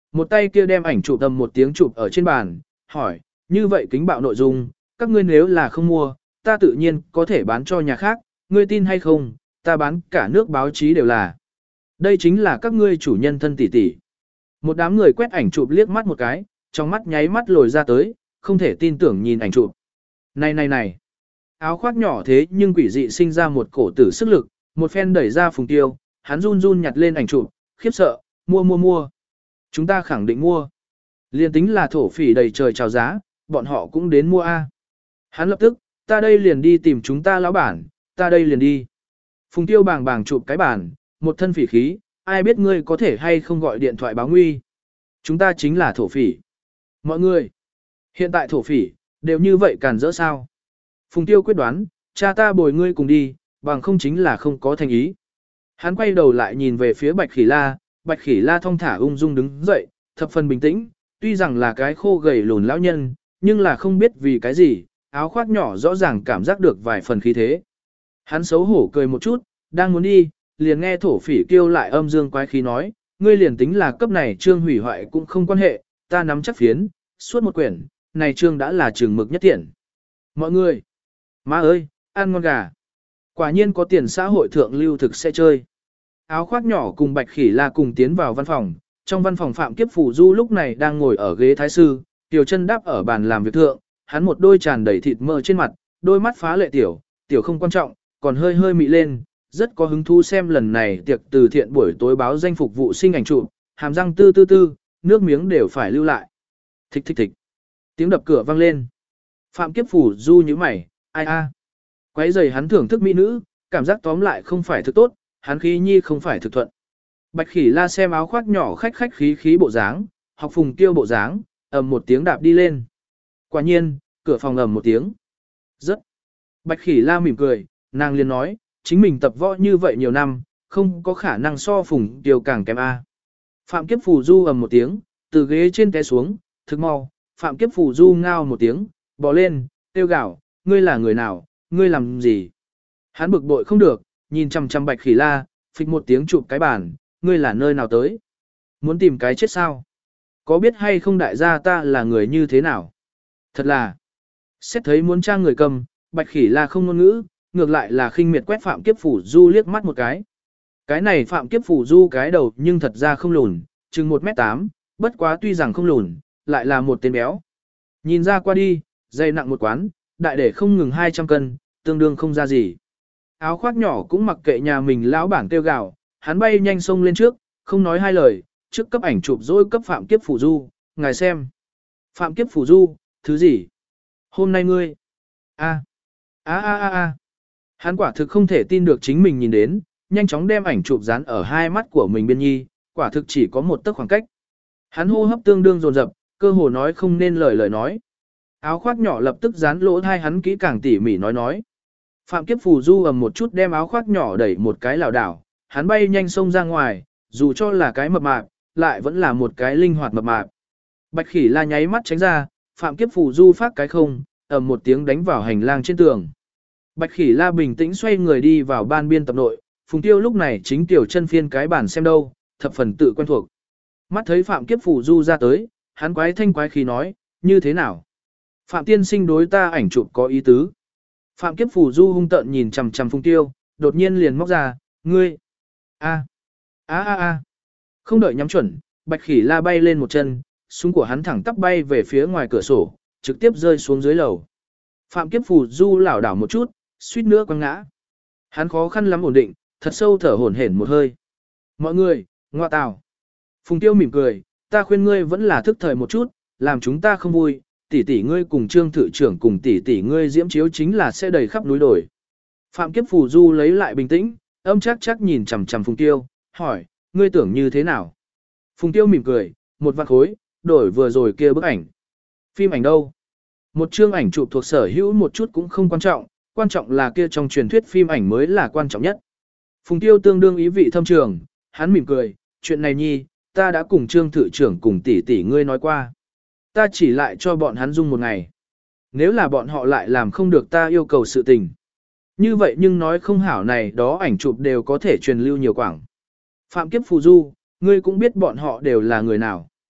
một tay kia đem ảnh chụp tầm một tiếng chụp ở trên bàn, hỏi, như vậy kính bạo nội dung, các ngươi nếu là không mua, ta tự nhiên có thể bán cho nhà khác, ngươi tin hay không, ta bán cả nước báo chí đều là. Đây chính là các ngươi chủ nhân thân tỷ tỷ. Một đám người quét ảnh chụp liếc mắt một cái, trong mắt nháy mắt lồi ra tới, không thể tin tưởng nhìn ảnh chụp. Này, áo khoác nhỏ thế nhưng quỷ dị sinh ra một cổ tử sức lực, một phen đẩy ra Phùng Tiêu, hắn run run nhặt lên ảnh chụp, khiếp sợ, mua. Chúng ta khẳng định mua. Liên tính là thổ phỉ đầy trời chào giá, bọn họ cũng đến mua A. Hắn lập tức, ta đây liền đi tìm chúng ta lão bản, ta đây liền đi. Phùng Tiêu bàng chụp cái bản, một thân phỉ khí, ai biết ngươi có thể hay không gọi điện thoại báo nguy. Chúng ta chính là thổ phỉ. Mọi người, hiện tại thổ phỉ, đều như vậy càn rỡ sao. Phùng Tiêu quyết đoán, cha ta bồi ngươi cùng đi, bằng không chính là không có thành ý. Hắn quay đầu lại nhìn về phía Bạch Khỉ La thong thả ung dung đứng dậy, thập phần bình tĩnh, tuy rằng là cái khô gầy lùn lão nhân, nhưng là không biết vì cái gì, áo khoác nhỏ rõ ràng cảm giác được vài phần khí thế. Hắn xấu hổ cười một chút, đang muốn đi, liền nghe thổ phỉ kêu lại âm dương quái khí nói, ngươi liền tính là cấp này trương hủy hoại cũng không quan hệ, ta nắm chắc phiến, suốt một quyển, này trương đã là trường mực nhất tiện. Mọi người, má ơi, ăn ngon gà. Quả nhiên có tiền xã hội thượng lưu thực sẽ chơi. Áo khoác nhỏ cùng Bạch Khỉ La cùng tiến vào văn phòng, trong văn phòng Phạm Kiếp Phủ Du lúc này đang ngồi ở ghế thái sư, tiểu chân đáp ở bàn làm việc thượng, hắn một đôi tràn đầy thịt mỡ trên mặt, đôi mắt phá lệ tiểu không quan trọng, còn hơi mị lên, rất có hứng thú xem lần này tiệc từ thiện buổi tối báo danh phục vụ sinh ảnh chụp, hàm răng tư, nước miếng đều phải lưu lại. Thịch. Tiếng đập cửa vang lên. Phạm Kiếp Phủ Du nhíu mày, ai a? Quấy rầy hắn thưởng thức mỹ nữ, cảm giác tóm lại không phải thực tốt, hắn khí nhi không phải thực thuận. Bạch Khỉ La xem áo khoác nhỏ khách khí bộ dáng, học Phùng Tiêu bộ dáng, ầm một tiếng đạp đi lên. Quả nhiên, cửa phòng ầm một tiếng. Rất. Bạch Khỉ La mỉm cười, nàng liền nói, chính mình tập võ như vậy nhiều năm, không có khả năng so Phùng Tiêu càng kém a. Phạm Kiếp Phù Du ầm một tiếng, từ ghế trên té xuống, thực mau, Phạm Kiếp Phù Du ngao một tiếng, bò lên, tiêu gạo, ngươi là người nào, ngươi làm gì? Hắn bực bội không được, nhìn chằm Bạch Khỉ La, phịch một tiếng chụp cái bàn, ngươi là nơi nào tới? Muốn tìm cái chết sao? Có biết hay không đại gia ta là người như thế nào? Thật là, xét thấy muốn trang người cầm, Bạch Khỉ La không ngôn ngữ, ngược lại là khinh miệt quét Phạm Kiếp Phủ Du liếc mắt một cái. Cái này Phạm Kiếp Phủ Du cái đầu nhưng thật ra không lùn, chừng 1m8, bất quá tuy rằng không lùn, lại là một tên béo. Nhìn ra qua đi, dây nặng một quán, đại để không ngừng 200 cân, tương đương không ra gì. Áo khoác nhỏ cũng mặc kệ nhà mình lão bản kêu gào, hắn bay nhanh xông lên trước, không nói hai lời, trước cấp ảnh chụp rồi cấp Phạm Kiếp Phủ Du, ngài xem. Phạm Kiếp Phủ Du, thứ gì? Hôm nay ngươi. A. Hắn quả thực không thể tin được chính mình nhìn đến, nhanh chóng đem ảnh chụp dán ở hai mắt của mình biên nhi, quả thực chỉ có một tấc khoảng cách. Hắn hô hấp tương đương dồn dập, cơ hồ nói không nên lời nói. Áo khoác nhỏ lập tức dán lỗ thai hắn kỹ càng tỉ mỉ nói. Phạm Kiếp Phù Du ầm một chút đem áo khoác nhỏ đẩy một cái lảo đảo, hắn bay nhanh xông ra ngoài, dù cho là cái mập mạp, lại vẫn là một cái linh hoạt mập mạp. Bạch Khỉ La nháy mắt tránh ra, Phạm Kiếp Phù Du phát cái không, ầm một tiếng đánh vào hành lang trên tường. Bạch Khỉ La bình tĩnh xoay người đi vào ban biên tập nội, Phùng Tiêu lúc này chính tiểu chân phiên cái bản xem đâu, thập phần tự quen thuộc. Mắt thấy Phạm Kiếp Phù Du ra tới, hắn quái thanh quái khí nói, như thế nào? Phạm tiên sinh đối ta ảnh chụp có ý tứ. Phạm Kiếp Phù Du hung tợn nhìn chằm chằm Phùng Tiêu, đột nhiên liền móc ra, ngươi. Không đợi nhắm chuẩn, Bạch Khỉ La bay lên một chân, súng của hắn thẳng tắp bay về phía ngoài cửa sổ, trực tiếp rơi xuống dưới lầu. Phạm Kiếp Phù Du lảo đảo một chút, suýt nữa quăng ngã. Hắn khó khăn lắm ổn định, thật sâu thở hổn hển một hơi. Mọi người, ngoa tào. Phùng Tiêu mỉm cười, ta khuyên ngươi vẫn là thức thời một chút, làm chúng ta không vui, tỷ tỷ ngươi cùng Trương thự trưởng cùng tỷ tỷ ngươi diễm chiếu chính là sẽ đầy khắp núi đồi. Phạm Kiếp Phù Du lấy lại bình tĩnh, âm chắc nhìn chằm chằm Phùng Tiêu, hỏi, ngươi tưởng như thế nào? Phùng Tiêu mỉm cười, một vạn khối, đổi vừa rồi kia bức ảnh. Phim ảnh đâu? Một chương ảnh chụp thuộc sở hữu một chút cũng không quan trọng là kia trong truyền thuyết phim ảnh mới là quan trọng nhất. Phùng Tiêu tương đương ý vị thâm trường, hắn mỉm cười, chuyện này nhi, ta đã cùng Trương thự trưởng cùng tỷ tỷ ngươi nói qua. Ta chỉ lại cho bọn hắn dung một ngày. Nếu là bọn họ lại làm không được ta yêu cầu sự tình. Như vậy nhưng nói không hảo này đó ảnh chụp đều có thể truyền lưu nhiều quảng. Phạm Kiếp Phù Du, ngươi cũng biết bọn họ đều là người nào.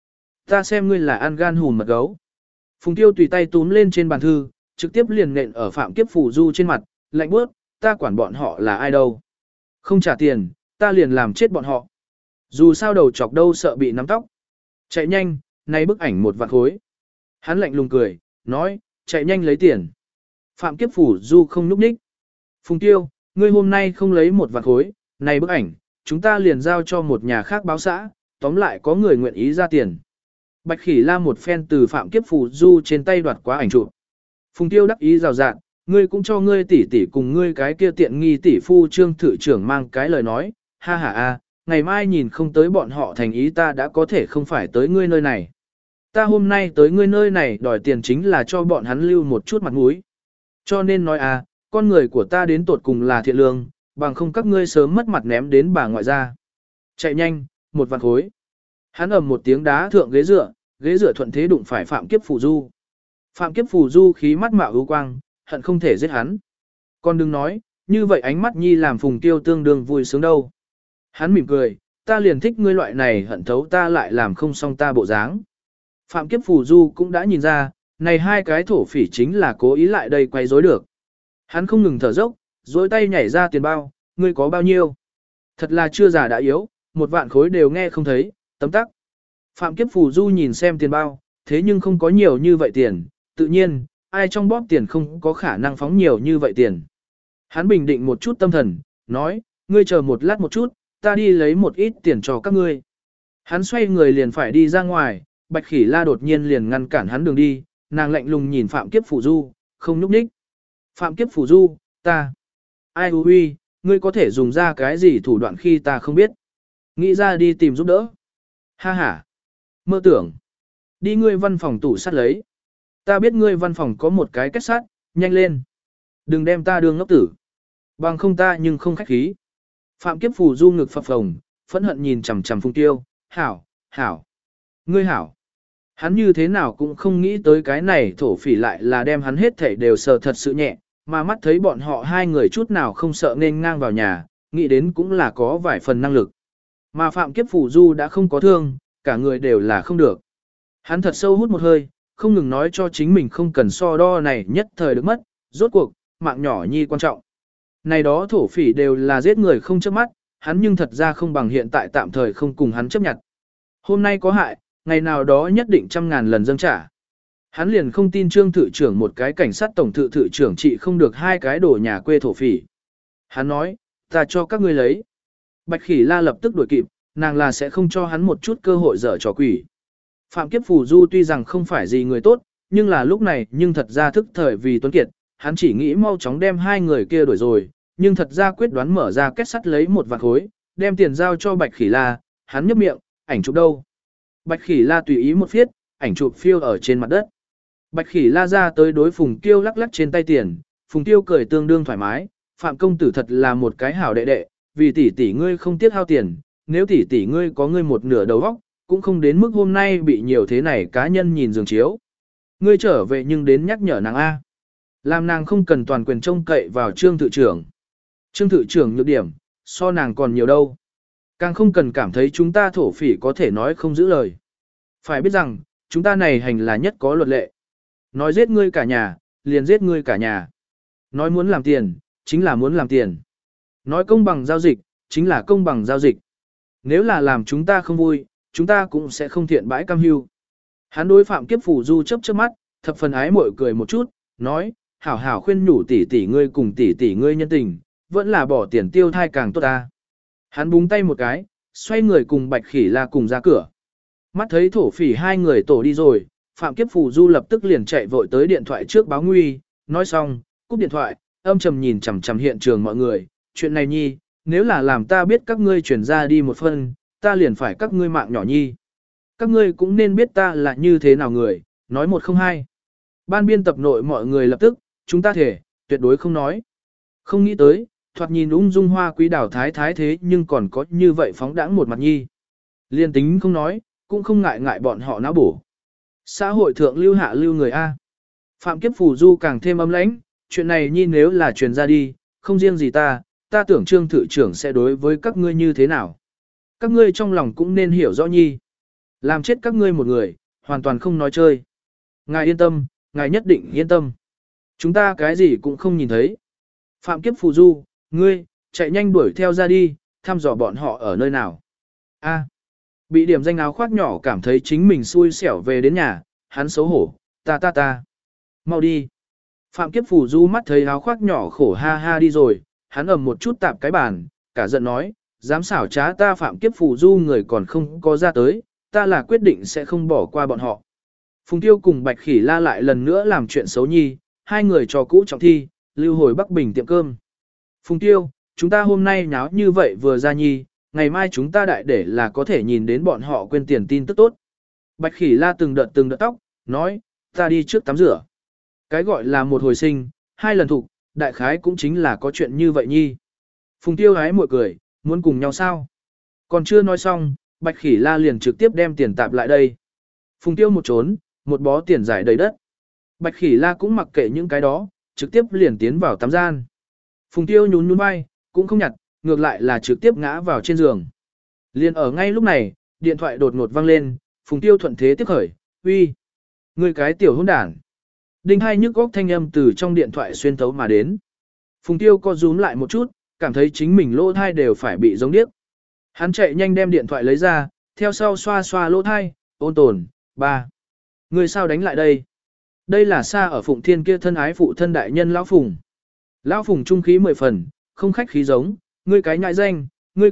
Ta xem ngươi là ăn gan hùn mật gấu. Phùng Tiêu tùy tay túm lên trên bàn thư, trực tiếp liền nện ở Phạm Kiếp Phù Du trên mặt, lạnh bước, ta quản bọn họ là ai đâu. Không trả tiền, ta liền làm chết bọn họ. Dù sao đầu chọc đâu sợ bị nắm tóc. Chạy nhanh, nay bức ảnh 1 vạn khối. Hắn lạnh lùng cười, nói, chạy nhanh lấy tiền. Phạm Kiếp Phù Du không núp ních. Phùng Tiêu, ngươi hôm nay không lấy 1 vạn khối, này bức ảnh, chúng ta liền giao cho một nhà khác báo xã, tóm lại có người nguyện ý ra tiền. Bạch Khỉ La một phen từ Phạm Kiếp Phù Du trên tay đoạt quá ảnh chụp. Phùng Tiêu đắc ý rào rạt, ngươi cũng cho ngươi tỷ tỷ cùng ngươi cái kia tiện nghi tỷ phu Trương thự trưởng mang cái lời nói, ha ha a, ngày mai nhìn không tới bọn họ thành ý ta đã có thể không phải tới ngươi nơi này. Ta hôm nay tới ngươi nơi này đòi tiền chính là cho bọn hắn lưu một chút mặt mũi. Cho nên nói con người của ta đến tột cùng là thiện lương, bằng không các ngươi sớm mất mặt ném đến bà ngoại ra. Chạy nhanh, 1 vạn khối. Hắn ầm một tiếng đá thượng ghế dựa thuận thế đụng phải Phạm Kiếp Phù Du. Phạm Kiếp Phù Du khí mắt mạo ưu quang, hận không thể giết hắn. Còn đừng nói, như vậy ánh mắt nhi làm Phùng Tiêu tương đương vui sướng đâu. Hắn mỉm cười, ta liền thích ngươi loại này hận thấu ta lại làm không xong ta bộ dáng. Phạm Kiếp Phù Du cũng đã nhìn ra, này hai cái thổ phỉ chính là cố ý lại đây quay rối được. Hắn không ngừng thở dốc, dối tay nhảy ra tiền bao, ngươi có bao nhiêu? Thật là chưa già đã yếu, 1 vạn khối đều nghe không thấy, tấm tắc. Phạm Kiếp Phù Du nhìn xem tiền bao, thế nhưng không có nhiều như vậy tiền, tự nhiên, ai trong bóp tiền không có khả năng phóng nhiều như vậy tiền. Hắn bình định một chút tâm thần, nói, ngươi chờ một lát một chút, ta đi lấy một ít tiền cho các ngươi. Hắn xoay người liền phải đi ra ngoài, Bạch Khỉ La đột nhiên liền ngăn cản hắn đường đi, nàng lạnh lùng nhìn Phạm Kiếp Phù Du, không nhúc nhích. Phạm Kiếp Phù Du, ta. Ai hư huy, ngươi có thể dùng ra cái gì thủ đoạn khi ta không biết. Nghĩ ra đi tìm giúp đỡ. Ha ha. Mơ tưởng. Đi ngươi văn phòng tủ sắt lấy. Ta biết ngươi văn phòng có một cái kết sắt, nhanh lên. Đừng đem ta đương ngốc tử. Bằng không ta nhưng không khách khí. Phạm Kiếp Phù Du ngực phập phồng, phẫn hận nhìn chằm chằm Phùng Tiêu. Hảo, hảo. Ngươi hảo. Hắn như thế nào cũng không nghĩ tới cái này thổ phỉ lại là đem hắn hết thảy đều sờ thật sự nhẹ, mà mắt thấy bọn họ hai người chút nào không sợ nên ngang vào nhà, nghĩ đến cũng là có vài phần năng lực. Mà Phạm Kiếp Phù Du đã không có thương, cả người đều là không được. Hắn thật sâu hút một hơi, không ngừng nói cho chính mình không cần so đo này nhất thời được mất, rốt cuộc, mạng nhỏ nhi quan trọng. Này đó thổ phỉ đều là giết người không chớp mắt, hắn nhưng thật ra không bằng hiện tại tạm thời không cùng hắn chấp nhận. Hôm nay có hại, ngày nào đó nhất định 100.000 lần dâng trả. Hắn liền không tin Trương thự trưởng một cái cảnh sát tổng thự thự trưởng trị không được hai cái đồ nhà quê thổ phỉ. Hắn nói, ta cho các ngươi lấy. Bạch Khỉ La lập tức đuổi kịp, nàng là sẽ không cho hắn một chút cơ hội dở trò quỷ. Phạm Kiếp Phù Du tuy rằng không phải gì người tốt, nhưng là lúc này nhưng thật ra thức thời vì tuấn kiệt, hắn chỉ nghĩ mau chóng đem hai người kia đuổi rồi, nhưng thật ra quyết đoán mở ra kết sắt lấy 1 vạn khối, đem tiền giao cho Bạch Khỉ La, hắn nhấp miệng, ảnh chụp đâu. Bạch Khỉ La tùy ý một phiết, ảnh chụp phiêu ở trên mặt đất. Bạch Khỉ La ra tới đối Phùng Tiêu lắc lắc trên tay tiền, Phùng Tiêu cười tương đương thoải mái, Phạm công tử thật là một cái hảo đệ đệ, vì tỷ tỷ ngươi không tiếc hao tiền, nếu tỷ tỷ ngươi có ngươi một nửa đầu óc, cũng không đến mức hôm nay bị nhiều thế này cá nhân nhìn giường chiếu. Ngươi trở về nhưng đến nhắc nhở nàng A. Làm nàng không cần toàn quyền trông cậy vào Trương thự trưởng. Trương thự trưởng nhược điểm, so nàng còn nhiều đâu. Càng không cần cảm thấy chúng ta thổ phỉ có thể nói không giữ lời. Phải biết rằng, chúng ta này hành là nhất có luật lệ. Nói giết ngươi cả nhà, liền giết ngươi cả nhà. Nói muốn làm tiền, chính là muốn làm tiền. Nói công bằng giao dịch, chính là công bằng giao dịch. Nếu là làm chúng ta không vui, chúng ta cũng sẽ không thiện bãi cam hưu. Hắn đối Phạm Kiếp Phù Du chớp chớp mắt, thập phần ái mội cười một chút, nói, hảo hảo khuyên nhủ tỷ tỷ ngươi cùng tỷ tỷ ngươi nhân tình, vẫn là bỏ tiền tiêu thai càng tốt ta. Hắn búng tay một cái, xoay người cùng Bạch Khỉ La cùng ra cửa. Mắt thấy thổ phỉ hai người tổ đi rồi, Phạm Kiếp Phù Du lập tức liền chạy vội tới điện thoại trước báo nguy, nói xong, cúp điện thoại, âm trầm nhìn chằm chằm hiện trường mọi người, chuyện này nhi, nếu là làm ta biết các ngươi chuyển ra đi một phân, ta liền phải các ngươi mạng nhỏ nhi. Các ngươi cũng nên biết ta là như thế nào người, nói một không hai. Ban biên tập nội mọi người lập tức, chúng ta thể, tuyệt đối không nói. Không nghĩ tới, thoạt nhìn ung dung hoa quý đảo thái thái thế nhưng còn có như vậy phóng đãng một mặt nhi. Liên tính không nói, cũng không ngại ngại bọn họ não bổ. Xã hội thượng lưu hạ lưu người A. Phạm Kiếp Phù Du càng thêm âm lãnh, chuyện này nhi nếu là truyền ra đi, không riêng gì ta tưởng Trương thự trưởng sẽ đối với các ngươi như thế nào. Các ngươi trong lòng cũng nên hiểu rõ nhi. Làm chết các ngươi một người, hoàn toàn không nói chơi. Ngài yên tâm, ngài nhất định yên tâm. Chúng ta cái gì cũng không nhìn thấy. Phạm Kiếp Phù Du, ngươi, chạy nhanh đuổi theo ra đi, thăm dò bọn họ ở nơi nào. A. Bị điểm danh áo khoác nhỏ cảm thấy chính mình xui xẻo về đến nhà, hắn xấu hổ, ta. Mau đi. Phạm Kiếp Phù Du mắt thấy áo khoác nhỏ khổ ha ha đi rồi, hắn ầm một chút tạp cái bàn, cả giận nói, dám xảo trá ta Phạm Kiếp Phù Du người còn không có ra tới, ta là quyết định sẽ không bỏ qua bọn họ. Phùng Tiêu cùng Bạch Khỉ La lại lần nữa làm chuyện xấu nhi, hai người trò cũ trọng thi, lưu hồi Bắc Bình tiệm cơm. Phùng Tiêu, chúng ta hôm nay nháo như vậy vừa ra nhi, ngày mai chúng ta đại để là có thể nhìn đến bọn họ quên tiền tin tức tốt. Bạch Khỉ La từng đợt tóc, nói, ta đi trước tắm rửa. Cái gọi là một hồi sinh, hai lần thục, đại khái cũng chính là có chuyện như vậy nhi. Phùng Tiêu hái mội cười, muốn cùng nhau sao? Còn chưa nói xong, Bạch Khỉ La liền trực tiếp đem tiền tạp lại đây. Phùng Tiêu một trốn, một bó tiền giải đầy đất. Bạch Khỉ La cũng mặc kệ những cái đó, trực tiếp liền tiến vào tắm gian. Phùng Tiêu nhún vai, cũng không nhặt, ngược lại là trực tiếp ngã vào trên giường. Liền ở ngay lúc này, điện thoại đột ngột vang lên, Phùng Tiêu thuận thế tiếp khởi, uy, người cái tiểu hỗn đản. Đinh hai nhức góc thanh âm từ trong điện thoại xuyên thấu mà đến. Phùng Tiêu co rúm lại một chút, cảm thấy chính mình lỗ thai đều phải bị giống điếc. Hắn chạy nhanh đem điện thoại lấy ra, theo sau xoa xoa lỗ thai, ôn tồn, ba. Người sao đánh lại đây? Đây là xa ở Phụng Thiên kia thân ái phụ thân đại nhân Lão Phùng. Lão Phùng trung khí 10 phần, không khách khí giống, ngươi cái nhại danh,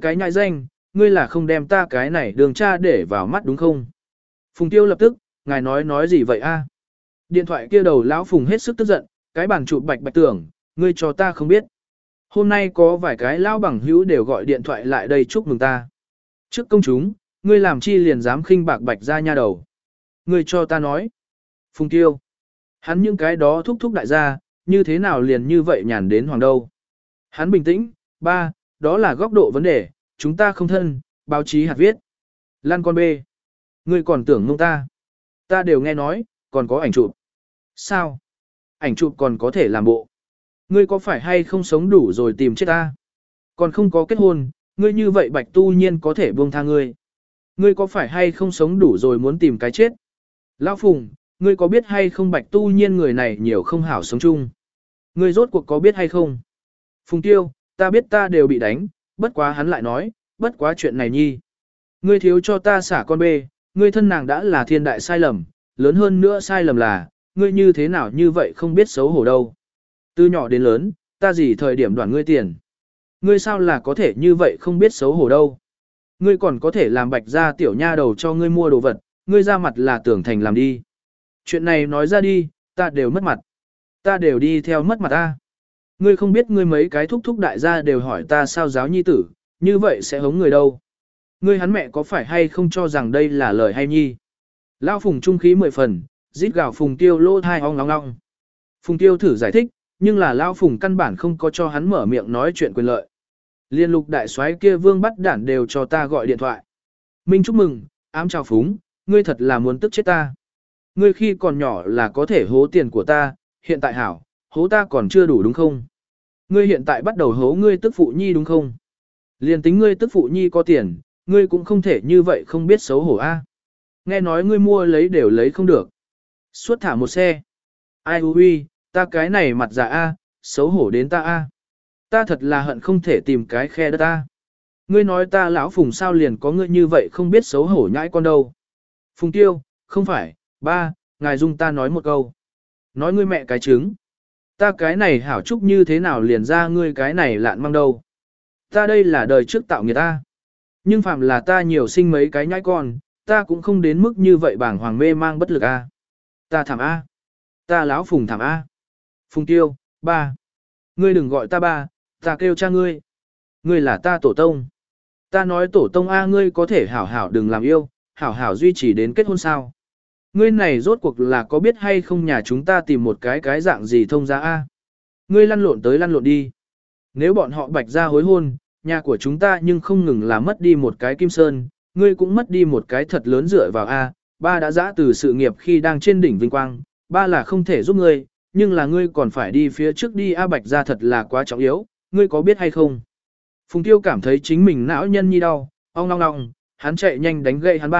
ngươi là không đem ta cái này đường cha để vào mắt đúng không? Phùng Tiêu lập tức, ngài nói gì vậy a? Điện thoại kia đầu Lão Phùng hết sức tức giận, cái bàn chụp bạch tưởng, ngươi cho ta không biết. Hôm nay có vài cái lão bằng hữu đều gọi điện thoại lại đây chúc mừng ta. Trước công chúng, ngươi làm chi liền dám khinh bạc bạch ra nha đầu. Ngươi cho ta nói. Phùng Tiêu. Hắn những cái đó thúc đại gia, như thế nào liền như vậy nhàn đến hoàng đâu. Hắn bình tĩnh, ba, đó là góc độ vấn đề, chúng ta không thân, báo chí hạt viết. Lan con bê. Ngươi còn tưởng ngông ta. Ta đều nghe nói, còn có ảnh chụp. Sao? Ảnh chụp còn có thể làm bộ. Ngươi có phải hay không sống đủ rồi tìm chết ta? Còn không có kết hôn, ngươi như vậy bạch tu nhiên có thể buông tha ngươi. Ngươi có phải hay không sống đủ rồi muốn tìm cái chết? Lão Phùng, ngươi có biết hay không bạch tu nhiên người này nhiều không hảo sống chung? Ngươi rốt cuộc có biết hay không? Phùng Tiêu, ta biết ta đều bị đánh, bất quá hắn lại nói, bất quá chuyện này nhi. Ngươi thiếu cho ta xả con bê, ngươi thân nàng đã là thiên đại sai lầm, lớn hơn nữa sai lầm là, ngươi như thế nào như vậy không biết xấu hổ đâu. Từ nhỏ đến lớn, ta gì thời điểm đoản ngươi tiền. Ngươi sao là có thể như vậy không biết xấu hổ đâu. Ngươi còn có thể làm bạch ra tiểu nha đầu cho ngươi mua đồ vật, ngươi ra mặt là tưởng thành làm đi. Chuyện này nói ra đi, ta đều mất mặt. Ta đều đi theo mất mặt ta. Ngươi không biết ngươi mấy cái thúc đại gia đều hỏi ta sao giáo nhi tử, như vậy sẽ hống người đâu. Ngươi hắn mẹ có phải hay không cho rằng đây là lời hay nhi. Lão Phùng trung khí 10 phần, rít gào Phùng Tiêu lô thai ong long long. Phùng Tiêu thử giải thích, nhưng là Lão Phùng căn bản không có cho hắn mở miệng nói chuyện quyền lợi. Liên lục đại soái kia vương bắt đản đều cho ta gọi điện thoại. Minh chúc mừng, ám chào phúng, ngươi thật là muốn tức chết ta. Ngươi khi còn nhỏ là có thể hố tiền của ta, hiện tại hảo, hố ta còn chưa đủ đúng không? Ngươi hiện tại bắt đầu hố ngươi tức phụ nhi đúng không? Liên tính ngươi tức phụ nhi có tiền, ngươi cũng không thể như vậy không biết xấu hổ a. Nghe nói ngươi mua lấy đều lấy không được. Suốt thả một xe. Ai ui, ta cái này mặt giả a, xấu hổ đến ta a. Ta thật là hận không thể tìm cái khe đất ta. Ngươi nói ta lão Phùng sao liền có ngươi như vậy không biết xấu hổ nhãi con đâu. Phùng Tiêu, không phải, ba, ngài dung ta nói một câu. Nói ngươi mẹ cái trứng. Ta cái này hảo chúc như thế nào liền ra ngươi cái này lạn mang đâu. Ta đây là đời trước tạo người ta. Nhưng phạm là ta nhiều sinh mấy cái nhãi con, ta cũng không đến mức như vậy bảng hoàng mê mang bất lực a. Ta thảm a. Ta lão Phùng thảm a. Phùng Tiêu, ba. Ngươi đừng gọi ta ba, ta kêu cha ngươi. Ngươi là ta tổ tông. Ta nói tổ tông a, ngươi có thể hảo hảo đừng làm yêu, hảo hảo duy trì đến kết hôn sao. Ngươi này rốt cuộc là có biết hay không nhà chúng ta tìm một cái dạng gì thông ra a? Ngươi lăn lộn tới lăn lộn đi. Nếu bọn họ bạch ra hối hôn, nhà của chúng ta nhưng không ngừng là mất đi một cái kim sơn, ngươi cũng mất đi một cái thật lớn dựa vào a. Ba đã giã từ sự nghiệp khi đang trên đỉnh vinh quang, ba là không thể giúp ngươi, nhưng là ngươi còn phải đi phía trước đi a, bạch ra thật là quá trọng yếu, ngươi có biết hay không? Phùng Tiêu cảm thấy chính mình não nhân nhi đau, ong long long, hắn chạy nhanh đánh gậy hắn ba,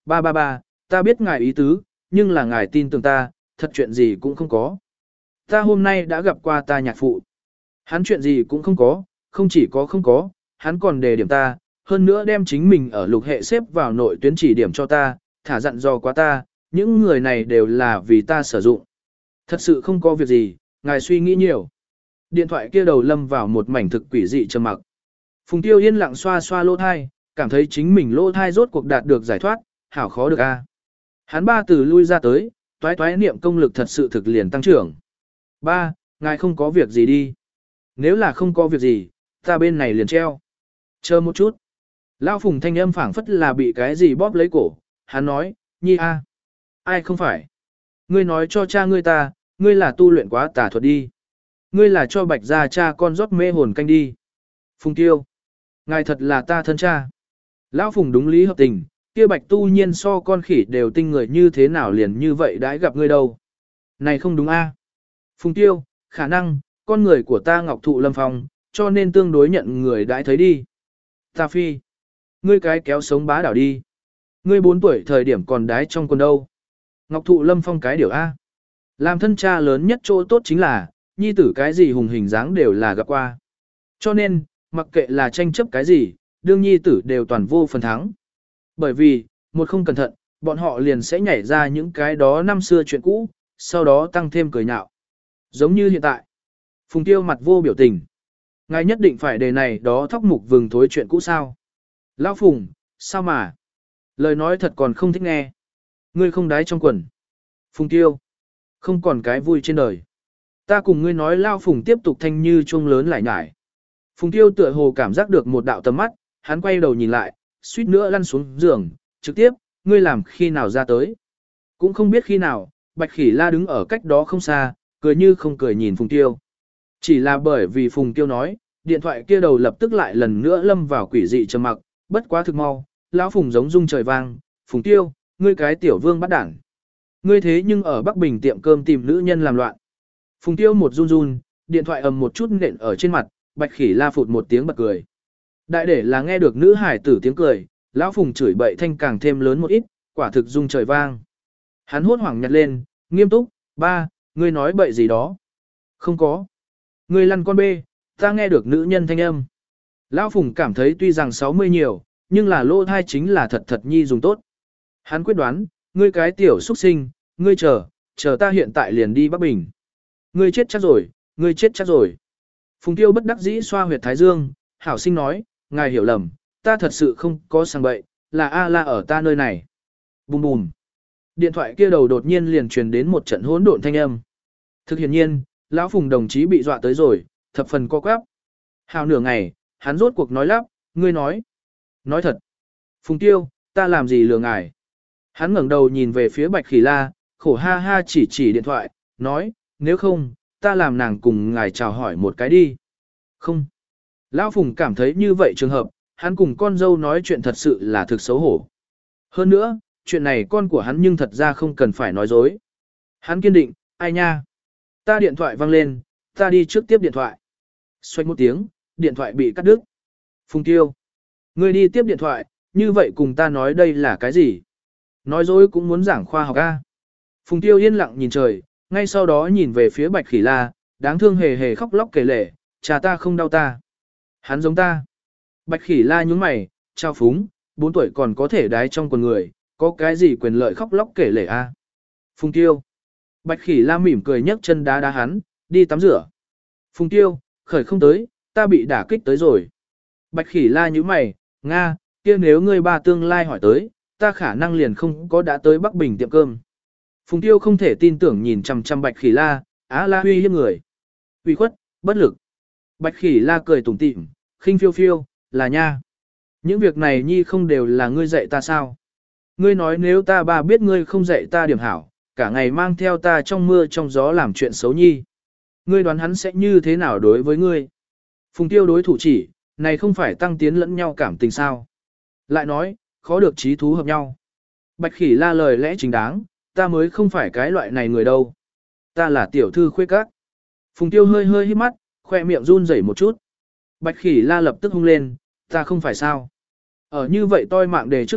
Ba, ta biết ngài ý tứ, nhưng là ngài tin tưởng ta, thật chuyện gì cũng không có. Ta hôm nay đã gặp qua ta nhạc phụ. Hắn chuyện gì cũng không có, không chỉ có không có, hắn còn đề điểm ta, hơn nữa đem chính mình ở lục hệ xếp vào nội tuyến chỉ điểm cho ta, thả dặn dò quá ta, những người này đều là vì ta sử dụng. Thật sự không có việc gì, ngài suy nghĩ nhiều. Điện thoại kia đầu lâm vào một mảnh thực quỷ dị trầm mặc. Phùng Tiêu yên lặng xoa xoa lỗ thai, cảm thấy chính mình lỗ thai rốt cuộc đạt được giải thoát, hảo khó được a. Hắn ba từ lui ra tới, toái toái niệm công lực thật sự thực liền tăng trưởng. Ba, ngài không có việc gì đi. Nếu là không có việc gì, ta bên này liền treo. Chờ một chút. Lão Phùng thanh âm phảng phất là bị cái gì bóp lấy cổ. Hắn nói, Nhi a, ai không phải. Ngươi nói cho cha ngươi ta, ngươi là tu luyện quá tà thuật đi. Ngươi là cho Bạch gia cha con rót mê hồn canh đi. Phùng Tiêu, ngài thật là ta thân cha. Lão Phùng đúng lý hợp tình, kia Bạch tu nhiên so con khỉ đều tinh người như thế nào liền như vậy đãi gặp ngươi đâu. Này không đúng a. Phùng Tiêu, khả năng, con người của ta ngọc thụ lâm phong, cho nên tương đối nhận người đãi thấy đi. Ta phi, ngươi cái kéo sống bá đảo đi. Ngươi 4 tuổi thời điểm còn đái trong quần đâu. Ngọc thụ lâm phong cái điều A. Làm thân cha lớn nhất chỗ tốt chính là, nhi tử cái gì hùng hình dáng đều là gặp qua. Cho nên, mặc kệ là tranh chấp cái gì, đương nhi tử đều toàn vô phần thắng. Bởi vì, một không cẩn thận, bọn họ liền sẽ nhảy ra những cái đó năm xưa chuyện cũ, sau đó tăng thêm cười nhạo. Giống như hiện tại. Phùng Tiêu mặt vô biểu tình. Ngài nhất định phải đề này đó thóc mục vừng thối chuyện cũ sao. Lão Phùng, sao mà? Lời nói thật còn không thích nghe. Ngươi không đái trong quần. Phùng Tiêu, không còn cái vui trên đời. Ta cùng ngươi nói Lao Phùng tiếp tục thanh như chuông lớn lại nhải. Phùng Tiêu tựa hồ cảm giác được một đạo tầm mắt, hắn quay đầu nhìn lại, suýt nữa lăn xuống giường, trực tiếp, ngươi làm khi nào ra tới. Cũng không biết khi nào, Bạch Khỉ La đứng ở cách đó không xa, cười như không cười nhìn Phùng Tiêu. Chỉ là bởi vì Phùng Tiêu nói, điện thoại kia đầu lập tức lại lần nữa lâm vào quỷ dị trầm mặc, bất quá thực mau, lão Phùng giống rung trời vang, Phùng Tiêu, ngươi cái tiểu vương bắt đảng. Ngươi thế nhưng ở Bắc Bình tiệm cơm tìm nữ nhân làm loạn. Phùng Tiêu một run run, điện thoại ầm một chút nện ở trên mặt, Bạch Khỉ La phụt một tiếng bật cười. Đại để là nghe được nữ hải tử tiếng cười, lão Phùng chửi bậy thanh càng thêm lớn một ít, quả thực rung trời vang. Hắn hốt hoảng nhặt lên, nghiêm túc, ba, ngươi nói bậy gì đó. Không có. Ngươi lăn con bê, ta nghe được nữ nhân thanh âm. Lão Phùng cảm thấy tuy rằng 60 nhiều, nhưng là lô thai chính là thật thật nhi dùng tốt. Hắn quyết đoán, ngươi cái tiểu xuất sinh, ngươi chờ ta hiện tại liền đi Bắc Bình. Ngươi chết chắc rồi, ngươi chết chắc rồi. Phùng Tiêu bất đắc dĩ xoa huyệt thái dương, hảo sinh nói, ngài hiểu lầm, ta thật sự không có sang bậy, là A La ở ta nơi này. Bùm bùm. Điện thoại kia đầu đột nhiên liền truyền đến một trận hỗn độn thanh âm. Thực hiện nhiên, lão Phùng đồng chí bị dọa tới rồi, thập phần co quắp. Hào nửa ngày, hắn rốt cuộc nói lắp, ngươi nói. Nói thật. Phùng Tiêu, ta làm gì lừa ngài? Hắn ngẩng đầu nhìn về phía Bạch Khỉ La, khổ ha ha chỉ điện thoại, nói, nếu không, ta làm nàng cùng ngài chào hỏi một cái đi. Không. Lão Phùng cảm thấy như vậy trường hợp, hắn cùng con dâu nói chuyện thật sự là thực xấu hổ. Hơn nữa, chuyện này con của hắn nhưng thật ra không cần phải nói dối. Hắn kiên định, ai nha? Ta điện thoại vang lên, ta đi trước tiếp điện thoại. Xoay một tiếng, điện thoại bị cắt đứt. Phùng Tiêu. Ngươi đi tiếp điện thoại, như vậy cùng ta nói đây là cái gì? Nói dối cũng muốn giảng khoa học A. Phùng Tiêu yên lặng nhìn trời, ngay sau đó nhìn về phía Bạch Khỉ La, đáng thương hề hề khóc lóc kể lể, cha ta không đau ta. Hắn giống ta. Bạch Khỉ La nhúng mày, trao phúng, 4 tuổi còn có thể đái trong quần người, có cái gì quyền lợi khóc lóc kể lể A. Phùng Tiêu. Bạch Khỉ La mỉm cười nhấc chân đá đá hắn, đi tắm rửa. Phùng Tiêu, khởi không tới, ta bị đả kích tới rồi. Bạch Khỉ La nhíu mày, Nga, kia nếu ngươi ba tương lai hỏi tới, ta khả năng liền không có đã tới Bắc Bình tiệm cơm. Phùng Tiêu không thể tin tưởng nhìn chằm chằm Bạch Khỉ La, á la huy hiếp người. Uy khuất, bất lực. Bạch Khỉ La cười tủm tỉm, khinh phiêu phiêu, là nha. Những việc này nhi không đều là ngươi dạy ta sao? Ngươi nói nếu ta ba biết ngươi không dạy ta điểm hảo, cả ngày mang theo ta trong mưa trong gió làm chuyện xấu nhi. Ngươi đoán hắn sẽ như thế nào đối với ngươi? Phùng Tiêu đối thủ chỉ, này không phải tăng tiến lẫn nhau cảm tình sao? Lại nói, khó được trí thú hợp nhau. Bạch Khỉ La lời lẽ chính đáng, ta mới không phải cái loại này người đâu. Ta là tiểu thư khuê các. Phùng Tiêu hơi hơi hít mắt, khoe miệng run rẩy một chút. Bạch Khỉ La lập tức hung lên, ta không phải sao. Ở như vậy toi mạng đề trước mặt,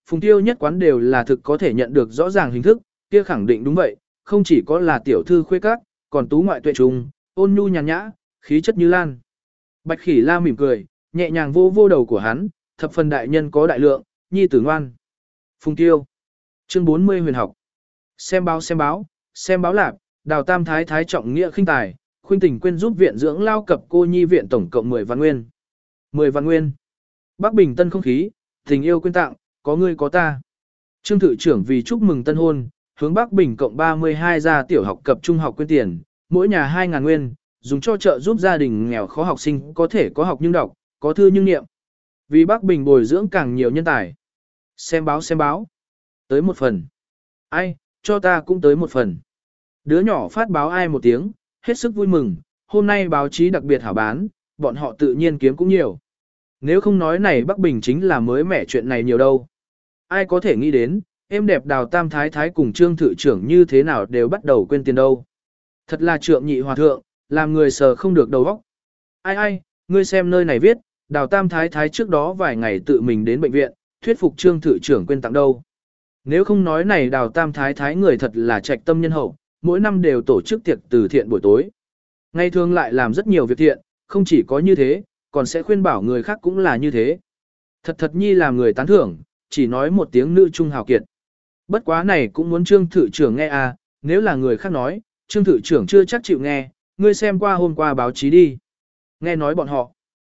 Phùng Tiêu nhất quán đều là thực có thể nhận được rõ ràng hình thức, kia khẳng định đúng vậy, không chỉ có là tiểu thư khuê các, còn tú ngoại tuệ trùng, ôn nhu nhàn nhã, khí chất như lan. Bạch Khỉ La mỉm cười, nhẹ nhàng vô vô đầu của hắn, thập phần đại nhân có đại lượng, nhi tử ngoan. Phùng Tiêu. Chương 40 huyền học. Xem báo lạp, Đào Tam Thái Thái trọng nghĩa khinh tài, khuynh tình quên giúp viện dưỡng lao cập cô nhi viện tổng cộng 10 vạn nguyên. 10 vạn nguyên. Bắc Bình tân không khí, tình yêu quyên tặng, có ngươi có ta. Trương thự trưởng vì chúc mừng tân hôn, hướng Bắc Bình cộng 32 gia tiểu học cập trung học quyên tiền, mỗi nhà 2.000 nguyên, dùng cho trợ giúp gia đình nghèo khó học sinh có thể có học nhưng đọc, có thư nhưng niệm. Vì Bắc Bình bồi dưỡng càng nhiều nhân tài. Xem báo. Tới một phần. Ai, cho ta cũng tới một phần. Đứa nhỏ phát báo ai một tiếng, hết sức vui mừng, hôm nay báo chí đặc biệt hảo bán, bọn họ tự nhiên kiếm cũng nhiều. Nếu không nói này Bắc Bình chính là mới mẻ chuyện này nhiều đâu. Ai có thể nghĩ đến, em đẹp Đào Tam Thái Thái cùng Trương thự trưởng như thế nào đều bắt đầu quên tiền đâu. Thật là trượng nhị hòa thượng, làm người sờ không được đầu óc. Ai, ngươi xem nơi này viết, Đào Tam Thái Thái trước đó vài ngày tự mình đến bệnh viện, thuyết phục Trương thự trưởng quên tặng đâu. Nếu không nói này Đào Tam Thái Thái người thật là trạch tâm nhân hậu, mỗi năm đều tổ chức tiệc từ thiện buổi tối. Ngày thường lại làm rất nhiều việc thiện, không chỉ có như thế, còn sẽ khuyên bảo người khác cũng là như thế. Thật nhi làm người tán thưởng, chỉ nói một tiếng nữ trung hào kiệt. Bất quá này cũng muốn Trương thự trưởng nghe à, nếu là người khác nói, Trương thự trưởng chưa chắc chịu nghe, ngươi xem qua hôm qua báo chí đi. Nghe nói bọn họ.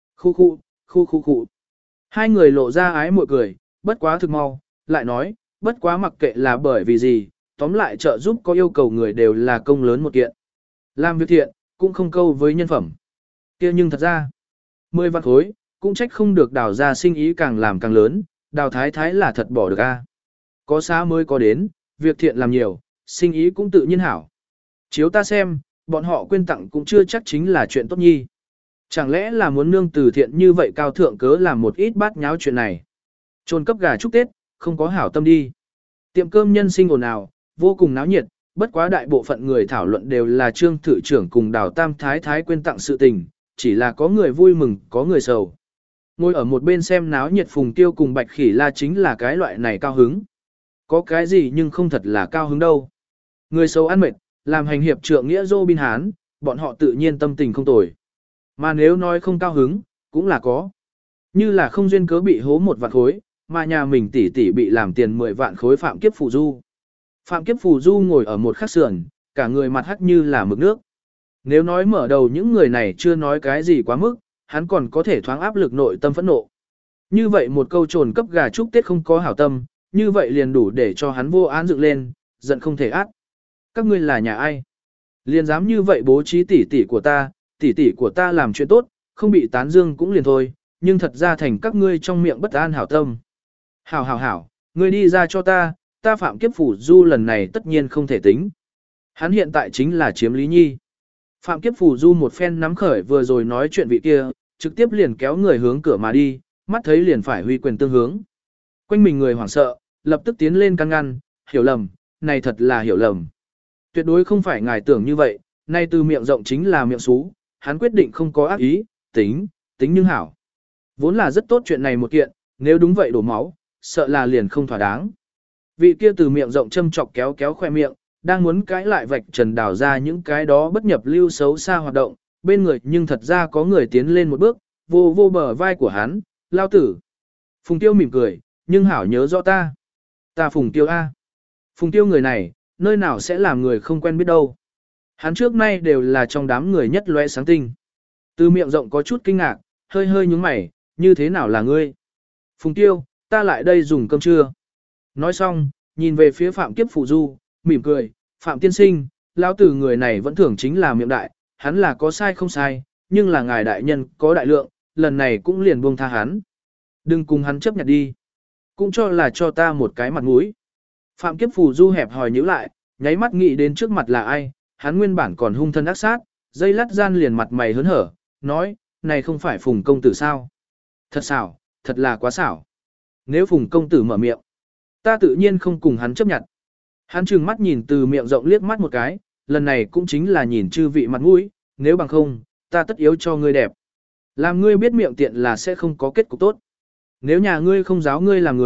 Khu. Hai người lộ ra ái mội cười, bất quá thực mau, lại nói, bất quá mặc kệ là bởi vì gì, tóm lại trợ giúp có yêu cầu người đều là công lớn một kiện. Làm việc thiện, cũng không câu với nhân phẩm. Kia nhưng thật ra, 10 vạn khối, cũng trách không được Đào ra sinh ý càng làm càng lớn, Đào Thái Thái là thật bỏ được a. Có xã mới có đến, việc thiện làm nhiều, sinh ý cũng tự nhiên hảo. Chiếu ta xem, bọn họ quyên tặng cũng chưa chắc chính là chuyện tốt nhi. Chẳng lẽ là muốn nương từ thiện như vậy cao thượng cớ làm một ít bát nháo chuyện này. Trôn cấp gà chúc Tết, không có hảo tâm đi. Tiệm cơm nhân sinh ồn ào, vô cùng náo nhiệt, bất quá đại bộ phận người thảo luận đều là Trương thự trưởng cùng Đào Tam Thái Thái quyên tặng sự tình, chỉ là có người vui mừng, có người sầu. Ngồi ở một bên xem náo nhiệt Phùng Tiêu cùng Bạch Khỉ La chính là cái loại này cao hứng. Có cái gì nhưng không thật là cao hứng đâu. Người sầu ăn mệt, làm hành hiệp trượng nghĩa dô bin hán, bọn họ tự nhiên tâm tình không tồi. Mà nếu nói không cao hứng, cũng là có. Như là không duyên cớ bị hố 1 vạn khối, mà nhà mình tỷ bị làm tiền 10 vạn khối Phạm Kiếp Phù Du. Phạm Kiếp Phù Du ngồi ở một khắc sườn, cả người mặt hắt như là mực nước. Nếu nói mở đầu những người này chưa nói cái gì quá mức, hắn còn có thể thoáng áp lực nội tâm phẫn nộ. Như vậy một câu trồn cấp gà chúc Tết không có hảo tâm, như vậy liền đủ để cho hắn vô án dựng lên, giận không thể át. Các ngươi là nhà ai? Liền dám như vậy bố trí tỷ của ta làm chuyện tốt, không bị tán dương cũng liền thôi, nhưng thật ra thành các ngươi trong miệng bất an hảo tâm. Hảo, ngươi đi ra cho ta Phạm Kiếp Phù Du lần này tất nhiên không thể tính. Hắn hiện tại chính là chiếm Lý Nhi. Phạm Kiếp Phù Du một phen nắm khởi vừa rồi nói chuyện vị kia, trực tiếp liền kéo người hướng cửa mà đi, mắt thấy liền phải huy quyền tương hướng. Quanh mình người hoảng sợ, lập tức tiến lên can ngăn, hiểu lầm, này thật là hiểu lầm. Tuyệt đối không phải ngài tưởng như vậy, nay từ miệng rộng chính là miệng xú, hắn quyết định không có ác ý, tính nhưng hảo. Vốn là rất tốt chuyện này một kiện, nếu đúng vậy đổ máu, sợ là liền không thỏa đáng. Vị kia từ miệng rộng châm chọc kéo khoe miệng, đang muốn cãi lại vạch trần đào ra những cái đó bất nhập lưu xấu xa hoạt động, bên người nhưng thật ra có người tiến lên một bước, vô bờ vai của hắn, lao tử. Phùng Tiêu mỉm cười, nhưng hảo nhớ rõ ta. Ta Phùng Tiêu A. Phùng Tiêu người này, nơi nào sẽ làm người không quen biết đâu. Hắn trước nay đều là trong đám người nhất lóe sáng tinh. Từ miệng rộng có chút kinh ngạc, hơi nhúng mày, như thế nào là ngươi? Phùng Tiêu, ta lại đây dùng cơm trưa. Nói xong, nhìn về phía Phạm Kiếp Phù Du, mỉm cười, Phạm tiên sinh, lão tử người này vẫn thường chính là miệng đại, hắn là có sai không sai, nhưng là ngài đại nhân có đại lượng, lần này cũng liền buông tha hắn. Đừng cùng hắn chấp nhận đi. Cũng cho ta một cái mặt mũi. Phạm Kiếp Phù Du hẹp hòi nhíu lại, nháy mắt nghĩ đến trước mặt là ai, hắn nguyên bản còn hung thân ác sát, dây lát gian liền mặt mày hớn hở, nói, này không phải Phùng công tử sao? Thật xảo, thật là quá xảo. Nếu Phùng công tử mở miệng, ta tự nhiên không cùng hắn chấp nhận. Hắn trừng mắt nhìn từ miệng rộng liếc mắt một cái, lần này cũng chính là nhìn chư vị mặt mũi, nếu bằng không, ta tất yếu cho ngươi đẹp. Làm ngươi biết miệng tiện là sẽ không có kết cục tốt. Nếu nhà ngươi không giáo ngươi làm người,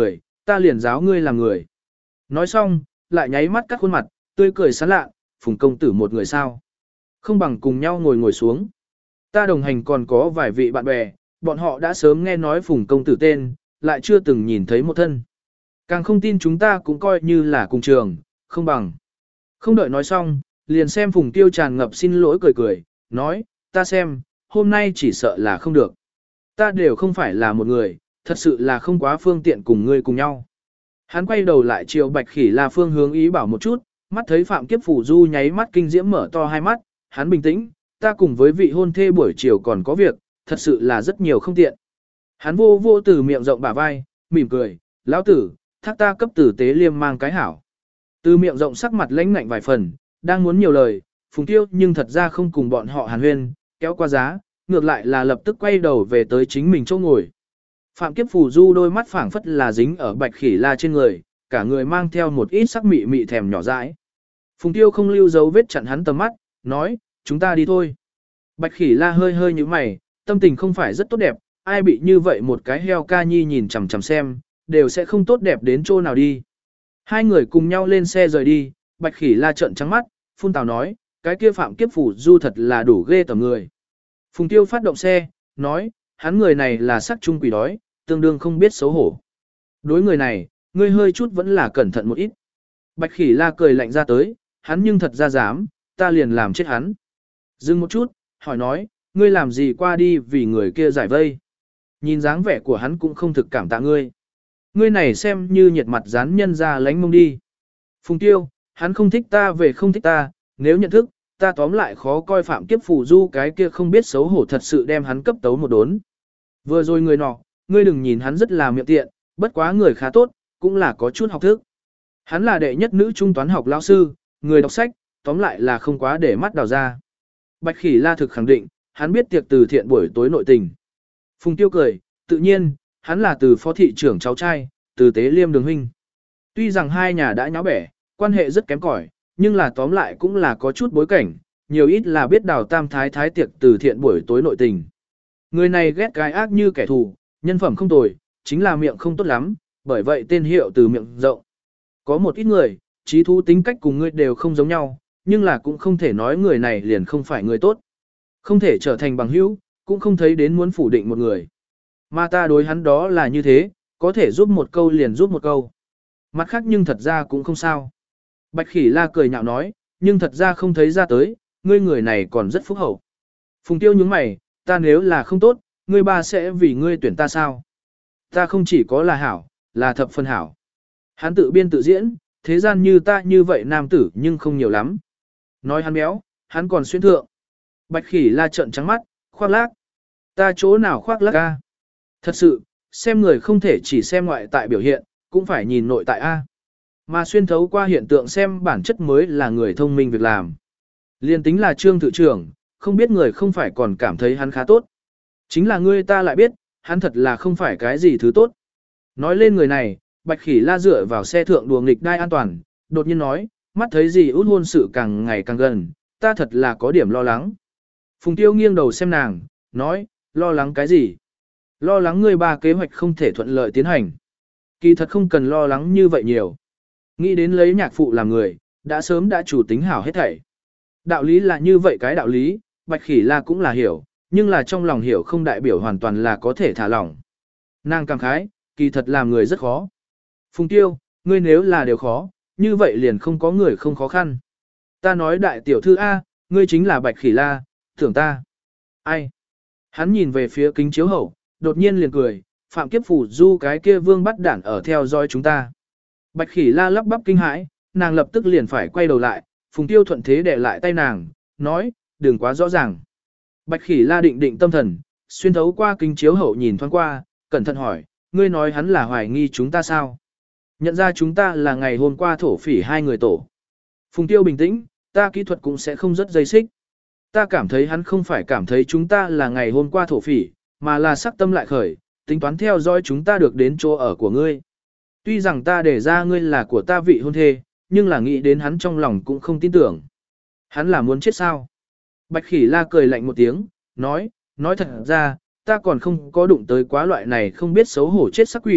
ta liền giáo ngươi làm người. Nói xong, lại nháy mắt cắt khuôn mặt, tươi cười sán lạ, Phùng công tử một người sao. Không bằng cùng nhau ngồi xuống. Ta đồng hành còn có vài vị bạn bè, bọn họ đã sớm nghe nói Phùng công tử tên, lại chưa từng nhìn thấy một thân. Càng không tin chúng ta cũng coi như là cùng trường, không bằng. Không đợi nói xong, liền xem Phùng Tiêu tràn ngập xin lỗi cười, nói, ta xem, hôm nay chỉ sợ là không được. Ta đều không phải là một người, thật sự là không quá phương tiện cùng ngươi cùng nhau. Hắn quay đầu lại chiều Bạch Khỉ La phương hướng ý bảo một chút, mắt thấy Phạm Kiếp Phủ Du nháy mắt kinh diễm mở to hai mắt, hắn bình tĩnh, ta cùng với vị hôn thê buổi chiều còn có việc, thật sự là rất nhiều không tiện. Hắn vô từ miệng rộng bả vai, mỉm cười, lão tử, thác ta cấp tử tế liêm mang cái hảo. Từ miệng rộng sắc mặt lãnh ngạnh vài phần, đang muốn nhiều lời, Phùng Tiêu nhưng thật ra không cùng bọn họ hàn huyên, kéo qua giá, ngược lại là lập tức quay đầu về tới chính mình chỗ ngồi. Phạm Kiếp Phù Du đôi mắt phảng phất là dính ở Bạch Khỉ La trên người, cả người mang theo một ít sắc mị mị thèm nhỏ dãi. Phùng Tiêu không lưu dấu vết chặn hắn tầm mắt, nói, chúng ta đi thôi. Bạch Khỉ La hơi như mày, tâm tình không phải rất tốt đẹp, ai bị như vậy một cái heo ca nhi nhìn chằm chằm xem, đều sẽ không tốt đẹp đến chỗ nào đi. Hai người cùng nhau lên xe rời đi, Bạch Khỉ La trợn trắng mắt, phun tào nói, cái kia Phạm Kiếp Phù Du thật là đủ ghê tởm người. Phùng Tiêu phát động xe, nói, hắn người này là sắc trung quỷ đói, tương đương không biết xấu hổ. Đối người này, ngươi hơi chút vẫn là cẩn thận một ít. Bạch Khỉ La cười lạnh ra tới, hắn nhưng thật ra dám, ta liền làm chết hắn. Dừng một chút, hỏi nói, ngươi làm gì qua đi vì người kia giải vây. Nhìn dáng vẻ của hắn cũng không thực cảm tạ ngươi. Ngươi này xem như nhiệt mặt dán nhân ra lánh mông đi. Phùng Tiêu, hắn không thích ta về không thích ta, nếu nhận thức, ta tóm lại khó coi Phạm Kiếp Phù Du cái kia không biết xấu hổ thật sự đem hắn cấp tấu một đốn. Vừa rồi người nọ, ngươi đừng nhìn hắn rất là miệng tiện, bất quá người khá tốt, cũng là có chút học thức. Hắn là đệ nhất nữ trung toán học lão sư, người đọc sách, tóm lại là không quá để mắt đào ra. Bạch Khỉ La thực khẳng định, hắn biết tiệc từ thiện buổi tối nội tình. Phùng Tiêu cười, tự nhiên, hắn là từ phó thị trưởng cháu trai, từ tế liêm đường huynh. Tuy rằng hai nhà đã nháo bẻ, quan hệ rất kém cỏi, nhưng là tóm lại cũng là có chút bối cảnh, nhiều ít là biết đào tam thái thái tiệc từ thiện buổi tối nội tình. Người này ghét cái ác như kẻ thù, nhân phẩm không tồi, chính là miệng không tốt lắm, bởi vậy tên hiệu từ miệng rộng. Có một ít người, trí thú tính cách cùng ngươi đều không giống nhau, nhưng là cũng không thể nói người này liền không phải người tốt. Không thể trở thành bằng hữu, cũng không thấy đến muốn phủ định một người. Mà ta đối hắn đó là như thế, có thể giúp một câu liền giúp một câu. Mặt khác nhưng thật ra cũng không sao. Bạch Khỉ La cười nhạo nói, nhưng thật ra không thấy ra tới, ngươi người này còn rất phúc hậu. Phùng Tiêu nhướng mày, ta nếu là không tốt, ngươi ba sẽ vì ngươi tuyển ta sao? Ta không chỉ có là hảo, là thập phân hảo. Hắn tự biên tự diễn, thế gian như ta như vậy nam tử nhưng không nhiều lắm. Nói hắn béo, hắn còn xuyên thượng. Bạch Khỉ La trợn trắng mắt, khoác lác. Ta chỗ nào khoác lác a? Thật sự, xem người không thể chỉ xem ngoại tại biểu hiện, cũng phải nhìn nội tại a. Mà xuyên thấu qua hiện tượng xem bản chất mới là người thông minh việc làm. Liên tính là Trương Thự trưởng, không biết người không phải còn cảm thấy hắn khá tốt. Chính là ngươi ta lại biết, hắn thật là không phải cái gì thứ tốt. Nói lên người này, Bạch Khỉ La dựa vào xe thượng đùa nghịch đai an toàn, đột nhiên nói, mắt thấy gì út hôn sự càng ngày càng gần, ta thật là có điểm lo lắng. Phùng Tiêu nghiêng đầu xem nàng, nói, lo lắng cái gì? Lo lắng ngươi ba kế hoạch không thể thuận lợi tiến hành. Kỳ thật không cần lo lắng như vậy nhiều. Nghĩ đến lấy nhạc phụ làm người, đã sớm đã chủ tính hảo hết thảy. Đạo lý là như vậy cái đạo lý, Bạch Khỉ La cũng là hiểu, nhưng là trong lòng hiểu không đại biểu hoàn toàn là có thể thả lỏng. Nàng cảm khái, kỳ thật làm người rất khó. Phùng Tiêu, ngươi nếu là điều khó, như vậy liền không có người không khó khăn. Ta nói đại tiểu thư A, ngươi chính là Bạch Khỉ La, tưởng ta. Ai? Hắn nhìn về phía kính chiếu hậu, đột nhiên liền cười, Phạm Kiếp Phù Du cái kia vương bắt đản ở theo dõi chúng ta. Bạch Khỉ La lắp bắp kinh hãi, nàng lập tức liền phải quay đầu lại, Phùng Tiêu thuận thế để lại tay nàng, nói, đừng quá rõ ràng. Bạch Khỉ La định định tâm thần, xuyên thấu qua kính chiếu hậu nhìn thoáng qua, cẩn thận hỏi, ngươi nói hắn là hoài nghi chúng ta sao? Nhận ra chúng ta là ngày hôm qua thổ phỉ hai người tổ. Phùng Tiêu bình tĩnh, ta kỹ thuật cũng sẽ không rất dây xích. Ta cảm thấy hắn không phải cảm thấy chúng ta là ngày hôm qua thổ phỉ, mà là sắc tâm lại khởi, tính toán theo dõi chúng ta được đến chỗ ở của ngươi. Tuy rằng ta để ra ngươi là của ta vị hôn thê, nhưng là nghĩ đến hắn trong lòng cũng không tin tưởng. Hắn là muốn chết sao? Bạch Khỉ La cười lạnh một tiếng, nói thật ra, ta còn không có đụng tới quá loại này không biết xấu hổ chết sắc quỷ,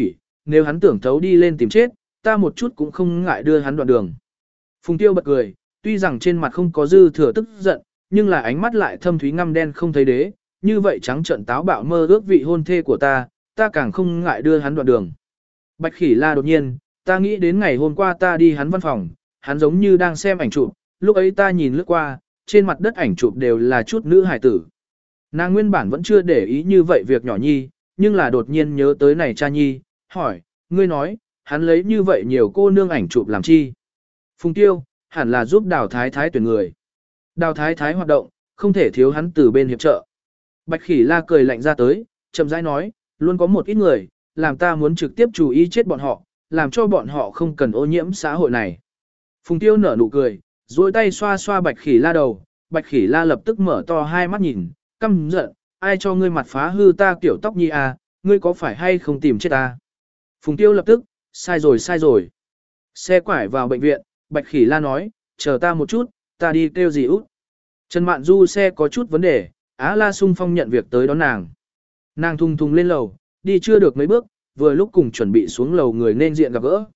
nếu hắn tưởng thấu đi lên tìm chết, ta một chút cũng không ngại đưa hắn đoạn đường. Phùng Tiêu bật cười, tuy rằng trên mặt không có dư thừa tức giận, nhưng là ánh mắt lại thâm thúy ngăm đen không thấy đế, như vậy trắng trợn táo bạo mơ ước vị hôn thê của ta càng không ngại đưa hắn đoạn đường. Bạch Khỉ La đột nhiên, ta nghĩ đến ngày hôm qua ta đi hắn văn phòng, hắn giống như đang xem ảnh chụp, lúc ấy ta nhìn lướt qua, trên mặt đất ảnh chụp đều là chút nữ hài tử. Nàng nguyên bản vẫn chưa để ý như vậy việc nhỏ nhi, nhưng là đột nhiên nhớ tới này cha nhi, hỏi, ngươi nói, hắn lấy như vậy nhiều cô nương ảnh chụp làm chi? Phùng Tiêu, hẳn là giúp Đào Thái Thái tuyển người. Đào Thái Thái hoạt động, không thể thiếu hắn từ bên hiệp trợ. Bạch Khỉ La cười lạnh ra tới, chậm rãi nói, luôn có một ít người, làm ta muốn trực tiếp chú ý chết bọn họ, làm cho bọn họ không cần ô nhiễm xã hội này. Phùng Tiêu nở nụ cười, duỗi tay xoa xoa Bạch Khỉ La đầu, Bạch Khỉ La lập tức mở to hai mắt nhìn, căm giận, ai cho ngươi mặt phá hư ta kiểu tóc nhi à, ngươi có phải hay không tìm chết ta? Phùng Tiêu lập tức, sai rồi. Xe quải vào bệnh viện, Bạch Khỉ La nói, chờ ta một chút, ta đi kêu gì út. Trần Mạn Du xe có chút vấn đề, Á La Sung Phong nhận việc tới đón nàng. Nàng thùng thùng lên lầu, đi chưa được mấy bước, vừa lúc cùng chuẩn bị xuống lầu người nên diện gặp gỡ.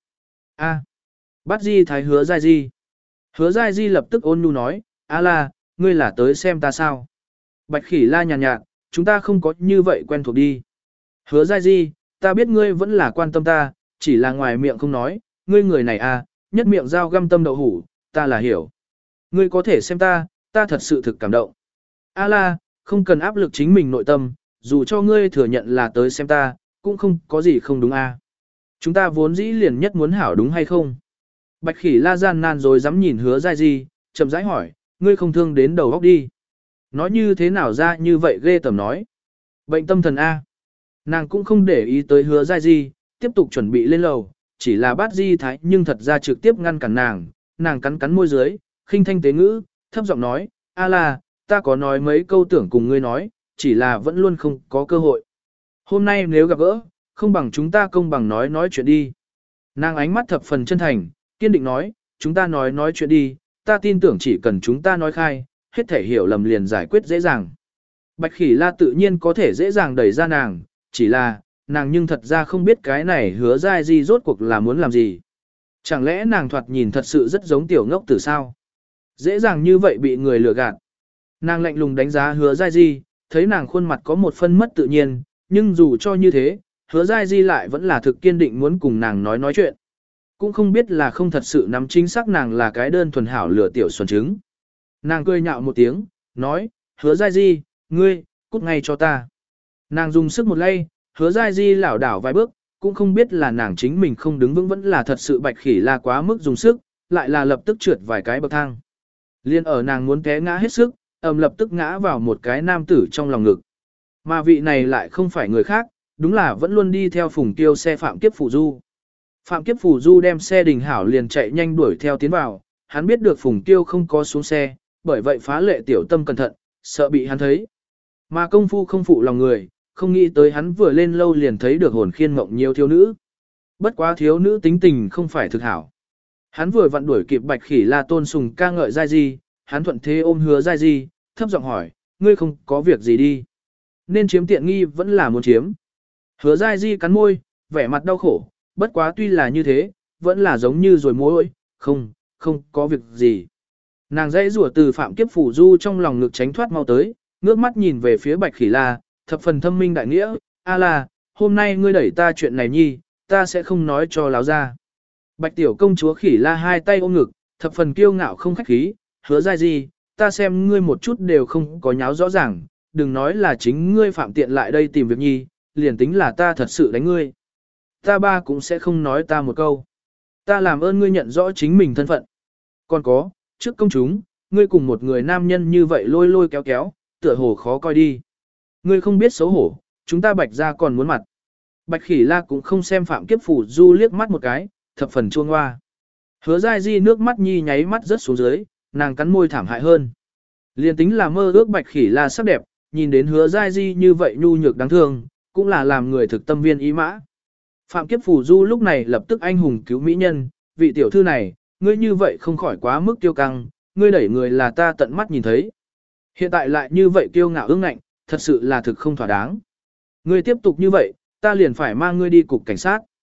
Bắt Di Thái Hứa Giai Di. Hứa Giai Di lập tức ôn nhu nói, Á La, ngươi là tới xem ta sao? Bạch Khỉ La nhàn nhạt, chúng ta không có như vậy quen thuộc đi. Hứa Giai Di, ta biết ngươi vẫn là quan tâm ta, chỉ là ngoài miệng không nói, ngươi người này nhất miệng dao găm tâm đậu hủ, ta là hiểu. Ngươi có thể xem ta thật sự thực cảm động. A La, không cần áp lực chính mình nội tâm, dù cho ngươi thừa nhận là tới xem ta, cũng không có gì không đúng Chúng ta vốn dĩ liền nhất muốn hảo đúng hay không? Bạch Khỉ La gian nan rồi dám nhìn Hứa Giai Di, chậm rãi hỏi, ngươi không thương đến đầu óc đi. Nói như thế nào ra như vậy ghê tởm nói. Bệnh tâm thần Nàng cũng không để ý tới Hứa Giai Di, tiếp tục chuẩn bị lên lầu, chỉ là Bát Di Thái nhưng thật ra trực tiếp ngăn cản nàng cắn cắn môi dưới, khinh thanh tế ngữ, thấp giọng nói, A La, ta có nói mấy câu tưởng cùng ngươi nói, chỉ là vẫn luôn không có cơ hội. Hôm nay nếu gặp gỡ, không bằng chúng ta công bằng nói chuyện đi. Nàng ánh mắt thập phần chân thành, kiên định nói, chúng ta nói chuyện đi, ta tin tưởng chỉ cần chúng ta nói khai, hết thể hiểu lầm liền giải quyết dễ dàng. Bạch Khỉ La tự nhiên có thể dễ dàng đẩy ra nàng, chỉ là, nàng nhưng thật ra không biết cái này Hứa Giai Di rốt cuộc là muốn làm gì. Chẳng lẽ nàng thoạt nhìn thật sự rất giống tiểu ngốc tử sao? Dễ dàng như vậy bị người lừa gạt. Nàng lạnh lùng đánh giá Hứa Giai Di, thấy nàng khuôn mặt có một phân mất tự nhiên, nhưng dù cho như thế, Hứa Giai Di lại vẫn là thực kiên định muốn cùng nàng nói chuyện. Cũng không biết là không thật sự nắm chính xác nàng là cái đơn thuần hảo lừa tiểu xuân trứng. Nàng cười nhạo một tiếng, nói, Hứa Giai Di, ngươi, cút ngay cho ta. Nàng dùng sức một lay, Hứa Giai Di lảo đảo vài bước, cũng không biết là nàng chính mình không đứng vững vẫn là thật sự Bạch Khỉ La quá mức dùng sức, lại là lập tức trượt vài cái bậc thang. Liên ở nàng muốn té ngã hết sức, lập tức ngã vào một cái nam tử trong lòng ngực. Mà vị này lại không phải người khác, đúng là vẫn luôn đi theo Phùng Tiêu xe Phạm Kiếp Phù Du. Phạm Kiếp Phù Du đem xe đình hảo liền chạy nhanh đuổi theo tiến vào, hắn biết được Phùng Tiêu không có xuống xe, bởi vậy phá lệ tiểu tâm cẩn thận, sợ bị hắn thấy. Mà công phu không phụ lòng người, không nghĩ tới hắn vừa lên lâu liền thấy được hồn khiên mộng nhiều thiếu nữ. Bất quá thiếu nữ tính tình không phải thực hảo. Hắn vừa vặn đuổi kịp Bạch Khỉ La tôn sùng ca ngợi Giai Di, hắn thuận thế ôm Hứa Giai Di, thấp giọng hỏi, ngươi không có việc gì đi. Nên chiếm tiện nghi vẫn là muốn chiếm. Hứa Giai Di cắn môi, vẻ mặt đau khổ, bất quá tuy là như thế, vẫn là giống như rồi môi, không có việc gì. Nàng dãy rủa từ Phạm Kiếp Phù Du trong lòng ngực tránh thoát mau tới, ngước mắt nhìn về phía Bạch Khỉ La, thập phần thâm minh đại nghĩa, A La, hôm nay ngươi đẩy ta chuyện này nhi, ta sẽ không nói cho láo ra. Bạch tiểu công chúa Khỉ La hai tay ôm ngực, thập phần kiêu ngạo không khách khí, Hứa Giai Di, ta xem ngươi một chút đều không có nháo rõ ràng, đừng nói là chính ngươi phạm tiện lại đây tìm việc nhi, liền tính là ta thật sự đánh ngươi. Ta ba cũng sẽ không nói ta một câu. Ta làm ơn ngươi nhận rõ chính mình thân phận. Còn có, trước công chúng, ngươi cùng một người nam nhân như vậy lôi lôi kéo kéo, tựa hồ khó coi đi. Ngươi không biết xấu hổ, chúng ta Bạch ra còn muốn mặt. Bạch Khỉ La cũng không xem Phạm Kiếp Phù Du liếc mắt một cái, thập phần chuông hoa. Hứa Giai Di nước mắt nhi nháy mắt rớt xuống dưới, nàng cắn môi thảm hại hơn. Liên tính là mơ ước Bạch Khỉ La sắc đẹp, nhìn đến Hứa Giai Di như vậy nhu nhược đáng thương, cũng là làm người thực tâm viên ý mã. Phạm Kiếp Phù Du lúc này lập tức anh hùng cứu mỹ nhân, vị tiểu thư này, ngươi như vậy không khỏi quá mức kiêu căng, ngươi đẩy người là ta tận mắt nhìn thấy. Hiện tại lại như vậy kiêu ngạo ương ngạnh, thật sự là thực không thỏa đáng. Ngươi tiếp tục như vậy, ta liền phải mang ngươi đi cục cảnh sát.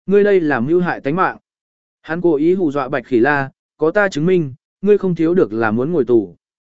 ngươi đây làm mưu hại tánh mạng. Hắn cố ý hù dọa Bạch Khỉ La, có ta chứng minh, ngươi không thiếu được là muốn ngồi tù.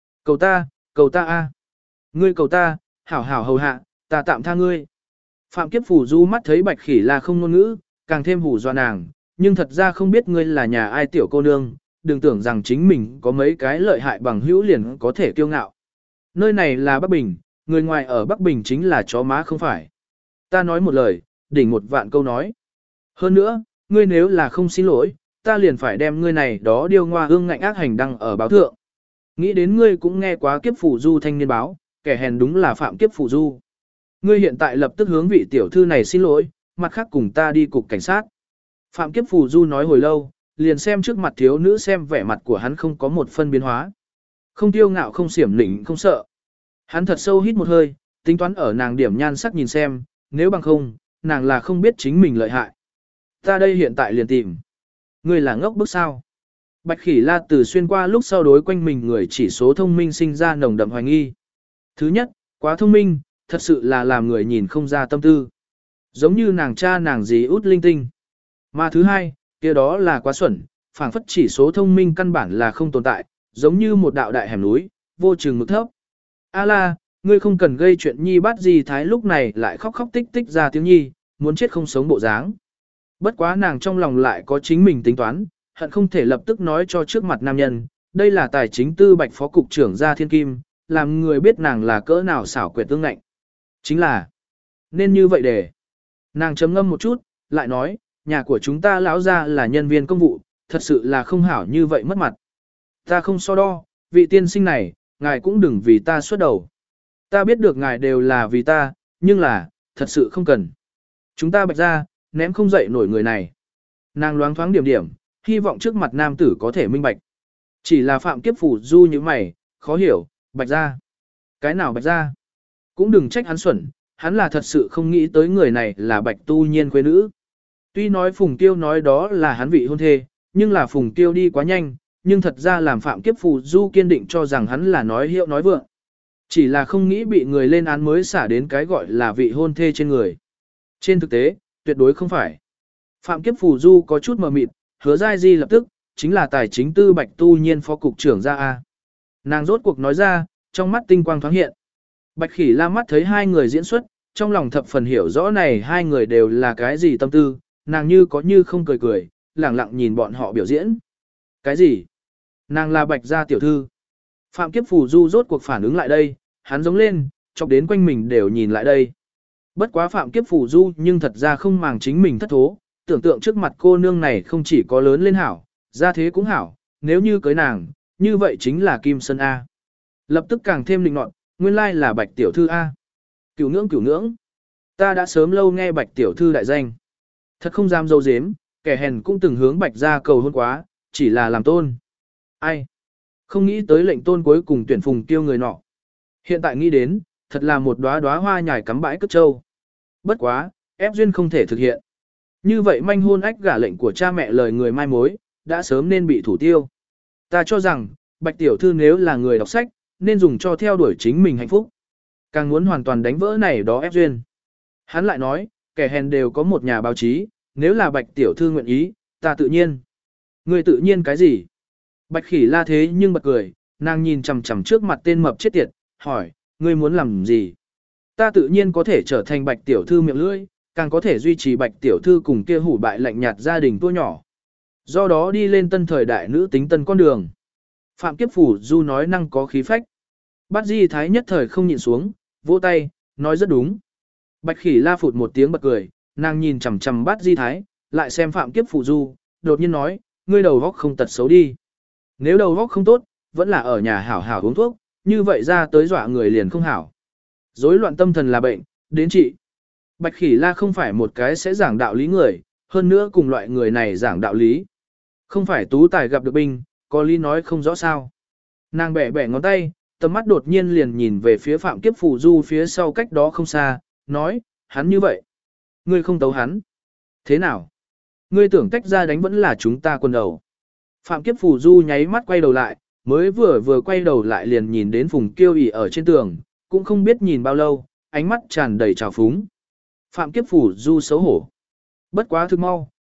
Cầu ta a. Ngươi cầu ta, hảo hảo hầu hạ, ta tạm tha ngươi. Phạm Kiếp Phủ Du mắt thấy Bạch Khỉ La không ngôn ngữ, càng thêm hù dọa nàng, nhưng thật ra không biết ngươi là nhà ai tiểu cô nương, đừng tưởng rằng chính mình có mấy cái lợi hại bằng hữu liền có thể kiêu ngạo. Nơi này là Bắc Bình, người ngoài ở Bắc Bình chính là chó má không phải. Ta nói một lời, đỉnh một vạn câu nói. Hơn nữa, ngươi nếu là không xin lỗi, ta liền phải đem ngươi này đó điêu ngoa hương ngạnh ác hành đăng ở báo thượng. Nghĩ đến ngươi cũng nghe quá Kiếp Phủ Du thanh niên báo, kẻ hèn đúng là Phạm Kiếp Phủ Du. Ngươi hiện tại lập tức hướng vị tiểu thư này xin lỗi, mặt khác cùng ta đi cục cảnh sát. Phạm Kiếp Phủ Du nói hồi lâu, liền xem trước mặt thiếu nữ xem vẻ mặt của hắn không có một phân biến hóa. Không tiêu ngạo không xiểm lĩnh không sợ. Hắn thật sâu hít một hơi, tính toán ở nàng điểm nhan sắc nhìn xem, nếu bằng không, nàng là không biết chính mình lợi hại. Ta đây hiện tại liền tìm. Ngươi là ngốc bức sao? Bạch Khỉ La từ xuyên qua lúc sau đối quanh mình người chỉ số thông minh sinh ra nồng đậm hoài nghi. Thứ nhất, quá thông minh, thật sự là làm người nhìn không ra tâm tư. Giống như nàng cha nàng dì út linh tinh. Mà thứ hai, kia đó là quá xuẩn, phảng phất chỉ số thông minh căn bản là không tồn tại, giống như một đạo đại hẻm núi, vô chừng mực thấp. A la, ngươi không cần gây chuyện nhi bắt gì thái lúc này lại khóc khóc tích tích ra tiếng nhi, muốn chết không sống bộ dáng. Bất quá nàng trong lòng lại có chính mình tính toán, hận không thể lập tức nói cho trước mặt nam nhân, đây là tài chính tư Bạch phó cục trưởng Gia Thiên Kim, làm người biết nàng là cỡ nào xảo quyệt tương ngạnh. Chính là, nên như vậy để. Nàng chấm ngâm một chút, lại nói, nhà của chúng ta lão gia là nhân viên công vụ, thật sự là không hảo như vậy mất mặt. Ta không so đo, vị tiên sinh này, ngài cũng đừng vì ta xuất đầu. Ta biết được ngài đều là vì ta, nhưng là, thật sự không cần. Chúng ta Bạch gia, ném không dậy nổi người này. Nàng loáng thoáng điểm điểm, hy vọng trước mặt nam tử có thể minh bạch. Chỉ là Phạm Kiếp Phủ Du như mày, khó hiểu, Bạch gia. Cái nào Bạch gia? Cũng đừng trách hắn xuẩn, hắn là thật sự không nghĩ tới người này là Bạch Tu Nhiên quê nữ. Tuy nói Phùng Tiêu nói đó là hắn vị hôn thê, nhưng là Phùng Tiêu đi quá nhanh, nhưng thật ra làm Phạm Kiếp Phủ Du kiên định cho rằng hắn là nói hiệu nói vượng. Chỉ là không nghĩ bị người lên án mới xả đến cái gọi là vị hôn thê trên người. Trên thực tế, tuyệt đối không phải. Phạm Kiếp Phủ Du có chút mờ mịt, Hứa Giai Di lập tức, chính là tài chính tư Bạch Tu Nhiên phó cục trưởng Gia A. Nàng rốt cuộc nói ra, trong mắt tinh quang thoáng hiện. Bạch Khỉ La mắt thấy hai người diễn xuất, trong lòng thập phần hiểu rõ này hai người đều là cái gì tâm tư, nàng như có như không cười cười, lẳng lặng nhìn bọn họ biểu diễn. Cái gì? Nàng là Bạch gia tiểu thư. Phạm Kiếp Phủ Du rốt cuộc phản ứng lại đây, hắn giống lên, chọc đến quanh mình đều nhìn lại đây. Bất quá Phạm Kiếp Phủ Du nhưng thật ra không màng chính mình thất thố, tưởng tượng trước mặt cô nương này không chỉ có lớn lên hảo, ra thế cũng hảo, nếu như cưới nàng, như vậy chính là Kim Sơn A. Lập tức càng thêm định nọt, nguyên lai là Bạch tiểu thư A. Cửu ngưỡng. Ta đã sớm lâu nghe Bạch tiểu thư đại danh. Thật không dám dâu dếm, kẻ hèn cũng từng hướng Bạch gia cầu hôn quá, chỉ là làm tôn. Ai? Không nghĩ tới lệnh tôn cuối cùng tuyển Phùng Tiêu người nọ. Hiện tại nghĩ đến, thật là một đóa đóa hoa nhài cắm bãi cất trâu. Bất quá, ép duyên không thể thực hiện. Như vậy manh hôn ách gả lệnh của cha mẹ lời người mai mối, đã sớm nên bị thủ tiêu. Ta cho rằng, Bạch tiểu thư nếu là người đọc sách, nên dùng cho theo đuổi chính mình hạnh phúc. Càng muốn hoàn toàn đánh vỡ này đó ép duyên. Hắn lại nói, kẻ hèn đều có một nhà báo chí, nếu là Bạch tiểu thư nguyện ý, ta tự nhiên. Người tự nhiên cái gì? Bạch Khỉ La thế nhưng bật cười, nàng nhìn chằm chằm trước mặt tên mập chết tiệt, hỏi, ngươi muốn làm gì? Ta tự nhiên có thể trở thành Bạch tiểu thư miệng lưỡi, càng có thể duy trì Bạch tiểu thư cùng kia hủ bại lạnh nhạt gia đình tua nhỏ. Do đó đi lên tân thời đại nữ tính tân con đường. Phạm Kiếp Phủ Du nói năng có khí phách. Bát Di Thái nhất thời không nhịn xuống, vỗ tay, nói rất đúng. Bạch Khỉ La phụt một tiếng bật cười, nàng nhìn chằm chằm Bát Di Thái, lại xem Phạm Kiếp Phủ Du, đột nhiên nói, ngươi đầu óc không tật xấu đi. Nếu đầu óc không tốt, vẫn là ở nhà hảo hảo uống thuốc, như vậy ra tới dọa người liền không hảo. Rối loạn tâm thần là bệnh, đến trị. Bạch Khỉ La không phải một cái sẽ giảng đạo lý người, hơn nữa cùng loại người này giảng đạo lý. Không phải tú tài gặp được binh, có lý nói không rõ sao. Nàng bẻ bẻ ngón tay, tầm mắt đột nhiên liền nhìn về phía Phạm Kiếp Phủ Du phía sau cách đó không xa, nói, hắn như vậy. Ngươi không tấu hắn. Thế nào? Ngươi tưởng tách ra đánh vẫn là chúng ta quân đầu. Phạm Kiếp Phủ Du nháy mắt quay đầu lại, mới vừa quay đầu lại liền nhìn đến Phùng Kiêu ỉ ở trên tường, cũng không biết nhìn bao lâu, ánh mắt tràn đầy trào phúng. Phạm Kiếp Phủ Du xấu hổ. Bất quá thực mau,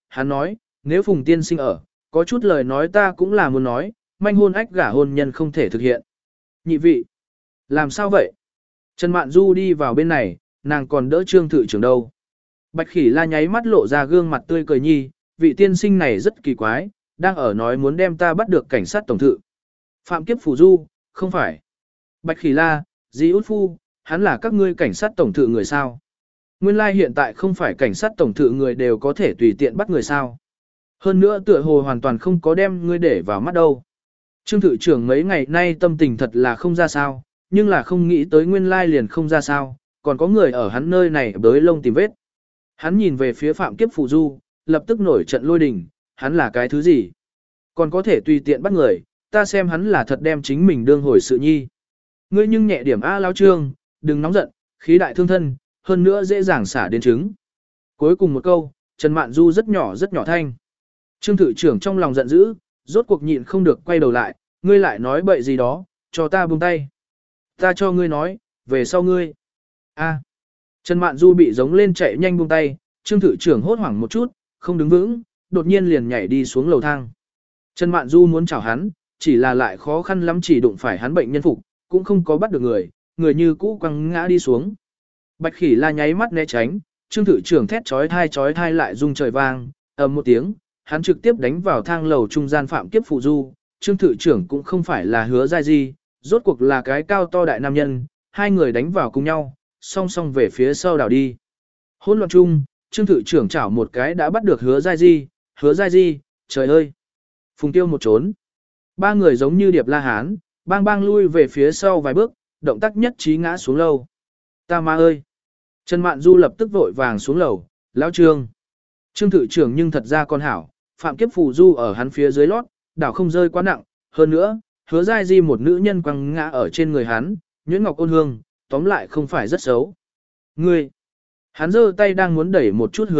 hắn nói, nếu Phùng tiên sinh ở, có chút lời nói ta cũng là muốn nói, manh hôn ách gả hôn nhân không thể thực hiện. Nhị vị, làm sao vậy? Trần Mạn Du đi vào bên này, nàng còn đỡ Trương Thự trưởng đâu. Bạch Khỉ La nháy mắt lộ ra gương mặt tươi cười nhi, vị tiên sinh này rất kỳ quái, đang ở nói muốn đem ta bắt được cảnh sát tổng thự. Phạm Kiếp Phủ Du, không phải. Bạch Khỉ La, Di Út Phu, hắn là các ngươi cảnh sát tổng thự người sao? Nguyên lai hiện tại không phải cảnh sát tổng thự người đều có thể tùy tiện bắt người sao? Hơn nữa tựa hồ hoàn toàn không có đem ngươi để vào mắt đâu. Trương thự trưởng mấy ngày nay tâm tình thật là không ra sao, nhưng là không nghĩ tới nguyên lai liền không ra sao, còn có người ở hắn nơi này bới lông tìm vết. Hắn nhìn về phía Phạm Kiếp Phụ Du, lập tức nổi trận lôi đình, hắn là cái thứ gì? Còn có thể tùy tiện bắt người, ta xem hắn là thật đem chính mình đương hồi sự nhi. Ngươi nhưng nhẹ điểm A Lão Trương, đừng nóng giận, khí đại thương thân, hơn nữa dễ dàng xả đến trứng. Cuối cùng một câu, Trần Mạn Du rất nhỏ thanh. Trương thự trưởng trong lòng giận dữ, rốt cuộc nhịn không được quay đầu lại, ngươi lại nói bậy gì đó, cho ta buông tay. Ta cho ngươi nói, về sau ngươi. A. Trần Mạn Du bị giống lên chạy nhanh buông tay, Trương thự trưởng hốt hoảng một chút, không đứng vững, đột nhiên liền nhảy đi xuống lầu thang. Trần Mạn Du muốn chào hắn, chỉ là lại khó khăn lắm chỉ đụng phải hắn bệnh nhân phục, cũng không có bắt được người như cũ quăng ngã đi xuống. Bạch Khỉ La nháy mắt né tránh, Trương thự trưởng thét chói tai lại rung trời vang, ầm một tiếng, hắn trực tiếp đánh vào thang lầu trung gian Phạm Kiếp Phụ Du. Trương thự trưởng cũng không phải là Hứa Giai Di, rốt cuộc là cái cao to đại nam nhân, hai người đánh vào cùng nhau, song song về phía sau đảo đi. Hỗn loạn chung, Trương thự trưởng chảo một cái đã bắt được Hứa Giai Di, trời ơi. Phùng Tiêu một trốn. Ba người giống như điệp la hán, bang bang lui về phía sau vài bước, động tác nhất trí ngã xuống lâu. Ta ma ơi. Trần Mạn Du lập tức vội vàng xuống lầu, lão Trương. Trương thự trưởng nhưng thật ra con hảo, Phạm Kiếp Phù Du ở hắn phía dưới lót, đảo không rơi quá nặng, hơn nữa, Hứa Giai Di một nữ nhân quăng ngã ở trên người hắn, Nhuyễn Ngọc ôn hương, tóm lại không phải rất xấu. Ngươi, hắn giơ tay đang muốn đẩy một chút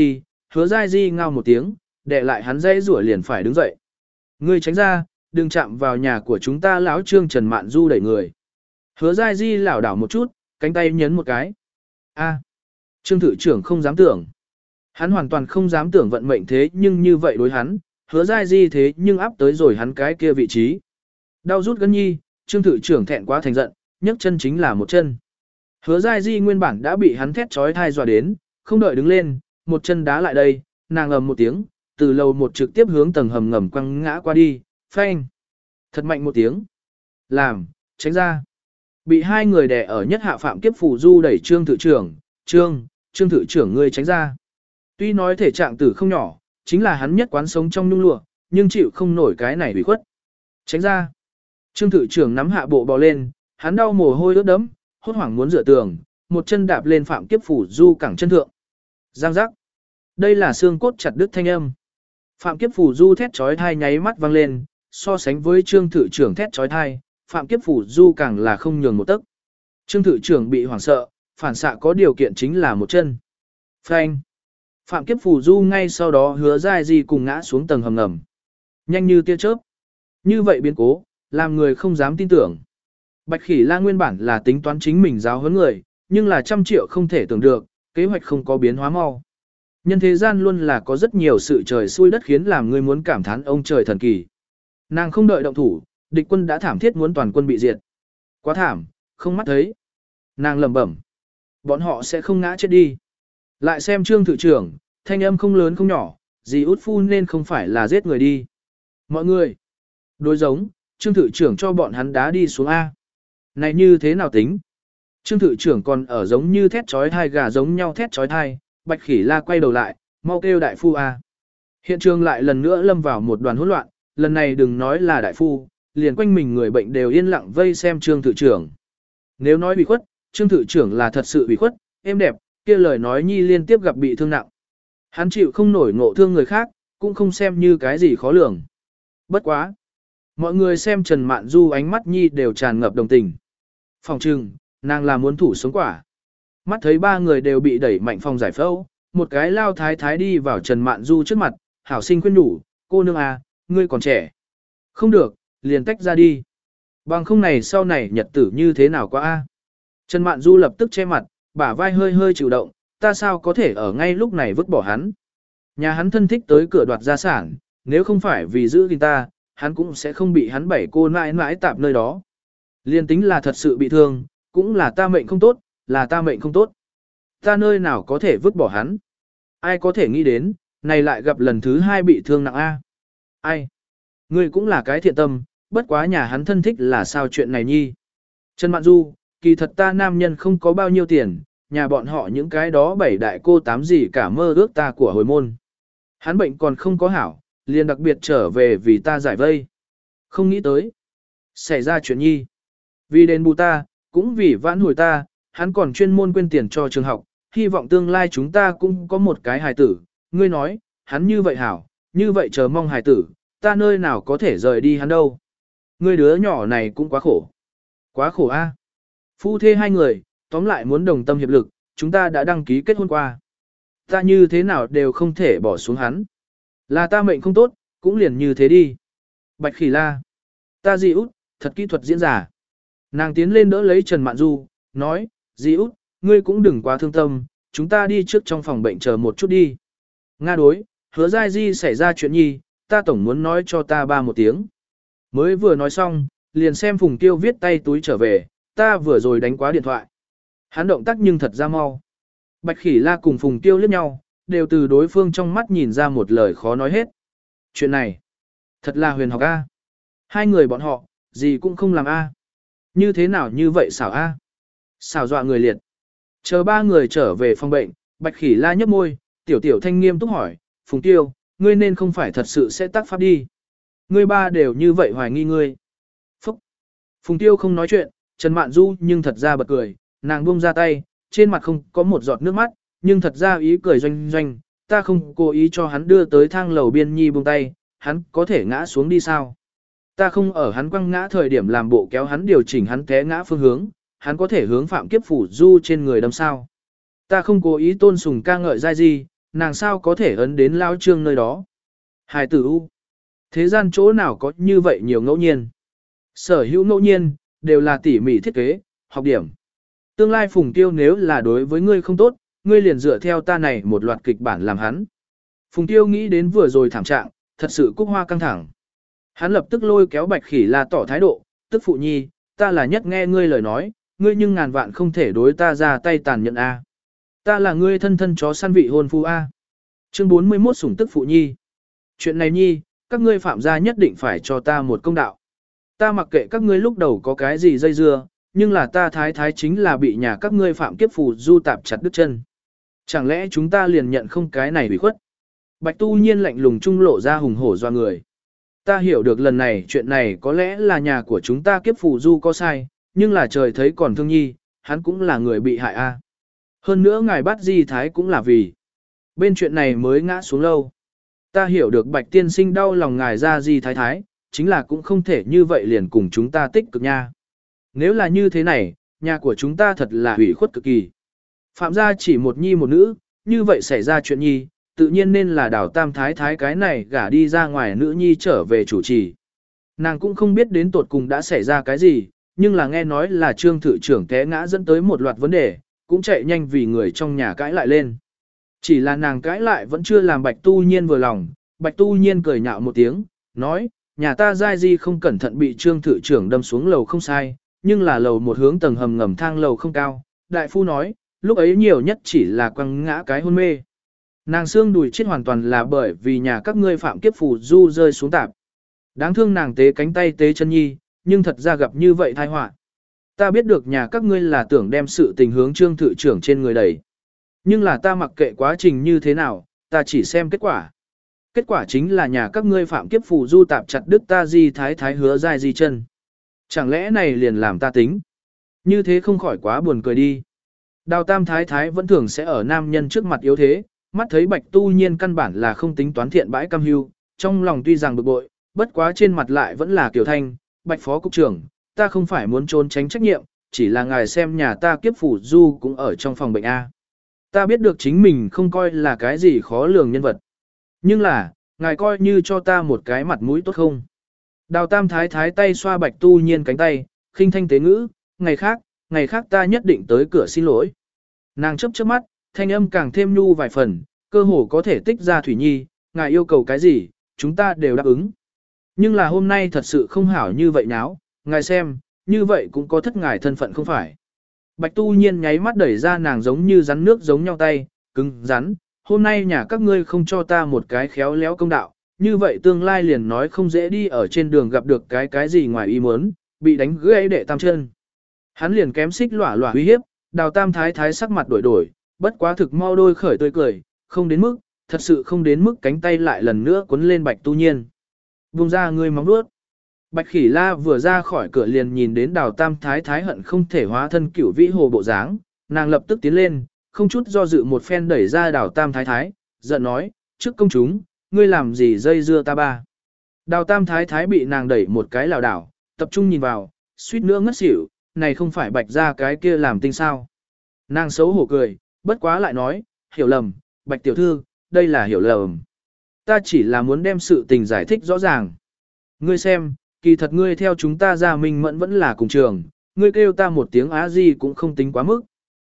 Hứa Giai Di ngao một tiếng, đè lại hắn dây rủa liền phải đứng dậy. Ngươi tránh ra, đừng chạm vào nhà của chúng ta lão Trương. Trần Mạn Du đẩy người. Hứa Giai Di lảo đảo một chút, cánh tay nhấn một cái. A, Trương thự trưởng không dám tưởng. Hắn hoàn toàn không dám tưởng vận mệnh thế nhưng như vậy đối hắn, Hứa Giai Di thế nhưng áp tới rồi hắn cái kia vị trí. Đau rút gân nhi, Trương thự trưởng thẹn quá thành giận, nhấc chân chính là một chân. Hứa Giai Di nguyên bản đã bị hắn thét chói tai dọa đến, không đợi đứng lên, một chân đá lại đây, nàng ầm một tiếng, từ lầu một trực tiếp hướng tầng hầm ngầm quăng ngã qua đi, phanh. Thật mạnh một tiếng. Làm, tránh ra. Bị hai người đè ở nhất hạ Phạm Kiếp Phù Du đẩy Trương thự trưởng, Trương thự trưởng ngươi tránh ra. Tuy nói thể trạng tử không nhỏ, chính là hắn nhất quán sống trong nhung lụa, nhưng chịu không nổi cái này bị khuất. Tránh ra. Trương thự trưởng nắm hạ bộ bò lên, hắn đau mồ hôi ướt đẫm, hốt hoảng muốn dựa tường, một chân đạp lên Phạm Kiếp Phù Du cẳng chân thượng. Giang giác. Đây là xương cốt chặt đứt thanh âm. Phạm Kiếp Phù Du thét chói tai nháy mắt vang lên, so sánh với Trương thự trưởng thét chói tai, Phạm Kiếp Phù Du càng là không nhường một tấc. Trương thự trưởng bị hoảng sợ, phản xạ có điều kiện chính là một chân. Phanh. Phạm Kiếp Phù Du ngay sau đó Hứa Giai Di cùng ngã xuống tầng hầm ngầm. Nhanh như tia chớp. Như vậy biến cố, làm người không dám tin tưởng. Bạch Khỉ La nguyên bản là tính toán chính mình giáo huấn người, nhưng là 100 triệu không thể tưởng được, kế hoạch không có biến hóa mau. Nhân thế gian luôn là có rất nhiều sự trời xui đất khiến làm người muốn cảm thán ông trời thần kỳ. Nàng không đợi động thủ, địch quân đã thảm thiết muốn toàn quân bị diệt. Quá thảm, không mắt thấy. Nàng lẩm bẩm. Bọn họ sẽ không ngã chết đi. Lại xem Trương thự trưởng, thanh âm không lớn không nhỏ, Di Út Phu nên không phải là giết người đi. Mọi người. Đối giống, Trương thự trưởng cho bọn hắn đá đi xuống A. Này như thế nào tính? Trương thự trưởng còn ở giống như thét chói tai gà giống nhau thét chói tai, Bạch Khỉ La quay đầu lại, mau kêu đại phu A. Hiện trường lại lần nữa lâm vào một đoàn hỗn loạn, lần này đừng nói là đại phu, liền quanh mình người bệnh đều yên lặng vây xem Trương thự trưởng. Nếu nói bị khuất, Trương thự trưởng là thật sự bị khuất, êm đẹp, kia lời nói nhi liên tiếp gặp bị thương nặng. Hắn chịu không nổi ngộ thương người khác, cũng không xem như cái gì khó lường. Bất quá. Mọi người xem Trần Mạn Du ánh mắt nhi đều tràn ngập đồng tình. Phòng trừng, nàng là muốn thủ sống quả. Mắt thấy ba người đều bị đẩy mạnh phòng giải phẫu, một cái lao thái thái đi vào Trần Mạn Du trước mặt, hảo sinh khuyên nhủ, cô nương à, ngươi còn trẻ. Không được, liền tách ra đi. Bằng không này sau này nhật tử như thế nào quá a? Trần Mạn Du lập tức che mặt, bả vai hơi hơi chịu động, ta sao có thể ở ngay lúc này vứt bỏ hắn. Nhà hắn thân thích tới cửa đoạt gia sản, nếu không phải vì giữ gìn ta, hắn cũng sẽ không bị hắn bảy cô mãi mãi tạp nơi đó. Liên tính là thật sự bị thương, cũng là ta mệnh không tốt, là ta mệnh không tốt. Ta nơi nào có thể vứt bỏ hắn. Ai có thể nghĩ đến, này lại gặp lần thứ hai bị thương nặng a. Ai? Ngươi cũng là cái thiện tâm, bất quá nhà hắn thân thích là sao chuyện này nhi. Trần Mạn Du, kỳ thật ta nam nhân không có bao nhiêu tiền, nhà bọn họ những cái đó bảy đại cô tám gì cả mơ ước ta của hồi môn. Hắn bệnh còn không có hảo, liền đặc biệt trở về vì ta giải vây. Không nghĩ tới. Xảy ra chuyện nhi. Vì đền bù ta, cũng vì vãn hồi ta, hắn còn chuyên môn quyên tiền cho trường học, hy vọng tương lai chúng ta cũng có một cái hài tử. Ngươi nói, hắn như vậy hảo, như vậy chờ mong hài tử, ta nơi nào có thể rời đi hắn đâu. Ngươi đứa nhỏ này cũng quá khổ. Quá khổ a. Phu thê hai người, tóm lại muốn đồng tâm hiệp lực, chúng ta đã đăng ký kết hôn qua. Ta như thế nào đều không thể bỏ xuống hắn. Là ta mệnh không tốt, cũng liền như thế đi. Bạch Khỉ La. Ta Di Út, thật kỹ thuật diễn giả. Nàng tiến lên đỡ lấy Trần Mạn Du, nói, Di Út, ngươi cũng đừng quá thương tâm, chúng ta đi trước trong phòng bệnh chờ một chút đi. Nga đối, Hứa Giai Di xảy ra chuyện nhi, ta tổng muốn nói cho ta ba một tiếng. Mới vừa nói xong, liền xem Phùng Tiêu viết tay túi trở về, ta vừa rồi đánh quá điện thoại. Hắn động tác nhưng thật ra mau. Bạch Khỉ La cùng Phùng Tiêu liếc nhau, đều từ đối phương trong mắt nhìn ra một lời khó nói hết. Chuyện này, thật là huyền học A. Hai người bọn họ, gì cũng không làm A. Như thế nào như vậy xảo A. Xảo dọa người liệt. Chờ ba người trở về phòng bệnh, Bạch Khỉ La nhấp môi, tiểu tiểu thanh nghiêm túc hỏi, Phùng Tiêu, ngươi nên không phải thật sự sẽ tác pháp đi. Ngươi ba đều như vậy hoài nghi ngươi. Phúc. Phùng Tiêu không nói chuyện, Trần Mạn Du nhưng thật ra bật cười, nàng buông ra tay, trên mặt không có một giọt nước mắt, nhưng thật ra ý cười doanh doanh, ta không cố ý cho hắn đưa tới thang lầu biên nhi buông tay, hắn có thể ngã xuống đi sao? Ta không ở hắn quăng ngã thời điểm làm bộ kéo hắn điều chỉnh hắn té ngã phương hướng, hắn có thể hướng Phạm Kiếp Phủ Du trên người đâm sao? Ta không cố ý tôn sùng ca ngợi Giai Di, nàng sao có thể ấn đến lao trương nơi đó? Hài tử U. Thế gian chỗ nào có như vậy nhiều ngẫu nhiên? Sở hữu ngẫu nhiên, đều là tỉ mỉ thiết kế, học điểm. Tương lai Phùng Tiêu nếu là đối với ngươi không tốt, ngươi liền dựa theo ta này một loạt kịch bản làm hắn. Phùng Tiêu nghĩ đến vừa rồi thảm trạng, thật sự cúc hoa căng thẳng. Hắn lập tức lôi kéo Bạch Khỉ La tỏ thái độ, tức phụ nhi, ta là nhất nghe ngươi lời nói, ngươi nhưng ngàn vạn không thể đối ta ra tay tàn nhẫn A. Ta là ngươi thân thân chó săn vị hôn phu A. Chương 41 sủng tức phụ nhi. Chuyện này nhi, các ngươi phạm gia nhất định phải cho ta một công đạo. Ta mặc kệ các ngươi lúc đầu có cái gì dây dưa, nhưng là ta thái thái chính là bị nhà các ngươi Phạm Kiếp Phù Du tạp chặt đứt chân. Chẳng lẽ chúng ta liền nhận không cái này bị khuất? Bạch Tu Nhiên lạnh lùng trung lộ ra hùng hổ doa người. Ta hiểu được lần này chuyện này có lẽ là nhà của chúng ta Kiếp Phù Du có sai, nhưng là trời thấy còn thương nhi, hắn cũng là người bị hại a. Hơn nữa ngài bắt Di Thái cũng là vì bên chuyện này mới ngã xuống lâu. Ta hiểu được Bạch Tiên Sinh đau lòng ngài ra Di Thái Thái, chính là cũng không thể như vậy liền cùng chúng ta tích cực nha. Nếu là như thế này, nhà của chúng ta thật là hủy khuất cực kỳ. Phạm gia chỉ một nhi một nữ, như vậy xảy ra chuyện nhi, tự nhiên nên là đảo tam thái thái cái này gả đi ra ngoài nữ nhi trở về chủ trì. Nàng cũng không biết đến tột cùng đã xảy ra cái gì, nhưng là nghe nói là trương thự trưởng té ngã dẫn tới một loạt vấn đề, cũng chạy nhanh vì người trong nhà cãi lại lên. Chỉ là nàng cãi lại vẫn chưa làm Bạch Tu Nhiên vừa lòng, Bạch Tu Nhiên cười nhạo một tiếng, nói, nhà ta Giai Di không cẩn thận bị trương thự trưởng đâm xuống lầu không sai, nhưng là lầu một hướng tầng hầm ngầm thang lầu không cao. Đại phu nói, lúc ấy nhiều nhất chỉ là quăng ngã cái hôn mê. Nàng xương đùi chết hoàn toàn là bởi vì nhà các ngươi Phạm Kiếp Phù Du rơi xuống tạp. Đáng thương nàng tế cánh tay tế chân nhi, nhưng thật ra gặp như vậy tai họa. Ta biết được nhà các ngươi là tưởng đem sự tình hướng trương thự trưởng trên người đẩy. Nhưng là ta mặc kệ quá trình như thế nào, ta chỉ xem kết quả. Kết quả chính là nhà các ngươi Phạm Kiếp Phù Du tạp chặt đứt ta Di Thái Thái hứa Giai Di chân. Chẳng lẽ này liền làm ta tính? Như thế không khỏi quá buồn cười đi. Đào tam thái thái vẫn thường sẽ ở nam nhân trước mặt yếu thế, mắt thấy Bạch Tu Nhiên căn bản là không tính toán thiện bãi cam hưu, trong lòng tuy rằng bực bội, bất quá trên mặt lại vẫn là Kiều Thanh, Bạch Phó Cục trưởng, ta không phải muốn trốn tránh trách nhiệm, chỉ là ngài xem nhà ta Kiếp Phủ Du cũng ở trong phòng bệnh A. Ta biết được chính mình không coi là cái gì khó lường nhân vật. Nhưng là, ngài coi như cho ta một cái mặt mũi tốt không? Đào tam thái thái tay xoa Bạch Tu Nhiên cánh tay, khinh thanh tế ngữ, ngày khác ta nhất định tới cửa xin lỗi. Nàng chớp chớp mắt, thanh âm càng thêm nhu vài phần, cơ hồ có thể tích ra thủy nhi, ngài yêu cầu cái gì, chúng ta đều đáp ứng. Nhưng là hôm nay thật sự không hảo như vậy náo, ngài xem, như vậy cũng có thất ngài thân phận không phải. Bạch Tu Nhiên nháy mắt đẩy ra nàng giống như rắn nước giống nhau tay, cứng rắn, hôm nay nhà các ngươi không cho ta một cái khéo léo công đạo, như vậy tương lai liền nói không dễ đi ở trên đường gặp được cái gì ngoài ý muốn, bị đánh gãy đệ tam chân. Hắn liền kém xích lỏa lỏa uy hiếp, Đào Tam Thái Thái sắc mặt đổi đổi, bất quá thực mau đôi khởi tươi cười, không đến mức, thật sự không đến mức cánh tay lại lần nữa cuốn lên Bạch Tu Nhiên. Vùng ra ngươi móng vuốt. Bạch Khỉ La vừa ra khỏi cửa liền nhìn đến Đào Tam Thái Thái hận không thể hóa thân cửu vĩ hồ bộ dáng, nàng lập tức tiến lên, không chút do dự một phen đẩy ra Đào Tam Thái Thái, giận nói, trước công chúng, ngươi làm gì dây dưa ta ba. Đào Tam Thái Thái bị nàng đẩy một cái lảo đảo, tập trung nhìn vào, suýt nữa ngất xỉu, này không phải Bạch ra cái kia làm tinh sao. Nàng xấu hổ cười, bất quá lại nói, hiểu lầm, Bạch tiểu thư, đây là hiểu lầm. Ta chỉ là muốn đem sự tình giải thích rõ ràng. Ngươi xem, kỳ thật ngươi theo chúng ta ra minh mẫn vẫn là cùng trường, ngươi kêu ta một tiếng á di cũng không tính quá mức.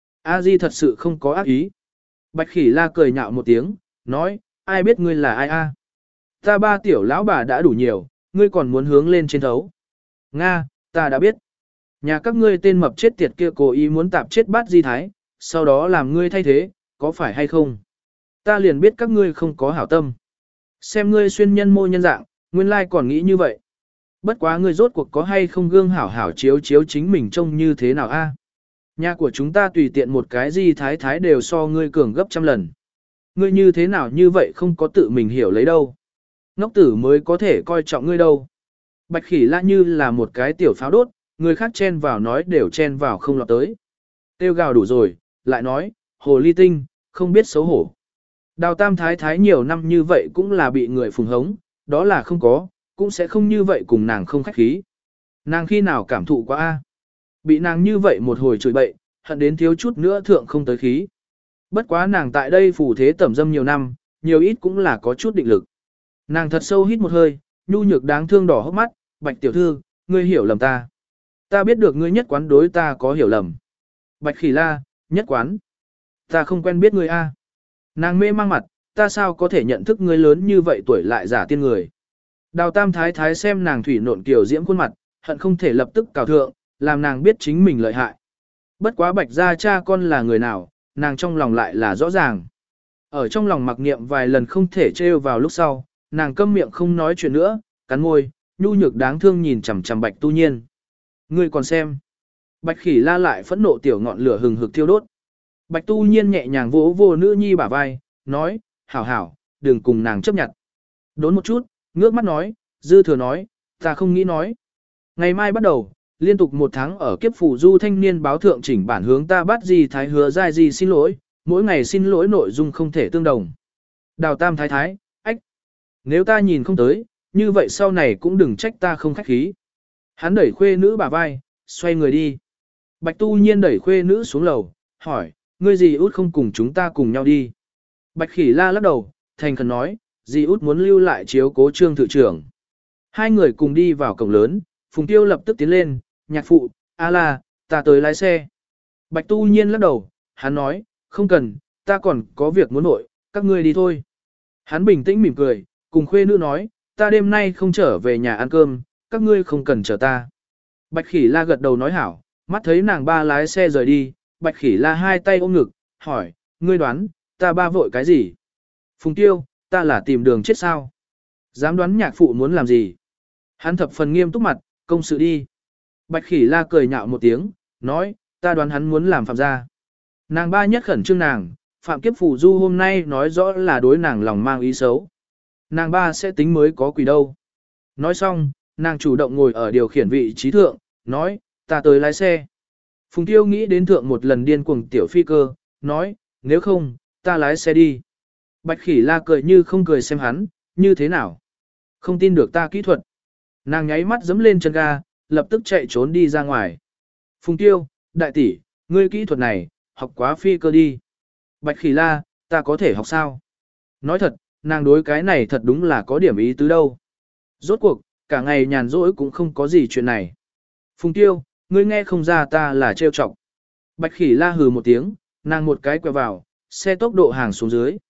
A di thật sự không có ác ý. Bạch Khỉ La cười nhạo một tiếng, nói, ai biết ngươi là ai a? Ta ba tiểu lão bà đã đủ nhiều, ngươi còn muốn hướng lên trên thấu. Nga, ta đã biết. Nhà các ngươi tên mập chết tiệt kia cố ý muốn tạp chết bát di thái, sau đó làm ngươi thay thế, có phải hay không? Ta liền biết các ngươi không có hảo tâm. Xem ngươi xuyên nhân mô nhân dạng, nguyên lai còn nghĩ như vậy. Bất quá ngươi rốt cuộc có hay không gương hảo hảo chiếu chiếu chính mình trông như thế nào a? Nhà của chúng ta tùy tiện một cái di thái thái đều so ngươi cường gấp trăm lần. Ngươi như thế nào như vậy không có tự mình hiểu lấy đâu. Ngốc tử mới có thể coi trọng ngươi đâu. Bạch Khỉ La như là một cái tiểu pháo đốt, người khác chen vào nói đều chen vào không lọt tới. Tiêu gào đủ rồi, lại nói, hồ ly tinh, không biết xấu hổ. Đào Tam Thái Thái nhiều năm như vậy cũng là bị người phùng hống, đó là không có, cũng sẽ không như vậy cùng nàng không khách khí. Nàng khi nào cảm thụ quá a? Bị nàng như vậy một hồi chửi bậy, hận đến thiếu chút nữa thượng không tới khí. Bất quá nàng tại đây phù thế tẩm dâm nhiều năm, nhiều ít cũng là có chút định lực. Nàng thật sâu hít một hơi, nhu nhược đáng thương đỏ hốc mắt, Bạch tiểu thư, ngươi hiểu lầm ta. Ta biết được ngươi nhất quán đối ta có hiểu lầm. Bạch Khỉ La, nhất quán. Ta không quen biết ngươi a. Nàng mê mang mặt, ta sao có thể nhận thức ngươi lớn như vậy tuổi lại giả tiên người. Đào Tam Thái Thái xem nàng thủy nộn kiểu diễm khuôn mặt, hận không thể lập tức cào thượng, làm nàng biết chính mình lợi hại. Bất quá Bạch gia cha con là người nào, nàng trong lòng lại là rõ ràng. Ở trong lòng mặc niệm vài lần không thể trêu vào lúc sau, nàng câm miệng không nói chuyện nữa, cắn môi, nhu nhược đáng thương nhìn chằm chằm Bạch Tu Nhiên. Ngươi còn xem. Bạch Khỉ La lại phẫn nộ tiểu ngọn lửa hừng hực thiêu đốt. Bạch Tu Nhiên nhẹ nhàng vỗ vô nữ nhi bả vai, nói, hảo hảo, đừng cùng nàng chấp nhận. Đốn một chút, ngước mắt nói, dư thừa nói, ta không nghĩ nói. Ngày mai bắt đầu, liên tục một tháng ở kiếp phủ du thanh niên báo thượng chỉnh bản hướng ta bắt gì thái hứa giai gì xin lỗi, mỗi ngày xin lỗi nội dung không thể tương đồng. Đào Tam Thái Thái, ách, nếu ta nhìn không tới, như vậy sau này cũng đừng trách ta không khách khí. Hắn đẩy khuê nữ bả vai, xoay người đi. Bạch Tu Nhiên đẩy khuê nữ xuống lầu, hỏi, ngươi dì út không cùng chúng ta cùng nhau đi. Bạch Khỉ La lắc đầu, thành khẩn nói, dì út muốn lưu lại chiếu cố Trương thự trưởng. Hai người cùng đi vào cổng lớn, Phùng Tiêu lập tức tiến lên, nhạc phụ, a la, ta tới lái xe. Bạch Tu Nhiên lắc đầu, hắn nói, không cần, ta còn có việc muốn nội, các ngươi đi thôi. Hắn bình tĩnh mỉm cười, cùng khuê nữ nói, ta đêm nay không trở về nhà ăn cơm, các ngươi không cần chờ ta. Bạch Khỉ La gật đầu nói hảo, mắt thấy nàng ba lái xe rời đi, Bạch Khỉ La hai tay ôm ngực, hỏi, ngươi đoán, ta ba vội cái gì? Phùng Tiêu, ta là tìm đường chết sao? Dám đoán nhạc phụ muốn làm gì? Hắn thập phần nghiêm túc mặt, công sự đi. Bạch Khỉ La cười nhạo một tiếng, nói, ta đoán hắn muốn làm phạm gia. Nàng ba nhất khẩn trương nàng, Phạm Kiếp Phù Du hôm nay nói rõ là đối nàng lòng mang ý xấu. Nàng ba sẽ tính mới có quỷ đâu. Nói xong, nàng chủ động ngồi ở điều khiển vị trí thượng, nói, ta tới lái xe. Phùng Tiêu nghĩ đến thượng một lần điên cuồng tiểu phi cơ, nói, nếu không, ta lái xe đi. Bạch Khỉ La cười như không cười xem hắn, như thế nào? Không tin được ta kỹ thuật. Nàng nháy mắt giẫm lên chân ga, lập tức chạy trốn đi ra ngoài. Phùng Tiêu, đại tỷ, ngươi kỹ thuật này, học quá phi cơ đi. Bạch Khỉ La, ta có thể học sao? Nói thật, nàng đối cái này thật đúng là có điểm ý tứ đâu. Rốt cuộc, cả ngày nhàn rỗi cũng không có gì chuyện này. Phùng Tiêu, ngươi nghe không ra ta là trêu chọc. Bạch Khỉ La hừ một tiếng, nàng một cái quẹo vào, xe tốc độ hàng xuống dưới.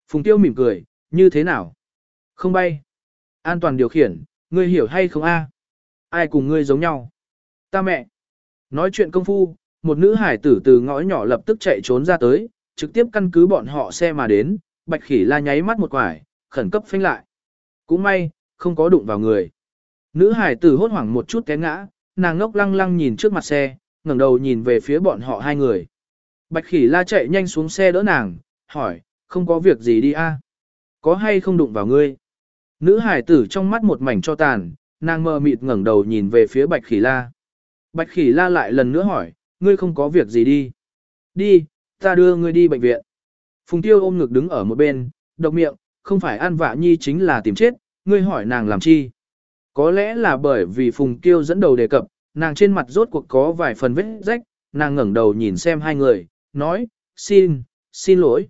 Phùng Tiêu mỉm cười, như thế nào? Không bay. An toàn điều khiển, ngươi hiểu hay không a? Ai cùng ngươi giống nhau? Ta mẹ. Nói chuyện công phu, một nữ hải tử từ ngõ nhỏ lập tức chạy trốn ra tới, trực tiếp căn cứ bọn họ xe mà đến, Bạch Khỉ La nháy mắt một quải, khẩn cấp phanh lại. Cũng may, không có đụng vào người. Nữ hải tử hốt hoảng một chút té ngã, nàng ngốc lăng lăng nhìn trước mặt xe, ngẩng đầu nhìn về phía bọn họ hai người. Bạch Khỉ La chạy nhanh xuống xe đỡ nàng, hỏi, không có việc gì đi a? Có hay không đụng vào ngươi? Nữ hải tử trong mắt một mảnh cho tàn, nàng mờ mịt ngẩng đầu nhìn về phía Bạch Khỉ La. Bạch Khỉ La lại lần nữa hỏi, ngươi không có việc gì đi? Đi, ta đưa ngươi đi bệnh viện. Phùng Tiêu ôm ngực đứng ở một bên, độc miệng, không phải An Vạ Nhi chính là tìm chết, ngươi hỏi nàng làm chi? Có lẽ là bởi vì Phùng Tiêu dẫn đầu đề cập, nàng trên mặt rốt cuộc có vài phần vết rách, nàng ngẩng đầu nhìn xem hai người, nói, xin lỗi.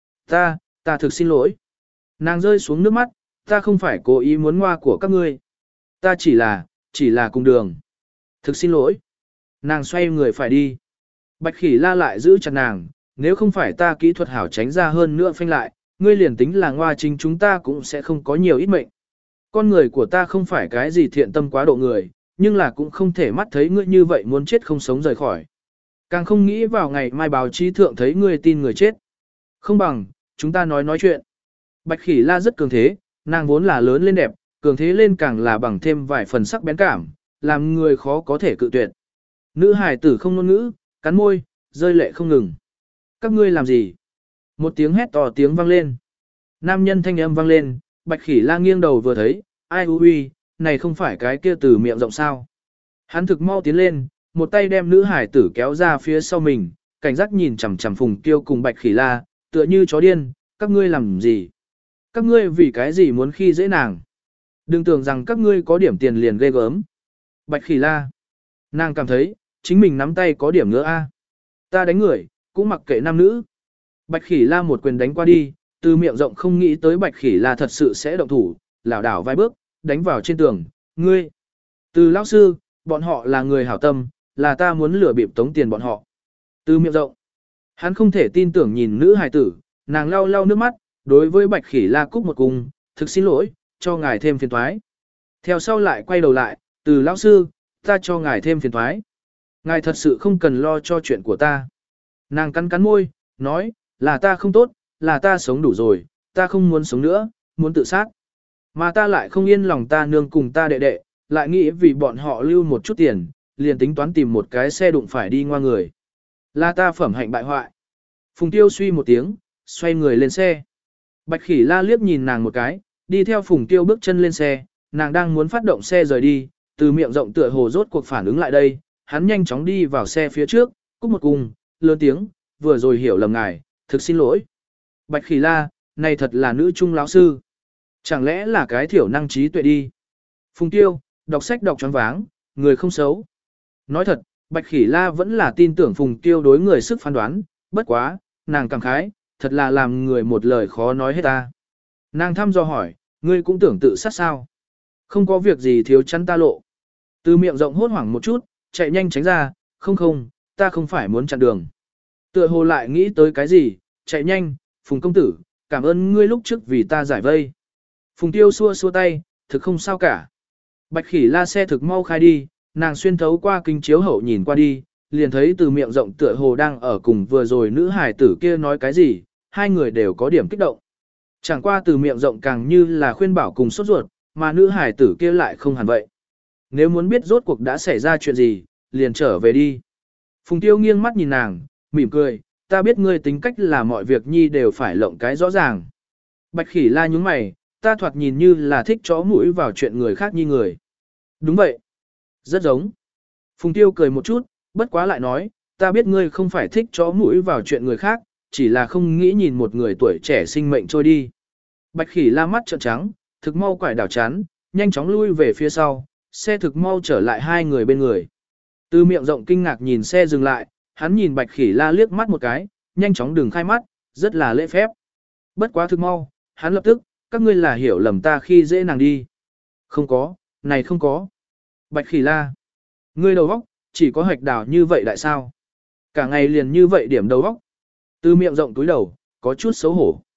Ta thực xin lỗi. Nàng rơi xuống nước mắt, ta không phải cố ý muốn ngoa của các ngươi. Ta chỉ là cùng đường. Thực xin lỗi. Nàng xoay người phải đi. Bạch Khỉ La lại giữ chặt nàng, nếu không phải ta kỹ thuật hảo tránh ra hơn nữa phanh lại, ngươi liền tính là ngoa chính chúng ta cũng sẽ không có nhiều ít mệnh. Con người của ta không phải cái gì thiện tâm quá độ người, nhưng là cũng không thể mắt thấy ngươi như vậy muốn chết không sống rời khỏi. Càng không nghĩ vào ngày mai báo chí thượng thấy ngươi tin người chết. Không bằng, chúng ta nói chuyện. Bạch Khỉ La rất cường thế, nàng vốn là lớn lên đẹp, cường thế lên càng là bằng thêm vài phần sắc bén cảm, làm người khó có thể cự tuyệt. Nữ hài tử không ngôn ngữ, cắn môi, rơi lệ không ngừng. Các ngươi làm gì? Một tiếng hét to tiếng vang lên. Nam nhân thanh âm vang lên, Bạch Khỉ La nghiêng đầu vừa thấy, ai ui, này không phải cái kia từ miệng rộng sao. Hắn thực mau tiến lên, một tay đem nữ hải tử kéo ra phía sau mình, cảnh giác nhìn chằm chằm Phùng Kiêu cùng Bạch Khỉ La, tựa như chó điên, các ngươi làm gì? Các ngươi vì cái gì muốn khi dễ nàng? Đừng tưởng rằng các ngươi có điểm tiền liền ghê gớm. Bạch Khỉ La. Nàng cảm thấy, chính mình nắm tay có điểm nữa a. Ta đánh người, cũng mặc kệ nam nữ. Bạch Khỉ La một quyền đánh qua đi, từ miệng rộng không nghĩ tới Bạch Khỉ La thật sự sẽ động thủ, lảo đảo vài bước, đánh vào trên tường, ngươi. Từ lão sư, bọn họ là người hảo tâm, là ta muốn lừa bịp tống tiền bọn họ. Từ miệng rộng, hắn không thể tin tưởng nhìn nữ hài tử, nàng lau lau nước mắt, đối với Bạch Khỉ La cúc một cung, thực xin lỗi, cho ngài thêm phiền toái. Theo sau lại quay đầu lại, từ lão sư, ta cho ngài thêm phiền toái. Ngài thật sự không cần lo cho chuyện của ta. Nàng cắn cắn môi, nói, là ta không tốt, là ta sống đủ rồi, ta không muốn sống nữa, muốn tự sát. Mà ta lại không yên lòng ta nương cùng ta đệ đệ, lại nghĩ vì bọn họ lưu một chút tiền, liền tính toán tìm một cái xe đụng phải đi ngoa người. Là ta phẩm hạnh bại hoại. Phùng Tiêu suy một tiếng, xoay người lên xe. Bạch Khỉ La liếc nhìn nàng một cái, đi theo Phùng Tiêu bước chân lên xe, nàng đang muốn phát động xe rời đi, từ miệng rộng tựa hồ rốt cuộc phản ứng lại đây, hắn nhanh chóng đi vào xe phía trước, cúc một cung, lớn tiếng, vừa rồi hiểu lầm ngài, thực xin lỗi. Bạch Khỉ La, này thật là nữ trung lão sư. Chẳng lẽ là cái thiểu năng trí tuệ đi. Phùng Tiêu, đọc sách đọc choáng váng, người không xấu. Nói thật, Bạch Khỉ La vẫn là tin tưởng Phùng Tiêu đối người sức phán đoán, bất quá, nàng cảm khái, thật là làm người một lời khó nói hết ta. Nàng thăm dò hỏi, ngươi cũng tưởng tự sát sao? Không có việc gì thiếu chắn ta lộ. Từ miệng rộng hốt hoảng một chút, chạy nhanh tránh ra, không, ta không phải muốn chặn đường. Tựa hồ lại nghĩ tới cái gì, chạy nhanh, Phùng công tử, cảm ơn ngươi lúc trước vì ta giải vây. Phùng Tiêu xua xua tay, thực không sao cả. Bạch Khỉ La xe thực mau khai đi, nàng xuyên thấu qua kính chiếu hậu nhìn qua đi, liền thấy từ miệng rộng tựa hồ đang ở cùng vừa rồi nữ hài tử kia nói cái gì, hai người đều có điểm kích động. Chẳng qua từ miệng rộng càng như là khuyên bảo cùng sốt ruột, mà nữ hài tử kia lại không hẳn vậy. Nếu muốn biết rốt cuộc đã xảy ra chuyện gì, liền trở về đi. Phùng Tiêu nghiêng mắt nhìn nàng, mỉm cười, ta biết ngươi tính cách là mọi việc nhi đều phải lộng cái rõ ràng. Bạch Khỉ La nhúng mày, ta thoạt nhìn như là thích chó mũi vào chuyện người khác như người. Đúng vậy. Rất giống. Phùng Tiêu cười một chút, bất quá lại nói, ta biết ngươi không phải thích chó mũi vào chuyện người khác, chỉ là không nghĩ nhìn một người tuổi trẻ sinh mệnh trôi đi. Bạch Khỉ La mắt trợn trắng, thực mau quải đảo chán, nhanh chóng lui về phía sau, xe thực mau trở lại hai người bên người. Từ miệng rộng kinh ngạc nhìn xe dừng lại, hắn nhìn Bạch Khỉ La liếc mắt một cái, nhanh chóng đừng khai mắt, rất là lễ phép. Bất quá thực mau, hắn lập tức, các ngươi là hiểu lầm ta khi dễ nàng đi. Không có, này không có. Bạch Khỉ La, ngươi đầu óc, chỉ có hạch đào như vậy đại sao? Cả ngày liền như vậy điểm đầu óc. Từ miệng rộng túi đầu, có chút xấu hổ.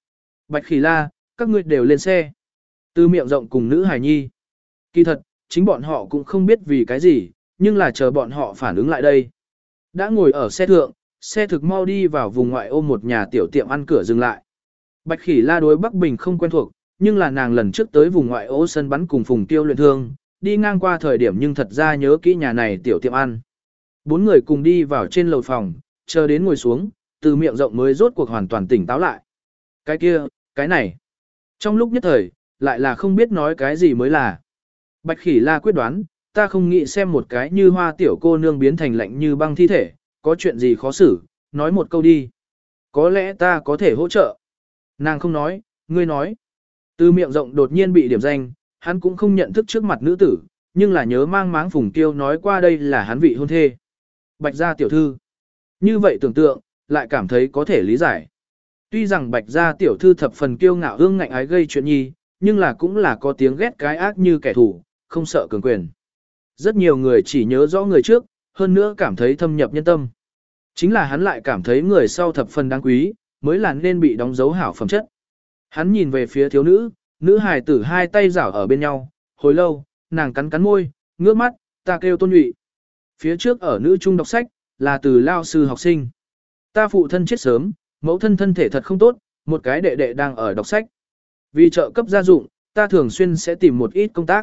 Bạch Khỉ La, các ngươi đều lên xe. Từ miệng rộng cùng nữ hài nhi. Kỳ thật, chính bọn họ cũng không biết vì cái gì, nhưng là chờ bọn họ phản ứng lại đây. Đã ngồi ở xe thượng, xe thực mau đi vào vùng ngoại ô một nhà tiểu tiệm ăn cửa dừng lại. Bạch Khỉ La đối Bắc Bình không quen thuộc, nhưng là nàng lần trước tới vùng ngoại ô sân bắn cùng Phùng Tiêu luyện thương, đi ngang qua thời điểm nhưng thật ra nhớ kỹ nhà này tiểu tiệm ăn. Bốn người cùng đi vào trên lầu phòng, chờ đến ngồi xuống, từ miệng rộng mới rốt cuộc hoàn toàn tỉnh táo lại. Cái kia, cái này. Trong lúc nhất thời, lại là không biết nói cái gì mới là. Bạch Khỉ La quyết đoán, ta không nghĩ xem một cái như hoa tiểu cô nương biến thành lạnh như băng thi thể, có chuyện gì khó xử, nói một câu đi. Có lẽ ta có thể hỗ trợ. Nàng không nói, ngươi nói. Từ miệng rộng đột nhiên bị điểm danh, hắn cũng không nhận thức trước mặt nữ tử, nhưng là nhớ mang máng Phùng Tiêu nói qua đây là hắn vị hôn thê. Bạch gia tiểu thư. Như vậy tưởng tượng, lại cảm thấy có thể lý giải. Tuy rằng Bạch gia tiểu thư thập phần kiêu ngạo ương ngạnh ái gây chuyện nhi, nhưng là cũng là có tiếng ghét cái ác như kẻ thù, không sợ cường quyền. Rất nhiều người chỉ nhớ rõ người trước, hơn nữa cảm thấy thâm nhập nhân tâm. Chính là hắn lại cảm thấy người sau thập phần đáng quý, mới là nên bị đóng dấu hảo phẩm chất. Hắn nhìn về phía thiếu nữ, nữ hài tử hai tay giảo ở bên nhau, hồi lâu, nàng cắn cắn môi, ngước mắt, ta kêu Tôn Nhụy. Phía trước ở nữ trung đọc sách, là từ lao sư học sinh. Ta phụ thân chết sớm, mẫu thân thân thể thật không tốt, một cái đệ đệ đang ở đọc sách. Vì trợ cấp gia dụng, ta thường xuyên sẽ tìm một ít công tác.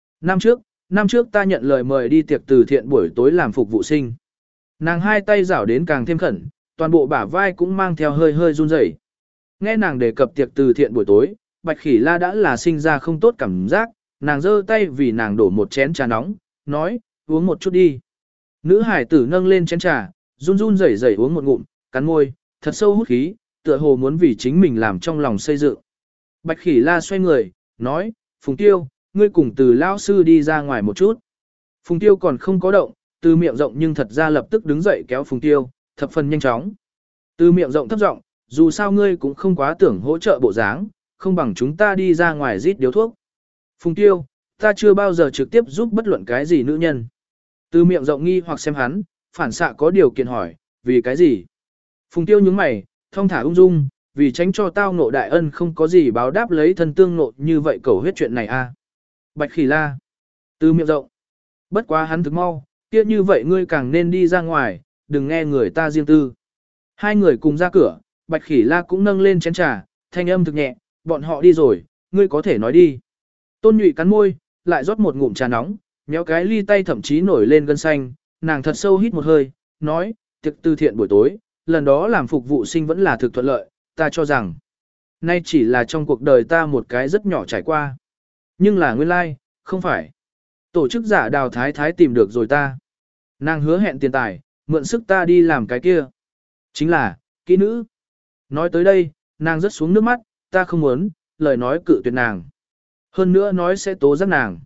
Năm trước ta nhận lời mời đi tiệc từ thiện buổi tối làm phục vụ sinh. Nàng hai tay giảo đến càng thêm khẩn, toàn bộ bả vai cũng mang theo hơi hơi run rẩy. Nghe nàng đề cập tiệc từ thiện buổi tối, Bạch Khỉ La đã là sinh ra không tốt cảm giác, nàng giơ tay vì nàng đổ một chén trà nóng, nói, uống một chút đi. Nữ hải tử nâng lên chén trà, run run rẩy rẩy uống một ngụm, cắn môi, thật sâu hút khí, tựa hồ muốn vì chính mình làm trong lòng xây dựng. Bạch Khỉ La xoay người, nói, Phùng Tiêu, ngươi cùng từ lao sư đi ra ngoài một chút. Phùng Tiêu còn không có động, từ miệng rộng nhưng thật ra lập tức đứng dậy kéo Phùng Tiêu, thập phần nhanh chóng. Từ miệng rộng thấp giọng, dù sao ngươi cũng không quá tưởng hỗ trợ bộ dáng, không bằng chúng ta đi ra ngoài rít điếu thuốc. Phùng Tiêu, ta chưa bao giờ trực tiếp giúp bất luận cái gì nữ nhân. Từ miệng rộng nghi hoặc xem hắn, phản xạ có điều kiện hỏi, vì cái gì? Phùng Tiêu nhướng mày, thong thả ung dung, vì tránh cho tao nộ đại ân không có gì báo đáp lấy thân tương nộ như vậy cầu huyết chuyện này a. Bạch Khỉ La. Từ miệng rộng. Bất quá hắn thực mau, kia như vậy ngươi càng nên đi ra ngoài, đừng nghe người ta riêng tư. Hai người cùng ra cửa, Bạch Khỉ La cũng nâng lên chén trà, thanh âm thực nhẹ, bọn họ đi rồi, ngươi có thể nói đi. Tôn Nhụy cắn môi, lại rót một ngụm trà nóng, méo cái ly tay thậm chí nổi lên gân xanh, nàng thật sâu hít một hơi, nói, tiệc từ thiện buổi tối, lần đó làm phục vụ sinh vẫn là thực thuận lợi, ta cho rằng, nay chỉ là trong cuộc đời ta một cái rất nhỏ trải qua. Nhưng là nguyên lai, không phải. Tổ chức giả Đào Thái Thái tìm được rồi ta. Nàng hứa hẹn tiền tài, mượn sức ta đi làm cái kia. Chính là, kỹ nữ. Nói tới đây, nàng rớt xuống nước mắt, ta không muốn, lời nói cự tuyệt nàng. Hơn nữa nói sẽ tố giác nàng.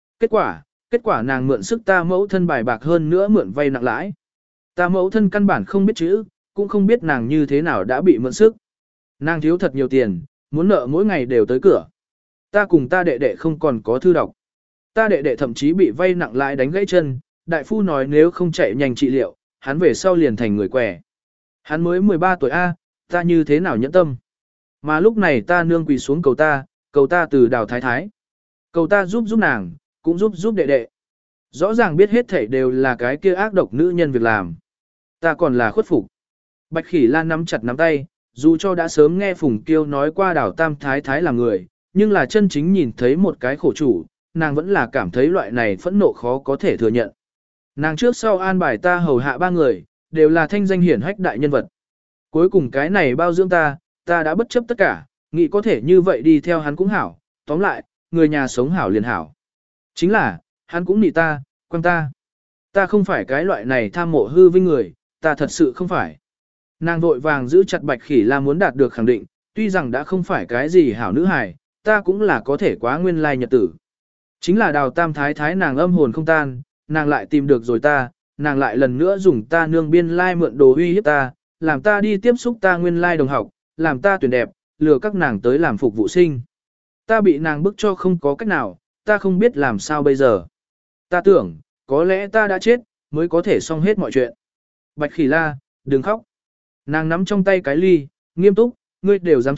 Kết quả nàng mượn sức ta mẫu thân bài bạc hơn nữa mượn vay nặng lãi. Ta mẫu thân căn bản không biết chữ, cũng không biết nàng như thế nào đã bị mượn sức. Nàng thiếu thật nhiều tiền, muốn nợ mỗi ngày đều tới cửa. Ta cùng ta đệ đệ không còn có thư đọc. Ta đệ đệ thậm chí bị vay nặng lãi đánh gãy chân, đại phu nói nếu không chạy nhanh trị liệu, hắn về sau liền thành người quẻ. Hắn mới 13 tuổi A, ta như thế nào nhẫn tâm. Mà lúc này ta nương quỳ xuống cầu ta từ Đào Thái Thái. Cầu ta giúp nàng, cũng giúp đệ đệ. Rõ ràng biết hết thảy đều là cái kia ác độc nữ nhân việc làm. Ta còn là khuất phục. Bạch Khỉ Lan nắm chặt nắm tay, dù cho đã sớm nghe Phùng Kiêu nói qua Đào Tam Thái Thái là người, nhưng là chân chính nhìn thấy một cái khổ chủ, nàng vẫn là cảm thấy loại này phẫn nộ khó có thể thừa nhận. Nàng trước sau an bài ta hầu hạ ba người, đều là thanh danh hiển hách đại nhân vật. Cuối cùng cái này bao dưỡng ta đã bất chấp tất cả, nghĩ có thể như vậy đi theo hắn cũng hảo, tóm lại, người nhà sống hảo liền hảo. Chính là, hắn cũng nị ta, quan ta. Ta không phải cái loại này tham mộ hư vinh người, ta thật sự không phải. Nàng vội vàng giữ chặt Bạch Khỉ La muốn đạt được khẳng định, tuy rằng đã không phải cái gì hảo nữ hài, ta cũng là có thể quá nguyên lai nhật tử. Chính là Đào Tam Thái Thái nàng âm hồn không tan, nàng lại tìm được rồi ta, nàng lại lần nữa dùng ta nương biên lai mượn đồ uy hiếp ta, làm ta đi tiếp xúc ta nguyên lai đồng học, làm ta tuyển đẹp, lừa các nàng tới làm phục vụ sinh. Ta bị nàng bức cho không có cách nào, ta không biết làm sao bây giờ. Ta tưởng, có lẽ ta đã chết, mới có thể xong hết mọi chuyện. Bạch Khỉ La, đừng khóc. Nàng nắm trong tay cái ly, nghiêm túc, ngươi đều dám chết,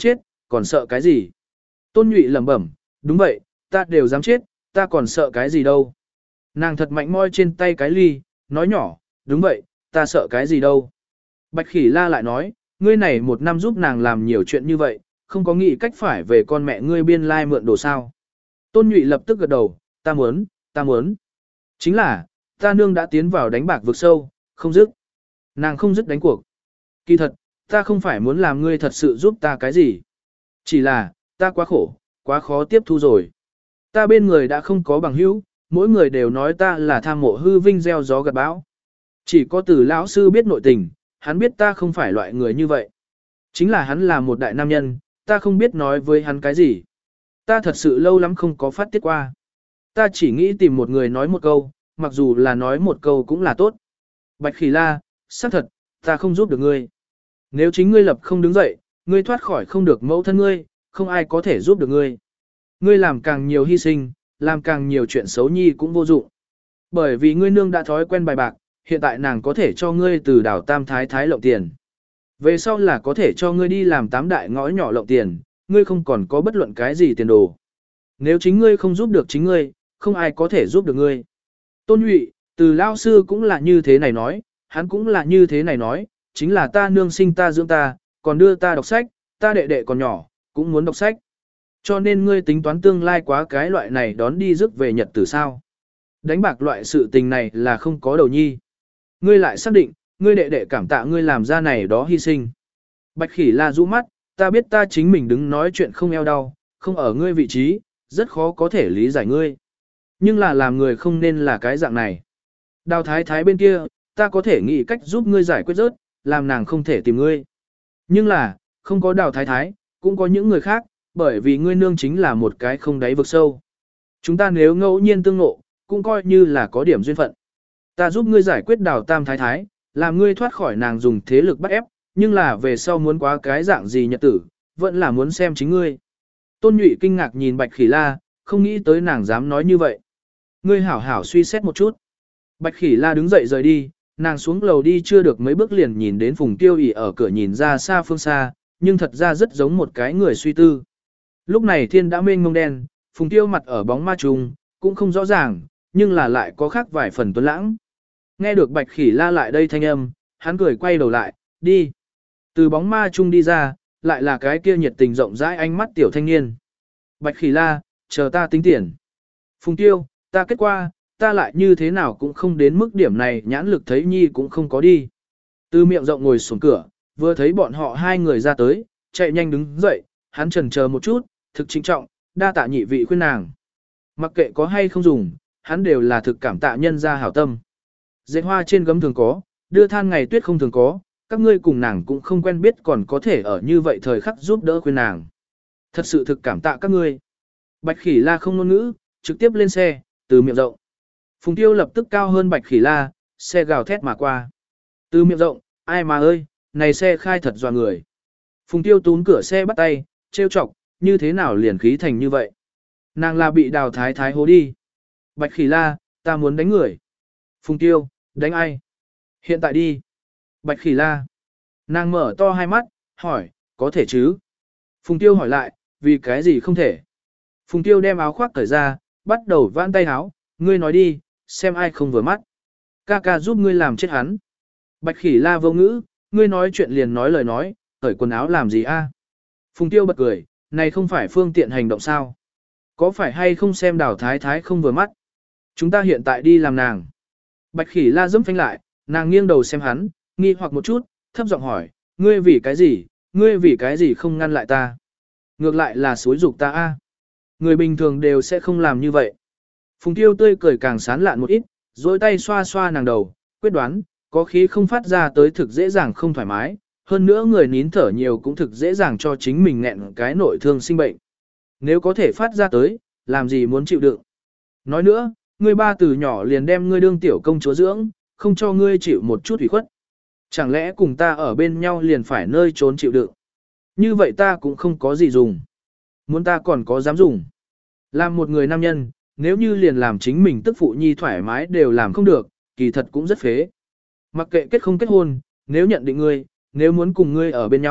còn sợ cái gì? Tôn Nhụy lẩm bẩm, đúng vậy, ta đều dám chết, ta còn sợ cái gì đâu. Nàng thật mạnh moi trên tay cái ly, nói nhỏ, đúng vậy, ta sợ cái gì đâu. Bạch Khỉ La lại nói, ngươi này một năm giúp nàng làm nhiều chuyện như vậy, không có nghĩ cách phải về con mẹ ngươi biên lai mượn đồ sao. Tôn Nhụy lập tức gật đầu, ta muốn. Chính là, ta nương đã tiến vào đánh bạc vực sâu, không dứt. Nàng không dứt đánh cuộc. Kỳ thật, ta không phải muốn làm ngươi thật sự giúp ta cái gì. Chỉ là, ta quá khổ, quá khó tiếp thu rồi. Ta bên người đã không có bằng hữu, mỗi người đều nói ta là tham mộ hư vinh gieo gió gặt bão. Chỉ có từ lão sư biết nội tình, hắn biết ta không phải loại người như vậy. Chính là hắn là một đại nam nhân, ta không biết nói với hắn cái gì. Ta thật sự lâu lắm không có phát tiết qua. Ta chỉ nghĩ tìm một người nói một câu, mặc dù là nói một câu cũng là tốt. Bạch Khỉ La, xác thật, ta không giúp được ngươi. Nếu chính ngươi lập không đứng dậy, ngươi thoát khỏi không được mẫu thân ngươi, không ai có thể giúp được ngươi. Ngươi làm càng nhiều hy sinh, làm càng nhiều chuyện xấu nhi cũng vô dụng. Bởi vì ngươi nương đã thói quen bài bạc, hiện tại nàng có thể cho ngươi từ đảo tam thái thái lộng tiền. Về sau là có thể cho ngươi đi làm tám đại ngõ nhỏ lộng tiền, ngươi không còn có bất luận cái gì tiền đồ. Nếu chính ngươi không giúp được chính ngươi, không ai có thể giúp được ngươi. Tôn Nhụy, từ lao sư cũng là như thế này nói, hắn cũng là như thế này nói, chính là ta nương sinh ta dưỡng ta, còn đưa ta đọc sách, ta đệ đệ còn nhỏ, cũng muốn đọc sách. Cho nên ngươi tính toán tương lai quá cái loại này đón đi rước về nhật tử sao. Đánh bạc loại sự tình này là không có đầu nhi. Ngươi lại xác định, ngươi đệ đệ cảm tạ ngươi làm ra này đó hy sinh. Bạch Khỉ La rũ mắt, ta biết ta chính mình đứng nói chuyện không eo đau, không ở ngươi vị trí, rất khó có thể lý giải ngươi. Nhưng là làm người không nên là cái dạng này. Đào thái thái bên kia, ta có thể nghĩ cách giúp ngươi giải quyết rớt, làm nàng không thể tìm ngươi. Nhưng là, không có đào thái thái, cũng có những người khác, bởi vì ngươi nương chính là một cái không đáy vực sâu. Chúng ta nếu ngẫu nhiên tương ngộ, cũng coi như là có điểm duyên phận. Ta giúp ngươi giải quyết đào tam thái thái, làm ngươi thoát khỏi nàng dùng thế lực bắt ép, nhưng là về sau muốn quá cái dạng gì nhật tử, vẫn là muốn xem chính ngươi. Tôn Nhụy kinh ngạc nhìn Bạch Khỉ La, không nghĩ tới nàng dám nói như vậy. Ngươi hảo hảo suy xét một chút. Bạch Khỉ La đứng dậy rời đi, nàng xuống lầu đi chưa được mấy bước liền nhìn đến Phùng Tiêu ỉ ở cửa nhìn ra xa phương xa, nhưng thật ra rất giống một cái người suy tư. Lúc này thiên đã mênh mông đen, Phùng Tiêu mặt ở bóng ma trùng, cũng không rõ ràng, nhưng là lại có khác vài phần tuấn lãng. Nghe được Bạch Khỉ La lại đây thanh âm, hắn cười quay đầu lại, đi. Từ bóng ma chung đi ra, lại là cái kia nhiệt tình rộng rãi ánh mắt tiểu thanh niên. Bạch Khỉ La, chờ ta tính tiền. Phùng Tiêu, ta kết quả, ta lại như thế nào cũng không đến mức điểm này, nhãn lực thấy nhi cũng không có đi. Từ miệng rộng ngồi xuống cửa, vừa thấy bọn họ hai người ra tới, chạy nhanh đứng dậy, hắn chần chờ một chút, thực chính trọng, đa tạ nhị vị khuyên nàng. Mặc kệ có hay không dùng, hắn đều là thực cảm tạ nhân ra hảo tâm. Dệt hoa trên gấm thường có, đưa than ngày tuyết không thường có, các ngươi cùng nàng cũng không quen biết còn có thể ở như vậy thời khắc giúp đỡ khuyên nàng. Thật sự thực cảm tạ các ngươi. Bạch Khỉ La không ngôn ngữ, trực tiếp lên xe, từ miệng rộng. Phùng Tiêu lập tức cao hơn Bạch Khỉ La, xe gào thét mà qua. Từ miệng rộng, ai mà ơi, này xe khai thật dọa người. Phùng Tiêu túm cửa xe bắt tay, trêu chọc, như thế nào liền khí thành như vậy. Nàng là bị đào thái thái hố đi. Bạch Khỉ La, ta muốn đánh người. Phùng Tiêu, đánh ai? Hiện tại đi. Bạch Khỉ La. Nàng mở to hai mắt, hỏi, có thể chứ? Phùng Tiêu hỏi lại, vì cái gì không thể? Phùng Tiêu đem áo khoác cởi ra, bắt đầu vãn tay áo, ngươi nói đi, xem ai không vừa mắt. Ca ca giúp ngươi làm chết hắn. Bạch Khỉ La vô ngữ, ngươi nói chuyện liền nói lời nói, cởi quần áo làm gì a? Phùng Tiêu bật cười, này không phải phương tiện hành động sao? Có phải hay không xem đào thái thái không vừa mắt? Chúng ta hiện tại đi làm nàng. Bạch Khỉ La dẫm phanh lại, nàng nghiêng đầu xem hắn, nghi hoặc một chút, thấp giọng hỏi, ngươi vì cái gì không ngăn lại ta? Ngược lại là xúi dục ta a. Người bình thường đều sẽ không làm như vậy. Phùng Tiêu tươi cười càng sán lạn một ít, dối tay xoa xoa nàng đầu, quyết đoán, có khí không phát ra tới thực dễ dàng không thoải mái, hơn nữa người nín thở nhiều cũng thực dễ dàng cho chính mình nghẹn cái nội thương sinh bệnh. Nếu có thể phát ra tới, làm gì muốn chịu đựng. Nói nữa, ngươi ba từ nhỏ liền đem ngươi đương tiểu công chúa dưỡng, không cho ngươi chịu một chút ủy khuất. Chẳng lẽ cùng ta ở bên nhau liền phải nơi trốn chịu đựng. Như vậy ta cũng không có gì dùng. Muốn ta còn có dám dùng. Làm một người nam nhân, nếu như liền làm chính mình tức phụ nhi thoải mái đều làm không được, kỳ thật cũng rất phế. Mặc kệ kết không kết hôn, nếu nhận định ngươi, nếu muốn cùng ngươi ở bên nhau,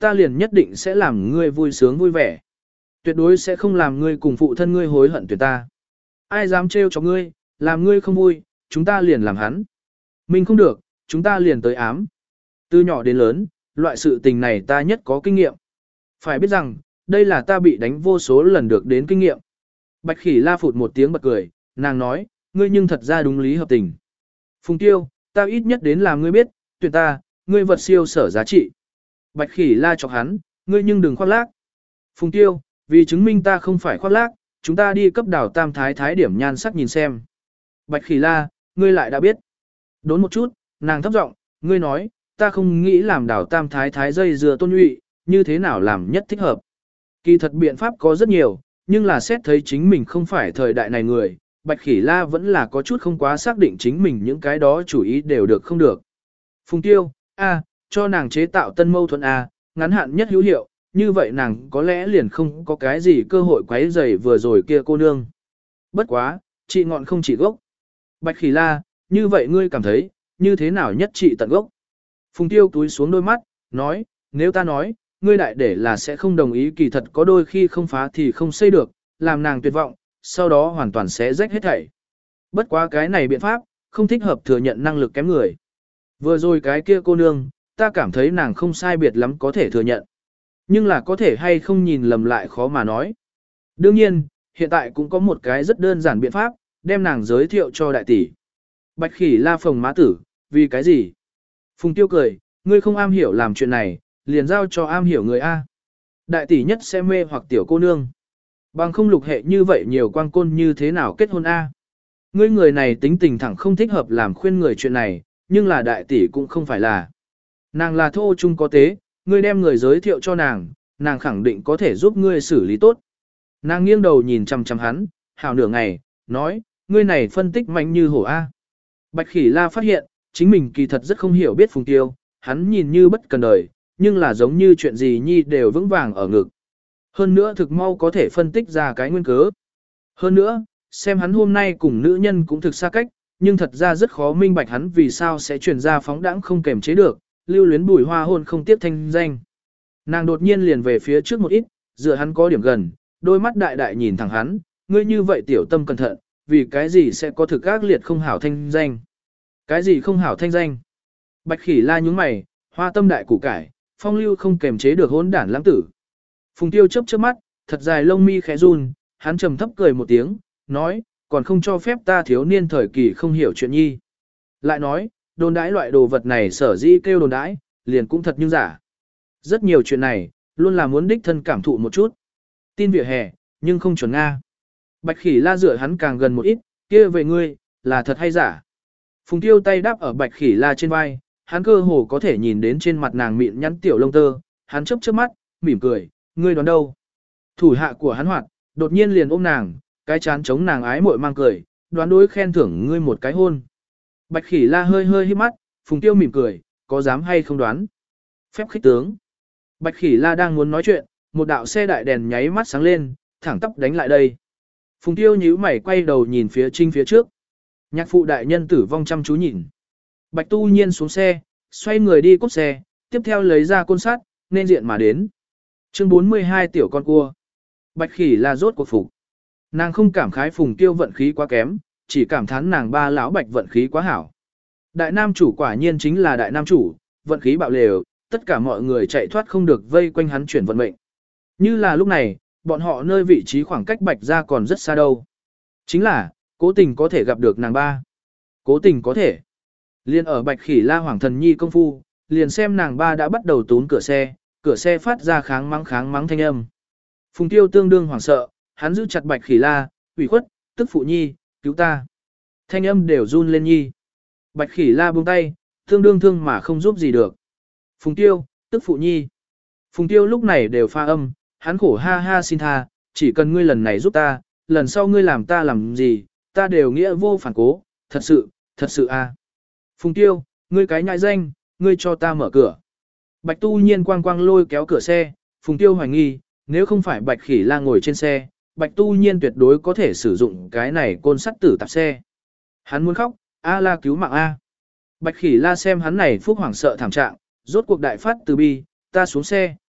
ta liền nhất định sẽ làm ngươi vui sướng vui vẻ. Tuyệt đối sẽ không làm ngươi cùng phụ thân ngươi hối hận tuyệt ta. Ai dám trêu cho ngươi, làm ngươi không vui, chúng ta liền làm hắn. Mình không được, chúng ta liền tới ám. Từ nhỏ đến lớn, loại sự tình này ta nhất có kinh nghiệm. Phải biết rằng, đây là ta bị đánh vô số lần được đến kinh nghiệm. Bạch Khỉ La phụt một tiếng bật cười, nàng nói, ngươi nhưng thật ra đúng lý hợp tình. Phùng Tiêu, ta ít nhất đến làm ngươi biết, tuyệt ta, ngươi vật siêu sở giá trị. Bạch Khỉ La chọc hắn, ngươi nhưng đừng khoác lác. Phùng Tiêu, vì chứng minh ta không phải khoác lác, chúng ta đi cấp đảo Tam Thái Thái điểm nhan sắc nhìn xem. Bạch Khỉ La, ngươi lại đã biết. Đốn một chút, nàng thấp giọng, ngươi nói, ta không nghĩ làm đảo Tam Thái Thái dây dưa Tôn Nhụy, như thế nào làm nhất thích hợp. Kỳ thật biện pháp có rất nhiều, nhưng là xét thấy chính mình không phải thời đại này người, Bạch Khỉ La vẫn là có chút không quá xác định chính mình những cái đó chủ ý đều được không được. Phùng Tiêu, cho nàng chế tạo tân mâu thuẫn ngắn hạn nhất hữu hiệu, như vậy nàng có lẽ liền không có cái gì cơ hội quấy rầy vừa rồi kia cô nương. Bất quá, trị ngọn không trị gốc. Bạch Khỉ La, như vậy ngươi cảm thấy, như thế nào nhất trị tận gốc? Phùng Tiêu túi xuống đôi mắt, nói, nếu ta nói, ngươi đại để là sẽ không đồng ý, kỳ thật có đôi khi không phá thì không xây được, làm nàng tuyệt vọng, sau đó hoàn toàn sẽ rách hết thảy. Bất quá cái này biện pháp, không thích hợp thừa nhận năng lực kém người. Vừa rồi cái kia cô nương, ta cảm thấy nàng không sai biệt lắm có thể thừa nhận. Nhưng là có thể hay không nhìn lầm lại khó mà nói. Đương nhiên, hiện tại cũng có một cái rất đơn giản biện pháp, đem nàng giới thiệu cho đại tỷ. Bạch Khỉ La phồng má tử, vì cái gì? Phùng Tiêu cười, ngươi không am hiểu làm chuyện này, liền giao cho am hiểu người A. Đại tỷ nhất sẽ mê hoặc tiểu cô nương. Bằng không lục hệ như vậy nhiều quang côn như thế nào kết hôn A. Ngươi người này tính tình thẳng không thích hợp làm khuyên người chuyện này, nhưng là đại tỷ cũng không phải là. Nàng là thô trung có tế, ngươi đem người giới thiệu cho nàng, nàng khẳng định có thể giúp ngươi xử lý tốt. Nàng nghiêng đầu nhìn chằm chằm hắn, hào nửa ngày, nói, ngươi này phân tích mạnh như hổ A. Bạch Khỉ La phát hiện, chính mình kỳ thật rất không hiểu biết Phùng Tiêu, hắn nhìn như bất cần đời, nhưng là giống như chuyện gì nhi đều vững vàng ở ngực. Hơn nữa thực mau có thể phân tích ra cái nguyên cớ. Hơn nữa, xem hắn hôm nay cùng nữ nhân cũng thực xa cách, nhưng thật ra rất khó minh bạch hắn vì sao sẽ truyền ra phóng đãng không kềm chế được, lưu luyến bùi hoa hôn không tiếp thanh danh. Nàng đột nhiên liền về phía trước một ít, dựa hắn có điểm gần, đôi mắt đại đại nhìn thẳng hắn, ngươi như vậy tiểu tâm cẩn thận, vì cái gì sẽ có thực ác liệt không hảo thanh danh. Cái gì không hảo thanh danh? Bạch Khỉ La nhúng mày, hoa tâm đại củ cải, phong lưu không kềm chế được hỗn đản lãng tử. Phùng Tiêu chớp chớp mắt, thật dài lông mi khẽ run, hắn trầm thấp cười một tiếng, nói, còn không cho phép ta thiếu niên thời kỳ không hiểu chuyện nhi. Lại nói, đồn đãi loại đồ vật này sở dĩ kêu đồn đãi, liền cũng thật nhưng giả. Rất nhiều chuyện này, luôn là muốn đích thân cảm thụ một chút. Tin vỉa hè, nhưng không chuẩn Nga. Bạch Khỉ La dựa hắn càng gần một ít, kia về ngươi, là thật hay giả. Phùng Tiêu tay đáp ở Bạch Khỉ La trên vai, hắn cơ hồ có thể nhìn đến trên mặt nàng mịn nhắn tiểu lông tơ, hắn chớp chớp mắt, mỉm cười, ngươi đoán đâu? Thủ hạ của hắn hoạt, đột nhiên liền ôm nàng, cái chán chống nàng ái muội mang cười, đoán đối khen thưởng ngươi một cái hôn. Bạch Khỉ La hơi hơi híp mắt, Phùng Tiêu mỉm cười, có dám hay không đoán? Phép khích tướng. Bạch Khỉ La đang muốn nói chuyện, một đạo xe đại đèn nháy mắt sáng lên, thẳng tắp đánh lại đây. Phùng Tiêu nhíu mày quay đầu nhìn phía Trinh phía trước. Nhạc phụ đại nhân tử vong chăm chú nhìn. Bạch Tu Nhiên xuống xe, xoay người đi cốt xe, tiếp theo lấy ra côn sắt, nên diện mà đến. Chương 42 tiểu con cua. Bạch Khỉ La rốt cuộc phục. Nàng không cảm khái Phùng Tiêu vận khí quá kém, chỉ cảm thán nàng ba lão Bạch vận khí quá hảo. Đại nam chủ quả nhiên chính là đại nam chủ, vận khí bạo lều, tất cả mọi người chạy thoát không được vây quanh hắn chuyển vận mệnh. Như là lúc này, bọn họ nơi vị trí khoảng cách Bạch ra còn rất xa đâu. Chính là, cố tình có thể gặp được nàng ba. Cố tình có thể. Liên ở Bạch Khỉ La Hoàng Thần Nhi công phu, liền xem nàng ba đã bắt đầu tún cửa xe phát ra kháng mắng thanh âm. Phùng Tiêu tương đương hoảng sợ, hắn giữ chặt Bạch Khỉ La, ủy khuất, tức phụ nhi, cứu ta. Thanh âm đều run lên nhi. Bạch Khỉ La buông tay, tương đương thương mà không giúp gì được. Phùng Tiêu, tức phụ nhi. Phùng Tiêu lúc này đều pha âm, hắn khổ ha ha xin tha, chỉ cần ngươi lần này giúp ta, lần sau ngươi làm ta làm gì, ta đều nghĩa vô phản cố, thật sự a. Phùng Tiêu, ngươi cái nhãi danh, ngươi cho ta mở cửa. Bạch Tu Nhiên quang quang lôi kéo cửa xe, Phùng Tiêu hoài nghi, nếu không phải Bạch Khỉ La ngồi trên xe, Bạch Tu Nhiên tuyệt đối có thể sử dụng cái này côn sắt tử tạp xe. Hắn muốn khóc, a la cứu mạng a. Bạch Khỉ La xem hắn này phúc hoảng sợ thảm trạng, rốt cuộc đại phát từ bi, ta xuống xe,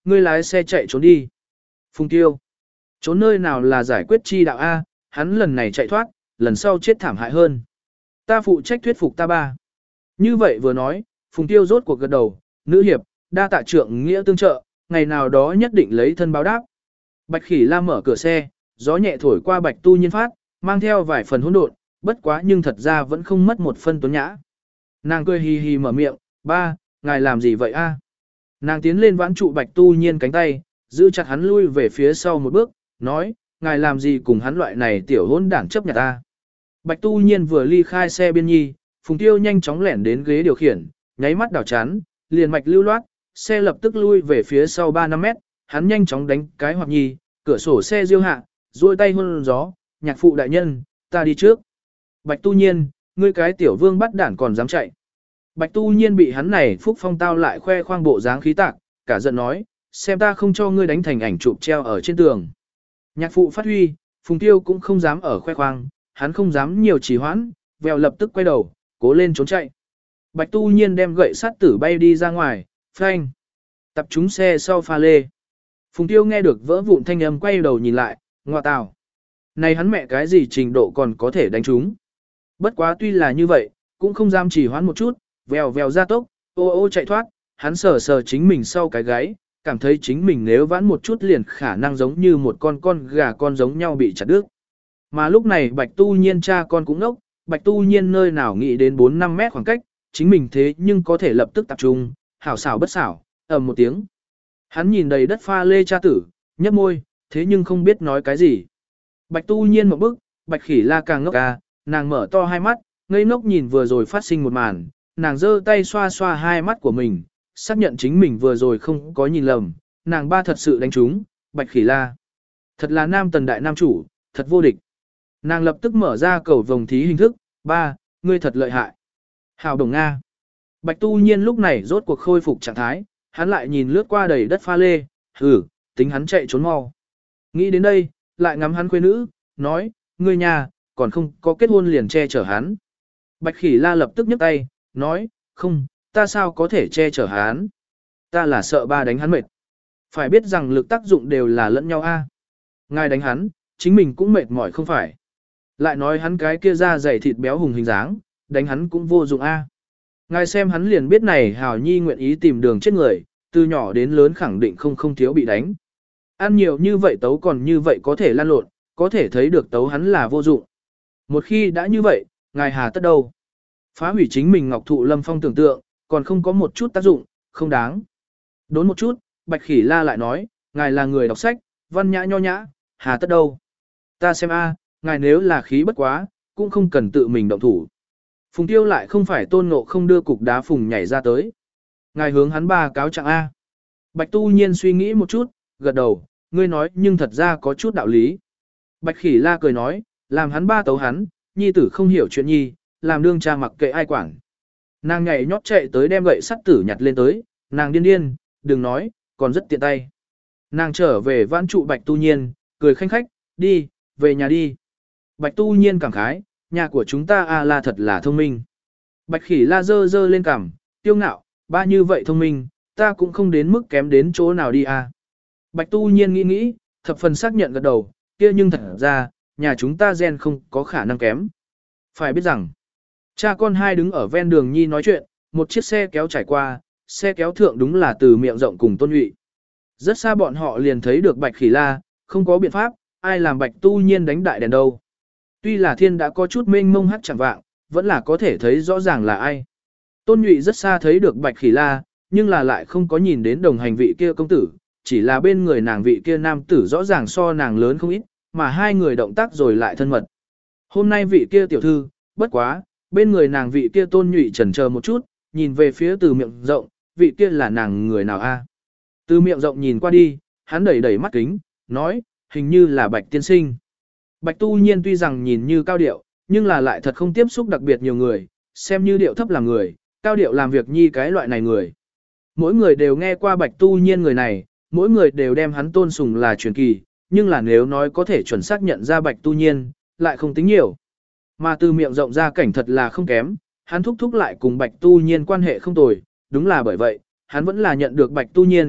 ngươi lái xe chạy trốn đi. Phùng Tiêu, trốn nơi nào là giải quyết chi đạo A, hắn lần này chạy thoát, lần sau chết thảm hại hơn. Ta phụ trách thuyết phục ta ba. Như vậy vừa nói, Phùng Tiêu rốt cuộc gật đầu, nữ hiệp, đa tạ trượng nghĩa tương trợ, ngày nào đó nhất định lấy thân báo đáp. Bạch Khỉ La mở cửa xe, gió nhẹ thổi qua Bạch Tu Nhiên phát, mang theo vài phần hỗn độn, bất quá nhưng thật ra vẫn không mất một phân tuấn nhã. Nàng cười hì hì mở miệng, ba, ngài làm gì vậy a? Nàng tiến lên vãn trụ Bạch Tu Nhiên cánh tay, giữ chặt hắn lui về phía sau một bước, nói, ngài làm gì cùng hắn loại này tiểu hỗn đảng chấp nhặt ta. Bạch Tu Nhiên vừa ly khai xe biên nhi, Phùng Tiêu nhanh chóng lẻn đến ghế điều khiển, nháy mắt đảo chán, liền mạch lưu loát, xe lập tức lui về phía sau 3-5 mét, hắn nhanh chóng đánh cái hoặc nhi, cửa sổ xe diêu hạ, duỗi tay hôn gió, nhạc phụ đại nhân, ta đi trước. Bạch Tu Nhiên, ngươi cái tiểu vương bắt đản còn dám chạy. Bạch Tu Nhiên bị hắn này phúc phong tao lại khoe khoang bộ dáng khí tạc, cả giận nói, xem ta không cho ngươi đánh thành ảnh chụp treo ở trên tường. Nhạc phụ phát huy, Phùng Tiêu cũng không dám ở khoe khoang, hắn không dám nhiều trì hoãn, vèo lập tức quay đầu, cố lên trốn chạy. Bạch Tu Nhiên đem gậy sắt tử bay đi ra ngoài, phanh, tập trúng xe sau pha lê. Phùng Tiêu nghe được vỡ vụn thanh âm quay đầu nhìn lại, ngoa tào. Này hắn mẹ cái gì trình độ còn có thể đánh trúng. Bất quá tuy là như vậy, cũng không dám trì hoãn một chút, vèo vèo ra tốc, ô ô chạy thoát, hắn sờ sờ chính mình sau cái gáy, cảm thấy chính mình nếu vãn một chút liền khả năng giống như một con gà con giống nhau bị chặt đứt. Mà lúc này Bạch Tu Nhiên cha con cũng ngốc, Bạch Tu Nhiên nơi nào nghĩ đến 4-5 mét khoảng cách, chính mình thế nhưng có thể lập tức tập trung, hảo xảo bất xảo, ầm một tiếng. Hắn nhìn đầy đất pha lê cha tử, nhấp môi, thế nhưng không biết nói cái gì. Bạch Tu Nhiên một bức, Bạch Khỉ La càng ngốc ca, nàng mở to hai mắt, ngây ngốc nhìn vừa rồi phát sinh một màn, nàng giơ tay xoa xoa hai mắt của mình, xác nhận chính mình vừa rồi không có nhìn lầm, nàng ba thật sự đánh trúng, Bạch Khỉ La. Thật là nam tần đại nam chủ, thật vô địch. Nàng lập tức mở ra cầu vồng thí hình thức, ba, ngươi thật lợi hại. Hào đồng Nga. Bạch Tu Nhiên lúc này rốt cuộc khôi phục trạng thái, hắn lại nhìn lướt qua đầy đất pha lê, tính hắn chạy trốn mau. Nghĩ đến đây, lại ngắm hắn quê nữ, nói, ngươi nhà, còn không có kết hôn liền che chở hắn. Bạch Khỉ La lập tức nhấc tay, nói, không, ta sao có thể che chở hắn. Ta là sợ ba đánh hắn mệt. Phải biết rằng lực tác dụng đều là lẫn nhau a. Ngài đánh hắn, chính mình cũng mệt mỏi không phải. Lại nói hắn cái kia ra dày thịt béo hùng hình dáng, đánh hắn cũng vô dụng a. Ngài xem hắn liền biết này Hào Nhi nguyện ý tìm đường chết người, từ nhỏ đến lớn khẳng định không thiếu bị đánh. Ăn nhiều như vậy tấu còn như vậy có thể lan lộn, có thể thấy được tấu hắn là vô dụng. Một khi đã như vậy, ngài hà tất đâu. Phá hủy chính mình Ngọc Thụ Lâm Phong tưởng tượng, còn không có một chút tác dụng, không đáng. Đốn một chút, Bạch Khỉ La lại nói, ngài là người đọc sách, văn nhã nho nhã, hà tất đâu. Ta xem a, ngài nếu là khí bất quá, cũng không cần tự mình động thủ. Phùng Tiêu lại không phải Tôn Ngộ không đưa cục đá phùng nhảy ra tới. Ngài hướng hắn ba cáo trạng a. Bạch Tu Nhiên suy nghĩ một chút, gật đầu, ngươi nói nhưng thật ra có chút đạo lý. Bạch Khỉ La cười nói, làm hắn ba tấu hắn, nhi tử không hiểu chuyện nhi, làm đương cha mặc kệ ai quản. Nàng nhảy nhót chạy tới đem gậy sắt tử nhặt lên tới, nàng điên điên, đừng nói, còn rất tiện tay. Nàng trở về vãn trụ Bạch Tu Nhiên, cười khanh khách, đi, về nhà đi. Bạch Tu Nhiên cảm khái, nhà của chúng ta a là thật là thông minh. Bạch Khỉ La dơ dơ lên cằm, tiêu ngạo, ba như vậy thông minh, ta cũng không đến mức kém đến chỗ nào đi a. Bạch Tu Nhiên nghĩ nghĩ, thập phần xác nhận gật đầu, kia nhưng thật ra, nhà chúng ta gen không có khả năng kém. Phải biết rằng, cha con hai đứng ở ven đường nhi nói chuyện, một chiếc xe kéo trải qua, xe kéo thượng đúng là từ miệng rộng cùng Tôn Nhụy. Rất xa bọn họ liền thấy được Bạch Khỉ La, không có biện pháp, ai làm Bạch Tu Nhiên đánh đại đèn đâu. Tuy là thiên đã có chút mênh mông hắt chẳng vạng, vẫn là có thể thấy rõ ràng là ai. Tôn Nhụy rất xa thấy được Bạch Khỉ La, nhưng là lại không có nhìn đến đồng hành vị kia công tử, chỉ là bên người nàng vị kia nam tử rõ ràng so nàng lớn không ít, mà hai người động tác rồi lại thân mật. Hôm nay vị kia tiểu thư, bất quá, bên người nàng vị kia Tôn Nhụy chần chờ một chút, nhìn về phía từ miệng rộng, vị kia là nàng người nào a? Từ miệng rộng nhìn qua đi, hắn đẩy đẩy mắt kính, nói, hình như là Bạch tiên sinh. Bạch Tu Nhiên tuy rằng nhìn như cao điệu, nhưng là lại thật không tiếp xúc đặc biệt nhiều người, xem như điệu thấp làm người, cao điệu làm việc nhi cái loại này người. Mỗi người đều nghe qua Bạch Tu Nhiên người này, mỗi người đều đem hắn tôn sùng là truyền kỳ, nhưng là nếu nói có thể chuẩn xác nhận ra Bạch Tu Nhiên, lại không tính nhiều. Mà từ miệng rộng ra cảnh thật là không kém, hắn thúc thúc lại cùng Bạch Tu Nhiên quan hệ không tồi, đúng là bởi vậy, hắn vẫn là nhận được Bạch Tu Nhiên,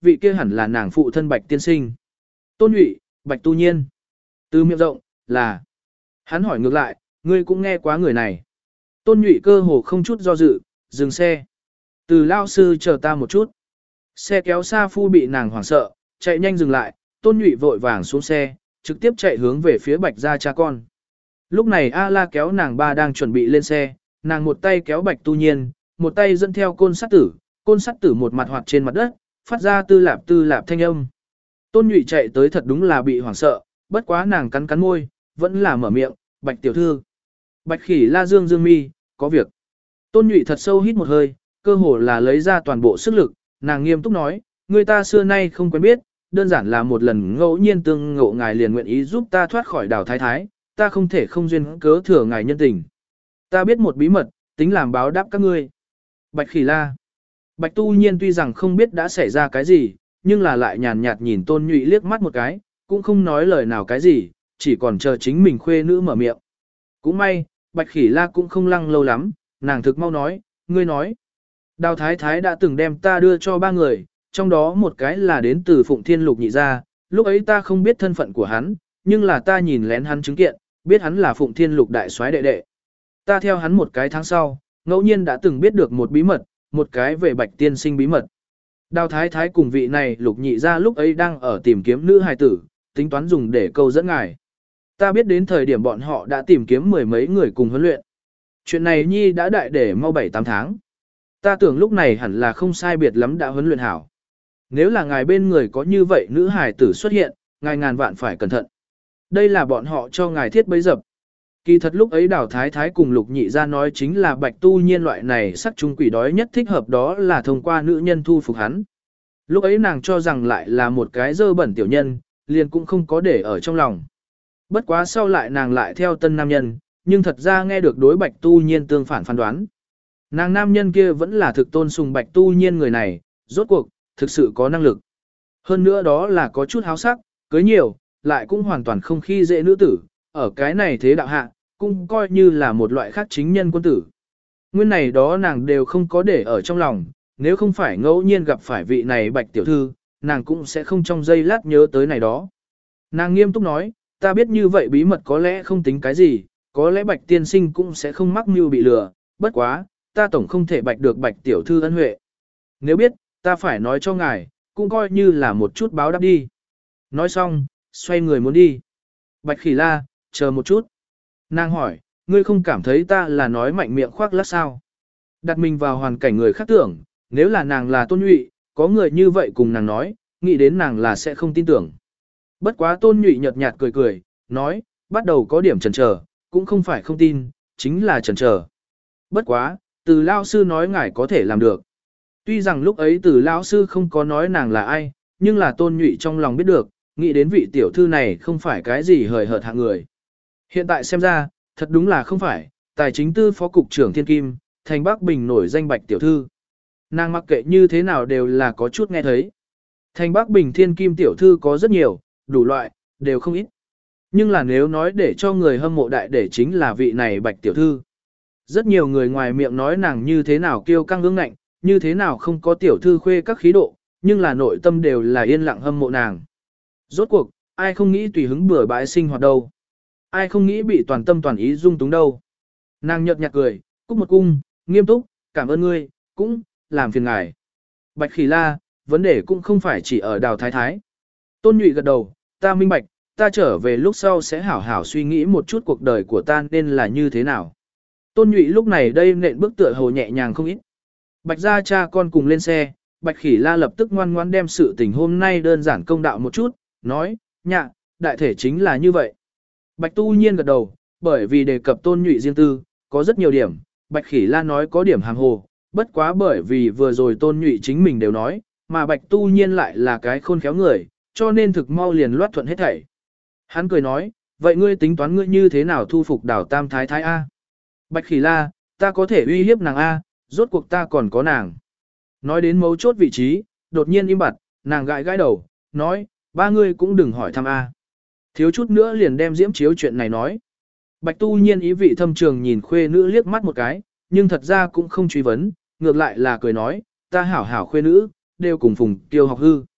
vị kia hẳn là nàng phụ thân Bạch tiên sinh. Tôn Nhụy, Bạch Tu Nhiên. Từ miệng rộng, là. Hắn hỏi ngược lại, ngươi cũng nghe quá người này. Tôn Nhụy cơ hồ không chút do dự, dừng xe. Từ lao sư chờ ta một chút. Xe kéo xa phu bị nàng hoảng sợ, chạy nhanh dừng lại, Tôn Nhụy vội vàng xuống xe, trực tiếp chạy hướng về phía Bạch gia cha con. Lúc này A La kéo nàng ba đang chuẩn bị lên xe, nàng một tay kéo Bạch Tu Nhiên, một tay dẫn theo côn sắt tử một mặt hoạt trên mặt đất, phát ra tư lạp thanh âm. Tôn Nhụy chạy tới thật đúng là bị hoảng sợ, bất quá nàng cắn cắn môi, vẫn là mở miệng, Bạch tiểu thư. Bạch Khỉ La dương mi, có việc. Tôn Nhụy thật sâu hít một hơi, cơ hồ là lấy ra toàn bộ sức lực, nàng nghiêm túc nói, người ta xưa nay không quen biết, đơn giản là một lần ngẫu nhiên tương ngộ ngài liền nguyện ý giúp ta thoát khỏi đào thái thái, ta không thể không duyên cớ thừa ngài nhân tình. Ta biết một bí mật, tính làm báo đáp các ngươi. Bạch Khỉ La. Bạch Tu Nhiên tuy rằng không biết đã xảy ra cái gì, nhưng là lại nhàn nhạt nhìn Tôn Nhụy liếc mắt một cái, cũng không nói lời nào cái gì, chỉ còn chờ chính mình khuê nữ mở miệng. Cũng may, Bạch Khỉ La cũng không lăng lâu lắm, nàng thực mau nói, ngươi nói. Đào Thái Thái đã từng đem ta đưa cho ba người, trong đó một cái là đến từ Phụng Thiên Lục nhị gia, lúc ấy ta không biết thân phận của hắn, nhưng là ta nhìn lén hắn chứng kiện, biết hắn là Phụng Thiên Lục đại soái đệ đệ. Ta theo hắn một cái tháng sau, ngẫu nhiên đã từng biết được một bí mật, một cái về Bạch tiên sinh bí mật. Đào Thái Thái cùng vị này Lục nhị gia lúc ấy đang ở tìm kiếm nữ hài tử, tính toán dùng để câu dẫn ngài. Ta biết đến thời điểm bọn họ đã tìm kiếm mười mấy người cùng huấn luyện. Chuyện này nhi đã đại để mau 7-8 tháng. Ta tưởng lúc này hẳn là không sai biệt lắm đã huấn luyện hảo. Nếu là ngài bên người có như vậy nữ hài tử xuất hiện, ngài ngàn vạn phải cẩn thận. Đây là bọn họ cho ngài thiết bấy dập. Kỳ thật lúc ấy Đào Thái Thái cùng Lục nhị gia nói chính là Bạch Tu Nhiên loại này sắc trung quỷ đói nhất thích hợp đó là thông qua nữ nhân thu phục hắn. Lúc ấy nàng cho rằng lại là một cái dơ bẩn tiểu nhân, liền cũng không có để ở trong lòng. Bất quá sau lại nàng lại theo tân nam nhân, nhưng thật ra nghe được đối Bạch Tu Nhiên tương phản phán đoán. Nàng nam nhân kia vẫn là thực tôn sùng Bạch Tu Nhiên người này, rốt cuộc, thực sự có năng lực. Hơn nữa đó là có chút háo sắc, cưới nhiều, lại cũng hoàn toàn không khi dễ nữ tử, ở cái này thế đạo hạ, cũng coi như là một loại khác chính nhân quân tử. Nguyên này đó nàng đều không có để ở trong lòng, nếu không phải ngẫu nhiên gặp phải vị này Bạch tiểu thư, nàng cũng sẽ không trong giây lát nhớ tới này đó. Nàng nghiêm túc nói, ta biết như vậy bí mật có lẽ không tính cái gì, có lẽ Bạch tiên sinh cũng sẽ không mắc mưu bị lừa, bất quá, ta tổng không thể bạch được Bạch tiểu thư ân huệ. Nếu biết, ta phải nói cho ngài, cũng coi như là một chút báo đáp đi. Nói xong, xoay người muốn đi. Bạch Khỉ La, chờ một chút. Nàng hỏi, ngươi không cảm thấy ta là nói mạnh miệng khoác lác sao? Đặt mình vào hoàn cảnh người khác tưởng, nếu là nàng là Tôn Nhụy, có người như vậy cùng nàng nói, nghĩ đến nàng là sẽ không tin tưởng. Bất quá Tôn Nhụy nhợt nhạt cười cười, nói, bắt đầu có điểm chần chờ, cũng không phải không tin, chính là chần chờ. Bất quá, từ lao sư nói ngài có thể làm được. Tuy rằng lúc ấy từ lao sư không có nói nàng là ai, nhưng là Tôn Nhụy trong lòng biết được, nghĩ đến vị tiểu thư này không phải cái gì hời hợt hạng người. Hiện tại xem ra, thật đúng là không phải, tài chính tư phó cục trưởng Thiên Kim, thành Bắc Bình nổi danh Bạch tiểu thư. Nàng mặc kệ như thế nào đều là có chút nghe thấy. Thành Bắc Bình Thiên Kim tiểu thư có rất nhiều, đủ loại, đều không ít. Nhưng là nếu nói để cho người hâm mộ đại để chính là vị này Bạch tiểu thư. Rất nhiều người ngoài miệng nói nàng như thế nào kiêu căng ương ngạnh, như thế nào không có tiểu thư khuê các khí độ, nhưng là nội tâm đều là yên lặng hâm mộ nàng. Rốt cuộc, ai không nghĩ tùy hứng bừa bãi sinh hoạt đâu. Ai không nghĩ bị toàn tâm toàn ý dung túng đâu. Nàng nhợt nhạt cười, cúc một cung, nghiêm túc, cảm ơn ngươi, cũng, làm phiền ngài. Bạch Khỉ La, vấn đề cũng không phải chỉ ở Đào Thái Thái. Tôn Nhụy gật đầu, ta minh bạch, ta trở về lúc sau sẽ hảo hảo suy nghĩ một chút cuộc đời của ta nên là như thế nào. Tôn Nhụy lúc này đây nện bước tựa hồ nhẹ nhàng không ít. Bạch gia cha con cùng lên xe, Bạch Khỉ La lập tức ngoan ngoãn đem sự tình hôm nay đơn giản công đạo một chút, nói, nhạ, đại thể chính là như vậy. Bạch Tu Nhiên gật đầu, bởi vì đề cập Tôn Nhụy riêng tư, có rất nhiều điểm, Bạch Khỉ La nói có điểm hàng hồ, bất quá bởi vì vừa rồi Tôn Nhụy chính mình đều nói, mà Bạch Tu Nhiên lại là cái khôn khéo người, cho nên thực mau liền loát thuận hết thảy. Hắn cười nói, vậy ngươi tính toán ngươi như thế nào thu phục Đào Tam Thái Thái A? Bạch Khỉ La, ta có thể uy hiếp nàng A, rốt cuộc ta còn có nàng. Nói đến mấu chốt vị trí, đột nhiên im bặt, nàng gãi gãi đầu, nói, ba ngươi cũng đừng hỏi thăm A. Thiếu chút nữa liền đem diễm chiếu chuyện này nói. Bạch Tu Nhiên ý vị thâm trường nhìn khuê nữ liếc mắt một cái, nhưng thật ra cũng không truy vấn, ngược lại là cười nói, ta hảo hảo khuê nữ, đều cùng Phùng Tiêu học hư.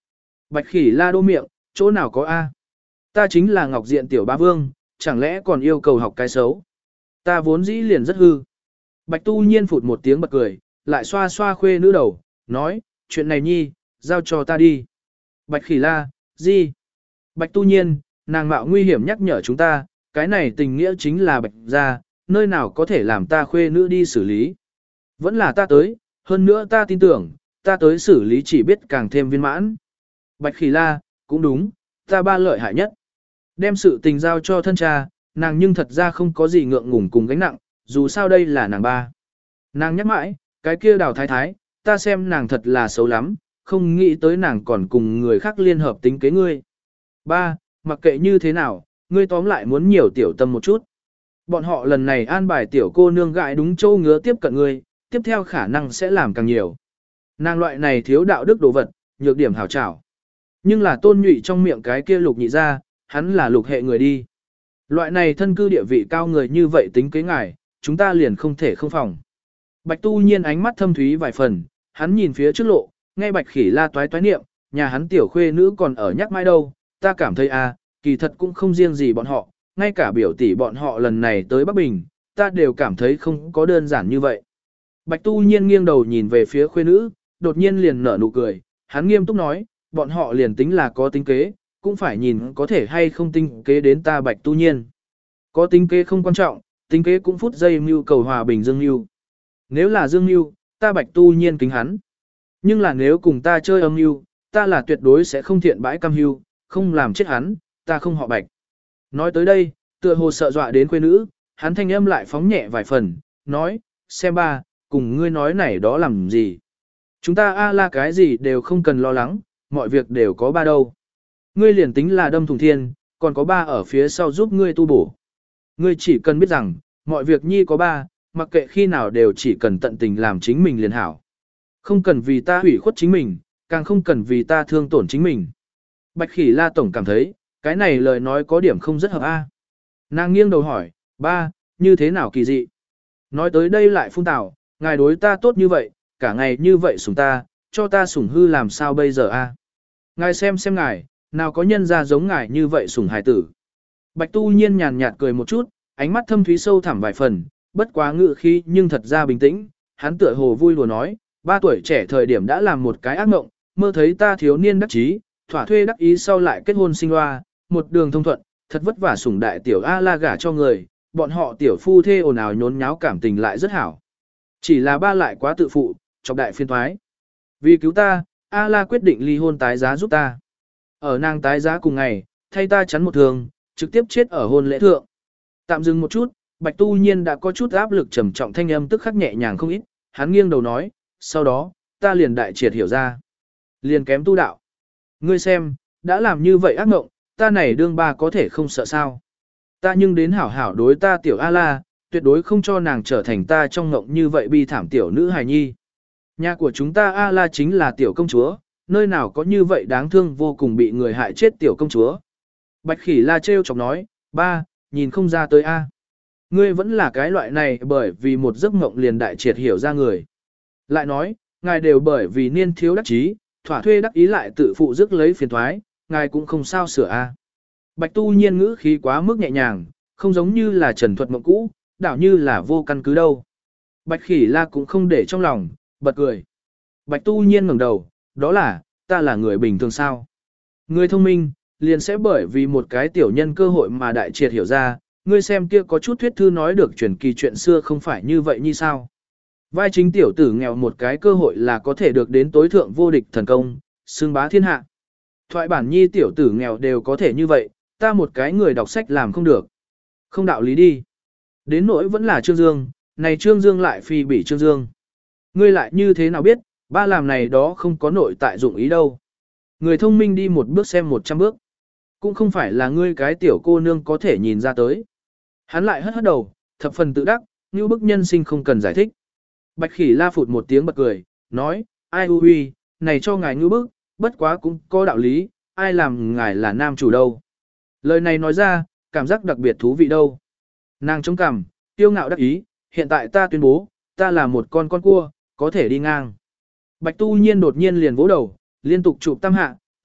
Bạch Khỉ La đô miệng, chỗ nào có A. Ta chính là Ngọc Diện tiểu bá vương, chẳng lẽ còn yêu cầu học cái xấu. Ta vốn dĩ liền rất hư. Bạch Tu Nhiên phụt một tiếng bật cười, lại xoa xoa khuê nữ đầu, nói, chuyện này nhi, giao cho ta đi. Bạch Khỉ La, gì? Bạch Tu Nhiên, nàng mạo nguy hiểm nhắc nhở chúng ta, cái này tình nghĩa chính là Bạch gia, nơi nào có thể làm ta khuê nữ đi xử lý. Vẫn là ta tới, hơn nữa ta tin tưởng, ta tới xử lý chỉ biết càng thêm viên mãn. Bạch Khỉ La, cũng đúng, ta ba lợi hại nhất. Đem sự tình giao cho thân cha, nàng nhưng thật ra không có gì ngượng ngùng cùng gánh nặng, dù sao đây là nàng ba. Nàng nhắc mãi, cái kia Đào Thái Thái, ta xem nàng thật là xấu lắm, không nghĩ tới nàng còn cùng người khác liên hợp tính kế ngươi. Ba, mặc kệ như thế nào, ngươi tóm lại muốn nhiều tiểu tâm một chút. Bọn họ lần này an bài tiểu cô nương gãi đúng châu ngứa tiếp cận ngươi, tiếp theo khả năng sẽ làm càng nhiều. Nàng loại này thiếu đạo đức đồ vật, nhược điểm hảo trảo. Nhưng là Tôn Nhụy trong miệng cái kia Lục nhị ra, hắn là Lục hệ người đi. Loại này thân cư địa vị cao người như vậy tính kế ngài, chúng ta liền không thể không phòng. Bạch Tu Nhiên ánh mắt thâm thúy vài phần, hắn nhìn phía trước lộ, nghe Bạch Khỉ La toái toái niệm, nhà hắn tiểu khuê nữ còn ở nhắc mãi đâu, ta cảm thấy kỳ thật cũng không riêng gì bọn họ, ngay cả biểu tỷ bọn họ lần này tới Bắc Bình, ta đều cảm thấy không có đơn giản như vậy. Bạch Tu Nhiên nghiêng đầu nhìn về phía khuê nữ, đột nhiên liền nở nụ cười, hắn nghiêm túc nói, bọn họ liền tính là có tính kế, cũng phải nhìn có thể hay không tính kế đến ta Bạch Tu Nhiên. Có tính kế không quan trọng, tính kế cũng phút giây mưu cầu hòa bình dương mưu. Nếu là dương mưu, ta Bạch Tu Nhiên kính hắn. Nhưng là nếu cùng ta chơi âm mưu, ta là tuyệt đối sẽ không thiện bãi cam hưu, không làm chết hắn, ta không họ Bạch. Nói tới đây, tựa hồ sợ dọa đến quê nữ, hắn thanh âm lại phóng nhẹ vài phần, nói, xem ba, cùng ngươi nói này đó làm gì. Chúng ta là cái gì đều không cần lo lắng, mọi việc đều có ba đâu. Ngươi liền tính là đâm thùng thiên, còn có ba ở phía sau giúp ngươi tu bổ. Ngươi chỉ cần biết rằng, mọi việc nhi có ba, mặc kệ khi nào đều chỉ cần tận tình làm chính mình liền hảo. Không cần vì ta hủy khuất chính mình, càng không cần vì ta thương tổn chính mình. Bạch Khỉ La tổng cảm thấy, cái này lời nói có điểm không rất hợp a. Nàng nghiêng đầu hỏi, ba, như thế nào kỳ dị? Nói tới đây lại phun tảo, ngài đối ta tốt như vậy, cả ngày như vậy sủng ta, cho ta sủng hư làm sao bây giờ a? Ngài xem ngài, nào có nhân ra giống ngài như vậy sủng hài tử. Bạch Tu Nhiên nhàn nhạt cười một chút, ánh mắt thâm thúy sâu thẳm vài phần, bất quá ngự khí nhưng thật ra bình tĩnh, hắn tựa hồ vui đùa nói, 3 tuổi trẻ thời điểm đã làm một cái ác mộng, mơ thấy ta thiếu niên đắc chí, thỏa thuê đắc ý sau lại kết hôn sinh loa, một đường thông thuận, thật vất vả sủng đại tiểu A-la gả cho người, bọn họ tiểu phu thê ồn ào nhốn nháo cảm tình lại rất hảo. Chỉ là ba lại quá tự phụ, chọc đại phiên thoái. Vì cứu ta, A-la quyết định ly hôn tái giá giúp ta. Ở nàng tái giá cùng ngày, thay ta chắn một thường, trực tiếp chết ở hôn lễ thượng. Tạm dừng một chút, Bạch Tu Nhiên đã có chút áp lực trầm trọng thanh âm tức khắc nhẹ nhàng không ít, hắn nghiêng đầu nói, sau đó, ta liền đại triệt hiểu ra. Liền kém tu đạo. Ngươi xem, đã làm như vậy ác mộng, ta này đương ba có thể không sợ sao. Ta nhưng đến hảo hảo đối ta tiểu A-la, tuyệt đối không cho nàng trở thành ta trong mộng như vậy bi thảm tiểu nữ hài nhi. Nhà của chúng ta A-la chính là tiểu công chúa, nơi nào có như vậy đáng thương vô cùng bị người hại chết tiểu công chúa. Bạch Khỉ La trêu chọc nói, ba, nhìn không ra tới A. Ngươi vẫn là cái loại này bởi vì một giấc mộng liền đại triệt hiểu ra người. Lại nói, ngài đều bởi vì niên thiếu đắc chí, thỏa thuê đắc ý lại tự phụ rước lấy phiền thoái, ngài cũng không sao sửa A. Bạch Tu Nhiên ngữ khí quá mức nhẹ nhàng, không giống như là trần thuật mộng cũ, đảo như là vô căn cứ đâu. Bạch Khỉ La cũng không để trong lòng, bật cười. Bạch Tu Nhiên ngẩng đầu, đó là, ta là người bình thường sao. Người thông minh, liền sẽ bởi vì một cái tiểu nhân cơ hội mà đại triệt hiểu ra, ngươi xem kia có chút thuyết thư nói được truyền kỳ chuyện xưa không phải như vậy như sao. Vai chính tiểu tử nghèo một cái cơ hội là có thể được đến tối thượng vô địch thần công, xưng bá thiên hạ. Thoại bản nhi tiểu tử nghèo đều có thể như vậy, ta một cái người đọc sách làm không được. Không đạo lý đi. Đến nỗi vẫn là Trương Dương, này Trương Dương lại phi bỉ Trương Dương. Ngươi lại như thế nào biết, ba làm này đó không có nội tại dụng ý đâu. Người thông minh đi một bước xem 100 bước. Cũng không phải là ngươi cái tiểu cô nương có thể nhìn ra tới. Hắn lại hất hất đầu, thập phần tự đắc, như bức nhân sinh không cần giải thích. Bạch Khỉ La phụt một tiếng bật cười, nói, ai huy, này cho ngài như bức, bất quá cũng có đạo lý, ai làm ngài là nam chủ đâu. Lời này nói ra, cảm giác đặc biệt thú vị đâu. Nàng chống cằm, tiêu ngạo đắc ý, hiện tại ta tuyên bố, ta là một con cua, có thể đi ngang. Bạch Tu Nhiên đột nhiên liền vỗ đầu, liên tục chụp tam hạ,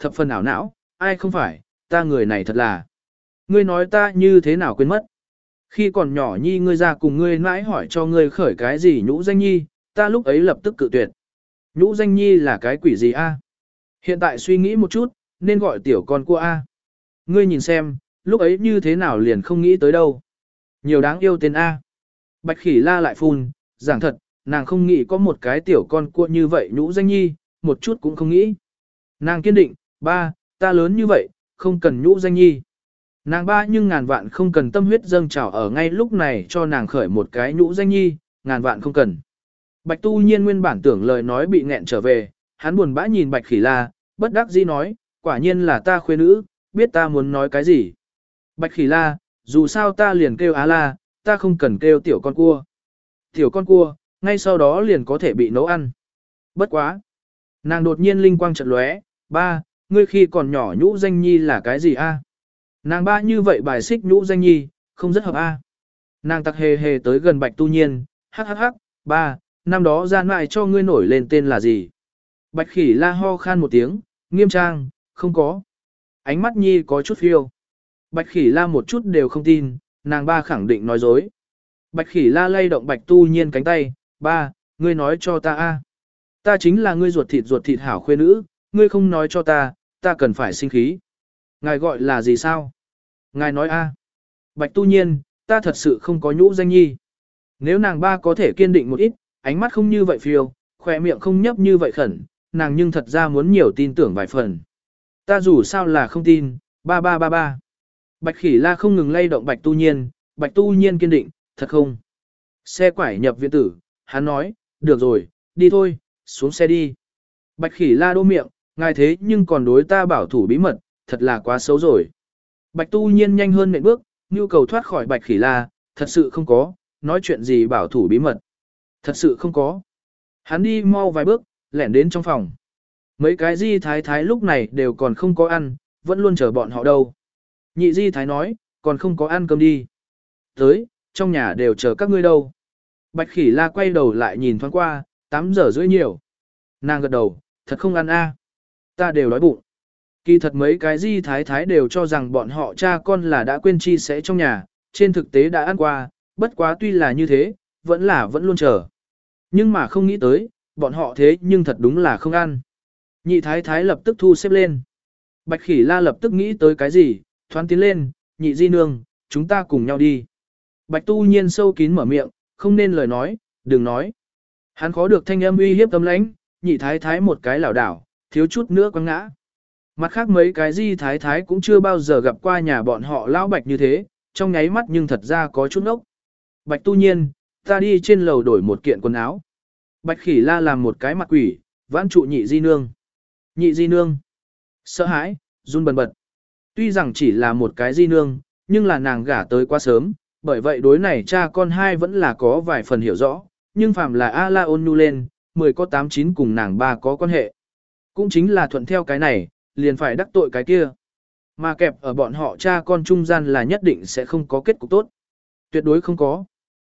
thập phần ảo não, ai không phải, ta người này thật là. Ngươi nói ta như thế nào quên mất. Khi còn nhỏ nhi ngươi ra cùng ngươi mãi hỏi cho ngươi khởi cái gì nhũ danh nhi, ta lúc ấy lập tức cự tuyệt. Nhũ danh nhi là cái quỷ gì a? Hiện tại suy nghĩ một chút, nên gọi tiểu con cua a. Ngươi nhìn xem, lúc ấy như thế nào liền không nghĩ tới đâu. Nhiều đáng yêu tên a. Bạch Khỉ La lại phun, giảng thật, nàng không nghĩ có một cái tiểu con cua như vậy nhũ danh nhi, một chút cũng không nghĩ. Nàng kiên định, ba, ta lớn như vậy, không cần nhũ danh nhi. Nàng ba nhưng ngàn vạn không cần tâm huyết dâng trào ở ngay lúc này cho nàng khởi một cái nhũ danh nhi, ngàn vạn không cần. Bạch Tu Nhiên nguyên bản tưởng lời nói bị nghẹn trở về, hắn buồn bã nhìn Bạch Khỉ La, bất đắc dĩ nói, quả nhiên là ta khuê nữ, biết ta muốn nói cái gì. Bạch Khỉ La, dù sao ta liền kêu Á La, ta không cần kêu tiểu con cua. Tiểu con cua, ngay sau đó liền có thể bị nấu ăn. Bất quá. Nàng đột nhiên linh quang chợt lóe, ba, ngươi khi còn nhỏ nhũ danh nhi là cái gì a? Nàng ba như vậy bài xích nhũ danh nhi, không rất hợp a. Nàng tặc hề hề tới gần Bạch Tu Nhiên, hắc hắc hắc, ba, năm đó gian mại cho ngươi nổi lên tên là gì? Bạch Khỉ La ho khan một tiếng, nghiêm trang, không có. Ánh mắt nhi có chút phiêu. Bạch Khỉ La một chút đều không tin, nàng ba khẳng định nói dối. Bạch Khỉ La lay động Bạch Tu Nhiên cánh tay, ba, ngươi nói cho ta a. Ta chính là ngươi ruột thịt hảo khuê nữ, ngươi không nói cho ta, ta cần phải sinh khí. Ngài gọi là gì sao? Ngài nói a. Bạch Tu Nhiên, ta thật sự không có nhũ danh nhi. Nếu nàng ba có thể kiên định một ít, ánh mắt không như vậy phiêu, khỏe miệng không nhấp như vậy khẩn, nàng nhưng thật ra muốn nhiều tin tưởng vài phần. Ta dù sao là không tin, ba ba ba ba. Bạch Khỉ La không ngừng lay động Bạch Tu Nhiên, Bạch Tu Nhiên kiên định, thật không. Xe quải nhập viện tử, hắn nói, được rồi, đi thôi, xuống xe đi. Bạch Khỉ La đô miệng, ngài thế nhưng còn đối ta bảo thủ bí mật, thật là quá xấu rồi. Bạch Tu Nhiên nhanh hơn nện bước, nhu cầu thoát khỏi Bạch Khỉ La, thật sự không có, nói chuyện gì bảo thủ bí mật. Thật sự không có. Hắn đi mau vài bước, lẻn đến trong phòng. Mấy cái di thái thái lúc này đều còn không có ăn, vẫn luôn chờ bọn họ đâu. Nhị di thái nói, còn không có ăn cơm đi. Tới, trong nhà đều chờ các ngươi đâu. Bạch Khỉ La quay đầu lại nhìn thoáng qua, 8 giờ rưỡi nhiều. Nàng gật đầu, thật không ăn a. Ta đều đói bụng. Kỳ thật mấy cái di thái thái đều cho rằng bọn họ cha con là đã quên chi sẽ trong nhà, trên thực tế đã ăn qua, bất quá tuy là như thế, vẫn luôn chờ. Nhưng mà không nghĩ tới, bọn họ thế nhưng thật đúng là không ăn. Nhị thái thái lập tức thu xếp lên. Bạch Khỉ La lập tức nghĩ tới cái gì, thoáng tiến lên, nhị di nương, chúng ta cùng nhau đi. Bạch Tu Nhiên sâu kín mở miệng, không nên lời nói, đừng nói. Hắn khó được thanh âm uy hiếp tâm lãnh, nhị thái thái một cái lảo đảo, thiếu chút nữa quăng ngã. Mặt khác mấy cái di thái thái cũng chưa bao giờ gặp qua nhà bọn họ lão Bạch như thế, trong nháy mắt nhưng thật ra có chút ốc. Bạch Tu Nhiên, ta đi trên lầu đổi một kiện quần áo. Bạch Khỉ La làm một cái mặt quỷ, vãn trụ nhị di nương. Nhị di nương. Sợ hãi, run bần bật. Tuy rằng chỉ là một cái di nương, nhưng là nàng gả tới quá sớm, bởi vậy đối này cha con hai vẫn là có vài phần hiểu rõ, nhưng phàm là A-la ôn nhu lên, 10 có 8-9 cùng nàng ba có quan hệ. Cũng chính là thuận theo cái này, liền phải đắc tội cái kia. Mà kẹp ở bọn họ cha con trung gian là nhất định sẽ không có kết cục tốt. Tuyệt đối không có.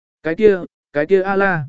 Cái kia A-la.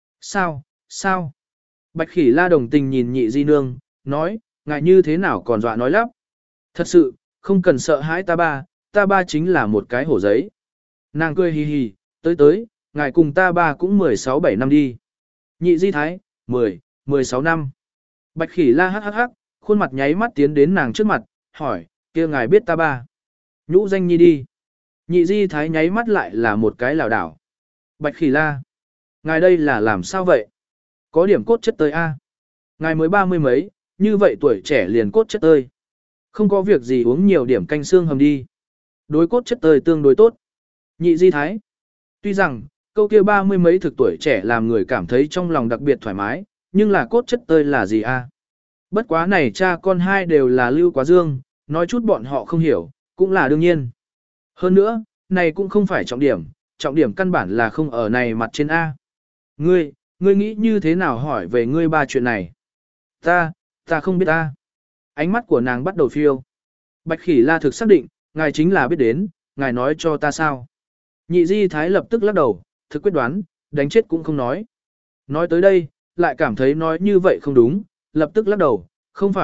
Sao? Bạch Khỉ La đồng tình nhìn nhị di nương, nói, ngài như thế nào còn dọa nói lắp. Thật sự, không cần sợ hãi ta ba chính là một cái hổ giấy. Nàng cười hì hì, tới, ngài cùng ta ba cũng 16-17 năm đi. Nhị di thái, 16 năm. Bạch Khỉ La hắc hắc hắc, khuôn mặt nháy mắt tiến đến nàng trước mặt, hỏi, kia ngài biết ta ba. Nhũ danh nhi đi. Nhị di thái nháy mắt lại là một cái lảo đảo. Bạch Khỉ La, ngài đây là làm sao vậy? Có điểm cốt chất tơi a. Ngài mới 30 mấy, như vậy tuổi trẻ liền cốt chất tơi. Không có việc gì uống nhiều điểm canh xương hầm đi. Đối cốt chất tơi tương đối tốt. Nhị di thái. Tuy rằng, câu kia 30 mấy thực tuổi trẻ làm người cảm thấy trong lòng đặc biệt thoải mái, nhưng là cốt chất tơi là gì a? Bất quá này cha con hai đều là lưu quá dương, nói chút bọn họ không hiểu, cũng là đương nhiên. Hơn nữa, này cũng không phải trọng điểm căn bản là không ở này mặt trên A. Ngươi nghĩ như thế nào hỏi về ngươi ba chuyện này? Ta không biết ta. Ánh mắt của nàng bắt đầu phiêu. Bạch Khỉ La thực xác định, ngài chính là biết đến, ngài nói cho ta sao? Nhị di thái lập tức lắc đầu, thực quyết đoán, đánh chết cũng không nói. Nói tới đây, lại cảm thấy nói như vậy không đúng, lập tức lắc đầu, không phải,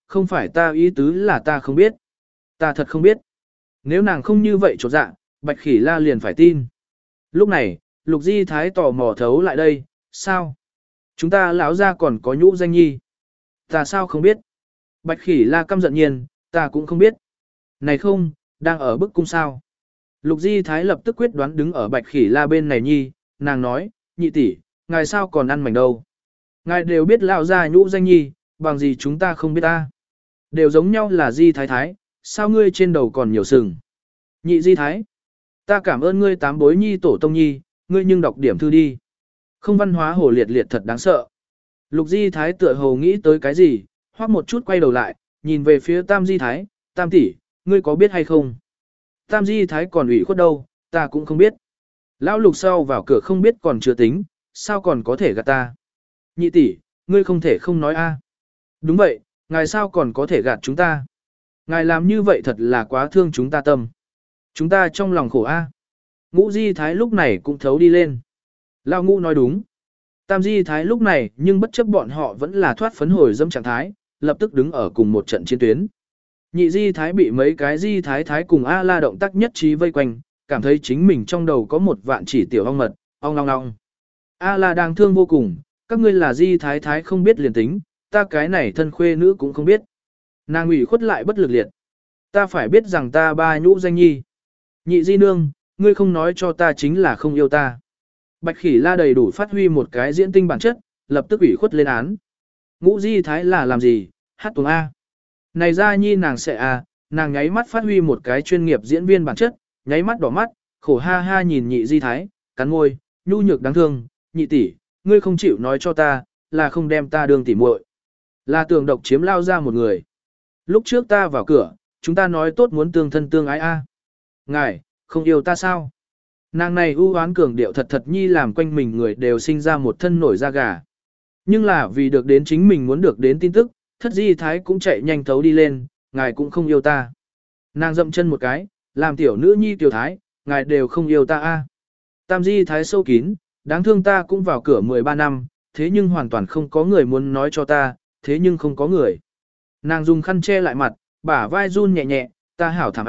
không phải ta ý tứ là ta không biết. Ta thật không biết. Nếu nàng không như vậy chột dạ, Bạch Khỉ La liền phải tin. Lúc này, Lục Di Thái tò mò thấu lại đây, sao? Chúng ta lão ra còn có nhũ danh nhi. Ta sao không biết? Bạch Khỉ La căm giận nhiên, ta cũng không biết. Này không, đang ở bức cung sao? Lục Di Thái lập tức quyết đoán đứng ở Bạch Khỉ La bên này nhi, nàng nói, nhị tỷ, ngài sao còn ăn mảnh đâu? Ngài đều biết lão ra nhũ danh nhi, bằng gì chúng ta không biết ta? Đều giống nhau là Di Thái Thái, sao ngươi trên đầu còn nhiều sừng? Nhị Di Thái, ta cảm ơn ngươi tám bối nhi tổ tông nhi, ngươi nhưng đọc điểm thư đi. Không văn hóa hồ liệt liệt thật đáng sợ. Lục Di Thái tựa hồ nghĩ tới cái gì, hoắc một chút quay đầu lại, nhìn về phía Tam Di Thái, Tam tỷ, ngươi có biết hay không? Tam Di Thái còn ủy khuất đâu, ta cũng không biết. Lão Lục sau vào cửa không biết còn chưa tính, sao còn có thể gạt ta? Nhị tỷ, ngươi không thể không nói a. Đúng vậy, ngài sao còn có thể gạt chúng ta? Ngài làm như vậy thật là quá thương chúng ta tâm. Chúng ta trong lòng khổ a. Ngũ Di Thái lúc này cũng thấu đi lên. Lão Ngũ nói đúng. Tam Di Thái lúc này nhưng bất chấp bọn họ vẫn là thoát phấn hồi dâm trạng thái, lập tức đứng ở cùng một trận chiến tuyến. Nhị Di Thái bị mấy cái Di Thái Thái cùng A-la động tác nhất trí vây quanh, cảm thấy chính mình trong đầu có một vạn chỉ tiểu ong mật, ong long long. A-la đang thương vô cùng, các ngươi là Di Thái Thái không biết liền tính, ta cái này thân khuê nữ cũng không biết. Nàng ủy khuất lại bất lực liệt. Ta phải biết rằng ta ba nhũ danh nhi. Nhị Di Nương, ngươi không nói cho ta chính là không yêu ta. Bạch Khỉ La đầy đủ phát huy một cái diễn tinh bản chất, lập tức ủy khuất lên án. Ngũ Di Thái là làm gì? Hát tuồng A. Này ra nhi nàng sẽ nàng nháy mắt phát huy một cái chuyên nghiệp diễn viên bản chất, nháy mắt đỏ mắt, khổ ha ha nhìn nhị Di Thái, cắn môi, nhu nhược đáng thương, nhị tỷ, ngươi không chịu nói cho ta, là không đem ta đương tỉ muội, là tưởng độc chiếm lao ra một người. Lúc trước ta vào cửa, chúng ta nói tốt muốn tương thân tương ái Ngài, không yêu ta sao? Nàng này ưu oán cường điệu thật thật nhi làm quanh mình người đều sinh ra một thân nổi da gà. Nhưng là vì được đến chính mình muốn được đến tin tức, Thất Di Thái cũng chạy nhanh thấu đi lên, ngài cũng không yêu ta. Nàng dậm chân một cái, làm tiểu nữ nhi tiểu thái, ngài đều không yêu ta Tam Di Thái sâu kín, đáng thương ta cũng vào cửa 13 năm, thế nhưng hoàn toàn không có người muốn nói cho ta, thế nhưng không có người. Nàng dùng khăn che lại mặt, bả vai run nhẹ nhẹ, ta hảo thảm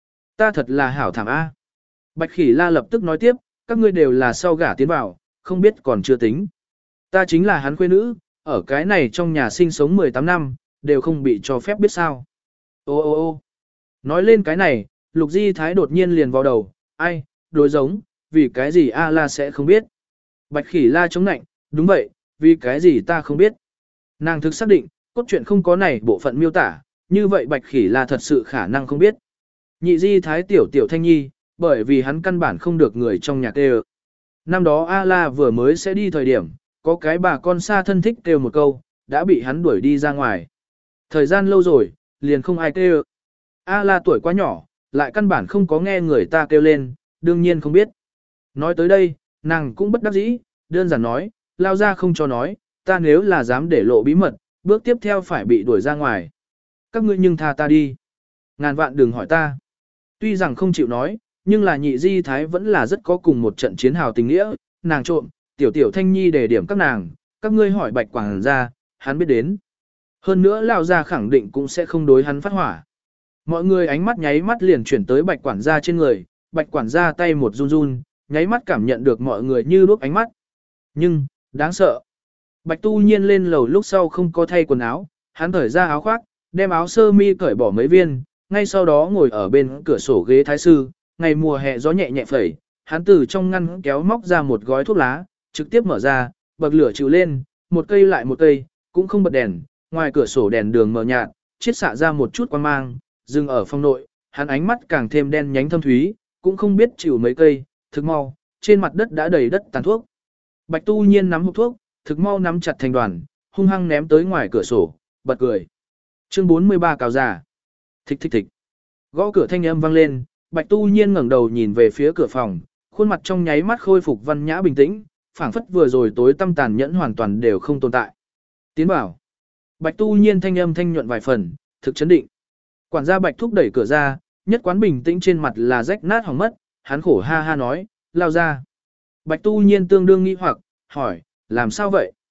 ta thật là hảo thảm Bạch Khỉ La lập tức nói tiếp, các ngươi đều là sau gả tiến vào, không biết còn chưa tính. Ta chính là hắn khuê nữ, ở cái này trong nhà sinh sống 18 năm, đều không bị cho phép biết sao. Ô. Nói lên cái này, Lục Di Thái đột nhiên liền vào đầu, ai, đối giống, vì cái gì A-la sẽ không biết. Bạch Khỉ La chống nạnh, đúng vậy, vì cái gì ta không biết. Nàng thực xác định, cốt truyện không có này bộ phận miêu tả, như vậy Bạch Khỉ La thật sự khả năng không biết. Nhị Di Thái tiểu thanh nhi, bởi vì hắn căn bản không được người trong nhà kêu. Năm đó A-la vừa mới sẽ đi thời điểm, có cái bà con xa thân thích kêu một câu, đã bị hắn đuổi đi ra ngoài. Thời gian lâu rồi, liền không ai kêu. A-la tuổi quá nhỏ, lại căn bản không có nghe người ta kêu lên, đương nhiên không biết. Nói tới đây, nàng cũng bất đắc dĩ, đơn giản nói, lao ra không cho nói, ta nếu là dám để lộ bí mật, bước tiếp theo phải bị đuổi ra ngoài. Các ngươi nhưng tha ta đi. Ngàn vạn đừng hỏi ta. Tuy rằng không chịu nói, nhưng là nhị Di Thái vẫn là rất có cùng một trận chiến hào tình nghĩa, nàng trộm, tiểu thanh nhi để điểm các nàng, các ngươi hỏi Bạch Quảng gia, hắn biết đến. Hơn nữa lão gia khẳng định cũng sẽ không đối hắn phát hỏa. Mọi người ánh mắt nháy mắt liền chuyển tới Bạch quản gia trên người, Bạch quản gia tay một run run, nháy mắt cảm nhận được mọi người như đuốc ánh mắt. Nhưng, đáng sợ. Bạch Tu Nhiên lên lầu lúc sau không có thay quần áo, hắn thởi ra áo khoác, đem áo sơ mi cởi bỏ mấy viên, ngay sau đó ngồi ở bên cửa sổ ghế thái sư, ngày mùa hè gió nhẹ nhẹ phẩy, hắn từ trong ngăn kéo móc ra một gói thuốc lá, trực tiếp mở ra, bậc lửa chịu lên, một cây lại một cây, cũng không bật đèn, ngoài cửa sổ đèn đường mờ nhạt, chiết xạ ra một chút quang mang, dừng ở phòng nội, hắn ánh mắt càng thêm đen nhánh thâm thúy, cũng không biết chịu mấy cây, thực mau, trên mặt đất đã đầy đất tàn thuốc. Bạch Tu Nhiên nắm hộp thuốc, thực mau nắm chặt thành đoàn, hung hăng ném tới ngoài cửa sổ, bật cười. Chương 43 cào giả. Thích thích thích. Gõ cửa thanh âm vang lên, Bạch Tu Nhiên ngẩng đầu nhìn về phía cửa phòng, khuôn mặt trong nháy mắt khôi phục văn nhã bình tĩnh, phảng phất vừa rồi tối tăm tàn nhẫn hoàn toàn đều không tồn tại. Tiến bảo. Bạch Tu Nhiên thanh âm thanh nhuận vài phần, thực chấn định. Quản gia Bạch thúc đẩy cửa ra, nhất quán bình tĩnh trên mặt là rách nát hỏng mất, hắn khổ ha ha nói, lao ra. Bạch Tu Nhiên tương đương nghi hoặc, hỏi, làm sao vậy?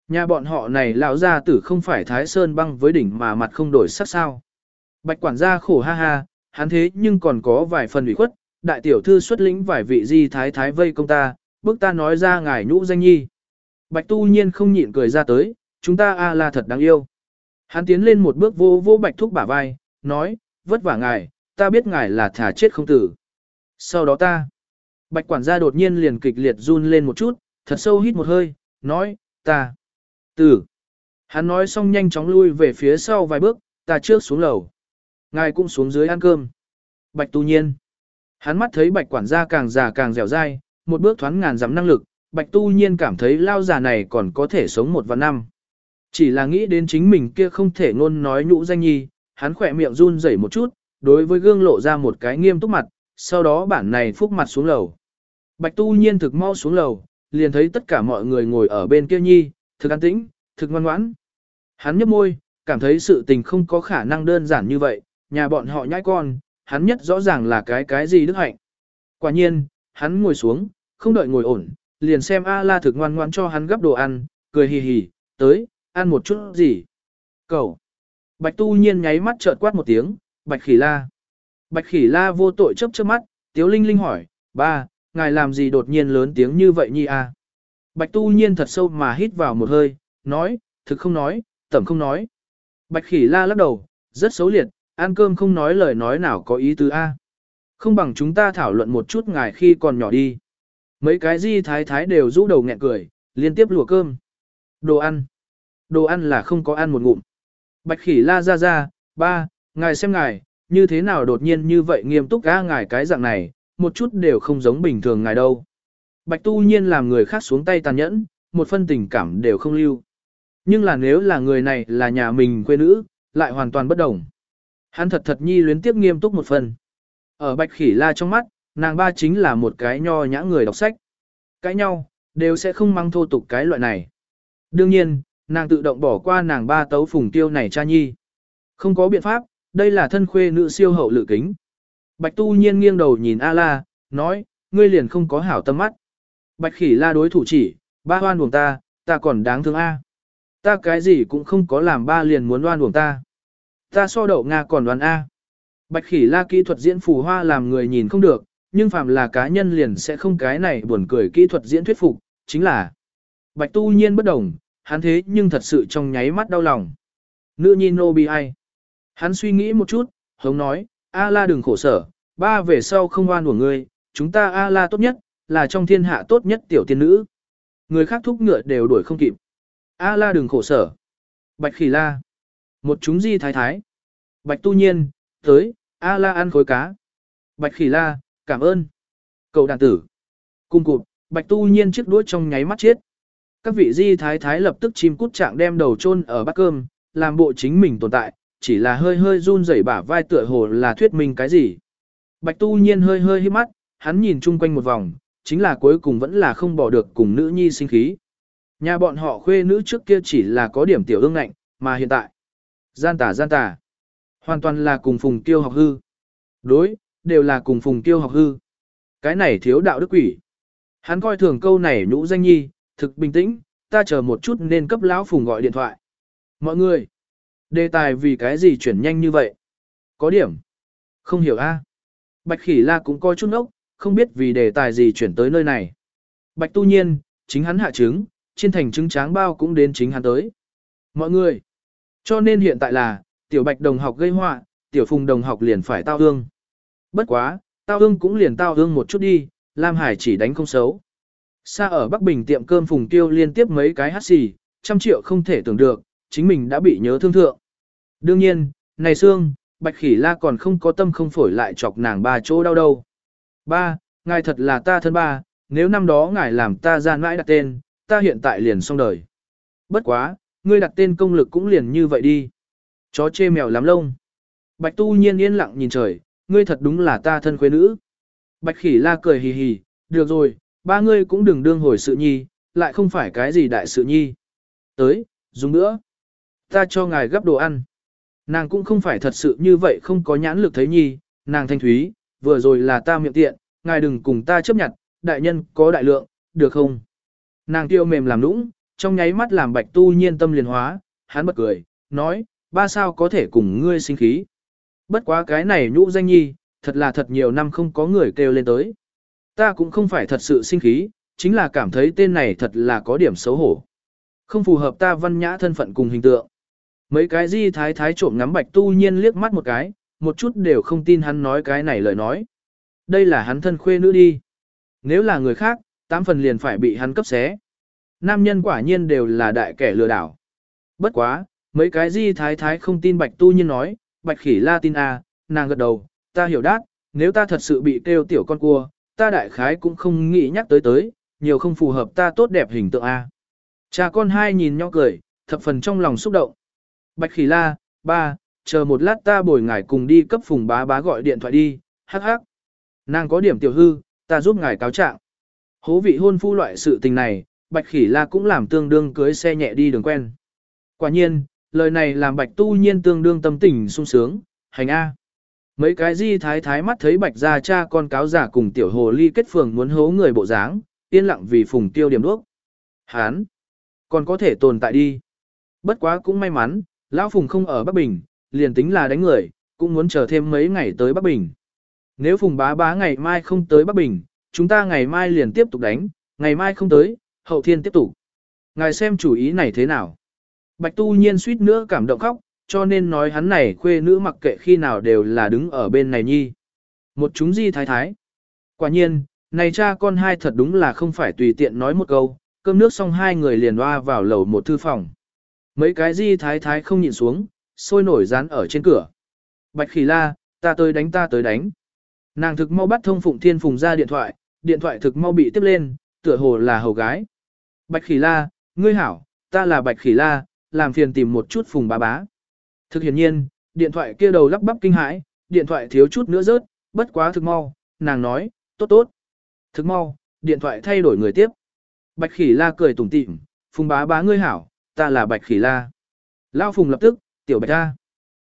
Nhà bọn họ này lão gia tử không phải Thái Sơn băng với đỉnh mà mặt không đổi sắc sao. Bạch quản gia khổ ha ha, hắn thế nhưng còn có vài phần ủy khuất, đại tiểu thư xuất lĩnh vài vị di thái thái vây công ta, bước ta nói ra ngài nhũ danh nhi. Bạch tu nhiên không nhịn cười ra tới, chúng ta a la thật đáng yêu. Hắn tiến lên một bước vô vô bạch thúc bả vai, nói, vất vả ngài, ta biết ngài là thả chết không tử. Sau đó ta, bạch quản gia đột nhiên liền kịch liệt run lên một chút, thật sâu hít một hơi, nói, ta, tử. Hắn nói xong nhanh chóng lui về phía sau vài bước, ta trước xuống lầu. Ngài cũng xuống dưới ăn cơm. Bạch tu nhiên. Hắn mắt thấy bạch quản gia càng già càng dẻo dai, một bước thoáng ngàn dặm năng lực, bạch tu nhiên cảm thấy lao già này còn có thể sống 1 vạn năm. Chỉ là nghĩ đến chính mình kia không thể ngôn nói nhũ danh nhi, hắn khỏe miệng run rẩy một chút, đối với gương lộ ra một cái nghiêm túc mặt, sau đó bản này phúc mặt xuống lầu. Bạch tu nhiên thực mau xuống lầu, liền thấy tất cả mọi người ngồi ở bên kia nhi, thực an tĩnh, thực ngoan ngoãn. Hắn nhếch môi, cảm thấy sự tình không có khả năng đơn giản như vậy, nhà bọn họ nhãi con, hắn nhất rõ ràng là cái gì đức hạnh. Quả nhiên, hắn ngồi xuống, không đợi ngồi ổn, liền xem A La thực ngoan ngoãn cho hắn gấp đồ ăn, cười hì hì, tới, ăn một chút gì. Cậu. Bạch tu nhiên nháy mắt chợt quát một tiếng, Bạch khỉ la. Bạch khỉ la vô tội chớp chớp mắt, Tiếu Linh Linh hỏi, ba, ngài làm gì đột nhiên lớn tiếng như vậy nhi a? Bạch tu nhiên thật sâu mà hít vào một hơi, nói, thực không nói, tẩm không nói. Bạch khỉ la lắc đầu, rất xấu liệt, ăn cơm không nói lời nói nào có ý tứ a. Không bằng chúng ta thảo luận một chút ngài khi còn nhỏ đi. Mấy cái di thái thái đều rũ đầu nghẹn cười, liên tiếp lùa cơm. Đồ ăn. Đồ ăn là không có ăn một ngụm. Bạch khỉ la ra, ba, ngài xem ngài, như thế nào đột nhiên như vậy nghiêm túc á ngài cái dạng này, một chút đều không giống bình thường ngài đâu. Bạch tu nhiên làm người khác xuống tay tàn nhẫn, một phân tình cảm đều không lưu. Nhưng là nếu là người này là nhà mình quê nữ, lại hoàn toàn bất đồng. Hắn thật nhi luyến tiếp nghiêm túc một phần. Ở bạch khỉ la trong mắt, nàng ba chính là một cái nho nhã người đọc sách. Cãi nhau, đều sẽ không mang thô tục cái loại này. Đương nhiên, nàng tự động bỏ qua nàng ba tấu phùng tiêu này cha nhi. Không có biện pháp, đây là thân khuê nữ siêu hậu lự kính. Bạch tu nhiên nghiêng đầu nhìn A la, nói, ngươi liền không có hảo tâm mắt. Bạch khỉ la đối thủ chỉ, ba hoan buồng ta còn đáng thương A. Ta cái gì cũng không có làm ba liền muốn đoan buồng ta. Ta so đậu Nga còn đoán A. Bạch khỉ la kỹ thuật diễn phù hoa làm người nhìn không được, nhưng phàm là cá nhân liền sẽ không cái này buồn cười kỹ thuật diễn thuyết phục, chính là Bạch tu nhiên bất đồng, hắn thế nhưng thật sự trong nháy mắt đau lòng. Nữ nhi nô bi ai. Hắn suy nghĩ một chút, hống nói, A la đừng khổ sở, ba về sau không oan của ngươi, chúng ta A la tốt nhất, là trong thiên hạ tốt nhất tiểu tiên nữ. Người khác thúc ngựa đều đuổi không kịp. A la đừng khổ sở. Bạch khỉ la. Một chúng di thái thái. Bạch tu nhiên, tới, A la ăn khối cá. Bạch khỉ la, cảm ơn. Cậu đàn tử. Cung cụt, bạch tu nhiên chiếc đuốt trong nháy mắt chết. Các vị di thái thái lập tức chim cút trạng đem đầu chôn ở bát cơm, làm bộ chính mình tồn tại, chỉ là hơi run rẩy bả vai tựa hồ là thuyết minh cái gì. Bạch tu nhiên hơi hít mắt, hắn nhìn chung quanh một vòng, chính là cuối cùng vẫn là không bỏ được cùng nữ nhi sinh khí. Nhà bọn họ khuê nữ trước kia chỉ là có điểm tiểu ương ngạnh, mà hiện tại, gian tà. Hoàn toàn là cùng Phùng Tiêu học hư. Đối, đều là cùng Phùng Tiêu học hư. Cái này thiếu đạo đức quỷ. Hắn coi thường câu này nhũ danh nhi, thực bình tĩnh, ta chờ một chút nên cấp lão Phùng gọi điện thoại. Mọi người, đề tài vì cái gì chuyển nhanh như vậy? Có điểm. Không hiểu a. Bạch khỉ la cũng coi chút ốc, không biết vì đề tài gì chuyển tới nơi này. Bạch tu nhiên, chính hắn hạ trứng, trên thành trứng tráng bao cũng đến chính hắn tới. Mọi người. Cho nên hiện tại là, tiểu bạch đồng học gây họa, tiểu phùng đồng học liền phải tao hương. Bất quá, tao hương cũng liền tao hương một chút đi, Lam Hải chỉ đánh không xấu. Xa ở Bắc Bình tiệm cơm Phùng Tiêu liên tiếp mấy cái hát xì, 100 triệu không thể tưởng được, chính mình đã bị nhớ thương thượng. Đương nhiên, này Sương, Bạch khỉ la còn không có tâm không phổi lại chọc nàng ba chỗ đau đâu. Ba, ngài thật là ta thân ba, nếu năm đó ngài làm ta gian mãi đặt tên, ta hiện tại liền xong đời. Bất quá, ngươi đặt tên công lực cũng liền như vậy đi. Chó chê mèo lắm lông. Bạch tu nhiên yên lặng nhìn trời, ngươi thật đúng là ta thân khuê nữ. Bạch khỉ la cười hì hì, được rồi, ba ngươi cũng đừng đương hồi sự nhi, lại không phải cái gì đại sự nhi. Tới, dùng nữa. Ta cho ngài gấp đồ ăn. Nàng cũng không phải thật sự như vậy không có nhãn lực thấy nhi, nàng thanh thúy, vừa rồi là ta miệng tiện, ngài đừng cùng ta chấp nhận, đại nhân có đại lượng, được không? Nàng tiêu mềm làm nũng, trong nháy mắt làm Bạch Tu Nhiên tâm liền hóa, hắn bật cười, nói, ba sao có thể cùng ngươi sinh khí. Bất quá cái này nhũ danh nhi, thật là thật nhiều năm không có người kêu lên tới. Ta cũng không phải thật sự sinh khí, chính là cảm thấy tên này thật là có điểm xấu hổ. Không phù hợp ta văn nhã thân phận cùng hình tượng. Mấy cái di thái thái trộm ngắm Bạch Tu Nhiên liếc mắt một cái, một chút đều không tin hắn nói cái này lời nói. Đây là hắn thân khuê nữ đi. Nếu là người khác, 8 phần liền phải bị hắn cấp xé. Nam nhân quả nhiên đều là đại kẻ lừa đảo. Bất quá, mấy cái di thái thái không tin Bạch Tu Nhiên nói, Bạch Khỉ La tin à, nàng gật đầu, ta hiểu đát, nếu ta thật sự bị kêu tiểu con cua, ta đại khái cũng không nghĩ nhắc tới, nhiều không phù hợp ta tốt đẹp hình tượng a. Cha con hai nhìn nhau cười, thập phần trong lòng xúc động. Bạch Khỉ La, ba, chờ một lát ta bồi ngài cùng đi cấp Phùng bá bá gọi điện thoại đi, hắc hắc. Nàng có điểm tiểu hư, ta giúp ngài cáo trạng. Hố vị hôn phu loại sự tình này, Bạch Khỉ La cũng làm tương đương cưới xe nhẹ đi đường quen. Quả nhiên, lời này làm Bạch Tu Nhiên tương đương tâm tình sung sướng, hành a. Mấy cái di thái thái mắt thấy Bạch gia cha con cáo giả cùng tiểu hồ ly kết phường muốn hố người bộ dáng, yên lặng vì Phùng Tiêu điểm đuốc. Hán, còn có thể tồn tại đi. Bất quá cũng may mắn, lão Phùng không ở Bắc Bình, liền tính là đánh người, cũng muốn chờ thêm mấy ngày tới Bắc Bình. Nếu Phùng bá bá ngày mai không tới Bắc Bình, chúng ta ngày mai liền tiếp tục đánh, ngày mai không tới, hậu thiên tiếp tục. Ngài xem chủ ý này thế nào? Bạch Tu Nhiên suýt nữa cảm động khóc, cho nên nói hắn này khuê nữ mặc kệ khi nào đều là đứng ở bên này nhi. Một chúng di thái thái. Quả nhiên, này cha con hai thật đúng là không phải tùy tiện nói một câu, cơm nước xong hai người liền loa vào lầu một thư phòng. Mấy cái di thái thái không nhịn xuống, sôi nổi dán ở trên cửa. Bạch Khỉ La, ta tới đánh. Nàng thực mau bắt thông Phụng Thiên Phùng ra điện thoại thực mau bị tiếp lên, tựa hồ là hầu gái. Bạch Khỉ La, ngươi hảo, ta là Bạch Khỉ La, làm phiền tìm một chút Phùng bá bá. Thực hiển nhiên, điện thoại kia đầu lắp bắp kinh hãi, điện thoại thiếu chút nữa rớt, bất quá thực mau, nàng nói, tốt. Thực mau, điện thoại thay đổi người tiếp. Bạch Khỉ La cười tủm tỉm, Phùng bá bá ngươi hảo, ta là Bạch Khỉ La. Lao Phùng lập tức, tiểu Bạch A.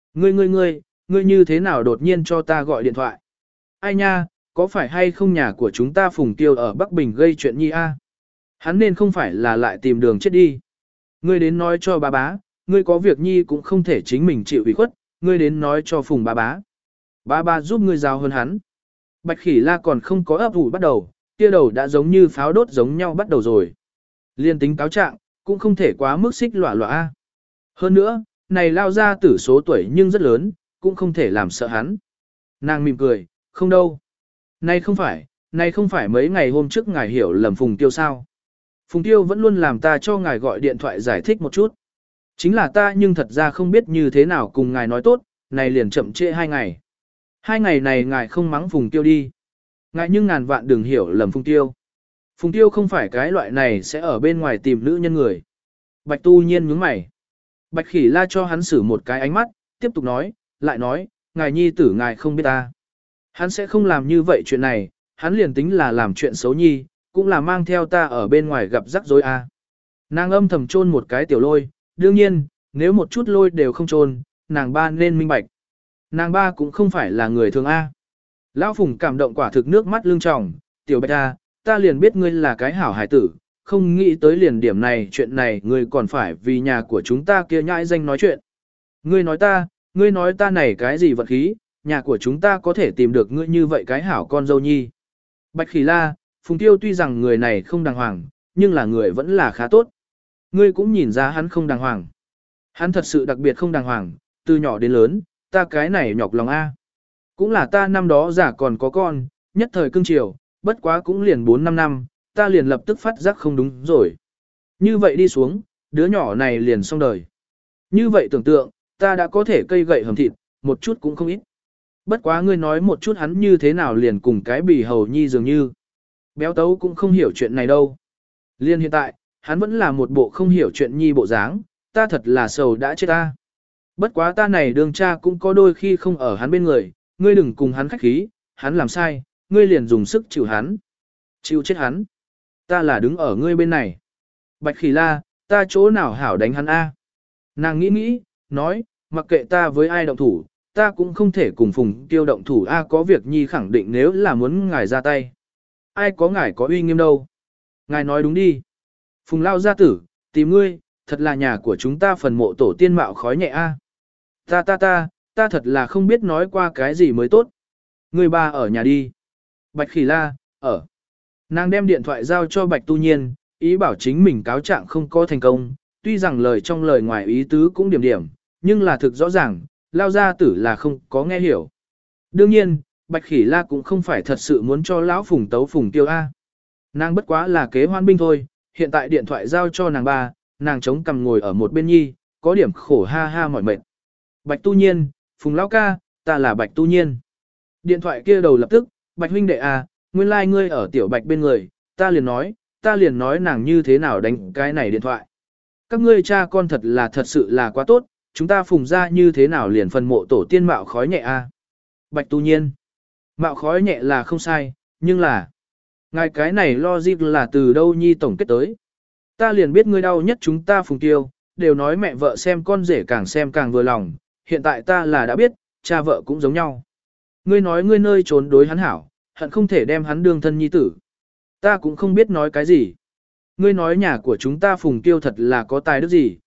Ngươi như thế nào đột nhiên cho ta gọi điện thoại? Ai nha, có phải hay không nhà của chúng ta Phùng Tiêu ở Bắc Bình gây chuyện nhi A? Hắn nên không phải là lại tìm đường chết đi. Ngươi đến nói cho bá bá, ngươi có việc nhi cũng không thể chính mình chịu ủy khuất, ngươi đến nói cho Phùng bá bá. Bá bá giúp ngươi giao hơn hắn. Bạch Khỉ La còn không có ấp ủ bắt đầu, kia đầu đã giống như pháo đốt giống nhau bắt đầu rồi. Liên tính cáo trạng, cũng không thể quá mức xích lọa lọa. Hơn nữa, này lao ra tử số tuổi nhưng rất lớn, cũng không thể làm sợ hắn. Nàng mỉm cười, không đâu. Này không phải mấy ngày hôm trước ngài hiểu lầm Phùng Tiêu sao. Phùng Tiêu vẫn luôn làm ta cho ngài gọi điện thoại giải thích một chút. Chính là ta nhưng thật ra không biết như thế nào cùng ngài nói tốt, này liền chậm trễ 2 ngày. 2 ngày này ngài không mắng Phùng Tiêu đi. Ngài nhưng ngàn vạn đừng hiểu lầm Phùng Tiêu. Phùng Tiêu không phải cái loại này sẽ ở bên ngoài tìm nữ nhân người. Bạch Tu Nhiên nhướng mày. Bạch Khỉ La cho hắn xử một cái ánh mắt, tiếp tục nói, lại nói, ngài nhi tử ngài không biết ta. Hắn sẽ không làm như vậy chuyện này, hắn liền tính là làm chuyện xấu nhi, cũng là mang theo ta ở bên ngoài gặp rắc rối a. Nàng âm thầm chôn một cái tiểu lôi, đương nhiên, nếu một chút lôi đều không chôn, nàng ba nên minh bạch. Nàng ba cũng không phải là người thường a. Lão Phùng cảm động quả thực nước mắt lưng tròng, tiểu Bạch a, ta liền biết ngươi là cái hảo hải tử, không nghĩ tới liền điểm này chuyện này ngươi còn phải vì nhà của chúng ta kia nhãi danh nói chuyện. Ngươi nói ta này cái gì vật khí, nhà của chúng ta có thể tìm được ngươi như vậy cái hảo con dâu nhi. Bạch Khỉ La, Phùng Tiêu tuy rằng người này không đàng hoàng, nhưng là người vẫn là khá tốt. Ngươi cũng nhìn ra hắn không đàng hoàng. Hắn thật sự đặc biệt không đàng hoàng, từ nhỏ đến lớn, ta cái này nhọc lòng A. Cũng là ta năm đó giả còn có con, nhất thời cưng chiều, bất quá cũng liền 4-5 năm, ta liền lập tức phát giác không đúng rồi. Như vậy đi xuống, đứa nhỏ này liền xong đời. Như vậy tưởng tượng, ta đã có thể cây gậy hầm thịt, một chút cũng không ít. Bất quá ngươi nói một chút hắn như thế nào liền cùng cái bì hầu nhi dường như. Béo tấu cũng không hiểu chuyện này đâu. Liên hiện tại, hắn vẫn là một bộ không hiểu chuyện nhi bộ dáng, ta thật là sầu đã chết ta. Bất quá ta này đương cha cũng có đôi khi không ở hắn bên người, ngươi đừng cùng hắn khách khí, hắn làm sai, ngươi liền dùng sức chịu hắn. Chịu chết hắn. Ta là đứng ở ngươi bên này. Bạch Khỉ La, ta chỗ nào hảo đánh hắn a? Nàng nghĩ, nói, mặc kệ ta với ai động thủ, ta cũng không thể cùng Phùng Tiêu động thủ a, có việc nhi khẳng định nếu là muốn ngài ra tay. Ai có ngài có uy nghiêm đâu. Ngài nói đúng đi. Phùng lao gia tử, Tìm ngươi, thật là nhà của chúng ta phần mộ tổ tiên mạo khói nhẹ a. Ta thật là không biết nói qua cái gì mới tốt. Ngươi ba ở nhà đi. Bạch Khỉ La, ở. Nàng đem điện thoại giao cho Bạch Tu Nhiên, ý bảo chính mình cáo trạng không có thành công, tuy rằng lời trong lời ngoài ý tứ cũng điểm điểm, nhưng là thực rõ ràng, lao gia tử là không có nghe hiểu. Đương nhiên, Bạch Khỉ La cũng không phải thật sự muốn cho lão Phùng tấu Phùng Tiêu A. Nàng bất quá là kế hoan binh thôi, hiện tại điện thoại giao cho nàng ba, nàng chống cằm ngồi ở một bên nhi, có điểm khổ ha ha mỏi mệt. Bạch Tu Nhiên, Phùng lão ca, ta là Bạch Tu Nhiên. Điện thoại kia đầu lập tức, Bạch huynh đệ à, nguyên lai like ngươi ở tiểu Bạch bên người, ta liền nói nàng như thế nào đánh cái này điện thoại. Các ngươi cha con thật sự là quá tốt, chúng ta Phùng ra như thế nào liền phần mộ tổ tiên mạo khói nhẹ a. Bạch Tu Nhiên, mạo khói nhẹ là không sai, nhưng là ngài cái này logic là từ đâu nhi tổng kết tới. Ta liền biết ngươi đau nhất chúng ta Phùng Tiêu, đều nói mẹ vợ xem con rể càng xem càng vừa lòng, hiện tại ta là đã biết, cha vợ cũng giống nhau. Ngươi nói ngươi nơi trốn đối hắn hảo, hận không thể đem hắn đương thân nhi tử. Ta cũng không biết nói cái gì. Ngươi nói nhà của chúng ta Phùng Tiêu thật là có tài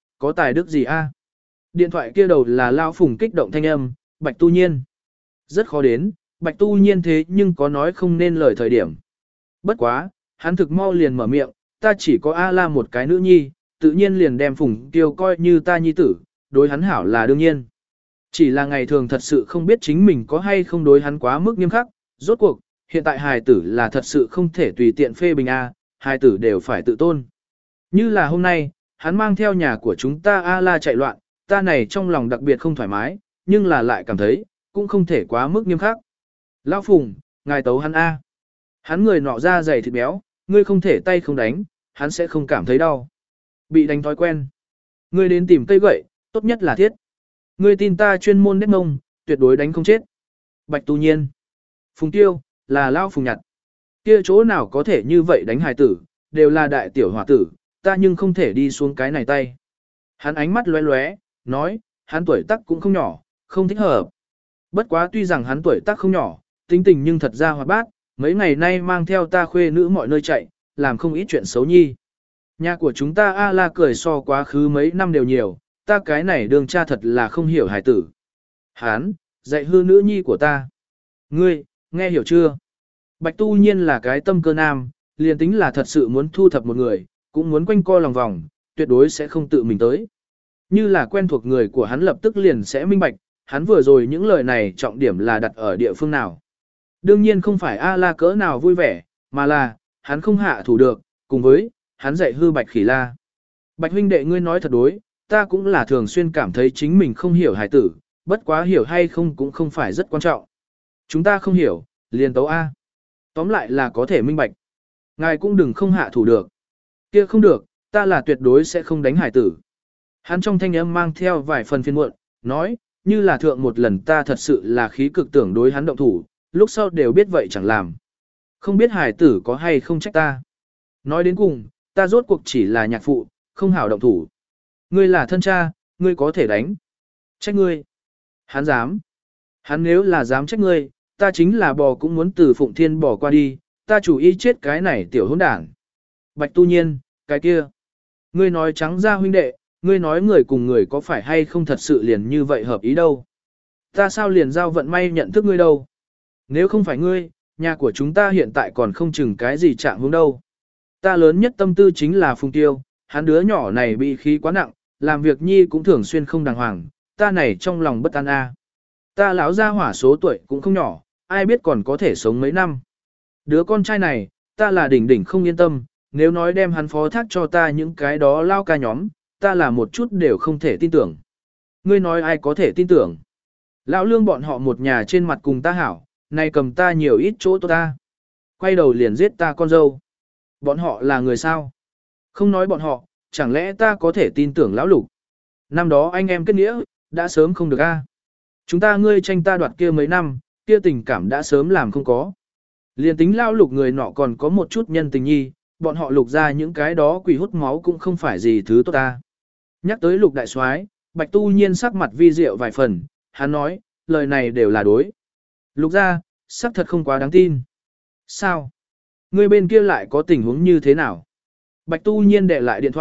đức gì a? Điện thoại kia đầu là lao Phùng kích động thanh âm, Bạch Tu Nhiên. Rất khó đến, Bạch Tu Nhiên thế nhưng có nói không nên lời thời điểm. Bất quá, hắn thực mau liền mở miệng, ta chỉ có A-la một cái nữ nhi, tự nhiên liền đem Phùng Tiêu coi như ta nhi tử, đối hắn hảo là đương nhiên. Chỉ là ngày thường thật sự không biết chính mình có hay không đối hắn quá mức nghiêm khắc, rốt cuộc, hiện tại hài tử là thật sự không thể tùy tiện phê bình A, hài tử đều phải tự tôn. Như là hôm nay, hắn mang theo nhà của chúng ta A-la chạy loạn, ta này trong lòng đặc biệt không thoải mái, nhưng là lại cảm thấy, cũng không thể quá mức nghiêm khắc. Lão Phùng, ngài tấu hắn A. Hắn người nọ da dày thịt béo, ngươi không thể tay không đánh, hắn sẽ không cảm thấy đau. Bị đánh thói quen. Ngươi đến tìm cây gậy, tốt nhất là thiết. Ngươi tin ta chuyên môn nết mông, tuyệt đối đánh không chết. Bạch Tu Nhiên. Phùng Tiêu, là Lao Phùng nhặt. Kia chỗ nào có thể như vậy đánh hài tử, đều là đại tiểu hỏa tử, ta nhưng không thể đi xuống cái này tay. Hắn ánh mắt lóe lóe, nói, hắn tuổi tác cũng không nhỏ, không thích hợp. Bất quá tuy rằng hắn tuổi tác không nhỏ, tính tình nhưng thật ra hoạt bát, mấy ngày nay mang theo ta khuê nữ mọi nơi chạy, làm không ít chuyện xấu nhi. Nhà của chúng ta A-la cười so quá khứ mấy năm đều nhiều, ta cái này đường cha thật là không hiểu hài tử. Hán, dạy hư nữ nhi của ta. Ngươi, nghe hiểu chưa? Bạch Tu Nhiên là cái tâm cơ nam, liền tính là thật sự muốn thu thập một người, cũng muốn quanh co lòng vòng, tuyệt đối sẽ không tự mình tới. Như là quen thuộc người của hắn lập tức liền sẽ minh bạch, hắn vừa rồi những lời này trọng điểm là đặt ở địa phương nào. Đương nhiên không phải A-la cỡ nào vui vẻ, mà là, hắn không hạ thủ được, cùng với, hắn dạy hư Bạch Khỉ La. Bạch huynh đệ ngươi nói thật đối, ta cũng là thường xuyên cảm thấy chính mình không hiểu hài tử, bất quá hiểu hay không cũng không phải rất quan trọng. Chúng ta không hiểu, liền tấu A. Tóm lại là có thể minh bạch. Ngài cũng đừng không hạ thủ được. Kia không được, ta là tuyệt đối sẽ không đánh hài tử. Hắn trong thanh âm mang theo vài phần phiền muộn, nói, như là thượng một lần ta thật sự là khí cực tưởng đối hắn động thủ, lúc sau đều biết vậy chẳng làm. Không biết hài tử có hay không trách ta. Nói đến cùng, ta rốt cuộc chỉ là nhạc phụ, không hảo động thủ. Ngươi là thân cha, ngươi có thể đánh. Trách ngươi. Hắn dám. Hắn nếu là dám trách ngươi, ta chính là bò cũng muốn từ Phụng Thiên bỏ qua đi, ta chủ ý chết cái này tiểu hỗn đảng. Bạch Tu Nhiên, cái kia. Ngươi nói trắng ra huynh đệ, ngươi nói người cùng người có phải hay không thật sự liền như vậy hợp ý đâu. Ta sao liền giao vận may nhận thức ngươi đâu. Nếu không phải ngươi, nhà của chúng ta hiện tại còn không chừng cái gì trạng hướng đâu. Ta lớn nhất tâm tư chính là Phùng Tiêu, hắn đứa nhỏ này bị khí quá nặng, làm việc nhi cũng thường xuyên không đàng hoàng, ta này trong lòng bất an a. Ta lão gia hỏa số tuổi cũng không nhỏ, ai biết còn có thể sống mấy năm. Đứa con trai này, ta là đỉnh đỉnh không yên tâm, nếu nói đem hắn phó thác cho ta những cái đó lao ca nhóm, ta là một chút đều không thể tin tưởng. Ngươi nói ai có thể tin tưởng? Lão Lương bọn họ một nhà trên mặt cùng ta hảo, nay cầm ta nhiều ít chỗ tốt ta. Quay đầu liền giết ta con dâu. Bọn họ là người sao? Không nói bọn họ, chẳng lẽ ta có thể tin tưởng lão Lục? Năm đó anh em kết nghĩa, đã sớm không được a. Chúng ta ngươi tranh ta đoạt kia mấy năm, kia tình cảm đã sớm làm không có. Liền tính lão Lục người nọ còn có một chút nhân tình nhi, bọn họ Lục ra những cái đó quỷ hút máu cũng không phải gì thứ tốt ta. Nhắc tới Lục đại soái, Bạch Tu Nhiên sắc mặt vi diệu vài phần, hắn nói, lời này đều là đối. Lục ra, sắc thật không quá đáng tin. Sao? Người bên kia lại có tình huống như thế nào? Bạch Tu Nhiên đệ lại điện thoại,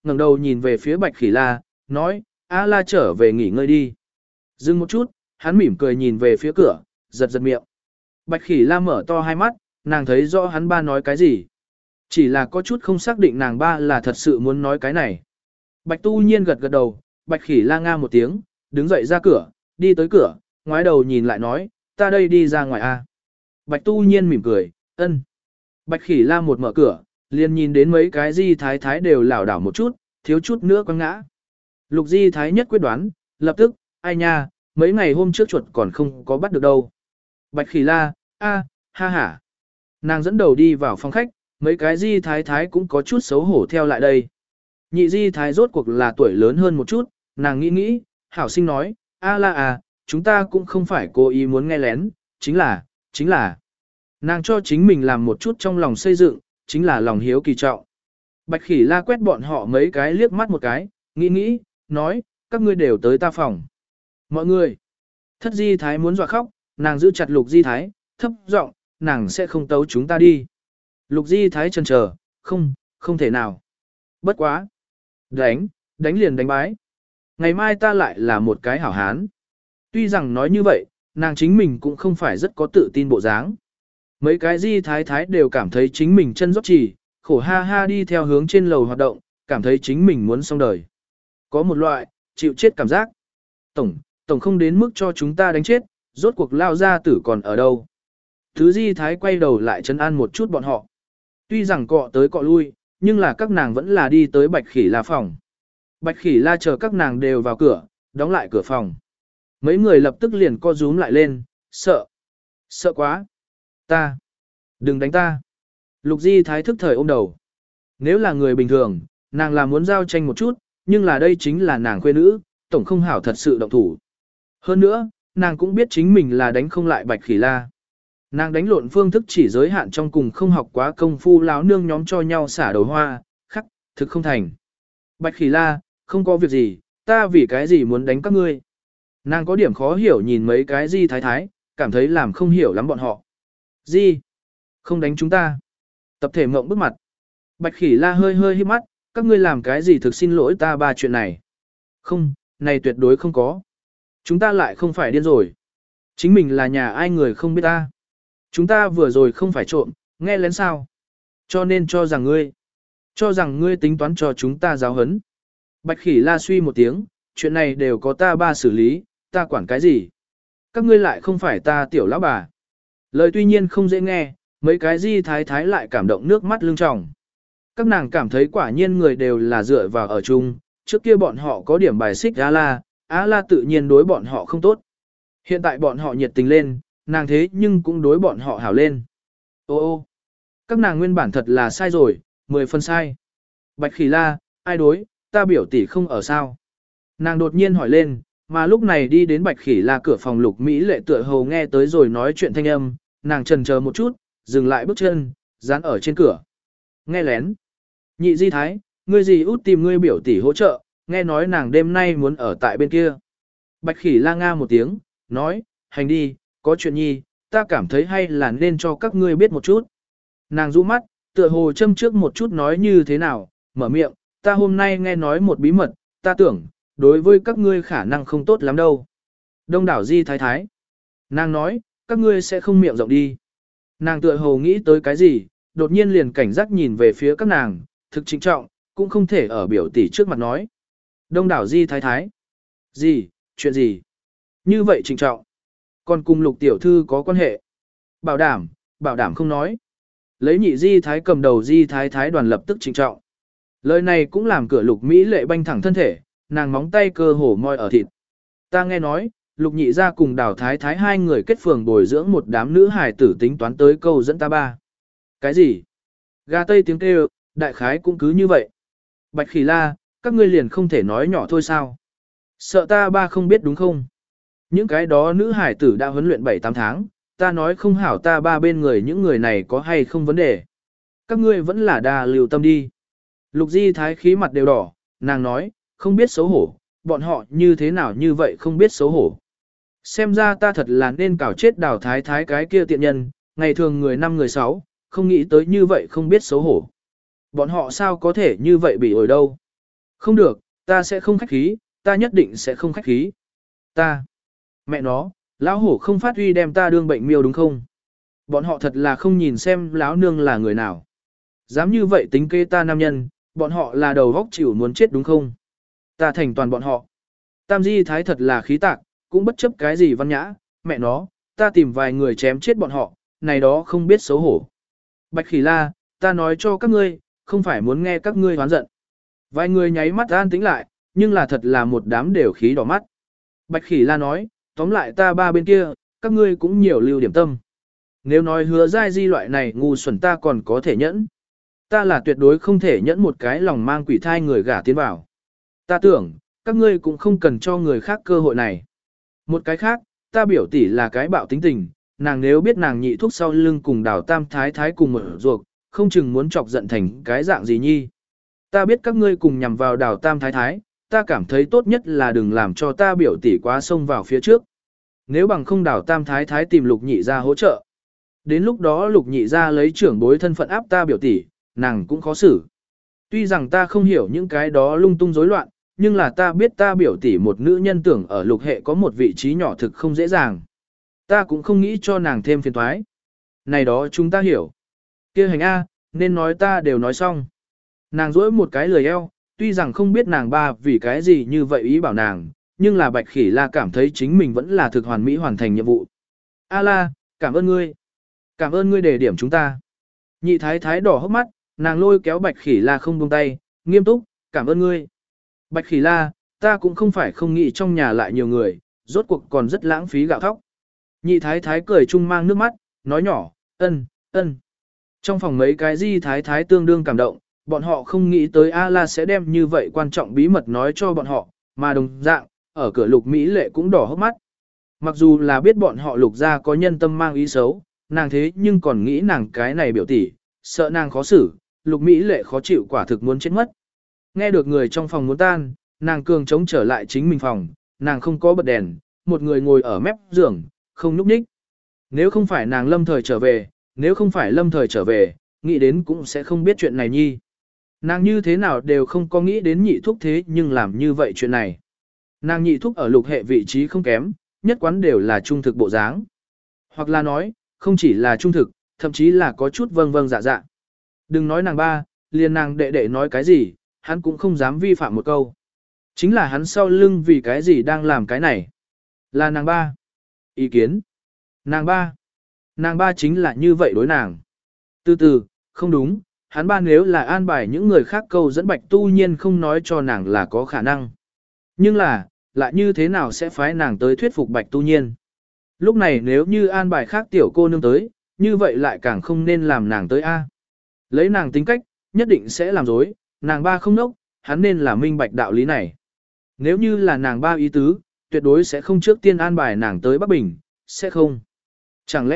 ngẩng đầu nhìn về phía Bạch Khỉ La, nói, A La trở về nghỉ ngơi đi. Dừng một chút, hắn mỉm cười nhìn về phía cửa, giật giật miệng. Bạch Khỉ La mở to hai mắt, nàng thấy rõ hắn ba nói cái gì. Chỉ là có chút không xác định nàng ba là thật sự muốn nói cái này. Bạch Tu Nhiên gật gật đầu, Bạch Khỉ La nga một tiếng, đứng dậy ra cửa, đi tới cửa, ngoái đầu nhìn lại nói, ta đây đi ra ngoài a. Bạch Tu Nhiên mỉm cười, ân. Bạch Khỉ La một mở cửa, liền nhìn đến mấy cái Di Thái Thái đều lảo đảo một chút, thiếu chút nữa quăng ngã. Lục Di Thái nhất quyết đoán, lập tức, ai nha, mấy ngày hôm trước chuột còn không có bắt được đâu. Bạch Khỉ La, ha ha. Nàng dẫn đầu đi vào phòng khách, mấy cái Di Thái Thái cũng có chút xấu hổ theo lại đây. Nhị Di Thái rốt cuộc là tuổi lớn hơn một chút, nàng nghĩ, hảo sinh nói, A La à, chúng ta cũng không phải cố ý muốn nghe lén, chính là. Nàng cho chính mình làm một chút trong lòng xây dựng, chính là lòng hiếu kỳ trọng. Bạch Khỉ La quét bọn họ mấy cái liếc mắt một cái, nghĩ, nói, các ngươi đều tới ta phòng. Mọi người, Thất Di Thái muốn dọa khóc, nàng giữ chặt Lục Di Thái, thấp giọng, nàng sẽ không tấu chúng ta đi. Lục Di Thái chần chờ, không thể nào. Bất quá. Đánh liền đánh bái. Ngày mai ta lại là một cái hảo hán. Tuy rằng nói như vậy, nàng chính mình cũng không phải rất có tự tin bộ dáng. Mấy cái Di Thái Thái đều cảm thấy chính mình chân rót chỉ, khổ ha ha đi theo hướng trên lầu hoạt động, cảm thấy chính mình muốn xong đời. Có một loại, chịu chết cảm giác. Tổng không đến mức cho chúng ta đánh chết, rốt cuộc lao ra tử còn ở đâu. Thứ Di Thái quay đầu lại trấn an một chút bọn họ. Tuy rằng cọ tới cọ lui, nhưng là các nàng vẫn là đi tới Bạch Khỉ La phòng. Bạch Khỉ La chờ các nàng đều vào cửa, đóng lại cửa phòng. Mấy người lập tức liền co rúm lại lên, sợ quá. Đừng đánh ta. Lục Di Thái thức thời ôm đầu. Nếu là người bình thường, nàng là muốn giao tranh một chút, nhưng là đây chính là nàng khuê nữ, tổng không hảo thật sự động thủ. Hơn nữa, nàng cũng biết chính mình là đánh không lại Bạch Khỉ La. Nàng đánh lộn phương thức chỉ giới hạn trong cùng không học quá công phu láo nương nhóm cho nhau xả đầu hoa, khắc, thực không thành. Bạch Khỉ La, không có việc gì, ta vì cái gì muốn đánh các ngươi. Nàng có điểm khó hiểu nhìn mấy cái Di Thái Thái, cảm thấy làm không hiểu lắm bọn họ. Di, không đánh chúng ta. Tập thể mộng bức mặt. Bạch Khỉ La hơi híp mắt, các ngươi làm cái gì thực xin lỗi ta ba chuyện này. Không, này tuyệt đối không có. Chúng ta lại không phải điên rồi. Chính mình là nhà ai người không biết ta. Chúng ta vừa rồi không phải trộm, nghe lén sao. Cho nên cho rằng ngươi tính toán cho chúng ta giáo hấn. Bạch Khỉ La suy một tiếng, chuyện này đều có ta ba xử lý, ta quản cái gì. Các ngươi lại không phải ta tiểu lão bà. Lời tuy nhiên không dễ nghe, mấy cái Di Thái Thái lại cảm động nước mắt lưng tròng. Các nàng cảm thấy quả nhiên người đều là dựa vào ở chung, trước kia bọn họ có điểm bài xích Á La tự nhiên đối bọn họ không tốt. Hiện tại bọn họ nhiệt tình lên, nàng thế nhưng cũng đối bọn họ hảo lên. Ô, các nàng nguyên bản thật là sai rồi, 10 phần sai. Bạch Khỉ La, ai đối, ta biểu tỷ không ở sao. Nàng đột nhiên hỏi lên, mà lúc này đi đến Bạch Khỉ La cửa phòng Lục Mỹ Lệ tựa hồ nghe tới rồi nói chuyện thanh âm, nàng chần chờ một chút, dừng lại bước chân, dán ở trên cửa. Nghe lén. Nhị Di Thái, ngươi gì út tìm ngươi biểu tỷ hỗ trợ, nghe nói nàng đêm nay muốn ở tại bên kia. Bạch Khỉ La nga một tiếng, nói, hành đi, có chuyện nhi, ta cảm thấy hay là nên cho các ngươi biết một chút. Nàng rũ mắt, tựa hồ châm trước một chút nói như thế nào, mở miệng, ta hôm nay nghe nói một bí mật, ta tưởng, đối với các ngươi khả năng không tốt lắm đâu. Đông đảo Di Thái Thái. Nàng nói, các ngươi sẽ không miệng rộng đi. Nàng tựa hồ nghĩ tới cái gì, đột nhiên liền cảnh giác nhìn về phía các nàng, thực trịnh trọng, cũng không thể ở biểu tỷ trước mặt nói. Đông đảo Di Thái Thái. Gì, chuyện gì? Như vậy trịnh trọng. Còn cùng Lục tiểu thư có quan hệ. Bảo đảm không nói. Lấy nhị Di Thái cầm đầu Di Thái Thái đoàn lập tức trịnh trọng. Lời này cũng làm cửa Lục Mỹ Lệ banh thẳng thân thể, nàng móng tay cơ hồ moi ở thịt. Ta nghe nói, Lục nhị ra cùng Đào Thái Thái hai người kết phường bồi dưỡng một đám nữ hài tử tính toán tới câu dẫn ta ba. Cái gì? Gà tây tiếng kêu, đại khái cũng cứ như vậy. Bạch Khỉ La, các ngươi liền không thể nói nhỏ thôi sao? Sợ ta ba không biết đúng không? Những cái đó nữ hải tử đã huấn luyện 7-8 tháng, ta nói không hảo ta ba bên người những người này có hay không vấn đề. Các ngươi vẫn là đa lưu tâm đi. Lục Di Thái khí mặt đều đỏ, nàng nói, không biết xấu hổ, bọn họ như thế nào như vậy không biết xấu hổ. Xem ra ta thật là nên cào chết Đào Thái Thái cái kia tiện nhân, ngày thường người 5 người 6, không nghĩ tới như vậy không biết xấu hổ. Bọn họ sao có thể như vậy bị ổi đâu. Không được, ta sẽ không khách khí, ta nhất định sẽ không khách khí. Ta, mẹ nó, lão hổ không phát huy đem ta đương bệnh miêu đúng không? Bọn họ thật là không nhìn xem lão nương là người nào. Dám như vậy tính kế ta nam nhân, bọn họ là đầu góc chịu muốn chết đúng không? Ta thành toàn bọn họ. Tam Di Thái thật là khí tạc, cũng bất chấp cái gì văn nhã, mẹ nó, ta tìm vài người chém chết bọn họ, này đó không biết xấu hổ. Bạch Khỉ La, ta nói cho các ngươi, không phải muốn nghe các ngươi hoán giận. Vài người nháy mắt an tĩnh lại, nhưng là thật là một đám đều khí đỏ mắt. Bạch Khỉ La nói, tóm lại ta ba bên kia, các ngươi cũng nhiều lưu điểm tâm. Nếu nói hứa giai di loại này ngu xuẩn ta còn có thể nhẫn. Ta là tuyệt đối không thể nhẫn một cái lòng mang quỷ thai người gả tiến vào. Ta tưởng, các ngươi cũng không cần cho người khác cơ hội này. Một cái khác, ta biểu tỷ là cái bạo tính tình, nàng nếu biết nàng nhị thuốc sau lưng cùng đào tam thái thái cùng một ruột, không chừng muốn chọc giận thành cái dạng gì nhi. Ta biết các ngươi cùng nhằm vào đào tam thái thái, ta cảm thấy tốt nhất là đừng làm cho ta biểu tỷ quá xông vào phía trước. Nếu bằng không đào tam thái thái tìm lục nhị ra hỗ trợ. Đến lúc đó lục nhị ra lấy trưởng bối thân phận áp ta biểu tỷ, nàng cũng khó xử. Tuy rằng ta không hiểu những cái đó lung tung rối loạn, nhưng là ta biết ta biểu tỷ một nữ nhân tưởng ở lục hệ có một vị trí nhỏ thực không dễ dàng. Ta cũng không nghĩ cho nàng thêm phiền toái. Này đó chúng ta hiểu. Kia hành A, nên nói ta đều nói xong. Nàng dỗi một cái lười eo, tuy rằng không biết nàng ba vì cái gì như vậy ý bảo nàng, nhưng là Bạch Khỉ La cảm thấy chính mình vẫn là thực hoàn mỹ hoàn thành nhiệm vụ. A La, cảm ơn ngươi. Cảm ơn ngươi để điểm chúng ta. Nhị thái thái đỏ hốc mắt, nàng lôi kéo Bạch Khỉ La không buông tay, nghiêm túc, cảm ơn ngươi. Bạch Khỉ La, ta cũng không phải không nghĩ trong nhà lại nhiều người, rốt cuộc còn rất lãng phí gạo thóc. Nhị thái thái cười chung mang nước mắt, nói nhỏ, ân, ân. Trong phòng mấy cái di thái thái tương đương cảm động, bọn họ không nghĩ tới A-la sẽ đem như vậy quan trọng bí mật nói cho bọn họ, mà đồng dạng, ở cửa lục Mỹ lệ cũng đỏ hốc mắt. Mặc dù là biết bọn họ lục ra có nhân tâm mang ý xấu, nàng thế nhưng còn nghĩ nàng cái này biểu tỷ, sợ nàng khó xử, lục Mỹ lệ khó chịu quả thực muốn chết mất. Nghe được người trong phòng muốn tan, nàng cường chống trở lại chính mình phòng, nàng không có bật đèn, một người ngồi ở mép giường, không nhúc nhích. Nếu không phải nàng lâm thời trở về, nếu không phải lâm thời trở về, nghĩ đến cũng sẽ không biết chuyện này nhi. Nàng như thế nào đều không có nghĩ đến nhị thúc thế nhưng làm như vậy chuyện này. Nàng nhị thúc ở lục hệ vị trí không kém, nhất quán đều là trung thực bộ dáng. Hoặc là nói, không chỉ là trung thực, thậm chí là có chút vâng vâng dạ dạ. Đừng nói nàng ba, liền nàng đệ đệ nói cái gì, hắn cũng không dám vi phạm một câu. Chính là hắn sau lưng vì cái gì đang làm cái này. Là nàng ba. Ý kiến. Nàng ba. Nàng ba chính là như vậy đối nàng. Từ từ, không đúng, hắn ba nếu là an bài những người khác câu dẫn Bạch Tu Nhiên không nói cho nàng là có khả năng. Nhưng là, lại như thế nào sẽ phái nàng tới thuyết phục Bạch Tu Nhiên. Lúc này nếu như an bài khác tiểu cô nương tới, như vậy lại càng không nên làm nàng tới A. Lấy nàng tính cách, nhất định sẽ làm dối, nàng ba không nốc, hắn nên là minh bạch đạo lý này. Nếu như là nàng ba ý tứ, tuyệt đối sẽ không trước tiên an bài nàng tới Bắc Bình, sẽ không. Chẳng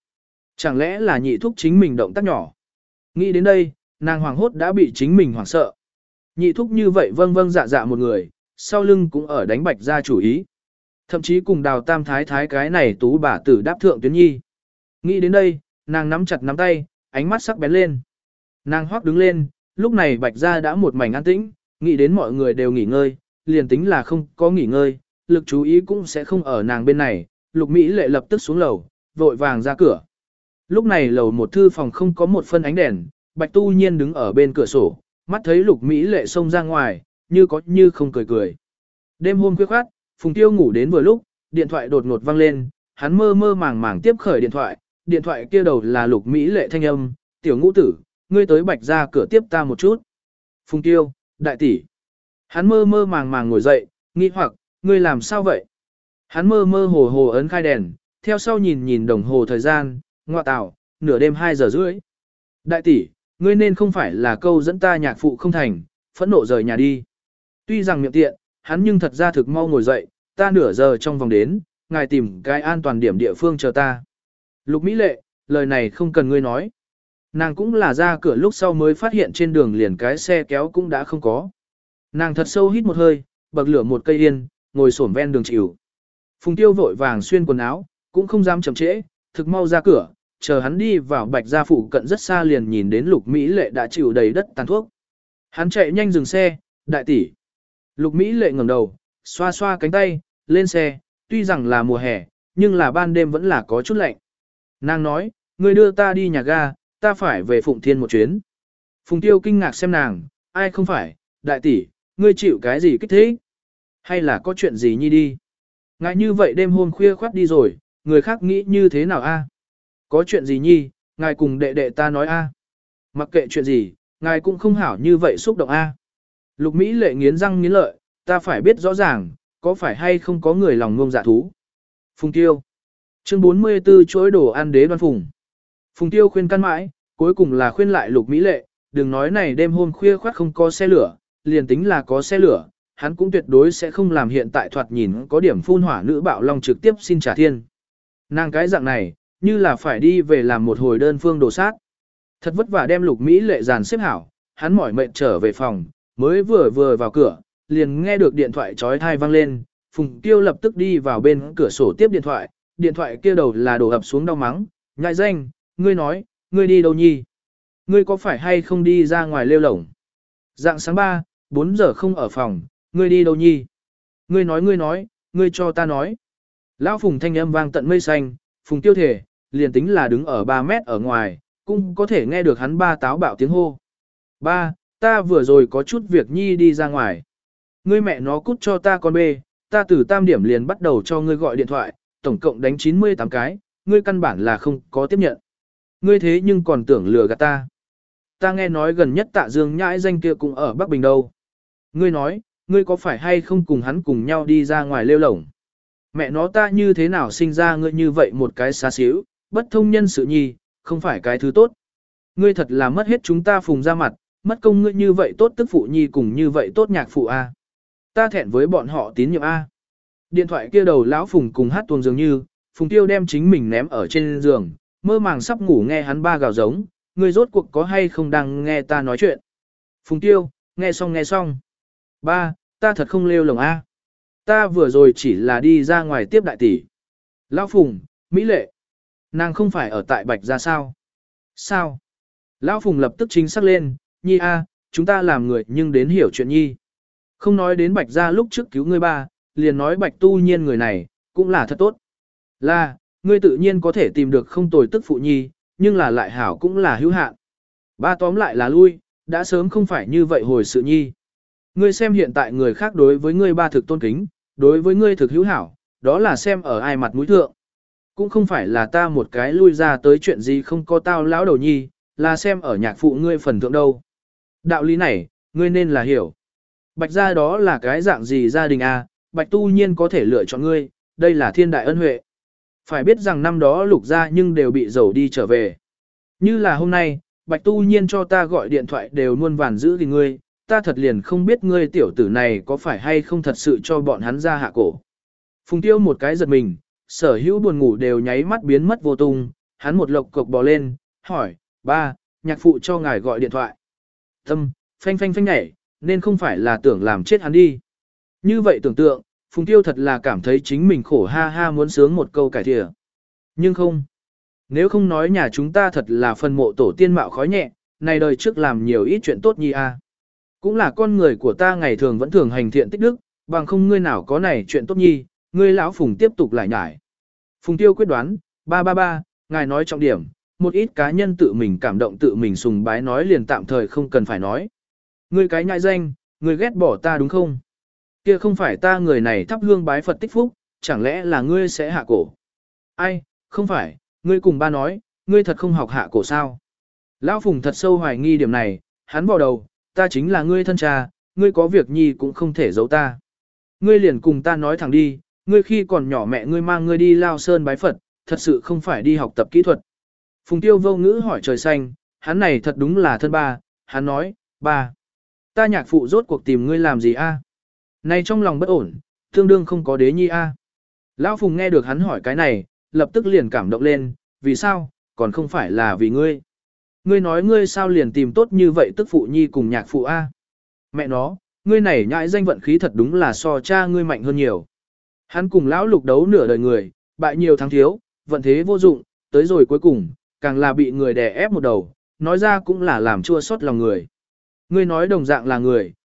lẽ là nhị thúc chính mình động tác nhỏ. Nghĩ đến đây, nàng hoàng hốt đã bị chính mình hoảng sợ. Nhị thúc như vậy vâng vâng dạ dạ một người, sau lưng cũng ở đánh Bạch ra chủ ý. Thậm chí cùng đào tam thái thái cái này tú bà tử đáp thượng tuyến nhi. Nghĩ đến đây, nàng nắm chặt nắm tay, ánh mắt sắc bén lên. Nàng hoắc đứng lên, lúc này Bạch ra đã một mảnh an tĩnh, nghĩ đến mọi người đều nghỉ ngơi, liền tính là không có nghỉ ngơi, lực chú ý cũng sẽ không ở nàng bên này. Lục Mỹ lệ lập tức xuống lầu, vội vàng ra cửa. Lúc này lầu một thư phòng không có một phân ánh đèn, Bạch Tu Nhiên đứng ở bên cửa sổ, mắt thấy Lục Mỹ lệ xông ra ngoài, như có như không cười cười. Đêm hôm khuya khoát, Phùng Tiêu ngủ đến vừa lúc, điện thoại đột ngột vang lên, hắn mơ mơ màng màng tiếp khởi điện thoại kia đầu là Lục Mỹ lệ thanh âm, tiểu ngũ tử, ngươi tới Bạch ra cửa tiếp ta một chút. Phùng Tiêu, đại tỷ. Hắn mơ mơ màng màng ngồi dậy, nghi hoặc, ngươi làm sao vậy? Hắn mơ mơ hồ hồ ấn khai đèn, theo sau nhìn nhìn đồng hồ thời gian, ngoại tảo, nửa đêm 2 giờ rưỡi. Đại tỷ, ngươi nên không phải là câu dẫn ta nhạc phụ không thành, phẫn nộ rời nhà đi. Tuy rằng miệng tiện, hắn nhưng thật ra thực mau ngồi dậy, ta nửa giờ trong vòng đến, ngài tìm cái an toàn điểm địa phương chờ ta. Lục Mỹ lệ, lời này không cần ngươi nói. Nàng cũng là ra cửa lúc sau mới phát hiện trên đường liền cái xe kéo cũng đã không có. Nàng thật sâu hít một hơi, bậc lửa một cây yên, ngồi xổm ven đường chịu. Phùng Tiêu vội vàng xuyên quần áo, cũng không dám chậm trễ, thực mau ra cửa, chờ hắn đi vào Bạch gia phụ cận rất xa liền nhìn đến Lục Mỹ lệ đã chịu đầy đất tàn thuốc. Hắn chạy nhanh dừng xe, Đại tỷ. Lục Mỹ Lệ ngẩng đầu, xoa xoa cánh tay, lên xe, tuy rằng là mùa hè, nhưng là ban đêm vẫn là có chút lạnh. Nàng nói, ngươi đưa ta đi nhà ga, ta phải về Phụng Thiên một chuyến. Phùng Tiêu kinh ngạc xem nàng, ai không phải, đại tỷ, ngươi chịu cái gì kích thích? Hay là có chuyện gì nhi đi? Ngại như vậy đêm hôm khuya khoát đi rồi, người khác nghĩ như thế nào a? Có chuyện gì nhi, ngài cùng đệ đệ ta nói a. Mặc kệ chuyện gì, ngài cũng không hảo như vậy xúc động a. Lục Mỹ Lệ nghiến răng nghiến lợi, ta phải biết rõ ràng, có phải hay không có người lòng ngông dạ thú. Phùng Tiêu. Chương 44 chuỗi đồ ăn đế đoan phùng. Phùng Tiêu khuyên can mãi, cuối cùng là khuyên lại Lục Mỹ Lệ, đừng nói này đêm hôm khuya khoát không có xe lửa, liền tính là có xe lửa, hắn cũng tuyệt đối sẽ không làm hiện tại thoạt nhìn có điểm phun hỏa nữ bạo long trực tiếp xin trả thiên. Nàng cái dạng này, như là phải đi về làm một hồi đơn phương đồ sát. Thật vất vả đem Lục Mỹ Lệ dàn xếp hảo, hắn mỏi mệt trở về phòng, mới vừa vào cửa, liền nghe được điện thoại chói tai vang lên, Phùng Tiêu lập tức đi vào bên cửa sổ tiếp điện thoại kia đầu là đổ ập xuống đau mắng, nhại danh, ngươi nói, ngươi đi đâu nhi? Ngươi có phải hay không đi ra ngoài lêu lổng? Dạng sáng 4 giờ không ở phòng, ngươi đi đâu nhi? Ngươi nói, ngươi cho ta nói. Lão Phùng thanh âm vang tận mây xanh, Phùng Tiêu thể, liền tính là đứng ở 3 mét ở ngoài, cũng có thể nghe được hắn ba táo bạo tiếng hô. Ba, ta vừa rồi có chút việc nhi đi ra ngoài. Ngươi mẹ nó cút cho ta con bê, ta từ tam điểm liền bắt đầu cho ngươi gọi điện thoại, tổng cộng đánh 98 cái, ngươi căn bản là không có tiếp nhận. Ngươi thế nhưng còn tưởng lừa gạt ta. Ta nghe nói gần nhất Tạ Dương nhãi danh kia cũng ở Bắc Bình đâu. Ngươi nói, ngươi có phải hay không cùng hắn cùng nhau đi ra ngoài lêu lổng? Mẹ nó ta như thế nào sinh ra ngươi như vậy một cái xá xíu, bất thông nhân sự nhi, không phải cái thứ tốt. Ngươi thật là mất hết chúng ta Phùng ra mặt, mất công ngươi như vậy tốt tức phụ nhi cùng như vậy tốt nhạc phụ a. Ta thẹn với bọn họ tín nhiệm a. Điện thoại kia đầu lão Phùng cùng hát tuồng dường như, Phùng Tiêu đem chính mình ném ở trên giường, mơ màng sắp ngủ nghe hắn ba gào giống, ngươi rốt cuộc có hay không đang nghe ta nói chuyện. Phùng Tiêu, nghe xong. Ba, ta thật không lêu lồng a. Ta vừa rồi chỉ là đi ra ngoài tiếp đại tỷ. Lão Phùng, Mỹ Lệ. Nàng không phải ở tại Bạch Gia sao? Sao? Lão Phùng lập tức chính xác lên, nhi a, chúng ta làm người nhưng đến hiểu chuyện nhi. Không nói đến Bạch Gia lúc trước cứu ngươi ba, liền nói Bạch Tu Nhiên người này, cũng là thật tốt. Là, ngươi tự nhiên có thể tìm được không tồi tức phụ nhi, nhưng là lại hảo cũng là hữu hạn. Ba tóm lại là lui, đã sớm không phải như vậy hồi sự nhi. Ngươi xem hiện tại người khác đối với ngươi ba thực tôn kính, đối với ngươi thực hữu hảo, đó là xem ở ai mặt mũi thượng. Cũng không phải là ta một cái lui ra tới chuyện gì không có tao lão đầu nhi, là xem ở nhạc phụ ngươi phần thượng đâu. Đạo lý này, ngươi nên là hiểu. Bạch gia đó là cái dạng gì gia đình a? Bạch Tu Nhiên có thể lựa chọn ngươi, đây là thiên đại ân huệ. Phải biết rằng năm đó Lục gia nhưng đều bị dầu đi trở về. Như là hôm nay, Bạch Tu Nhiên cho ta gọi điện thoại đều muôn vàn giữ thì ngươi, ta thật liền không biết ngươi tiểu tử này có phải hay không thật sự cho bọn hắn ra hạ cổ. Phùng Tiêu một cái giật mình, sở hữu buồn ngủ đều nháy mắt biến mất vô tung, hắn một lộc cộc bò lên, hỏi, ba, nhạc phụ cho ngài gọi điện thoại. Tâm, phanh nhảy, nên không phải là tưởng làm chết hắn đi. Như vậy tưởng tượng, Phùng Tiêu thật là cảm thấy chính mình khổ ha ha muốn sướng một câu cải thìa. Nhưng không. Nếu không nói nhà chúng ta thật là phần mộ tổ tiên mạo khói nhẹ, này đời trước làm nhiều ít chuyện tốt nhi a. Cũng là con người của ta ngày thường vẫn thường hành thiện tích đức, bằng không ngươi nào có này chuyện tốt nhi, ngươi lão Phùng tiếp tục lại nhải. Phùng Tiêu quyết đoán, ba, ngài nói trọng điểm, một ít cá nhân tự mình cảm động tự mình sùng bái nói liền tạm thời không cần phải nói. Ngươi cái nhại danh, ngươi ghét bỏ ta đúng không? Kia không phải ta người này thắp hương bái Phật tích phúc, chẳng lẽ là ngươi sẽ hạ cổ? Ai, không phải, ngươi cùng ba nói, ngươi thật không học hạ cổ sao? Lão Phùng thật sâu hoài nghi điểm này, hắn vào đầu, ta chính là ngươi thân cha, ngươi có việc nhi cũng không thể giấu ta. Ngươi liền cùng ta nói thẳng đi, ngươi khi còn nhỏ mẹ ngươi mang ngươi đi Lao Sơn bái Phật, thật sự không phải đi học tập kỹ thuật. Phùng Tiêu vô ngữ hỏi trời xanh, hắn này thật đúng là thân ba, hắn nói, ba, ta nhạc phụ rốt cuộc tìm ngươi làm gì a? Này trong lòng bất ổn, tương đương không có đế nhi a. Lão Phùng nghe được hắn hỏi cái này, lập tức liền cảm động lên, vì sao, còn không phải là vì ngươi. Ngươi nói ngươi sao liền tìm tốt như vậy tức phụ nhi cùng nhạc phụ a? Mẹ nó, ngươi này nhãi danh vận khí thật đúng là so cha ngươi mạnh hơn nhiều. Hắn cùng lão Lục đấu nửa đời người, bại nhiều thắng thiếu, vận thế vô dụng, tới rồi cuối cùng, càng là bị người đè ép một đầu, nói ra cũng là làm chua xót lòng người. Ngươi nói đồng dạng là người,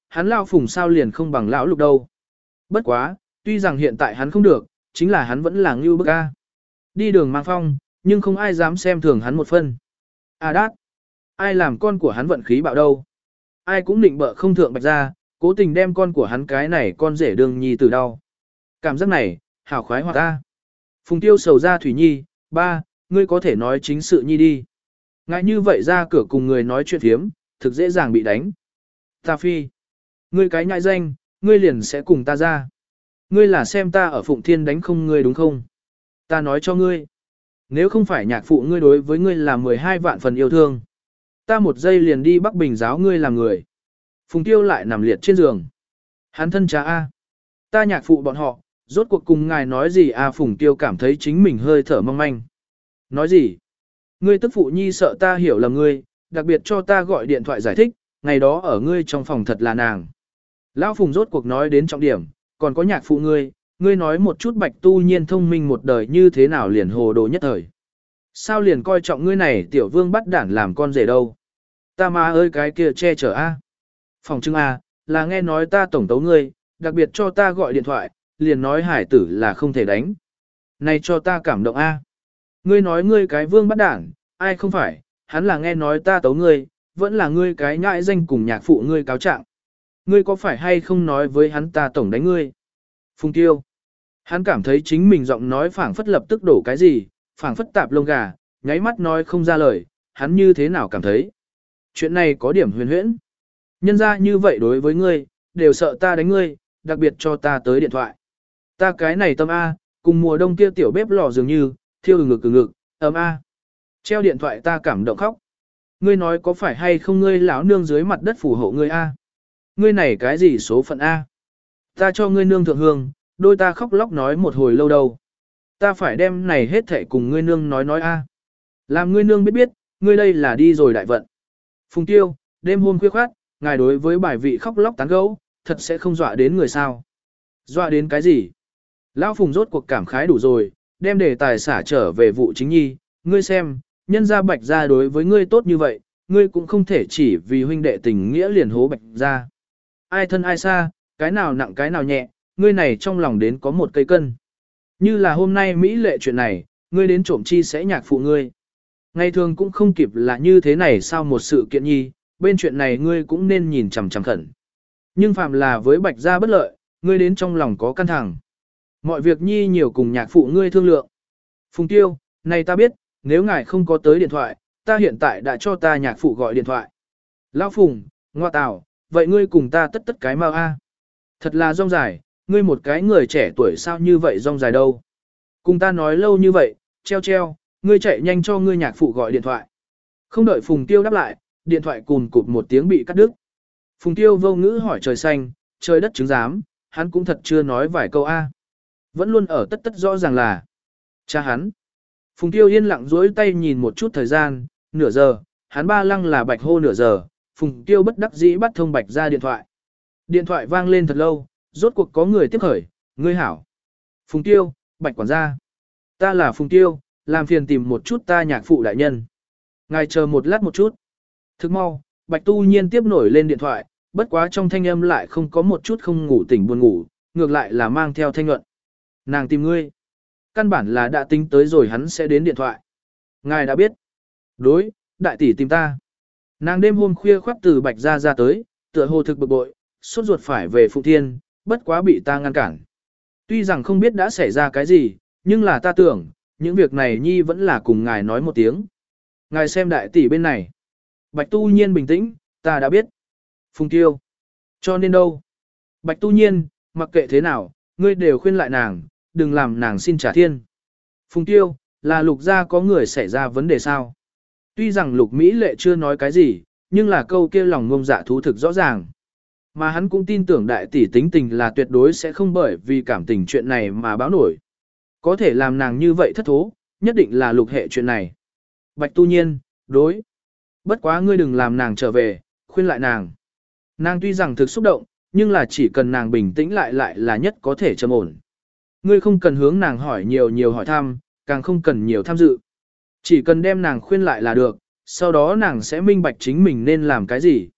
hắn lão Phùng sao liền không bằng lão Lục đâu. Bất quá, tuy rằng hiện tại hắn không được, chính là hắn vẫn là ngưu bức a. Đi đường mang phong, nhưng không ai dám xem thường hắn một phân. À đát, ai làm con của hắn vận khí bạo đâu. Ai cũng định bợ không thượng Bạch Gia, cố tình đem con của hắn cái này con rể đường nhi từ đau. Cảm giác này, hảo khoái hoạt ta. Phùng Tiêu sầu ra Thủy Nhi, ba, ngươi có thể nói chính sự nhi đi. Ngại như vậy ra cửa cùng người nói chuyện thiếm, thực dễ dàng bị đánh. Ta phi, ngươi cái nhại danh, ngươi liền sẽ cùng ta ra. Ngươi là xem ta ở Phụng Thiên đánh không ngươi đúng không? Ta nói cho ngươi. Nếu không phải nhạc phụ ngươi đối với ngươi là 12 vạn phần yêu thương. Ta một giây liền đi Bắc Bình giáo ngươi làm người. Phùng Tiêu lại nằm liệt trên giường. Hắn thân cha A. Ta nhạc phụ bọn họ, rốt cuộc cùng ngài nói gì à? Phùng Tiêu cảm thấy chính mình hơi thở mong manh. Nói gì? Ngươi tức phụ nhi sợ ta hiểu lầm ngươi, đặc biệt cho ta gọi điện thoại giải thích, ngày đó ở ngươi trong phòng thật là nàng. Lão Phùng rốt cuộc nói đến trọng điểm, còn có nhạc phụ ngươi nói một chút Bạch Tu Nhiên thông minh một đời như thế nào liền hồ đồ nhất thời. Sao liền coi trọng ngươi này tiểu vương bắt đản làm con rể đâu? Ta má ơi cái kia che chở a. Phòng trưng a, là nghe nói ta tổng tấu ngươi, đặc biệt cho ta gọi điện thoại, liền nói hải tử là không thể đánh. Này cho ta cảm động a. Ngươi nói ngươi cái vương bắt đản, ai không phải, hắn là nghe nói ta tấu ngươi, vẫn là ngươi cái nhãi danh cùng nhạc phụ ngươi cáo trạng. Ngươi có phải hay không nói với hắn ta tổng đánh ngươi? Phùng Tiêu. Hắn cảm thấy chính mình giọng nói phảng phất lập tức đổ cái gì, phảng phất tạp lông gà, nháy mắt nói không ra lời, hắn như thế nào cảm thấy. Chuyện này có điểm huyền huyễn. Nhân ra như vậy đối với ngươi, đều sợ ta đánh ngươi, đặc biệt cho ta tới điện thoại. Ta cái này tâm A, cùng mùa đông kia tiểu bếp lò dường như, thiêu ngực, ấm A. Treo điện thoại ta cảm động khóc. Ngươi nói có phải hay không ngươi lão nương dưới mặt đất phù hộ ngươi A. Ngươi này cái gì số phận A. Ta cho ngươi nương thượng hương, đôi ta khóc lóc nói một hồi lâu đâu. Ta phải đem này hết thảy cùng ngươi nương nói A. Làm ngươi nương biết, ngươi đây là đi rồi đại vận. Phùng Tiêu, đêm hôm khuya khoát, ngài đối với bài vị khóc lóc tán gẫu, thật sẽ không dọa đến người sao. Dọa đến cái gì? Lão Phùng rốt cuộc cảm khái đủ rồi, đem đề tài xả trở về vụ chính nhi, ngươi xem, nhân gia Bạch gia đối với ngươi tốt như vậy, ngươi cũng không thể chỉ vì huynh đệ tình nghĩa liền hố Bạch gia. Ai thân ai xa, cái nào nặng cái nào nhẹ, ngươi này trong lòng đến có một cây cân. Như là hôm nay Mỹ lệ chuyện này, ngươi đến trộm chi sẽ nhạc phụ ngươi. Ngày thường cũng không kịp là như thế này sao một sự kiện nhi, bên chuyện này ngươi cũng nên nhìn chằm chằm khẩn. Nhưng phạm là với Bạch gia bất lợi, ngươi đến trong lòng có căng thẳng. Mọi việc nhi nhiều cùng nhạc phụ ngươi thương lượng. Phùng Tiêu, này ta biết, nếu ngài không có tới điện thoại, ta hiện tại đã cho ta nhạc phụ gọi điện thoại. Lão Phùng, ngoa tào, vậy ngươi cùng ta tất cái mau a. Thật là rong dài, ngươi một cái người trẻ tuổi sao như vậy rong dài đâu. Cùng ta nói lâu như vậy, treo, ngươi chạy nhanh cho ngươi nhạc phụ gọi điện thoại. Không đợi Phùng Tiêu đáp lại, điện thoại cùn cụt một tiếng bị cắt đứt. Phùng Tiêu vô ngữ hỏi trời xanh, trời đất chứng giám, hắn cũng thật chưa nói vài câu a. Vẫn luôn ở tất rõ ràng là cha hắn. Phùng Tiêu yên lặng duỗi tay nhìn một chút thời gian, nửa giờ, hắn ba lăng là Bạch hô nửa giờ, Phùng Tiêu bất đắc dĩ bắt thông Bạch ra điện thoại. Điện thoại vang lên thật lâu, rốt cuộc có người tiếp khởi, ngươi hảo. Phùng Tiêu, Bạch quản gia. Ta là Phùng Tiêu, làm phiền tìm một chút ta nhạc phụ đại nhân. Ngài chờ một lát một chút. Thức mau, Bạch Tu Nhiên tiếp nổi lên điện thoại, bất quá trong thanh âm lại không có một chút không ngủ tỉnh buồn ngủ, ngược lại là mang theo thanh luận. Nàng tìm ngươi. Căn bản là đã tính tới rồi hắn sẽ đến điện thoại. Ngài đã biết. Đối, đại tỷ tìm ta. Nàng đêm hôm khuya khoắt từ Bạch ra tới, tựa hồ thực bực bội, sốt ruột phải về Phụng Thiên, bất quá bị ta ngăn cản. Tuy rằng không biết đã xảy ra cái gì, nhưng là ta tưởng, những việc này nhi vẫn là cùng ngài nói một tiếng. Ngài xem đại tỷ bên này. Bạch Tu Nhiên bình tĩnh, ta đã biết. Phùng Tiêu. Cho nên đâu? Bạch Tu Nhiên, mặc kệ thế nào, ngươi đều khuyên lại nàng, đừng làm nàng xin trả thiên. Phùng Tiêu, là Lục gia có người xảy ra vấn đề sao? Tuy rằng Lục Mỹ Lệ chưa nói cái gì, nhưng là câu kia lòng ngông dạ thú thực rõ ràng. Mà hắn cũng tin tưởng đại tỷ tính tình là tuyệt đối sẽ không bởi vì cảm tình chuyện này mà báo nổi. Có thể làm nàng như vậy thất thố, nhất định là Lục hệ chuyện này. Bạch Tu Nhiên, đối. Bất quá ngươi đừng làm nàng trở về, khuyên lại nàng. Nàng tuy rằng thực xúc động, nhưng là chỉ cần nàng bình tĩnh lại là nhất có thể trầm ổn. Ngươi không cần hướng nàng hỏi nhiều hỏi thăm, càng không cần nhiều tham dự. Chỉ cần đem nàng khuyên lại là được, sau đó nàng sẽ minh bạch chính mình nên làm cái gì.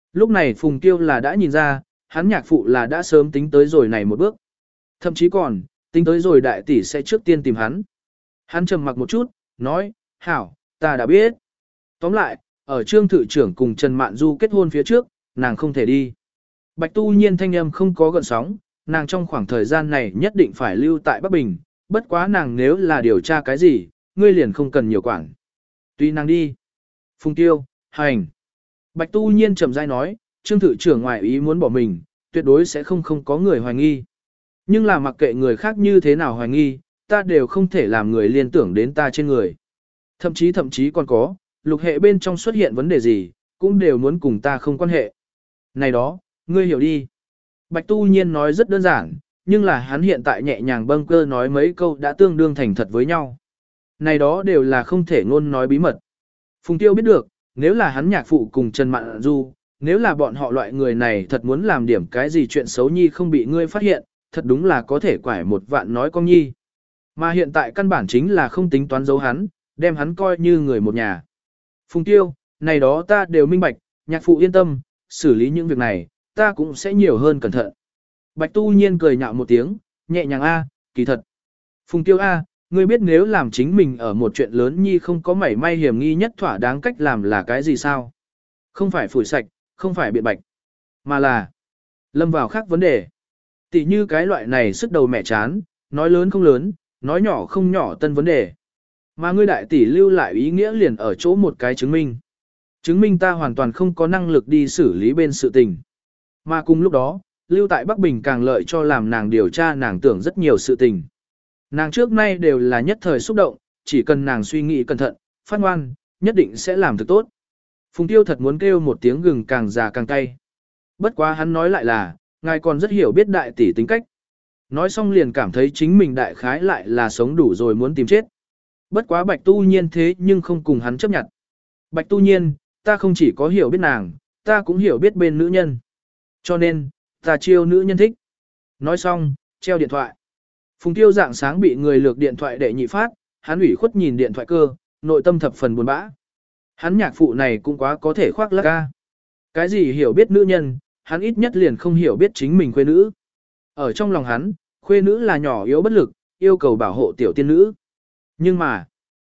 Lúc này Phùng Tiêu là đã nhìn ra, hắn nhạc phụ là đã sớm tính tới rồi này một bước. Thậm chí còn, tính tới rồi đại tỷ sẽ trước tiên tìm hắn. Hắn trầm mặc một chút, nói, hảo, ta đã biết. Tóm lại, ở Trương Thự trưởng cùng Trần Mạn Du kết hôn phía trước, nàng không thể đi. Bạch Tu Nhiên thanh âm không có gợn sóng, nàng trong khoảng thời gian này nhất định phải lưu tại Bắc Bình, bất quá nàng nếu là điều tra cái gì, ngươi liền không cần nhiều quản. Tuy nàng đi. Phùng Tiêu, hành. Bạch Tu Nhiên chậm rãi nói, Trương Thự trưởng ngoại ý muốn bỏ mình, tuyệt đối sẽ không có người hoài nghi. Nhưng là mặc kệ người khác như thế nào hoài nghi, ta đều không thể làm người liên tưởng đến ta trên người. Thậm chí còn có, lục hệ bên trong xuất hiện vấn đề gì, cũng đều muốn cùng ta không quan hệ. Này đó, ngươi hiểu đi. Bạch Tu Nhiên nói rất đơn giản, nhưng là hắn hiện tại nhẹ nhàng bâng cơ nói mấy câu đã tương đương thành thật với nhau. Này đó đều là không thể ngôn nói bí mật. Phùng Tiêu biết được, nếu là hắn nhạc phụ cùng Trần Mạn Du, nếu là bọn họ loại người này thật muốn làm điểm cái gì chuyện xấu nhi không bị ngươi phát hiện, thật đúng là có thể quải một vạn nói con nhi. Mà hiện tại căn bản chính là không tính toán giấu hắn, đem hắn coi như người một nhà. Phùng Tiêu, này đó ta đều minh bạch, nhạc phụ yên tâm, xử lý những việc này, ta cũng sẽ nhiều hơn cẩn thận. Bạch Tu Nhiên cười nhạo một tiếng, nhẹ nhàng a, kỳ thật. Phùng Tiêu a, ngươi biết nếu làm chính mình ở một chuyện lớn nhi không có mảy may hiểm nghi nhất thỏa đáng cách làm là cái gì sao? Không phải phủi sạch, không phải biện bạch, mà là lâm vào khác vấn đề. Tỷ như cái loại này sức đầu mẹ chán, nói lớn không lớn, nói nhỏ không nhỏ tân vấn đề. Mà ngươi đại tỷ lưu lại ý nghĩa liền ở chỗ một cái chứng minh. Chứng minh ta hoàn toàn không có năng lực đi xử lý bên sự tình. Mà cùng lúc đó, lưu tại Bắc Bình càng lợi cho làm nàng điều tra nàng tưởng rất nhiều sự tình. Nàng trước nay đều là nhất thời xúc động, chỉ cần nàng suy nghĩ cẩn thận, phát ngoan, nhất định sẽ làm thực tốt. Phùng Tiêu thật muốn kêu một tiếng gừng càng già càng cay. Bất quá hắn nói lại là, ngài còn rất hiểu biết đại tỷ tính cách. Nói xong liền cảm thấy chính mình đại khái lại là sống đủ rồi muốn tìm chết. Bất quá Bạch Tu Nhiên thế nhưng không cùng hắn chấp nhận. Bạch Tu Nhiên, ta không chỉ có hiểu biết nàng, ta cũng hiểu biết bên nữ nhân. Cho nên, ta chiêu nữ nhân thích. Nói xong, treo điện thoại. Phùng Tiêu dạng sáng bị người lược điện thoại đệ nhị phát, hắn ủy khuất nhìn điện thoại cơ, nội tâm thập phần buồn bã. Hắn nhạc phụ này cũng quá có thể khoác lác ca. Cái gì hiểu biết nữ nhân, hắn ít nhất liền không hiểu biết chính mình khuê nữ. Ở trong lòng hắn, khuê nữ là nhỏ yếu bất lực, yêu cầu bảo hộ tiểu tiên nữ. Nhưng mà,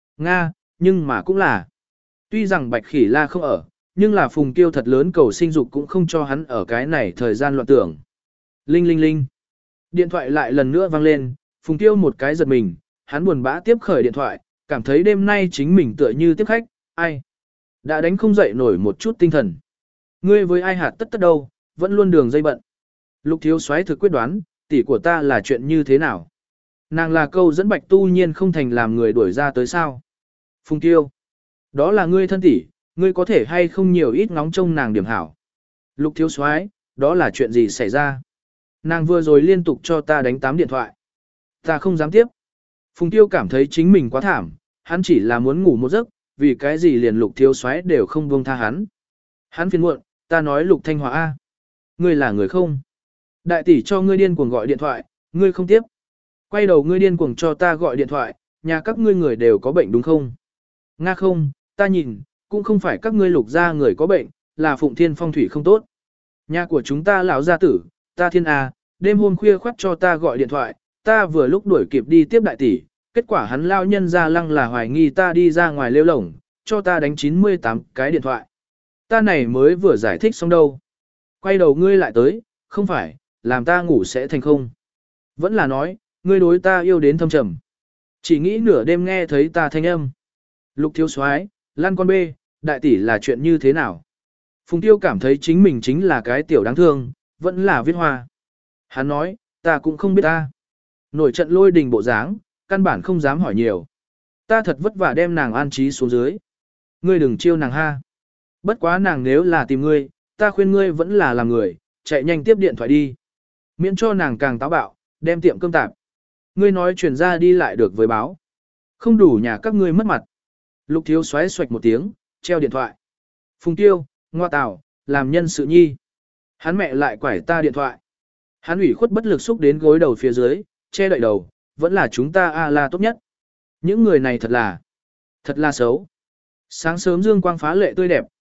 nhưng mà cũng là. Tuy rằng Bạch Khỉ La không ở, nhưng là Phùng Tiêu thật lớn cầu sinh dục cũng không cho hắn ở cái này thời gian loạn tưởng. Linh linh linh. Điện thoại lại lần nữa vang lên, Phùng Tiêu một cái giật mình, hắn buồn bã tiếp khởi điện thoại, cảm thấy đêm nay chính mình tựa như tiếp khách, ai. Đã đánh không dậy nổi một chút tinh thần. Ngươi với ai hạt tất đâu, vẫn luôn đường dây bận. Lục Thiếu Soái thực quyết đoán, tỷ của ta là chuyện như thế nào? Nàng là câu dẫn Bạch Tu Nhiên không thành làm người đuổi ra tới sao? Phùng Tiêu, đó là ngươi thân tỷ, ngươi có thể hay không nhiều ít ngóng trông nàng điểm hảo. Lục Thiếu Soái, đó là chuyện gì xảy ra? Nàng vừa rồi liên tục cho ta đánh 8 điện thoại. Ta không dám tiếp. Phùng Tiêu cảm thấy chính mình quá thảm, hắn chỉ là muốn ngủ một giấc, vì cái gì liền Lục Thiếu Soái đều không buông tha hắn. Hắn phiền muộn, ta nói Lục Thanh Hòa A. Ngươi là người không? Đại tỷ cho ngươi điên cuồng gọi điện thoại, ngươi không tiếp. Quay đầu ngươi điên cuồng cho ta gọi điện thoại, nhà các ngươi người đều có bệnh đúng không? Nga không, ta nhìn, cũng không phải các ngươi Lục gia người có bệnh, là Phụng Thiên phong thủy không tốt. Nhà của chúng ta lão gia tử, ta Thiên A, đêm hôm khuya khoắt cho ta gọi điện thoại, ta vừa lúc đuổi kịp đi tiếp đại tỷ, kết quả hắn lao nhân ra lăng là hoài nghi ta đi ra ngoài lêu lổng, cho ta đánh 98 cái điện thoại. Ta này mới vừa giải thích xong đâu. Quay đầu ngươi lại tới, không phải, làm ta ngủ sẽ thành không. Vẫn là nói, ngươi đối ta yêu đến thâm trầm. Chỉ nghĩ nửa đêm nghe thấy ta thanh âm. Lục Thiếu Soái, Lan con bê, đại tỷ là chuyện như thế nào? Phùng Tiêu cảm thấy chính mình chính là cái tiểu đáng thương, vẫn là viết hoa. Hắn nói, ta cũng không biết ta. Nổi trận lôi đình bộ dáng, căn bản không dám hỏi nhiều. Ta thật vất vả đem nàng an trí xuống dưới. Ngươi đừng chiêu nàng ha. Bất quá nàng nếu là tìm ngươi, ta khuyên ngươi vẫn là làm người, chạy nhanh tiếp điện thoại đi. Miễn cho nàng càng táo bạo, đem tiệm cơm tạp. Ngươi nói chuyển ra đi lại được với báo. Không đủ nhà các ngươi mất mặt. Lục Thiếu xoáy xoạch một tiếng, treo điện thoại. Phùng Tiêu, ngoa tào, làm nhân sự nhi. Hắn mẹ lại quải ta điện thoại. Hắn ủy khuất bất lực xúc đến gối đầu phía dưới, che đậy đầu, vẫn là chúng ta là tốt nhất. Những người này thật là xấu. Sáng sớm dương quang phá lệ tươi đẹp,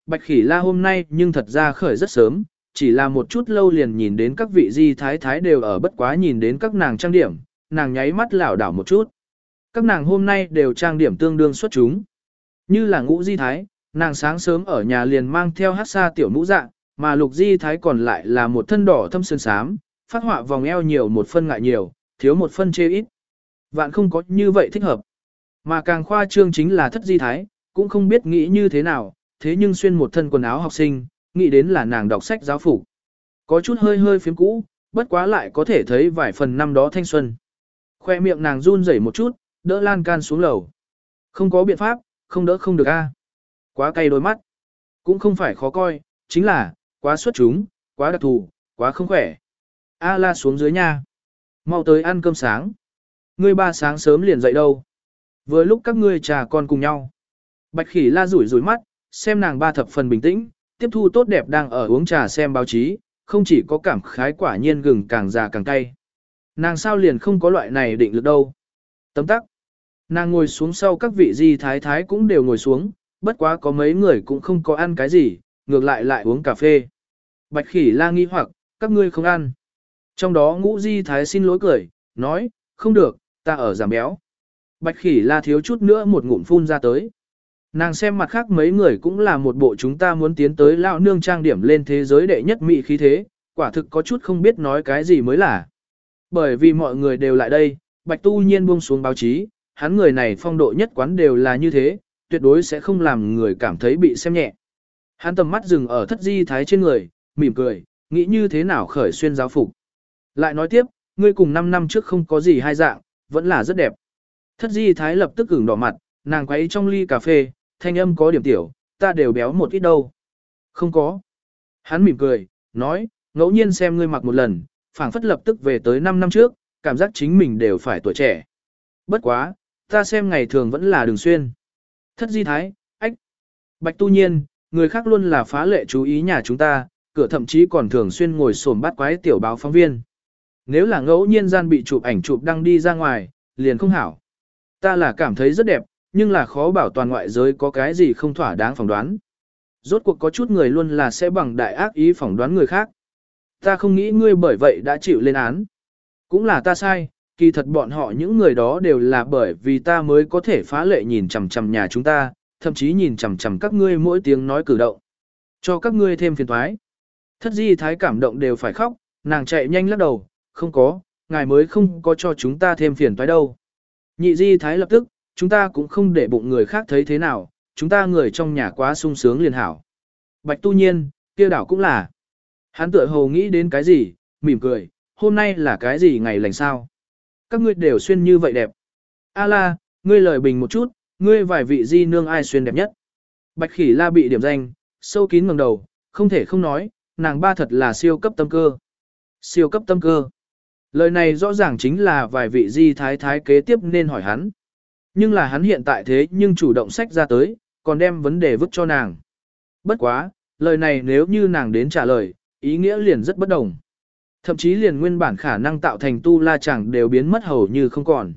Bạch Khỉ La hôm nay nhưng thật ra khởi rất sớm, chỉ là một chút lâu liền nhìn đến các vị di thái thái đều ở, bất quá nhìn đến các nàng trang điểm, nàng nháy mắt lảo đảo một chút. Các nàng hôm nay đều trang điểm tương đương xuất chúng. Như là Ngũ di thái, nàng sáng sớm ở nhà liền mang theo hát xa tiểu mũ dạ, mà Lục di thái còn lại là một thân đỏ thâm sơn xám, phát họa vòng eo nhiều một phân ngại nhiều, thiếu một phân chê ít. Vạn không có như vậy thích hợp. Mà càng khoa trương chính là Thất di thái, cũng không biết nghĩ như thế nào, thế nhưng xuyên một thân quần áo học sinh, nghĩ đến là nàng đọc sách giáo phục. Có chút hơi hơi phiếm cũ, bất quá lại có thể thấy vài phần năm đó thanh xuân. Khoe miệng nàng run rẩy một chút, đỡ lan can xuống lầu. Không có biện pháp, không đỡ không được a. Quá cay đôi mắt. Cũng không phải khó coi, chính là, quá xuất chúng, quá đặc thù, quá không khỏe. A la xuống dưới nha. Mau tới ăn cơm sáng. Ngươi ba sáng sớm liền dậy đâu. Vừa lúc các ngươi trà con cùng nhau. Bạch Khỉ La rủi rủi mắt, xem nàng ba thập phần bình tĩnh, tiếp thu tốt đẹp đang ở uống trà xem báo chí, không chỉ có cảm khái quả nhiên gừng càng già càng cay. Nàng sao liền không có loại này định lực đâu. Tấm tắc. Nàng ngồi xuống sau các vị di thái thái cũng đều ngồi xuống, bất quá có mấy người cũng không có ăn cái gì, ngược lại uống cà phê. Bạch Khỉ La nghi hoặc, các ngươi không ăn. Trong đó Ngũ di thái xin lỗi cười, nói, không được, ta ở giảm béo. Bạch Khỉ La thiếu chút nữa một ngụm phun ra tới. Nàng xem mặt khác mấy người cũng là một bộ chúng ta muốn tiến tới lão nương trang điểm lên thế giới đệ nhất mỹ khí thế, quả thực có chút không biết nói cái gì mới là. Bởi vì mọi người đều lại đây, Bạch Tu Nhiên buông xuống báo chí, hắn người này phong độ nhất quán đều là như thế, tuyệt đối sẽ không làm người cảm thấy bị xem nhẹ. Hắn tầm mắt dừng ở Thất di thái trên người, mỉm cười, nghĩ như thế nào khởi xuyên giáo phục. Lại nói tiếp, ngươi cùng 5 năm trước không có gì hai dạng, vẫn là rất đẹp. Thất di thái lập tức ửng đỏ mặt, nàng quấy trong ly cà phê, thanh âm có điểm tiểu, ta đều béo một ít đâu. Không có. Hắn mỉm cười, nói, ngẫu nhiên xem ngươi mặc một lần, phảng phất lập tức về tới 5 năm trước, cảm giác chính mình đều phải tuổi trẻ. Bất quá, ta xem ngày thường vẫn là đường xuyên. Thất di thái, ách. Bạch Tu Nhiên, người khác luôn là phá lệ chú ý nhà chúng ta, cửa thậm chí còn thường xuyên ngồi xổm bắt quái tiểu báo phóng viên. Nếu là ngẫu nhiên gian bị chụp ảnh chụp đăng đi ra ngoài, liền không hảo. Ta là cảm thấy rất đẹp, nhưng là khó bảo toàn ngoại giới có cái gì không thỏa đáng phỏng đoán. Rốt cuộc có chút người luôn là sẽ bằng đại ác ý phỏng đoán người khác. Ta không nghĩ ngươi bởi vậy đã chịu lên án. Cũng là ta sai, kỳ thật bọn họ những người đó đều là bởi vì ta mới có thể phá lệ nhìn chằm chằm nhà chúng ta, thậm chí nhìn chằm chằm các ngươi mỗi tiếng nói cử động. Cho các ngươi thêm phiền toái. Thất di thái cảm động đều phải khóc, nàng chạy nhanh lắc đầu, không có, ngài mới không có cho chúng ta thêm phiền toái đâu. Nhị di thái lập tức, chúng ta cũng không để bụng người khác thấy thế nào, chúng ta người trong nhà quá sung sướng liền hảo. Bạch Tu Nhiên, kia đảo cũng là. Hắn tựa hồ nghĩ đến cái gì, mỉm cười, hôm nay là cái gì ngày lành sao? Các ngươi đều xuyên như vậy đẹp. A la, ngươi lời bình một chút, ngươi vài vị di nương ai xuyên đẹp nhất? Bạch Khỉ La bị điểm danh, sâu kín ngẩng đầu, không thể không nói, nàng ba thật là siêu cấp tâm cơ. Siêu cấp tâm cơ. Lời này rõ ràng chính là vài vị di thái thái kế tiếp nên hỏi hắn. Nhưng là hắn hiện tại thế nhưng chủ động sách ra tới, còn đem vấn đề vứt cho nàng. Bất quá, lời này nếu như nàng đến trả lời, ý nghĩa liền rất bất đồng. Thậm chí liền nguyên bản khả năng tạo thành tu la chẳng đều biến mất hầu như không còn.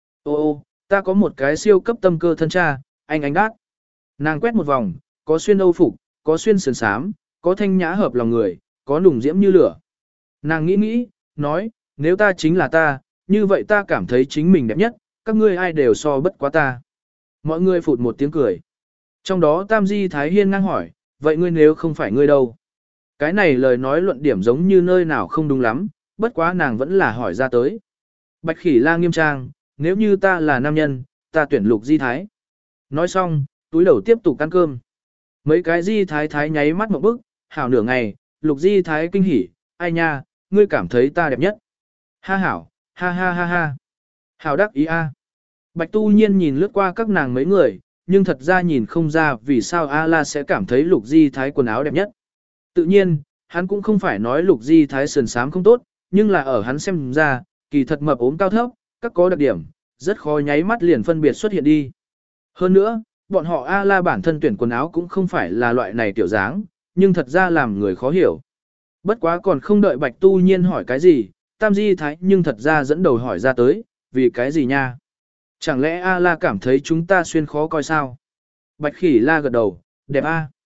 Ô, ta có một cái siêu cấp tâm cơ thân cha, anh đát. Nàng quét một vòng, có xuyên âu phục, có xuyên sườn sám, có thanh nhã hợp lòng người, có nùng diễm như lửa. Nàng nghĩ, nói, nếu ta chính là ta, như vậy ta cảm thấy chính mình đẹp nhất, các ngươi ai đều so bất quá ta. Mọi người phụt một tiếng cười. Trong đó Tam Di Thái Hiên ngang hỏi, vậy ngươi nếu không phải ngươi đâu? Cái này lời nói luận điểm giống như nơi nào không đúng lắm, bất quá nàng vẫn là hỏi ra tới. Bạch Khỉ La nghiêm trang, nếu như ta là nam nhân, ta tuyển Lục Di Thái. Nói xong, túi đầu tiếp tục ăn cơm. Mấy cái Di Thái Thái nháy mắt một bức, hảo nửa ngày, Lục Di Thái kinh hỉ, ai nha, ngươi cảm thấy ta đẹp nhất. Ha hảo, ha ha ha ha. Hảo đắc ý a. Bạch Tu Nhiên nhìn lướt qua các nàng mấy người, nhưng thật ra nhìn không ra vì sao A-la sẽ cảm thấy Lục Di Thái quần áo đẹp nhất. Tự nhiên, hắn cũng không phải nói Lục Di Thái sườn sám không tốt, nhưng là ở hắn xem ra, kỳ thật mập ốm cao thấp, các có đặc điểm, rất khó nháy mắt liền phân biệt xuất hiện đi. Hơn nữa, bọn họ A-la bản thân tuyển quần áo cũng không phải là loại này tiểu dáng, nhưng thật ra làm người khó hiểu. Bất quá còn không đợi Bạch Tu Nhiên hỏi cái gì, Tam Di Thái nhưng thật ra dẫn đầu hỏi ra tới, vì cái gì nha? Chẳng lẽ A-la cảm thấy chúng ta xuyên khó coi sao? Bạch Khỉ La gật đầu, đẹp a.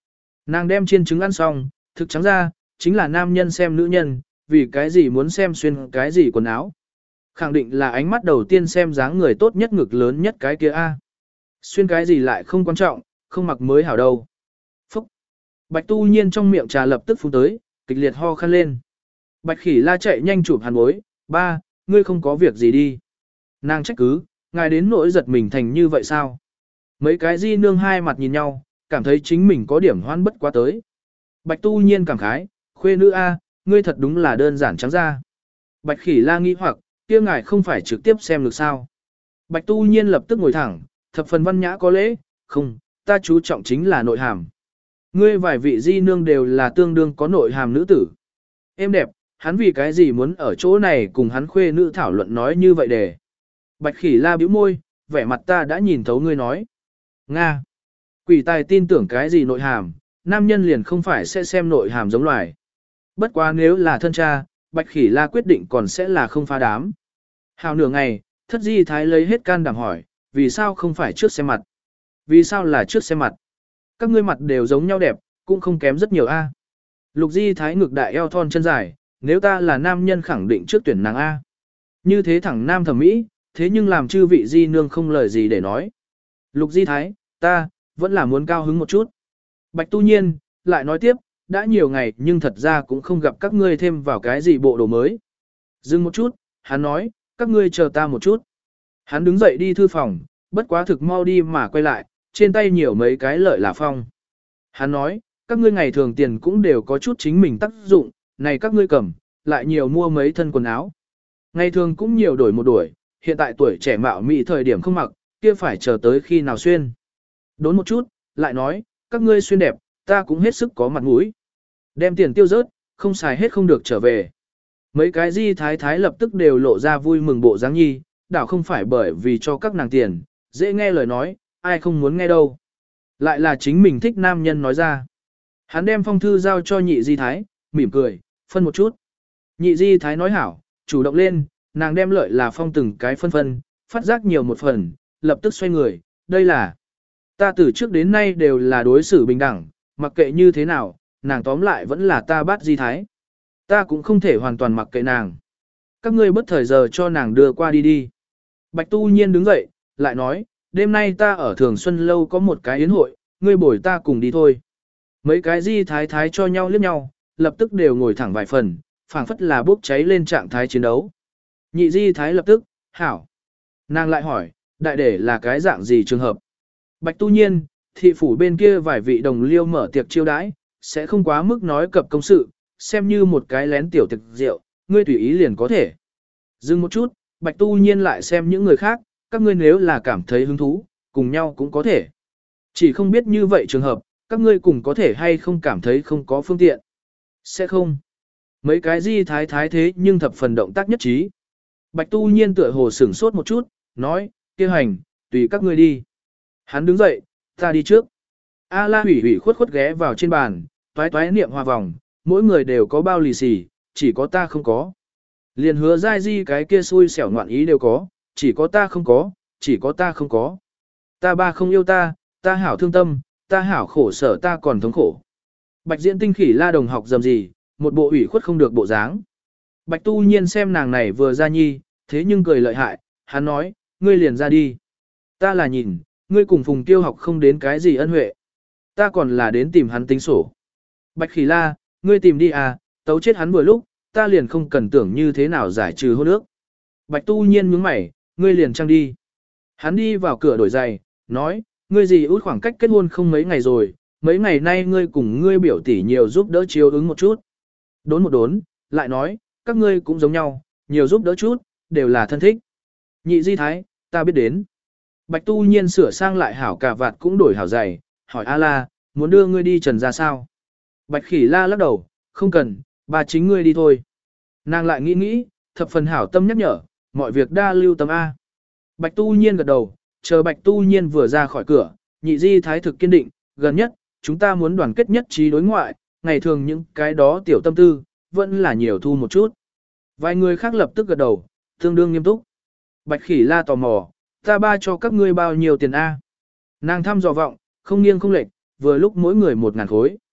Nàng đem chiên trứng ăn xong, thực trắng ra, chính là nam nhân xem nữ nhân, vì cái gì muốn xem xuyên cái gì quần áo. Khẳng định là ánh mắt đầu tiên xem dáng người tốt nhất ngực lớn nhất cái kia a. Xuyên cái gì lại không quan trọng, không mặc mới hảo đâu. Phúc! Bạch Tu Nhiên trong miệng trà lập tức phun tới, kịch liệt ho khăn lên. Bạch Khỉ La chạy nhanh chụp hắn bối, ba, ngươi không có việc gì đi. Nàng trách cứ, ngài đến nỗi giật mình thành như vậy sao? Mấy cái di nương hai mặt nhìn nhau, cảm thấy chính mình có điểm hoan bất quá tới. Bạch Tu Nhiên cảm khái, khuê nữ A, ngươi thật đúng là đơn giản trắng ra. Bạch Khỉ La nghi hoặc, kia ngài không phải trực tiếp xem được sao. Bạch Tu Nhiên lập tức ngồi thẳng, thập phần văn nhã có lễ, không, ta chú trọng chính là nội hàm. Ngươi vài vị di nương đều là tương đương có nội hàm nữ tử. Em đẹp, hắn vì cái gì muốn ở chỗ này cùng hắn khuê nữ thảo luận nói như vậy để. Bạch Khỉ La bĩu môi, vẻ mặt ta đã nhìn thấu ngươi nói. Nga. Quỷ tài tin tưởng cái gì nội hàm, nam nhân liền không phải sẽ xem nội hàm giống loài. Bất quá nếu là thân cha, Bạch Khỉ La quyết định còn sẽ là không phá đám. Hào nửa ngày, Thất Di Thái lấy hết can đảm hỏi, vì sao không phải trước xem mặt? Vì sao là trước xem mặt? Các ngươi mặt đều giống nhau đẹp, cũng không kém rất nhiều a. Lục Di Thái ngực đại eo thon chân dài, nếu ta là nam nhân khẳng định trước tuyển nàng A. Như thế thẳng nam thẩm mỹ, thế nhưng làm chư vị di nương không lời gì để nói. Lục Di Thái, ta, vẫn là muốn cao hứng một chút. Bạch Tu Nhiên, lại nói tiếp, đã nhiều ngày nhưng thật ra cũng không gặp các ngươi thêm vào cái gì bộ đồ mới. Dừng một chút, hắn nói, các ngươi chờ ta một chút. Hắn đứng dậy đi thư phòng, bất quá thực mau đi mà quay lại, trên tay nhiều mấy cái lợi là phong. Hắn nói, các ngươi ngày thường tiền cũng đều có chút chính mình tác dụng, này các ngươi cầm, lại nhiều mua mấy thân quần áo. Ngày thường cũng nhiều đổi một đổi, hiện tại tuổi trẻ mạo mị thời điểm không mặc, kia phải chờ tới khi nào xuyên. Đốn một chút, lại nói, các ngươi xuyên đẹp, ta cũng hết sức có mặt mũi. Đem tiền tiêu rớt, không xài hết không được trở về. Mấy cái di thái thái lập tức đều lộ ra vui mừng bộ dáng nhi, đảo không phải bởi vì cho các nàng tiền, dễ nghe lời nói, ai không muốn nghe đâu. Lại là chính mình thích nam nhân nói ra. Hắn đem phong thư giao cho nhị di thái, mỉm cười, phân một chút. Nhị di thái nói hảo, chủ động lên, nàng đem lợi là phong từng cái phân, phát giác nhiều một phần, lập tức xoay người, đây là. Ta từ trước đến nay đều là đối xử bình đẳng, mặc kệ như thế nào, nàng tóm lại vẫn là ta bắt di thái. Ta cũng không thể hoàn toàn mặc kệ nàng. Các ngươi bất thời giờ cho nàng đưa qua đi đi. Bạch Tu Nhiên đứng dậy, lại nói, đêm nay ta ở Thường Xuân Lâu có một cái yến hội, ngươi bồi ta cùng đi thôi. Mấy cái di thái thái cho nhau liếc nhau, lập tức đều ngồi thẳng vài phần, phảng phất là bốc cháy lên trạng thái chiến đấu. Nhị di thái lập tức, hảo. Nàng lại hỏi, đại để là cái dạng gì trường hợp? Bạch Tu Nhiên, thị phủ bên kia vài vị đồng liêu mở tiệc chiêu đãi, sẽ không quá mức nói cập công sự, xem như một cái lén tiểu thực rượu, ngươi tùy ý liền có thể. Dừng một chút, Bạch Tu Nhiên lại xem những người khác, các ngươi nếu là cảm thấy hứng thú, cùng nhau cũng có thể. Chỉ không biết như vậy trường hợp, các ngươi cùng có thể hay không cảm thấy không có phương tiện. Sẽ không. Mấy cái di thái thái thế nhưng thập phần động tác nhất trí. Bạch Tu Nhiên tựa hồ sửng sốt một chút, nói, kia hành, tùy các ngươi đi. Hắn đứng dậy, ta đi trước. A La hủy hủy khuất khuất ghé vào trên bàn, toái toái niệm hòa vòng, mỗi người đều có bao lì xì, chỉ có ta không có. Liền hứa dai di cái kia xui xẻo ngoạn ý đều có, chỉ có ta không có, chỉ có ta không có. Ta ba không yêu ta, ta hảo thương tâm, ta hảo khổ sở ta còn thống khổ. Bạch Diễn Tinh khỉ La đồng học dầm gì, một bộ ủy khuất không được bộ dáng. Bạch Tu Nhiên xem nàng này vừa ra nhi, thế nhưng cười lợi hại, hắn nói, ngươi liền ra đi. Ta là nhìn, ngươi cùng Phùng Tiêu học không đến cái gì ân huệ. Ta còn là đến tìm hắn tính sổ. Bạch Khỉ La, ngươi tìm đi à, tấu chết hắn vừa lúc, ta liền không cần tưởng như thế nào giải trừ hôn ước. Bạch Tu Nhiên nhướng mày, ngươi liền trăng đi. Hắn đi vào cửa đổi giày, nói, ngươi gì út khoảng cách kết hôn không mấy ngày rồi, mấy ngày nay ngươi cùng ngươi biểu tỷ nhiều giúp đỡ chiếu ứng một chút. Đốn một đốn, lại nói, các ngươi cũng giống nhau, nhiều giúp đỡ chút, đều là thân thích. Nhị di thái, ta biết đến. Bạch Tu Nhiên sửa sang lại hảo cà vạt cũng đổi hảo giày, hỏi A La, muốn đưa ngươi đi trần ra sao? Bạch Khỉ La lắc đầu, không cần, bà chính ngươi đi thôi. Nàng lại nghĩ, thập phần hảo tâm nhắc nhở, mọi việc đa lưu tâm A. Bạch Tu Nhiên gật đầu, chờ Bạch Tu Nhiên vừa ra khỏi cửa, nhị di thái thực kiên định, gần nhất, chúng ta muốn đoàn kết nhất trí đối ngoại, ngày thường những cái đó tiểu tâm tư, vẫn là nhiều thu một chút. Vài người khác lập tức gật đầu, tương đương nghiêm túc. Bạch Khỉ La tò mò, ta ba cho các ngươi bao nhiêu tiền A. Nàng thăm dò vọng, không nghiêng không lệch, vừa lúc mỗi người 1.000 khối.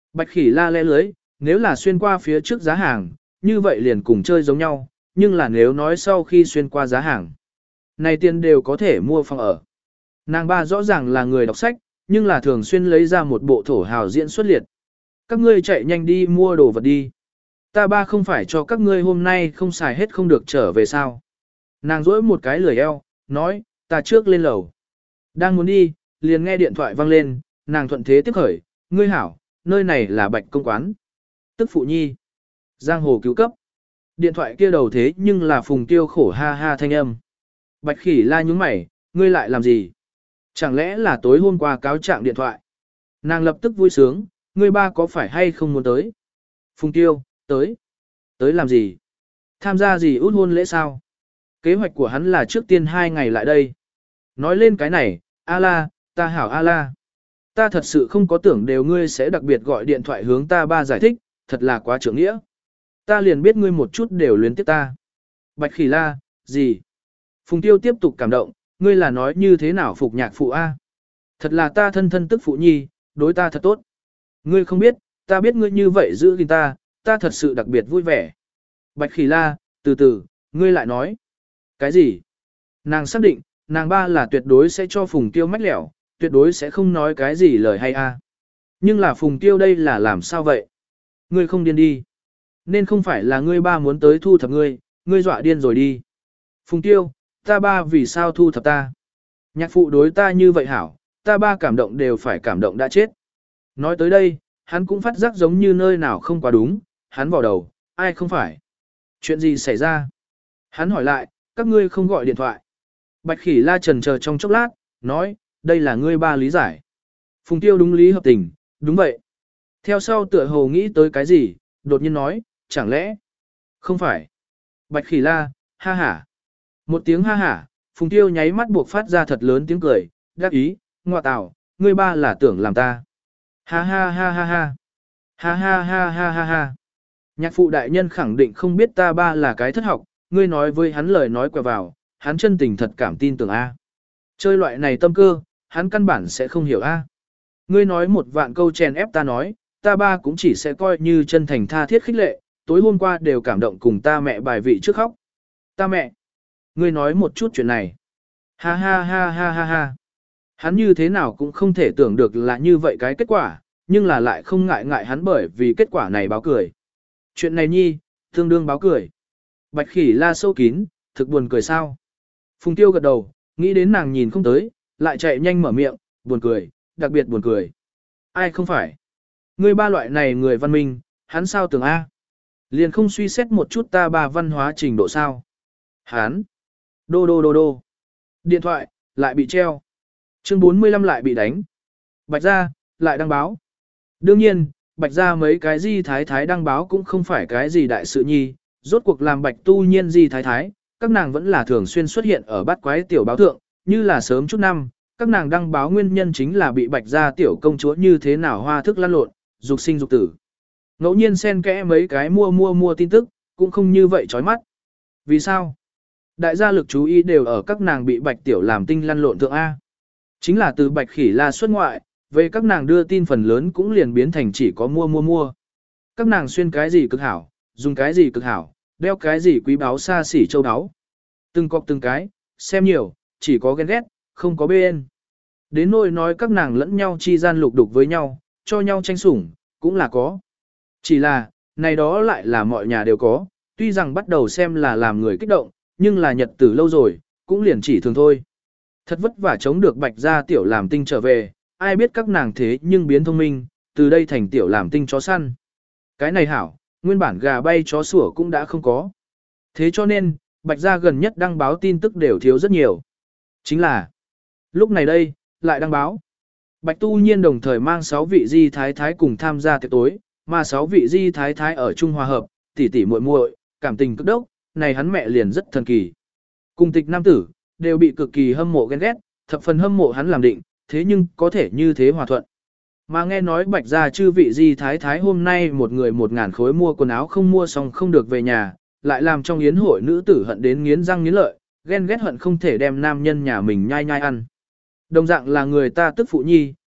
Bạch khỉ la lẽ lưới, nếu là xuyên qua phía trước giá hàng, như vậy liền cùng chơi giống nhau, nhưng là nếu nói sau khi xuyên qua giá hàng, này tiền đều có thể mua phòng ở. Nàng ba rõ ràng là người đọc sách, nhưng là thường xuyên lấy ra một bộ thổ hào diễn xuất liệt. Các ngươi chạy nhanh đi mua đồ vật đi. Ta ba không phải cho các ngươi hôm nay không xài hết không được trở về sao. Nàng rỗi một cái lười eo, nói, ta trước lên lầu. Đang muốn đi, liền nghe điện thoại vang lên, nàng thuận thế tiếp khởi, ngươi hảo, nơi này là Bạch công quán. Tức phụ nhi. Giang hồ cứu cấp. Điện thoại kia đầu thế nhưng là Phùng Tiêu khổ ha ha thanh âm. Bạch khỉ la nhúng mày, ngươi lại làm gì? Chẳng lẽ là tối hôm qua cáo trạng điện thoại? Nàng lập tức vui sướng, ngươi ba có phải hay không muốn tới? Phùng Tiêu, tới. Tới làm gì? Tham gia gì út hôn lễ sao? Kế hoạch của hắn là trước tiên 2 ngày lại đây. Nói lên cái này, A-la, ta hảo A-la. Ta thật sự không có tưởng đều ngươi sẽ đặc biệt gọi điện thoại hướng ta ba giải thích, thật là quá trưởng nghĩa. Ta liền biết ngươi một chút đều luyến tiếc ta. Bạch khỉ la, gì? Phùng Tiêu tiếp tục cảm động, ngươi là nói như thế nào phục nhạc phụ A? Thật là ta thân thân tức phụ nhi, đối ta thật tốt. Ngươi không biết, ta biết ngươi như vậy giữ gìn ta thật sự đặc biệt vui vẻ. Bạch khỉ la, từ từ, ngươi lại nói. Cái gì? Nàng xác định, nàng ba là tuyệt đối sẽ cho Phùng Tiêu mách lẻo, tuyệt đối sẽ không nói cái gì lời hay A. Nhưng là Phùng Tiêu đây là làm sao vậy? Ngươi không điên đi. Nên không phải là ngươi ba muốn tới thu thập ngươi dọa điên rồi đi. Phùng Tiêu, ta ba vì sao thu thập ta? Nhạc phụ đối ta như vậy hảo, ta ba cảm động đều phải cảm động đã chết. Nói tới đây, hắn cũng phát giác giống như nơi nào không quá đúng, hắn vào đầu, ai không phải? Chuyện gì xảy ra? Hắn hỏi lại, các ngươi không gọi điện thoại. Bạch khỉ la trần chờ trong chốc lát, nói, đây là ngươi ba lý giải. Phùng Tiêu đúng lý hợp tình, đúng vậy. Theo sau tựa hồ nghĩ tới cái gì, đột nhiên nói, chẳng lẽ? Không phải. Bạch khỉ la, ha hả. Một tiếng ha hả, Phùng Tiêu nháy mắt buộc phát ra thật lớn tiếng cười, đáp ý, ngọa tào, ngươi ba là tưởng làm ta. Ha ha ha ha ha. Ha ha ha ha ha ha. Nhạc phụ đại nhân khẳng định không biết ta ba là cái thất học, ngươi nói với hắn lời nói quẹo vào, hắn chân tình thật cảm tin tưởng A. Chơi loại này tâm cơ, hắn căn bản sẽ không hiểu A. Ngươi nói một vạn câu chèn ép ta nói, ta ba cũng chỉ sẽ coi như chân thành tha thiết khích lệ, tối hôm qua đều cảm động cùng ta mẹ bài vị trước khóc. Ta mẹ, ngươi nói một chút chuyện này. Ha ha ha ha ha ha. Hắn như thế nào cũng không thể tưởng được là như vậy cái kết quả, nhưng là lại không ngại hắn bởi vì kết quả này báo cười. Chuyện này nhi, tương đương báo cười. Bạch khỉ la sâu kín, thực buồn cười sao. Phùng Tiêu gật đầu, nghĩ đến nàng nhìn không tới, lại chạy nhanh mở miệng, buồn cười, đặc biệt buồn cười. Ai không phải? Ngươi ba loại này người văn minh, hắn sao tưởng A? Liền không suy xét một chút ta ba văn hóa trình độ sao? Hắn. Đô đô đô đô. Điện thoại, lại bị treo. Chương 45 lại bị đánh. Bạch gia, lại đăng báo. Đương nhiên, Bạch gia mấy cái di thái thái đăng báo cũng không phải cái gì đại sự nhi, rốt cuộc làm Bạch tu nhiên di thái thái, các nàng vẫn là thường xuyên xuất hiện ở bát quái tiểu báo thượng, như là sớm chút năm, các nàng đăng báo nguyên nhân chính là bị Bạch gia tiểu công chúa như thế nào hoa thức lăn lộn, dục sinh dục tử. Ngẫu nhiên xen kẽ mấy cái mua tin tức, cũng không như vậy chói mắt. Vì sao? Đại gia lực chú ý đều ở các nàng bị Bạch tiểu làm tinh lăn lộn thượng A. Chính là từ Bạch khỉ la xuất ngoại, về các nàng đưa tin phần lớn cũng liền biến thành chỉ có mua. Các nàng xuyên cái gì cực hảo, dùng cái gì cực hảo, đeo cái gì quý báu xa xỉ châu áo. Từng cọc từng cái, xem nhiều, chỉ có ghen ghét, không có bên. Đến nỗi nói các nàng lẫn nhau chi gian lục đục với nhau, cho nhau tranh sủng, cũng là có. Chỉ là, này đó lại là mọi nhà đều có, tuy rằng bắt đầu xem là làm người kích động, nhưng là nhật tử lâu rồi, cũng liền chỉ thường thôi. Thật vất vả chống được Bạch gia tiểu làm tinh trở về, ai biết các nàng thế nhưng biến thông minh, từ đây thành tiểu làm tinh chó săn. Cái này hảo, nguyên bản gà bay chó sủa cũng đã không có. Thế cho nên, Bạch gia gần nhất đăng báo tin tức đều thiếu rất nhiều. Chính là, lúc này đây, lại đăng báo. Bạch tu nhiên đồng thời mang 6 vị di thái thái cùng tham gia tiệc tối, mà 6 vị di thái thái ở Trung Hòa Hợp, tỷ tỷ muội muội, cảm tình cực đốc, này hắn mẹ liền rất thần kỳ. Cùng tịch nam tử, đều bị cực kỳ hâm mộ ghen ghét, thập phần hâm mộ hắn làm định, thế nhưng có thể như thế hòa thuận. Mà nghe nói Bạch gia chư vị di thái thái hôm nay một người 1.000 khối mua quần áo không mua xong không được về nhà, lại làm trong yến hội nữ tử hận đến nghiến răng nghiến lợi, ghen ghét hận không thể đem nam nhân nhà mình nhai nhai ăn. Đồng dạng là người ta tức phụ nhi,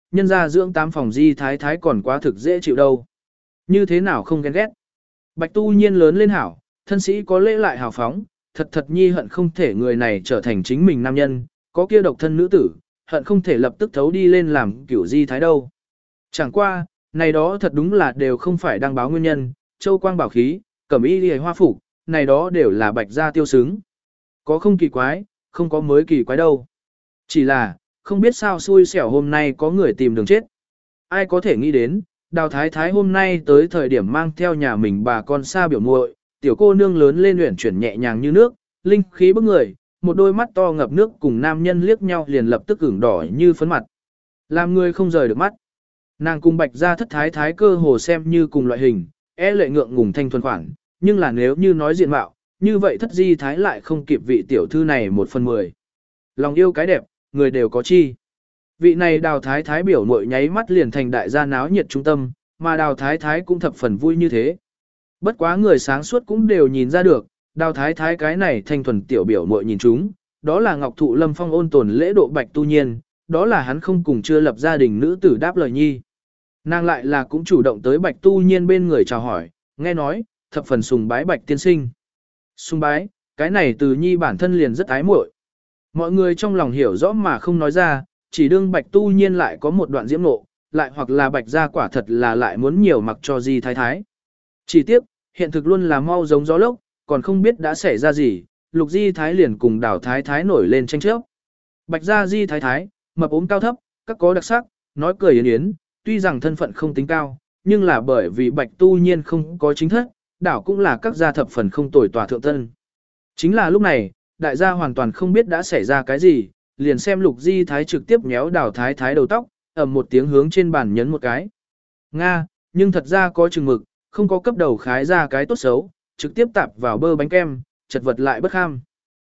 nhân ra dưỡng 8 phòng di thái thái còn quá thực dễ chịu đâu. Như thế nào không ghen ghét. Bạch Tu Nhiên lớn lên hảo, thân sĩ có lễ lại hào phóng, thật thật nhi hận không thể người này trở thành chính mình nam nhân, có kia độc thân nữ tử, hận không thể lập tức thấu đi lên làm kiểu di thái đâu. Chẳng qua, này đó thật đúng là đều không phải đăng báo nguyên nhân, châu quang bảo khí, cẩm y liễu hoa phục, này đó đều là bạch gia tiêu xứng. Có không kỳ quái, không có mới kỳ quái đâu. Chỉ là, không biết sao xui xẻo hôm nay có người tìm đường chết. Ai có thể nghĩ đến, Đào Thái Thái hôm nay tới thời điểm mang theo nhà mình bà con xa biểu muội, tiểu cô nương lớn lên uyển chuyển nhẹ nhàng như nước, linh khí bức người, một đôi mắt to ngập nước cùng nam nhân liếc nhau liền lập tức ửng đỏ như phấn mặt. Làm người không rời được mắt. Nàng cùng bạch gia thất thái thái cơ hồ xem như cùng loại hình, lệ ngượng ngùng thanh thuần khoản, nhưng là nếu như nói diện mạo, như vậy thất di thái lại không kịp vị tiểu thư này 1/10. Lòng yêu cái đẹp, người đều có chi. Vị này Đào Thái Thái biểu muội nháy mắt liền thành đại gia náo nhiệt trung tâm, mà Đào Thái Thái cũng thập phần vui như thế. Bất quá người sáng suốt cũng đều nhìn ra được, Đào Thái Thái cái này thanh thuần tiểu biểu muội nhìn chúng, đó là Ngọc Thụ Lâm Phong ôn tồn lễ độ Bạch Tu Nhiên, đó là hắn không cùng chưa lập gia đình nữ tử đáp lời nhi. Nàng lại là cũng chủ động tới Bạch Tu Nhiên bên người chào hỏi, nghe nói, thập phần sùng bái Bạch tiên sinh. Sùng bái, cái này từ nhi bản thân liền rất ái muội. Mọi người trong lòng hiểu rõ mà không nói ra, chỉ đương Bạch Tu Nhiên lại có một đoạn diễm nộ, lại hoặc là Bạch gia quả thật là lại muốn nhiều mặc cho Di Thái Thái. Chỉ tiếc, hiện thực luôn là mau giống gió lốc, còn không biết đã xảy ra gì, Lục Di Thái liền cùng Đào Thái Thái nổi lên tranh chấp. Bạch gia Di Thái Thái, mập ốm cao thấp, các có đặc sắc, nói cười yến yến, tuy rằng thân phận không tính cao, nhưng là bởi vì Bạch Tu Nhiên không có chính thất, đảo cũng là các gia thập phần không tồi tòa thượng tân. Chính là lúc này, đại gia hoàn toàn không biết đã xảy ra cái gì, liền xem Lục Di Thái trực tiếp méo Đào Thái Thái đầu tóc, ầm một tiếng hướng trên bàn nhấn một cái. Nga, nhưng thật ra có chừng mực, không có cấp đầu khái ra cái tốt xấu, trực tiếp tạp vào bơ bánh kem, chật vật lại bất kham.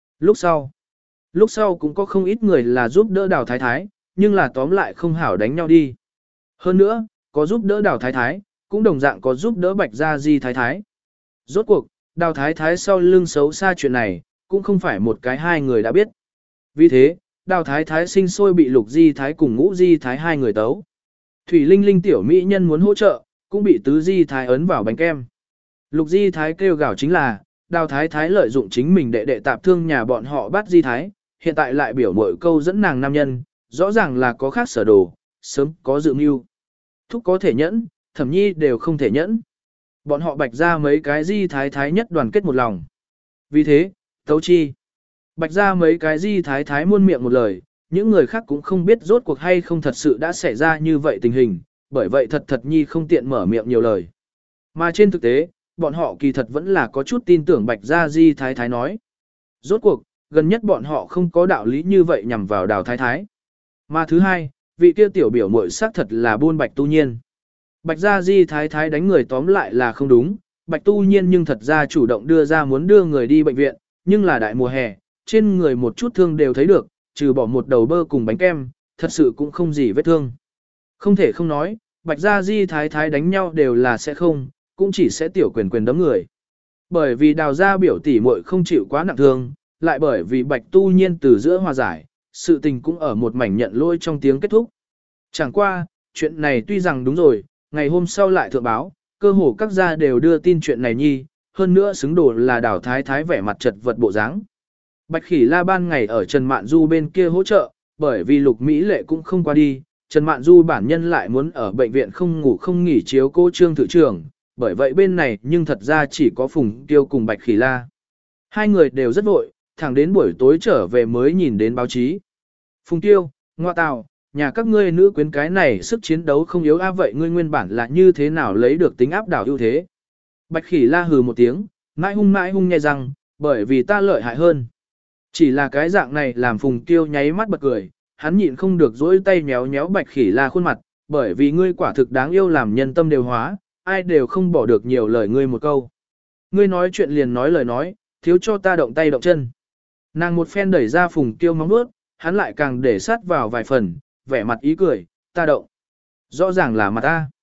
Lúc sau cũng có không ít người là giúp đỡ Đào Thái Thái, nhưng là tóm lại không hảo đánh nhau đi. Hơn nữa, có giúp đỡ Đào Thái Thái, cũng đồng dạng có giúp đỡ Bạch Gia Di Thái Thái. Rốt cuộc, Đào Thái Thái sau lưng xấu xa chuyện này, cũng không phải một cái hai người đã biết. Vì thế, Đào Thái Thái sinh sôi bị Lục Di Thái cùng Ngũ Di Thái hai người tấu. Thủy Linh Linh tiểu mỹ nhân muốn hỗ trợ, cũng bị Tứ Di Thái ấn vào bánh kem. Lục Di Thái kêu gào chính là, Đào Thái Thái lợi dụng chính mình đệ tạp thương nhà bọn họ bắt Di Thái, hiện tại lại biểu mội câu dẫn nàng nam nhân, rõ ràng là có khác sở đồ, sớm có dự mưu. Thúc có thể nhẫn, Thẩm Nhi đều không thể nhẫn. Bọn họ Bạch ra mấy cái Di Thái Thái nhất đoàn kết một lòng. Vì thế, tấu chi. Bạch ra mấy cái Di Thái Thái muôn miệng một lời, những người khác cũng không biết rốt cuộc hay không thật sự đã xảy ra như vậy tình hình, bởi vậy thật Nhi không tiện mở miệng nhiều lời. Mà trên thực tế, bọn họ kỳ thật vẫn là có chút tin tưởng Bạch Gia Di Thái Thái nói. Rốt cuộc, gần nhất bọn họ không có đạo lý như vậy nhằm vào Đào Thái Thái. Mà thứ hai, vị kia tiểu biểu muội xác thật là buôn Bạch Tu Nhiên. Bạch Gia Di Thái Thái đánh người tóm lại là không đúng, Bạch Tu Nhiên nhưng thật ra chủ động đưa ra muốn đưa người đi bệnh viện, nhưng là đại mùa hè, trên người một chút thương đều thấy được, trừ bỏ một đầu bơ cùng bánh kem, thật sự cũng không gì vết thương. Không thể không nói, Bạch Gia Di Thái Thái đánh nhau đều là sẽ không, cũng chỉ sẽ tiểu quyền đấm người. Bởi vì Đào gia biểu tỷ muội không chịu quá nặng thương, lại bởi vì Bạch Tu Nhiên từ giữa hòa giải, sự tình cũng ở một mảnh nhận lôi trong tiếng kết thúc. Chẳng qua, chuyện này tuy rằng đúng rồi, ngày hôm sau lại thượng báo, cơ hồ các gia đều đưa tin chuyện này nhi, hơn nữa xứng đồ là Đào Thái Thái vẻ mặt chật vật bộ dáng. Bạch Khỉ La ban ngày ở Trần Mạn Du bên kia hỗ trợ, bởi vì Lục Mỹ Lệ cũng không qua đi, Trần Mạn Du bản nhân lại muốn ở bệnh viện không ngủ không nghỉ chiếu cô Trương Thự trưởng, bởi vậy bên này nhưng thật ra chỉ có Phùng Tiêu cùng Bạch Khỉ La. Hai người đều rất vội, thẳng đến buổi tối trở về mới nhìn đến báo chí. Phùng Tiêu, ngoa tào, nhà các ngươi nữ quyến cái này sức chiến đấu không yếu vậy ngươi nguyên bản là như thế nào lấy được tính áp đảo ưu thế. Bạch Khỉ La hừ một tiếng, mãi hung nghe rằng, bởi vì ta lợi hại hơn. Chỉ là cái dạng này làm Phùng Tiêu nháy mắt bật cười, hắn nhịn không được dỗi tay nhéo Bạch Khỉ La khuôn mặt, bởi vì ngươi quả thực đáng yêu làm nhân tâm đều hóa, ai đều không bỏ được nhiều lời ngươi một câu. Ngươi nói chuyện liền nói lời nói, thiếu cho ta động tay động chân. Nàng một phen đẩy ra Phùng Tiêu móng nuốt, hắn lại càng để sát vào vài phần, vẻ mặt ý cười, ta động. Rõ ràng là mặt ta.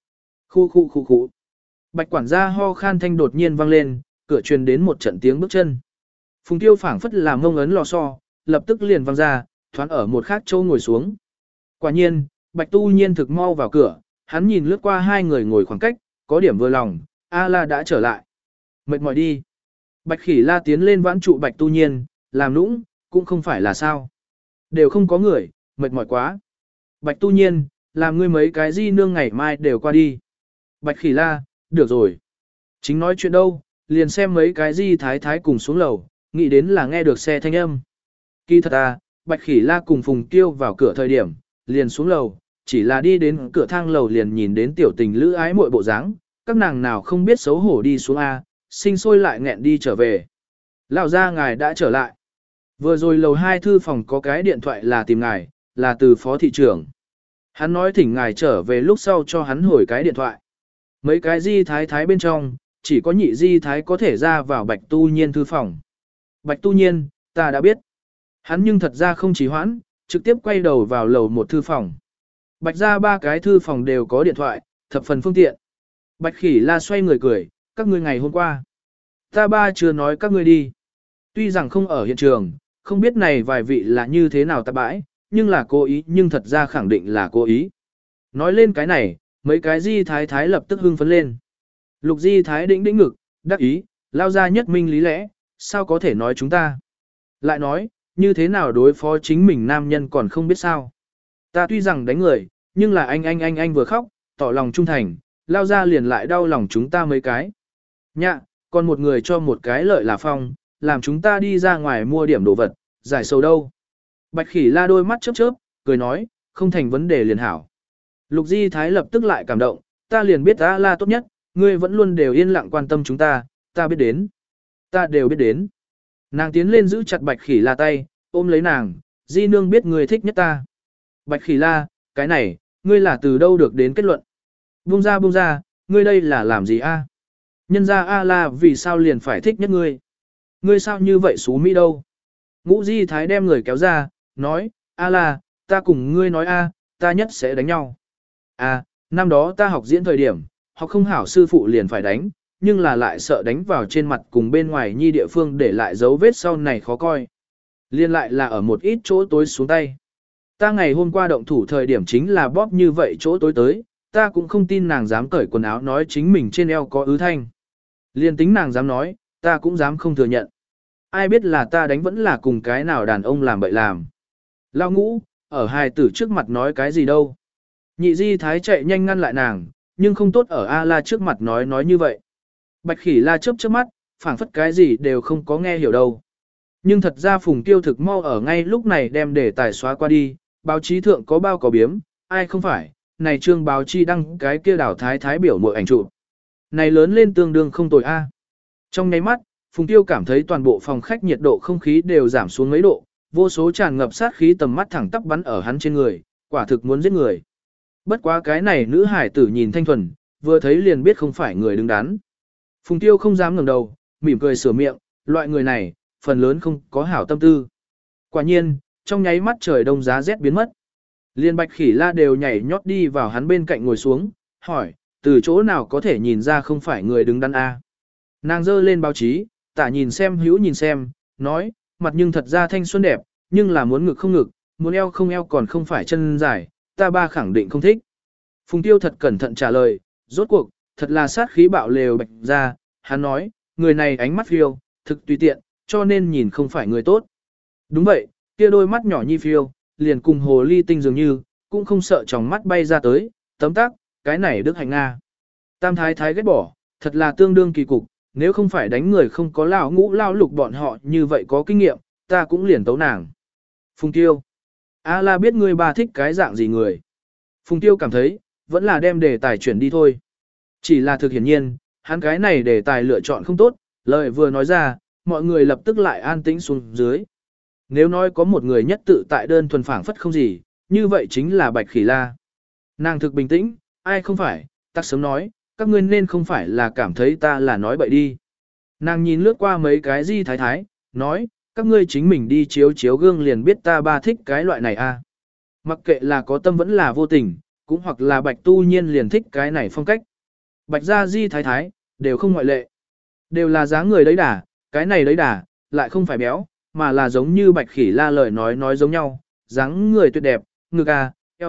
Khu. Bạch quản gia ho khan thanh đột nhiên vang lên, cửa truyền đến một trận tiếng bước chân. Phùng Tiêu phảng phất làm ngông ấn lò xo, lập tức liền văng ra, thoán ở một khác châu ngồi xuống. Quả nhiên, Bạch Tu Nhiên thực mau vào cửa, hắn nhìn lướt qua hai người ngồi khoảng cách, có điểm vừa lòng, A-la đã trở lại. Mệt mỏi đi. Bạch Khỉ La tiến lên vãn trụ Bạch Tu Nhiên, làm nũng, cũng không phải là sao. Đều không có người, mệt mỏi quá. Bạch Tu Nhiên, làm ngươi mấy cái di nương ngày mai đều qua đi. Bạch Khỉ La, được rồi. Chính nói chuyện đâu, liền xem mấy cái di thái thái cùng xuống lầu, nghĩ đến là nghe được xe thanh âm. Kỳ thật à, Bạch Khỉ La cùng Phùng Tiêu vào cửa thời điểm, liền xuống lầu, chỉ là đi đến cửa thang lầu liền nhìn đến tiểu tình lữ ái muội bộ dáng, các nàng nào không biết xấu hổ đi xuống A, sinh sôi lại nghẹn đi trở về. Lão gia ngài đã trở lại. Vừa rồi lầu 2 thư phòng có cái điện thoại là tìm ngài, là từ phó thị trưởng. Hắn nói thỉnh ngài trở về lúc sau cho hắn hồi cái điện thoại. Mấy cái di thái thái bên trong, chỉ có nhị di thái có thể ra vào Bạch Tu Nhiên thư phòng. Bạch Tu Nhiên, ta đã biết. Hắn nhưng thật ra không trì hoãn, trực tiếp quay đầu vào lầu một thư phòng. Bạch ra ba cái thư phòng đều có điện thoại, thập phần phương tiện. Bạch Khỉ La xoay người cười, các ngươi ngày hôm qua. Ta ba chưa nói các ngươi đi. Tuy rằng không ở hiện trường, không biết này vài vị là như thế nào ta bãi, nhưng là cố ý nhưng thật ra khẳng định là cố ý. Nói lên cái này, mấy cái di thái thái lập tức hưng phấn lên. Lục di thái đĩnh đĩnh ngực, đắc ý, lao ra nhất minh lý lẽ, sao có thể nói chúng ta. Lại nói, như thế nào đối phó chính mình nam nhân còn không biết sao. Ta tuy rằng đánh người, nhưng là anh vừa khóc, tỏ lòng trung thành, lao ra liền lại đau lòng chúng ta mấy cái. Nhạ, còn một người cho một cái lợi là phong, làm chúng ta đi ra ngoài mua điểm đồ vật, giải sầu đâu. Bạch Khỉ La đôi mắt chớp chớp, cười nói, không thành vấn đề liền hảo. Lục Di Thái lập tức lại cảm động, ta liền biết A La tốt nhất, ngươi vẫn luôn đều yên lặng quan tâm chúng ta, ta biết đến. Ta đều biết đến. Nàng tiến lên giữ chặt Bạch Khỉ La tay, ôm lấy nàng, Di nương biết ngươi thích nhất ta. Bạch Khỉ La, cái này, ngươi là từ đâu được đến kết luận? Buông ra, ngươi đây là làm gì a? Nhân ra A La vì sao liền phải thích nhất ngươi? Ngươi sao như vậy xú mỹ đâu? Ngũ Di Thái đem người kéo ra, nói, A La, ta cùng ngươi nói a, ta nhất sẽ đánh nhau. À, năm đó ta học diễn thời điểm, học không hảo sư phụ liền phải đánh, nhưng là lại sợ đánh vào trên mặt cùng bên ngoài nhi địa phương để lại dấu vết sau này khó coi. Liên lại là ở một ít chỗ tối xuống tay. Ta ngày hôm qua động thủ thời điểm chính là bóp như vậy chỗ tối tới, ta cũng không tin nàng dám cởi quần áo nói chính mình trên eo có ứ thanh. Liên tính nàng dám nói, ta cũng dám không thừa nhận. Ai biết là ta đánh vẫn là cùng cái nào đàn ông làm bậy làm. Lao Ngũ, ở hài tử trước mặt nói cái gì đâu. Nhị Di Thái chạy nhanh ngăn lại nàng, nhưng không tốt ở A La trước mặt nói như vậy. Bạch Khỉ La chớp chớp mắt, phảng phất cái gì đều không có nghe hiểu đâu. Nhưng thật ra Phùng Tiêu thực mau ở ngay lúc này đem đề tài xóa qua đi, báo chí thượng có bao có biếm, ai không phải, này trương báo chi đăng cái kia đảo thái thái biểu mội ảnh chụp. Này lớn lên tương đương không tồi a. Trong nháy mắt, Phùng Tiêu cảm thấy toàn bộ phòng khách nhiệt độ không khí đều giảm xuống mấy độ, vô số tràn ngập sát khí tầm mắt thẳng tắp bắn ở hắn trên người, quả thực muốn giết người. Bất quá cái này nữ hải tử nhìn thanh thuần, vừa thấy liền biết không phải người đứng đắn. Phùng Tiêu không dám ngẩng đầu, mỉm cười sửa miệng, loại người này, phần lớn không có hảo tâm tư. Quả nhiên, trong nháy mắt trời đông giá rét biến mất. Liên Bạch Khỉ La đều nhảy nhót đi vào hắn bên cạnh ngồi xuống, hỏi, từ chỗ nào có thể nhìn ra không phải người đứng đắn a? Nàng dơ lên báo chí, tả nhìn xem hữu nhìn xem, nói, mặt nhưng thật ra thanh xuân đẹp, nhưng là muốn ngực không ngực, muốn eo không eo còn không phải chân dài, ta ba khẳng định không thích. Phùng Tiêu thật cẩn thận trả lời, rốt cuộc, thật là sát khí bạo lều Bạch ra, hắn nói, người này ánh mắt phiêu, thực tùy tiện, cho nên nhìn không phải người tốt. Đúng vậy, kia đôi mắt nhỏ nhi phiêu, liền cùng hồ ly tinh dường như, cũng không sợ tròng mắt bay ra tới, tấm tắc, cái này đức hạnh Nga. Tam thái thái ghét bỏ, thật là tương đương kỳ cục, nếu không phải đánh người không có lão Ngũ lao Lục bọn họ như vậy có kinh nghiệm, ta cũng liền tấu nàng. Phùng Tiêu. A La biết ngươi bà thích cái dạng gì người. Phùng Tiêu cảm thấy, vẫn là đem đề tài chuyển đi thôi. Chỉ là thực hiển nhiên, hắn cái này đề tài lựa chọn không tốt, lời vừa nói ra, mọi người lập tức lại an tĩnh xuống dưới. Nếu nói có một người nhất tự tại đơn thuần phảng phất không gì, như vậy chính là Bạch Khỉ La. Nàng thực bình tĩnh, ai không phải, tắc sớm nói, các ngươi nên không phải là cảm thấy ta là nói bậy đi. Nàng nhìn lướt qua mấy cái di thái thái, nói, các ngươi chính mình đi chiếu chiếu gương liền biết ta ba thích cái loại này a. Mặc kệ là có tâm vẫn là vô tình, cũng hoặc là Bạch Tu Nhiên liền thích cái này phong cách. Bạch gia di thái thái, đều không ngoại lệ. Đều là dáng người đấy đà, cái này đấy đà, lại không phải béo, mà là giống như Bạch Khỉ La lời nói giống nhau, dáng người tuyệt đẹp, ngực à, eo à,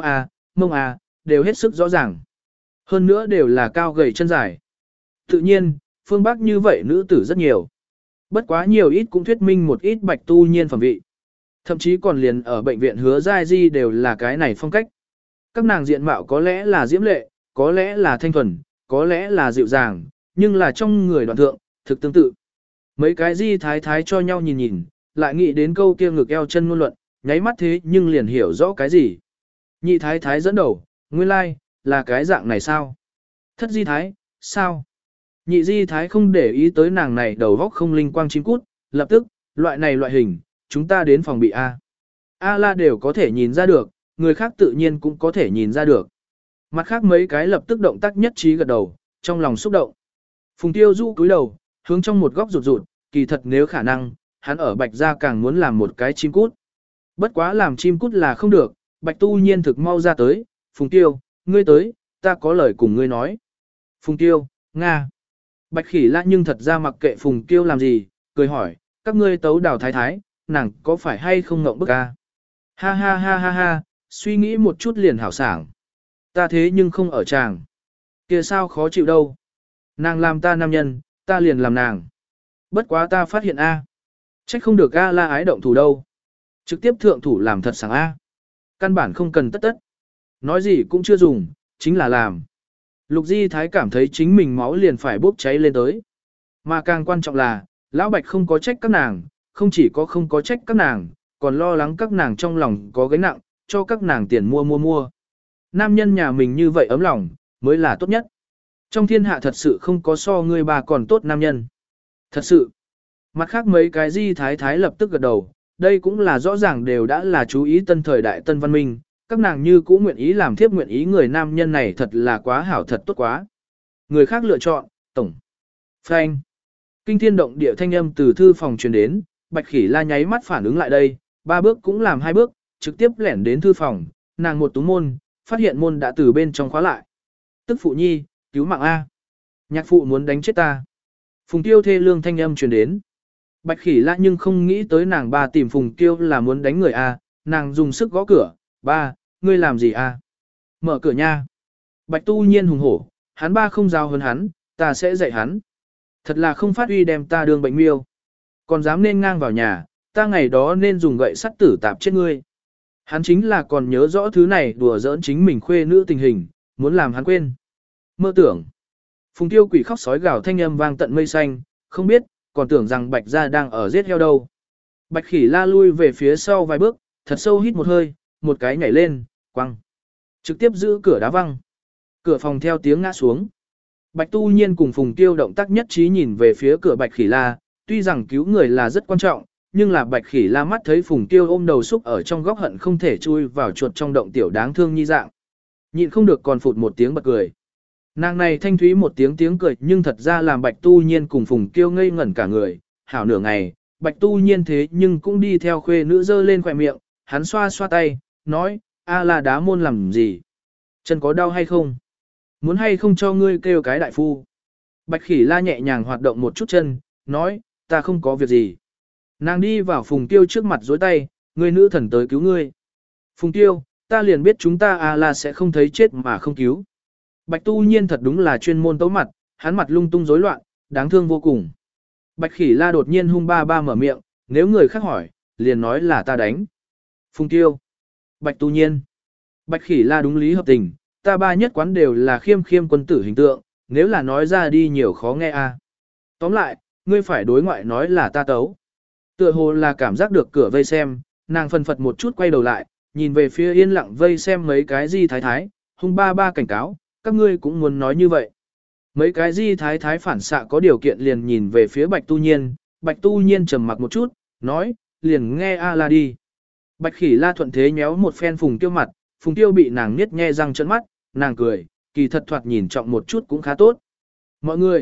mông à, đều hết sức rõ ràng. Hơn nữa đều là cao gầy chân dài. Tự nhiên, phương Bắc như vậy nữ tử rất nhiều. Bất quá nhiều ít cũng thuyết minh một ít Bạch Tu Nhiên phẩm vị. Thậm chí còn liền ở bệnh viện Hứa Giai Di đều là cái này phong cách. Các nàng diện mạo có lẽ là diễm lệ, có lẽ là thanh thuần, có lẽ là dịu dàng, nhưng là trong người đoạn thượng, thực tương tự. Mấy cái Di thái thái cho nhau nhìn nhìn, lại nghĩ đến câu kia ngực eo chân ngôn luận, nháy mắt thế nhưng liền hiểu rõ cái gì. Nhị thái thái dẫn đầu, nguyên lai, like, là cái dạng này sao? Thất Di thái, sao? Nhị Di thái không để ý tới nàng này đầu góc không linh quang chim cút, lập tức, loại này loại hình, chúng ta đến phòng bị A. A la đều có thể nhìn ra được, người khác tự nhiên cũng có thể nhìn ra được. Mặt khác mấy cái lập tức động tác nhất trí gật đầu, trong lòng xúc động. Phùng Tiêu Du cúi đầu, hướng trong một góc rụt rụt, kỳ thật nếu khả năng, hắn ở Bạch Gia càng muốn làm một cái chim cút. Bất quá làm chim cút là không được, Bạch Tu Nhiên thực mau ra tới, Phùng Tiêu, ngươi tới, ta có lời cùng ngươi nói. Phùng Tiêu, Nga. Bạch Khỉ La nhưng thật ra mặc kệ Phùng Tiêu làm gì, cười hỏi, các ngươi tấu đào thái thái, nàng có phải hay không ngộng bức a? Ha ha ha ha ha, suy nghĩ một chút liền hảo sảng. Ta thế nhưng không ở chàng. Kìa sao khó chịu đâu. Nàng làm ta nam nhân, ta liền làm nàng. Bất quá ta phát hiện A. Trách không được A la ái động thủ đâu. Trực tiếp thượng thủ làm thật sảng A. Căn bản không cần tất tất. Nói gì cũng chưa dùng, chính là làm. Lục Di Thái cảm thấy chính mình máu liền phải bốc cháy lên tới. Mà càng quan trọng là, Lão Bạch không có trách các nàng, không chỉ có không có trách các nàng, còn lo lắng các nàng trong lòng có gánh nặng, cho các nàng tiền mua. Nam nhân nhà mình như vậy ấm lòng, mới là tốt nhất. Trong thiên hạ thật sự không có so ngươi bà còn tốt nam nhân. Thật sự. Mặt khác mấy cái Di Thái Thái lập tức gật đầu, đây cũng là rõ ràng đều đã là chú ý tân thời đại tân văn minh, các nàng như cũng nguyện ý làm thiếp nguyện ý người nam nhân này thật là quá hảo thật tốt quá. Người khác lựa chọn, tổng. Phanh. Kinh thiên động địa thanh âm từ thư phòng truyền đến, Bạch Khỉ La nháy mắt phản ứng lại đây, 3 bước cũng làm 2 bước, trực tiếp lẻn đến thư phòng, nàng một tú môn, phát hiện môn đã từ bên trong khóa lại. Tức phụ nhi, cứu mạng A. Nhạc phụ muốn đánh chết ta. Phùng Tiêu thê lương thanh âm truyền đến. Bạch Khỉ La nhưng không nghĩ tới nàng ba tìm Phùng Tiêu là muốn đánh người A, nàng dùng sức gõ cửa, ba, ngươi làm gì A? Mở cửa nha. Bạch Tu Nhiên hùng hổ, hắn ba không giao hơn hắn, ta sẽ dạy hắn. Thật là không phát uy đem ta đương bệnh miêu. Còn dám nên ngang vào nhà, ta ngày đó nên dùng gậy sắt tử tạp chết ngươi. Hắn chính là còn nhớ rõ thứ này đùa giỡn chính mình khuê nữ tình hình, muốn làm hắn quên. Mơ tưởng. Phùng Tiêu quỷ khóc sói gào thanh âm vang tận mây xanh, không biết, còn tưởng rằng Bạch Gia đang ở giết heo đâu. Bạch Khỉ La lui về phía sau vài bước, thật sâu hít một hơi, một cái nhảy lên, quăng. Trực tiếp giữ cửa đá văng. Cửa phòng theo tiếng ngã xuống. Bạch Tu Nhiên cùng Phùng Tiêu động tác nhất trí nhìn về phía cửa Bạch Khỉ La, tuy rằng cứu người là rất quan trọng, nhưng là Bạch Khỉ La mắt thấy Phùng Tiêu ôm đầu xúc ở trong góc hận không thể chui vào chuột trong động tiểu đáng thương như dạng. Nhịn không được còn phụt một tiếng bật cười. Nàng này thanh thúy một tiếng cười nhưng thật ra làm Bạch Tu Nhiên cùng Phùng Tiêu ngây ngẩn cả người, hảo nửa ngày, Bạch Tu Nhiên thế nhưng cũng đi theo khuê nữ dơ lên khỏe miệng, hắn xoa xoa tay, nói, a là đá môn làm gì? Chân có đau hay không? Muốn hay không cho ngươi kêu cái đại phu? Bạch Khỉ La nhẹ nhàng hoạt động một chút chân, nói, ta không có việc gì. Nàng đi vào Phùng Tiêu trước mặt dối tay, ngươi nữ thần tới cứu ngươi. Phùng Tiêu, ta liền biết chúng ta a là sẽ không thấy chết mà không cứu. Bạch Tu Nhiên thật đúng là chuyên môn tấu mặt, hắn mặt lung tung rối loạn, đáng thương vô cùng. Bạch Khỉ La đột nhiên hung ba ba mở miệng, nếu người khác hỏi, liền nói là ta đánh. Phùng Tiêu. Bạch Tu Nhiên. Bạch Khỉ La đúng lý hợp tình, ta ba nhất quán đều là khiêm khiêm quân tử hình tượng, nếu là nói ra đi nhiều khó nghe a. Tóm lại, ngươi phải đối ngoại nói là ta tấu. Tựa hồ là cảm giác được cửa vây xem, nàng phân phật một chút quay đầu lại, nhìn về phía yên lặng vây xem mấy cái Di Thái Thái, hung ba ba cảnh cáo, các ngươi cũng muốn nói như vậy. Mấy cái Di Thái Thái phản xạ có điều kiện liền nhìn về phía Bạch Tu Nhiên, Bạch Tu Nhiên trầm mặc một chút, nói, liền nghe a la đi. Bạch Khỉ La thuận thế nhéo một phen Phùng Tiêu mặt, Phùng Tiêu bị nàng niết nhe răng trợn mắt, nàng cười, kỳ thật thoạt nhìn trọng một chút cũng khá tốt. Mọi người,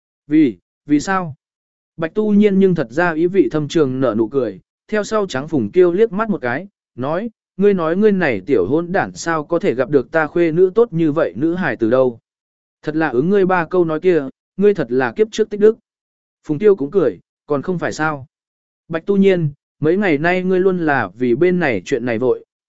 vì sao? Bạch Tu Nhiên nhưng thật ra ý vị thâm trường nở nụ cười, theo sau trắng Phùng Tiêu liếc mắt một cái, nói, ngươi này tiểu hôn đản sao có thể gặp được ta khuê nữ tốt như vậy nữ hài từ đâu. Thật là ứng ngươi ba câu nói kia, ngươi thật là kiếp trước tích đức. Phùng Tiêu cũng cười, còn không phải sao. Bạch Tu Nhiên, mấy ngày nay ngươi luôn là vì bên này chuyện này vội,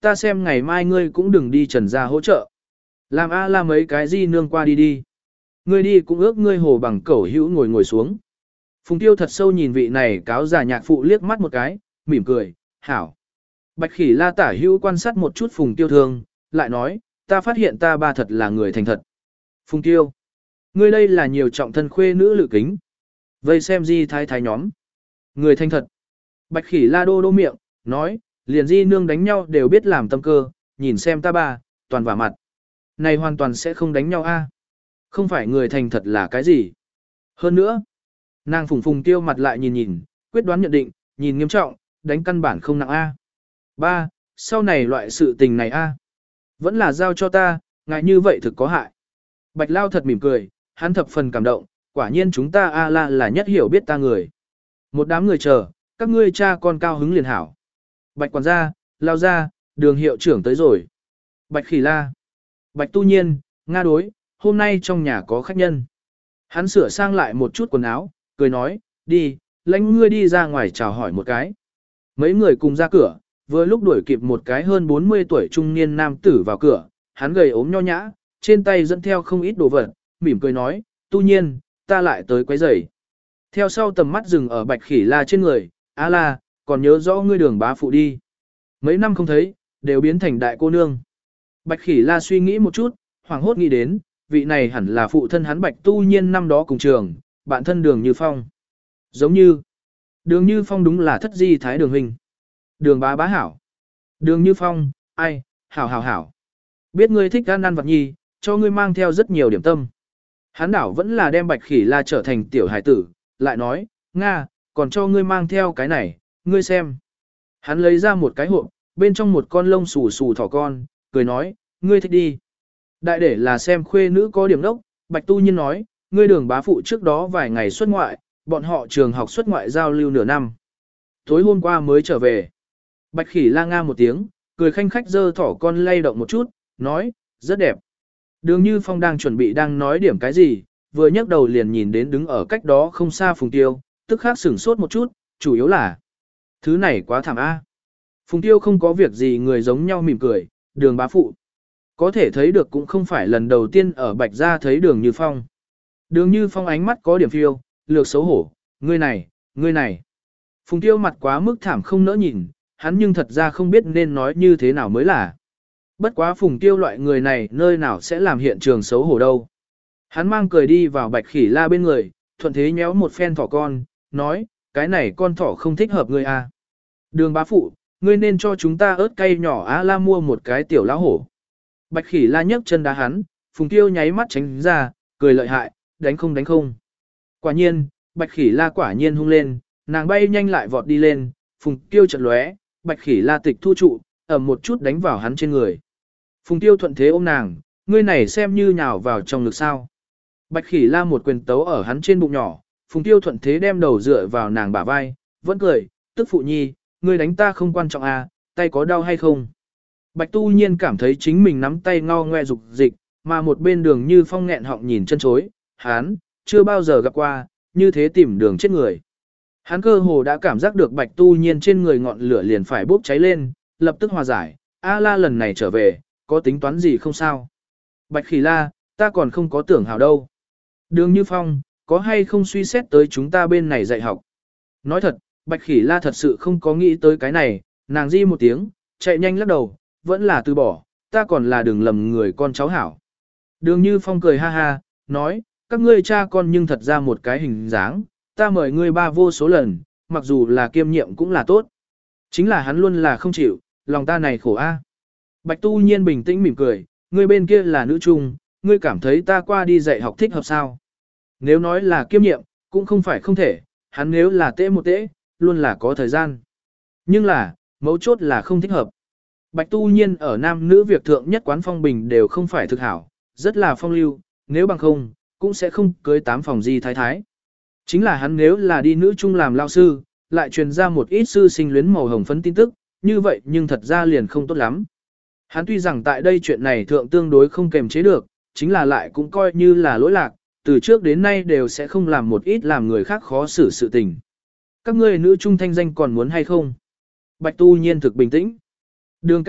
ta xem ngày mai ngươi cũng đừng đi Trần gia hỗ trợ. Làm A la mấy cái di nương qua đi đi. Ngươi đi cũng ước ngươi hồ bằng cẩu hữu ngồi ngồi xuống. Phùng Tiêu thật sâu nhìn vị này cáo già nhạc phụ liếc mắt một cái, mỉm cười, hảo. Bạch Khỉ La tả hữu quan sát một chút Phùng Tiêu thương, lại nói, ta phát hiện ta ba thật là người thành thật. Phùng Tiêu, ngươi đây là nhiều trọng thân khuê nữ lự kính. Vây xem di thái thái nhóm. Người thành thật. Bạch Khỉ La đô đô miệng, nói, liền di nương đánh nhau đều biết làm tâm cơ, nhìn xem ta ba, toàn vả mặt. Này hoàn toàn sẽ không đánh nhau a. Không phải người thành thật là cái gì. Hơn nữa, nàng Phùng Tiêu mặt lại nhìn nhìn, quyết đoán nhận định, nhìn nghiêm trọng, đánh căn bản không nặng a. Ba, sau này loại sự tình này a, vẫn là giao cho ta, ngại như vậy thực có hại. Bạch Lao thật mỉm cười, hắn thập phần cảm động, quả nhiên chúng ta A La là nhất hiểu biết ta người. Một đám người chờ, các ngươi cha con cao hứng liền hảo. Bạch quản gia, Lao gia, Đường hiệu trưởng tới rồi. Bạch Khỉ La, Bạch Tu Nhiên, Nga đối, hôm nay trong nhà có khách nhân. Hắn sửa sang lại một chút quần áo, cười nói, đi, lãnh ngươi đi ra ngoài chào hỏi một cái. Mấy người cùng ra cửa, vừa lúc đuổi kịp một cái hơn 40 tuổi trung niên nam tử vào cửa, hắn gầy ốm nho nhã, trên tay dẫn theo không ít đồ vật, mỉm cười nói, Tu Nhiên, ta lại tới quấy rầy. Theo sau tầm mắt dừng ở Bạch Khỉ La trên người, A La, còn nhớ rõ ngươi Đường bá phụ đi. Mấy năm không thấy, đều biến thành đại cô nương. Bạch Khỉ La suy nghĩ một chút, hoảng hốt nghĩ đến, vị này hẳn là phụ thân hắn Bạch Tu Nhiên năm đó cùng trường, bạn thân Đường Như Phong. Giống như, Đường Như Phong đúng là thất di thái Đường huynh. Đường bá bá hảo. Đường Như Phong, ai, hảo hảo hảo. Biết ngươi thích ăn vặt nhi, cho ngươi mang theo rất nhiều điểm tâm. Hắn đảo vẫn là đem Bạch Khỉ La trở thành tiểu hải tử, lại nói, Nga, còn cho ngươi mang theo cái này, ngươi xem. Hắn lấy ra một cái hộp, bên trong một con lông xù xù thỏ con, cười nói, ngươi thích đi. Đại để là xem khuê nữ có điểm đốc, Bạch Tu Nhiên nói, ngươi Đường bá phụ trước đó vài ngày xuất ngoại, bọn họ trường học xuất ngoại giao lưu nửa năm. Tối hôm qua mới trở về. Bạch Khỉ La nga một tiếng, cười khanh khách giơ thỏ con lay động một chút, nói, rất đẹp. Đường Như Phong đang chuẩn bị đang nói điểm cái gì, vừa nhấc đầu liền nhìn đến đứng ở cách đó không xa Phùng Tiêu, tức khắc sửng sốt một chút, chủ yếu là thứ này quá thảm a. Phùng Tiêu không có việc gì người giống nhau mỉm cười, Đường bá phụ. Có thể thấy được cũng không phải lần đầu tiên ở Bạch Gia thấy Đường Như Phong. Đường Như Phong ánh mắt có điểm phiêu, lược xấu hổ, ngươi này, ngươi này. Phùng Tiêu mặt quá mức thảm không nỡ nhìn, hắn nhưng thật ra không biết nên nói như thế nào mới là. Bất quá Phùng Tiêu loại người này nơi nào sẽ làm hiện trường xấu hổ đâu. Hắn mang cười đi vào Bạch Khỉ La bên người, thuận thế nhéo một phen thỏ con, nói, cái này con thỏ không thích hợp ngươi à. Đường bá phụ, ngươi nên cho chúng ta ớt cay nhỏ á la mua một cái tiểu lão hổ. Bạch Khỉ La nhấc chân đá hắn, Phùng Tiêu nháy mắt tránh ra, cười lợi hại, đánh không đánh không. Quả nhiên, Bạch Khỉ La quả nhiên hung lên, nàng bay nhanh lại vọt đi lên, Phùng Tiêu chợt lóe, Bạch Khỉ La tịch thu trụ, ầm một chút đánh vào hắn trên người. Phùng Tiêu thuận thế ôm nàng, ngươi này xem như nhào vào trong ngực sao. Bạch Khỉ La một quyền tấu ở hắn trên bụng nhỏ, Phùng Tiêu thuận thế đem đầu dựa vào nàng bả vai, vẫn cười, tức phụ nhi, ngươi đánh ta không quan trọng à, tay có đau hay không. Bạch Tu Nhiên cảm thấy chính mình nắm tay ngao ngoe dục dịch, mà một bên Đường Như Phong nghẹn họng nhìn chân chối, hắn chưa bao giờ gặp qua, như thế tìm đường chết người. Hắn cơ hồ đã cảm giác được Bạch Tu Nhiên trên người ngọn lửa liền phải bốc cháy lên, lập tức hòa giải, A La lần này trở về, có tính toán gì không sao. Bạch Khỉ La, ta còn không có tưởng hào đâu. Đường Như Phong, có hay không suy xét tới chúng ta bên này dạy học. Nói thật, Bạch Khỉ La thật sự không có nghĩ tới cái này, nàng di một tiếng, chạy nhanh lắc đầu, vẫn là từ bỏ, ta còn là đường lầm người con cháu hảo. Đường Như Phong cười ha ha, nói, các ngươi cha con nhưng thật ra một cái hình dáng, ta mời ngươi ba vô số lần, mặc dù là kiêm nhiệm cũng là tốt. Chính là hắn luôn là không chịu, lòng ta này khổ a. Bạch Tu Nhiên bình tĩnh mỉm cười, ngươi bên kia là nữ trung, ngươi cảm thấy ta qua đi dạy học thích hợp sao? Nếu nói là kiêm nhiệm, cũng không phải không thể, hắn nếu là tễ một tễ, luôn là có thời gian. Nhưng là, mấu chốt là không thích hợp. Bạch Tu Nhiên ở nam nữ việc thượng nhất quán phong bình đều không phải thực hảo, rất là phong lưu, nếu bằng không, cũng sẽ không cưới 8 phòng di thái thái. Chính là hắn nếu là đi nữ trung làm lao sư, lại truyền ra một ít sư sinh luyến màu hồng phấn tin tức, như vậy nhưng thật ra liền không tốt lắm. Hắn tuy rằng tại đây chuyện này thượng tương đối không kềm chế được, chính là lại cũng coi như là lỗi lạc, từ trước đến nay đều sẽ không làm một ít làm người khác khó xử sự tình. Các ngươi nữ trung thanh danh còn muốn hay không? Bạch Tu Nhiên thực bình tĩnh. Đường ca,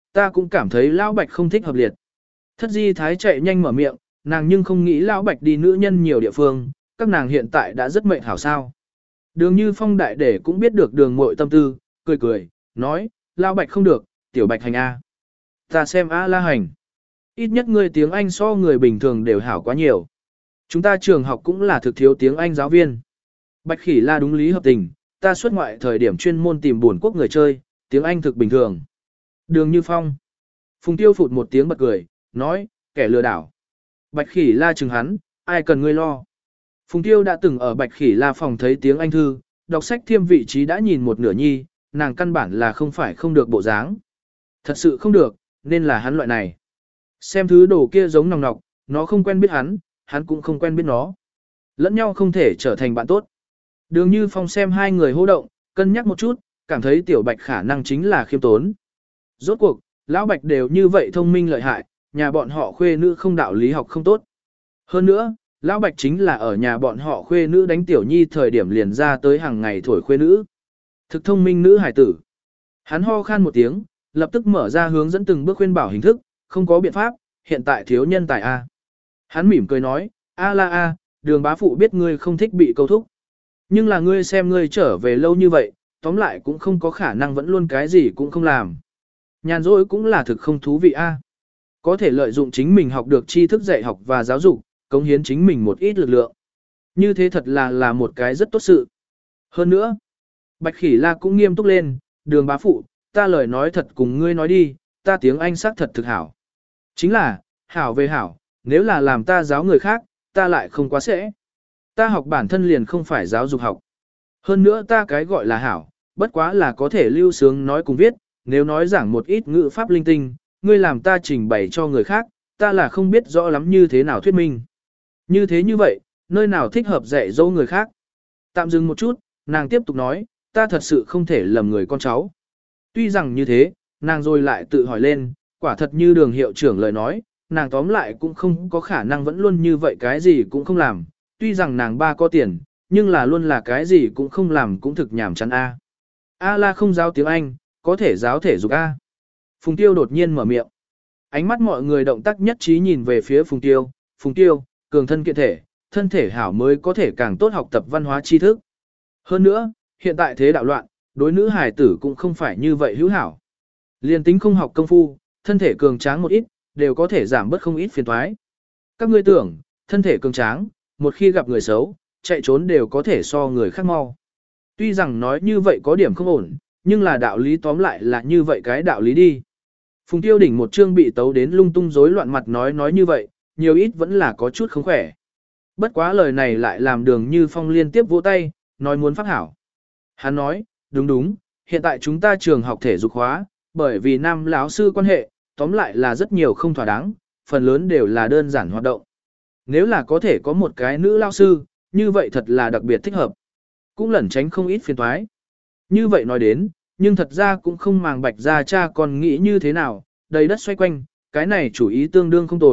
ta cũng cảm thấy Lão Bạch không thích hợp liệt. Thất di thái chạy nhanh mở miệng, nàng nhưng không nghĩ Lão Bạch đi nữ nhân nhiều địa phương, các nàng hiện tại đã rất mệnh hảo sao. Đường Như Phong đại để cũng biết được đường muội tâm tư, cười cười, nói, Lão Bạch không được, tiểu Bạch hành A. Ta xem A la hành. Ít nhất ngươi tiếng Anh so người bình thường đều hảo quá nhiều. Chúng ta trường học cũng là thực thiếu tiếng Anh giáo viên. Bạch Khỉ La đúng lý hợp tình, ta xuất ngoại thời điểm chuyên môn tìm buồn quốc người chơi, tiếng Anh thực bình thường. Đường Như Phong. Phùng Tiêu phụt một tiếng bật cười, nói, kẻ lừa đảo. Bạch Khỉ La chừng hắn, ai cần ngươi lo. Phùng Tiêu đã từng ở Bạch Khỉ La phòng thấy tiếng Anh thư, đọc sách thiêm vị trí đã nhìn một nửa nhi, nàng căn bản là không phải không được bộ dáng. Thật sự không được, nên là hắn loại này. Xem thứ đồ kia giống nòng nọc, nó không quen biết hắn cũng không quen biết nó. Lẫn nhau không thể trở thành bạn tốt. Đường Như Phong xem hai người hô động, cân nhắc một chút, cảm thấy tiểu Bạch khả năng chính là khiêm tốn. Rốt cuộc, lão Bạch đều như vậy thông minh lợi hại, nhà bọn họ khuê nữ không đạo lý học không tốt. Hơn nữa, lão Bạch chính là ở nhà bọn họ khuê nữ đánh tiểu nhi thời điểm liền ra tới hàng ngày thổi khuê nữ. Thực thông minh nữ hải tử. Hắn ho khan một tiếng, lập tức mở ra hướng dẫn từng bước khuyên bảo hình thức, không có biện pháp, hiện tại thiếu nhân tài A. Hắn mỉm cười nói, a la a, đường bá phụ biết ngươi không thích bị câu thúc. Nhưng là ngươi xem ngươi trở về lâu như vậy, tóm lại cũng không có khả năng vẫn luôn cái gì cũng không làm. Nhàn rỗi cũng là thực không thú vị a. Có thể lợi dụng chính mình học được tri thức dạy học và giáo dục, cống hiến chính mình một ít lực lượng. Như thế thật là một cái rất tốt sự. Hơn nữa, Bạch Khỉ La cũng nghiêm túc lên, đường bá phụ, ta lời nói thật cùng ngươi nói đi, ta tiếng Anh xác thật thực hảo. Chính là, hảo về hảo, nếu là làm ta giáo người khác, ta lại không quá sẽ. Ta học bản thân liền không phải giáo dục học. Hơn nữa ta cái gọi là hảo, bất quá là có thể lưu sướng nói cùng viết, nếu nói giảng một ít ngữ pháp linh tinh, ngươi làm ta trình bày cho người khác, ta là không biết rõ lắm như thế nào thuyết minh. Như thế như vậy, nơi nào thích hợp dạy dỗ người khác. Tạm dừng một chút, nàng tiếp tục nói, ta thật sự không thể lầm người con cháu. Tuy rằng như thế, nàng rồi lại tự hỏi lên, quả thật như đường hiệu trưởng lời nói, nàng tóm lại cũng không có khả năng vẫn luôn như vậy cái gì cũng không làm. Tuy rằng nàng ba có tiền, nhưng là luôn là cái gì cũng không làm cũng thực nhảm chán A. A la không giáo tiếng Anh, có thể giáo thể dục A. Phùng Tiêu đột nhiên mở miệng. Ánh mắt mọi người động tác nhất trí nhìn về phía Phùng Tiêu. Phùng Tiêu, cường thân kiện thể, thân thể hảo mới có thể càng tốt học tập văn hóa tri thức. Hơn nữa, hiện tại thế đạo loạn, đối nữ hài tử cũng không phải như vậy hữu hảo. Liên tính không học công phu, thân thể cường tráng một ít, đều có thể giảm bớt không ít phiền toái. Các ngươi tưởng, thân thể cường tráng, một khi gặp người xấu, chạy trốn đều có thể so người khác mau. Tuy rằng nói như vậy có điểm không ổn, nhưng là đạo lý tóm lại là như vậy cái đạo lý đi. Phùng Tiêu đỉnh một chương bị tấu đến lung tung rối loạn mặt nói như vậy, nhiều ít vẫn là có chút không khỏe. Bất quá lời này lại làm Đường Như Phong liên tiếp vỗ tay, nói muốn phát hảo. Hắn nói, đúng, hiện tại chúng ta trường học thể dục hóa, bởi vì nam lão sư quan hệ, tóm lại là rất nhiều không thỏa đáng, phần lớn đều là đơn giản hoạt động. Nếu là có thể có một cái nữ lao sư, như vậy thật là đặc biệt thích hợp. Cũng lẩn tránh không ít phiền toái. Như vậy nói đến, nhưng thật ra cũng không màng Bạch gia cha còn nghĩ như thế nào, đầy đất xoay quanh, cái này chủ ý tương đương không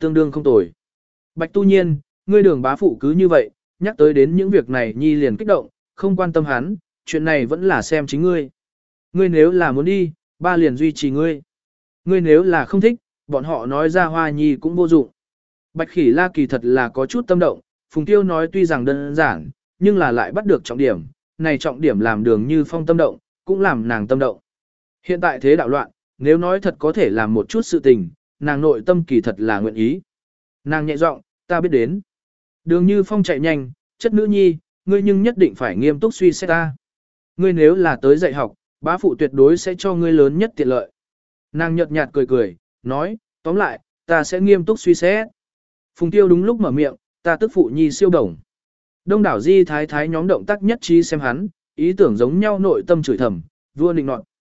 tồi. Bạch tu nhiên, ngươi đường bá phụ cứ như vậy, nhắc tới đến những việc này nhi liền kích động, không quan tâm hắn, chuyện này vẫn là xem chính ngươi. Ngươi nếu là muốn đi, ba liền duy trì ngươi. Ngươi nếu là không thích, bọn họ nói ra hoa nhi cũng vô dụng. Bạch Khỉ La kỳ thật là có chút tâm động, Phùng Tiêu nói tuy rằng đơn giản, nhưng là lại bắt được trọng điểm, này trọng điểm làm Đường Như Phong tâm động, cũng làm nàng tâm động. Hiện tại thế đạo loạn, nếu nói thật có thể làm một chút sự tình, nàng nội tâm kỳ thật là nguyện ý. Nàng nhẹ giọng, ta biết đến. Đường Như Phong chạy nhanh, chất nữ nhi, ngươi nhưng nhất định phải nghiêm túc suy xét ta. Ngươi nếu là tới dạy học, bá phụ tuyệt đối sẽ cho ngươi lớn nhất tiện lợi. Nàng nhợt nhạt cười, nói, tóm lại, ta sẽ nghiêm túc suy xét. Phùng Tiêu đúng lúc mở miệng, ta tức phụ nhi siêu đồng. Đông đảo Di thái thái nhóm động tác nhất trí xem hắn, ý tưởng giống nhau nội tâm chửi thầm, vua nịnh nọt,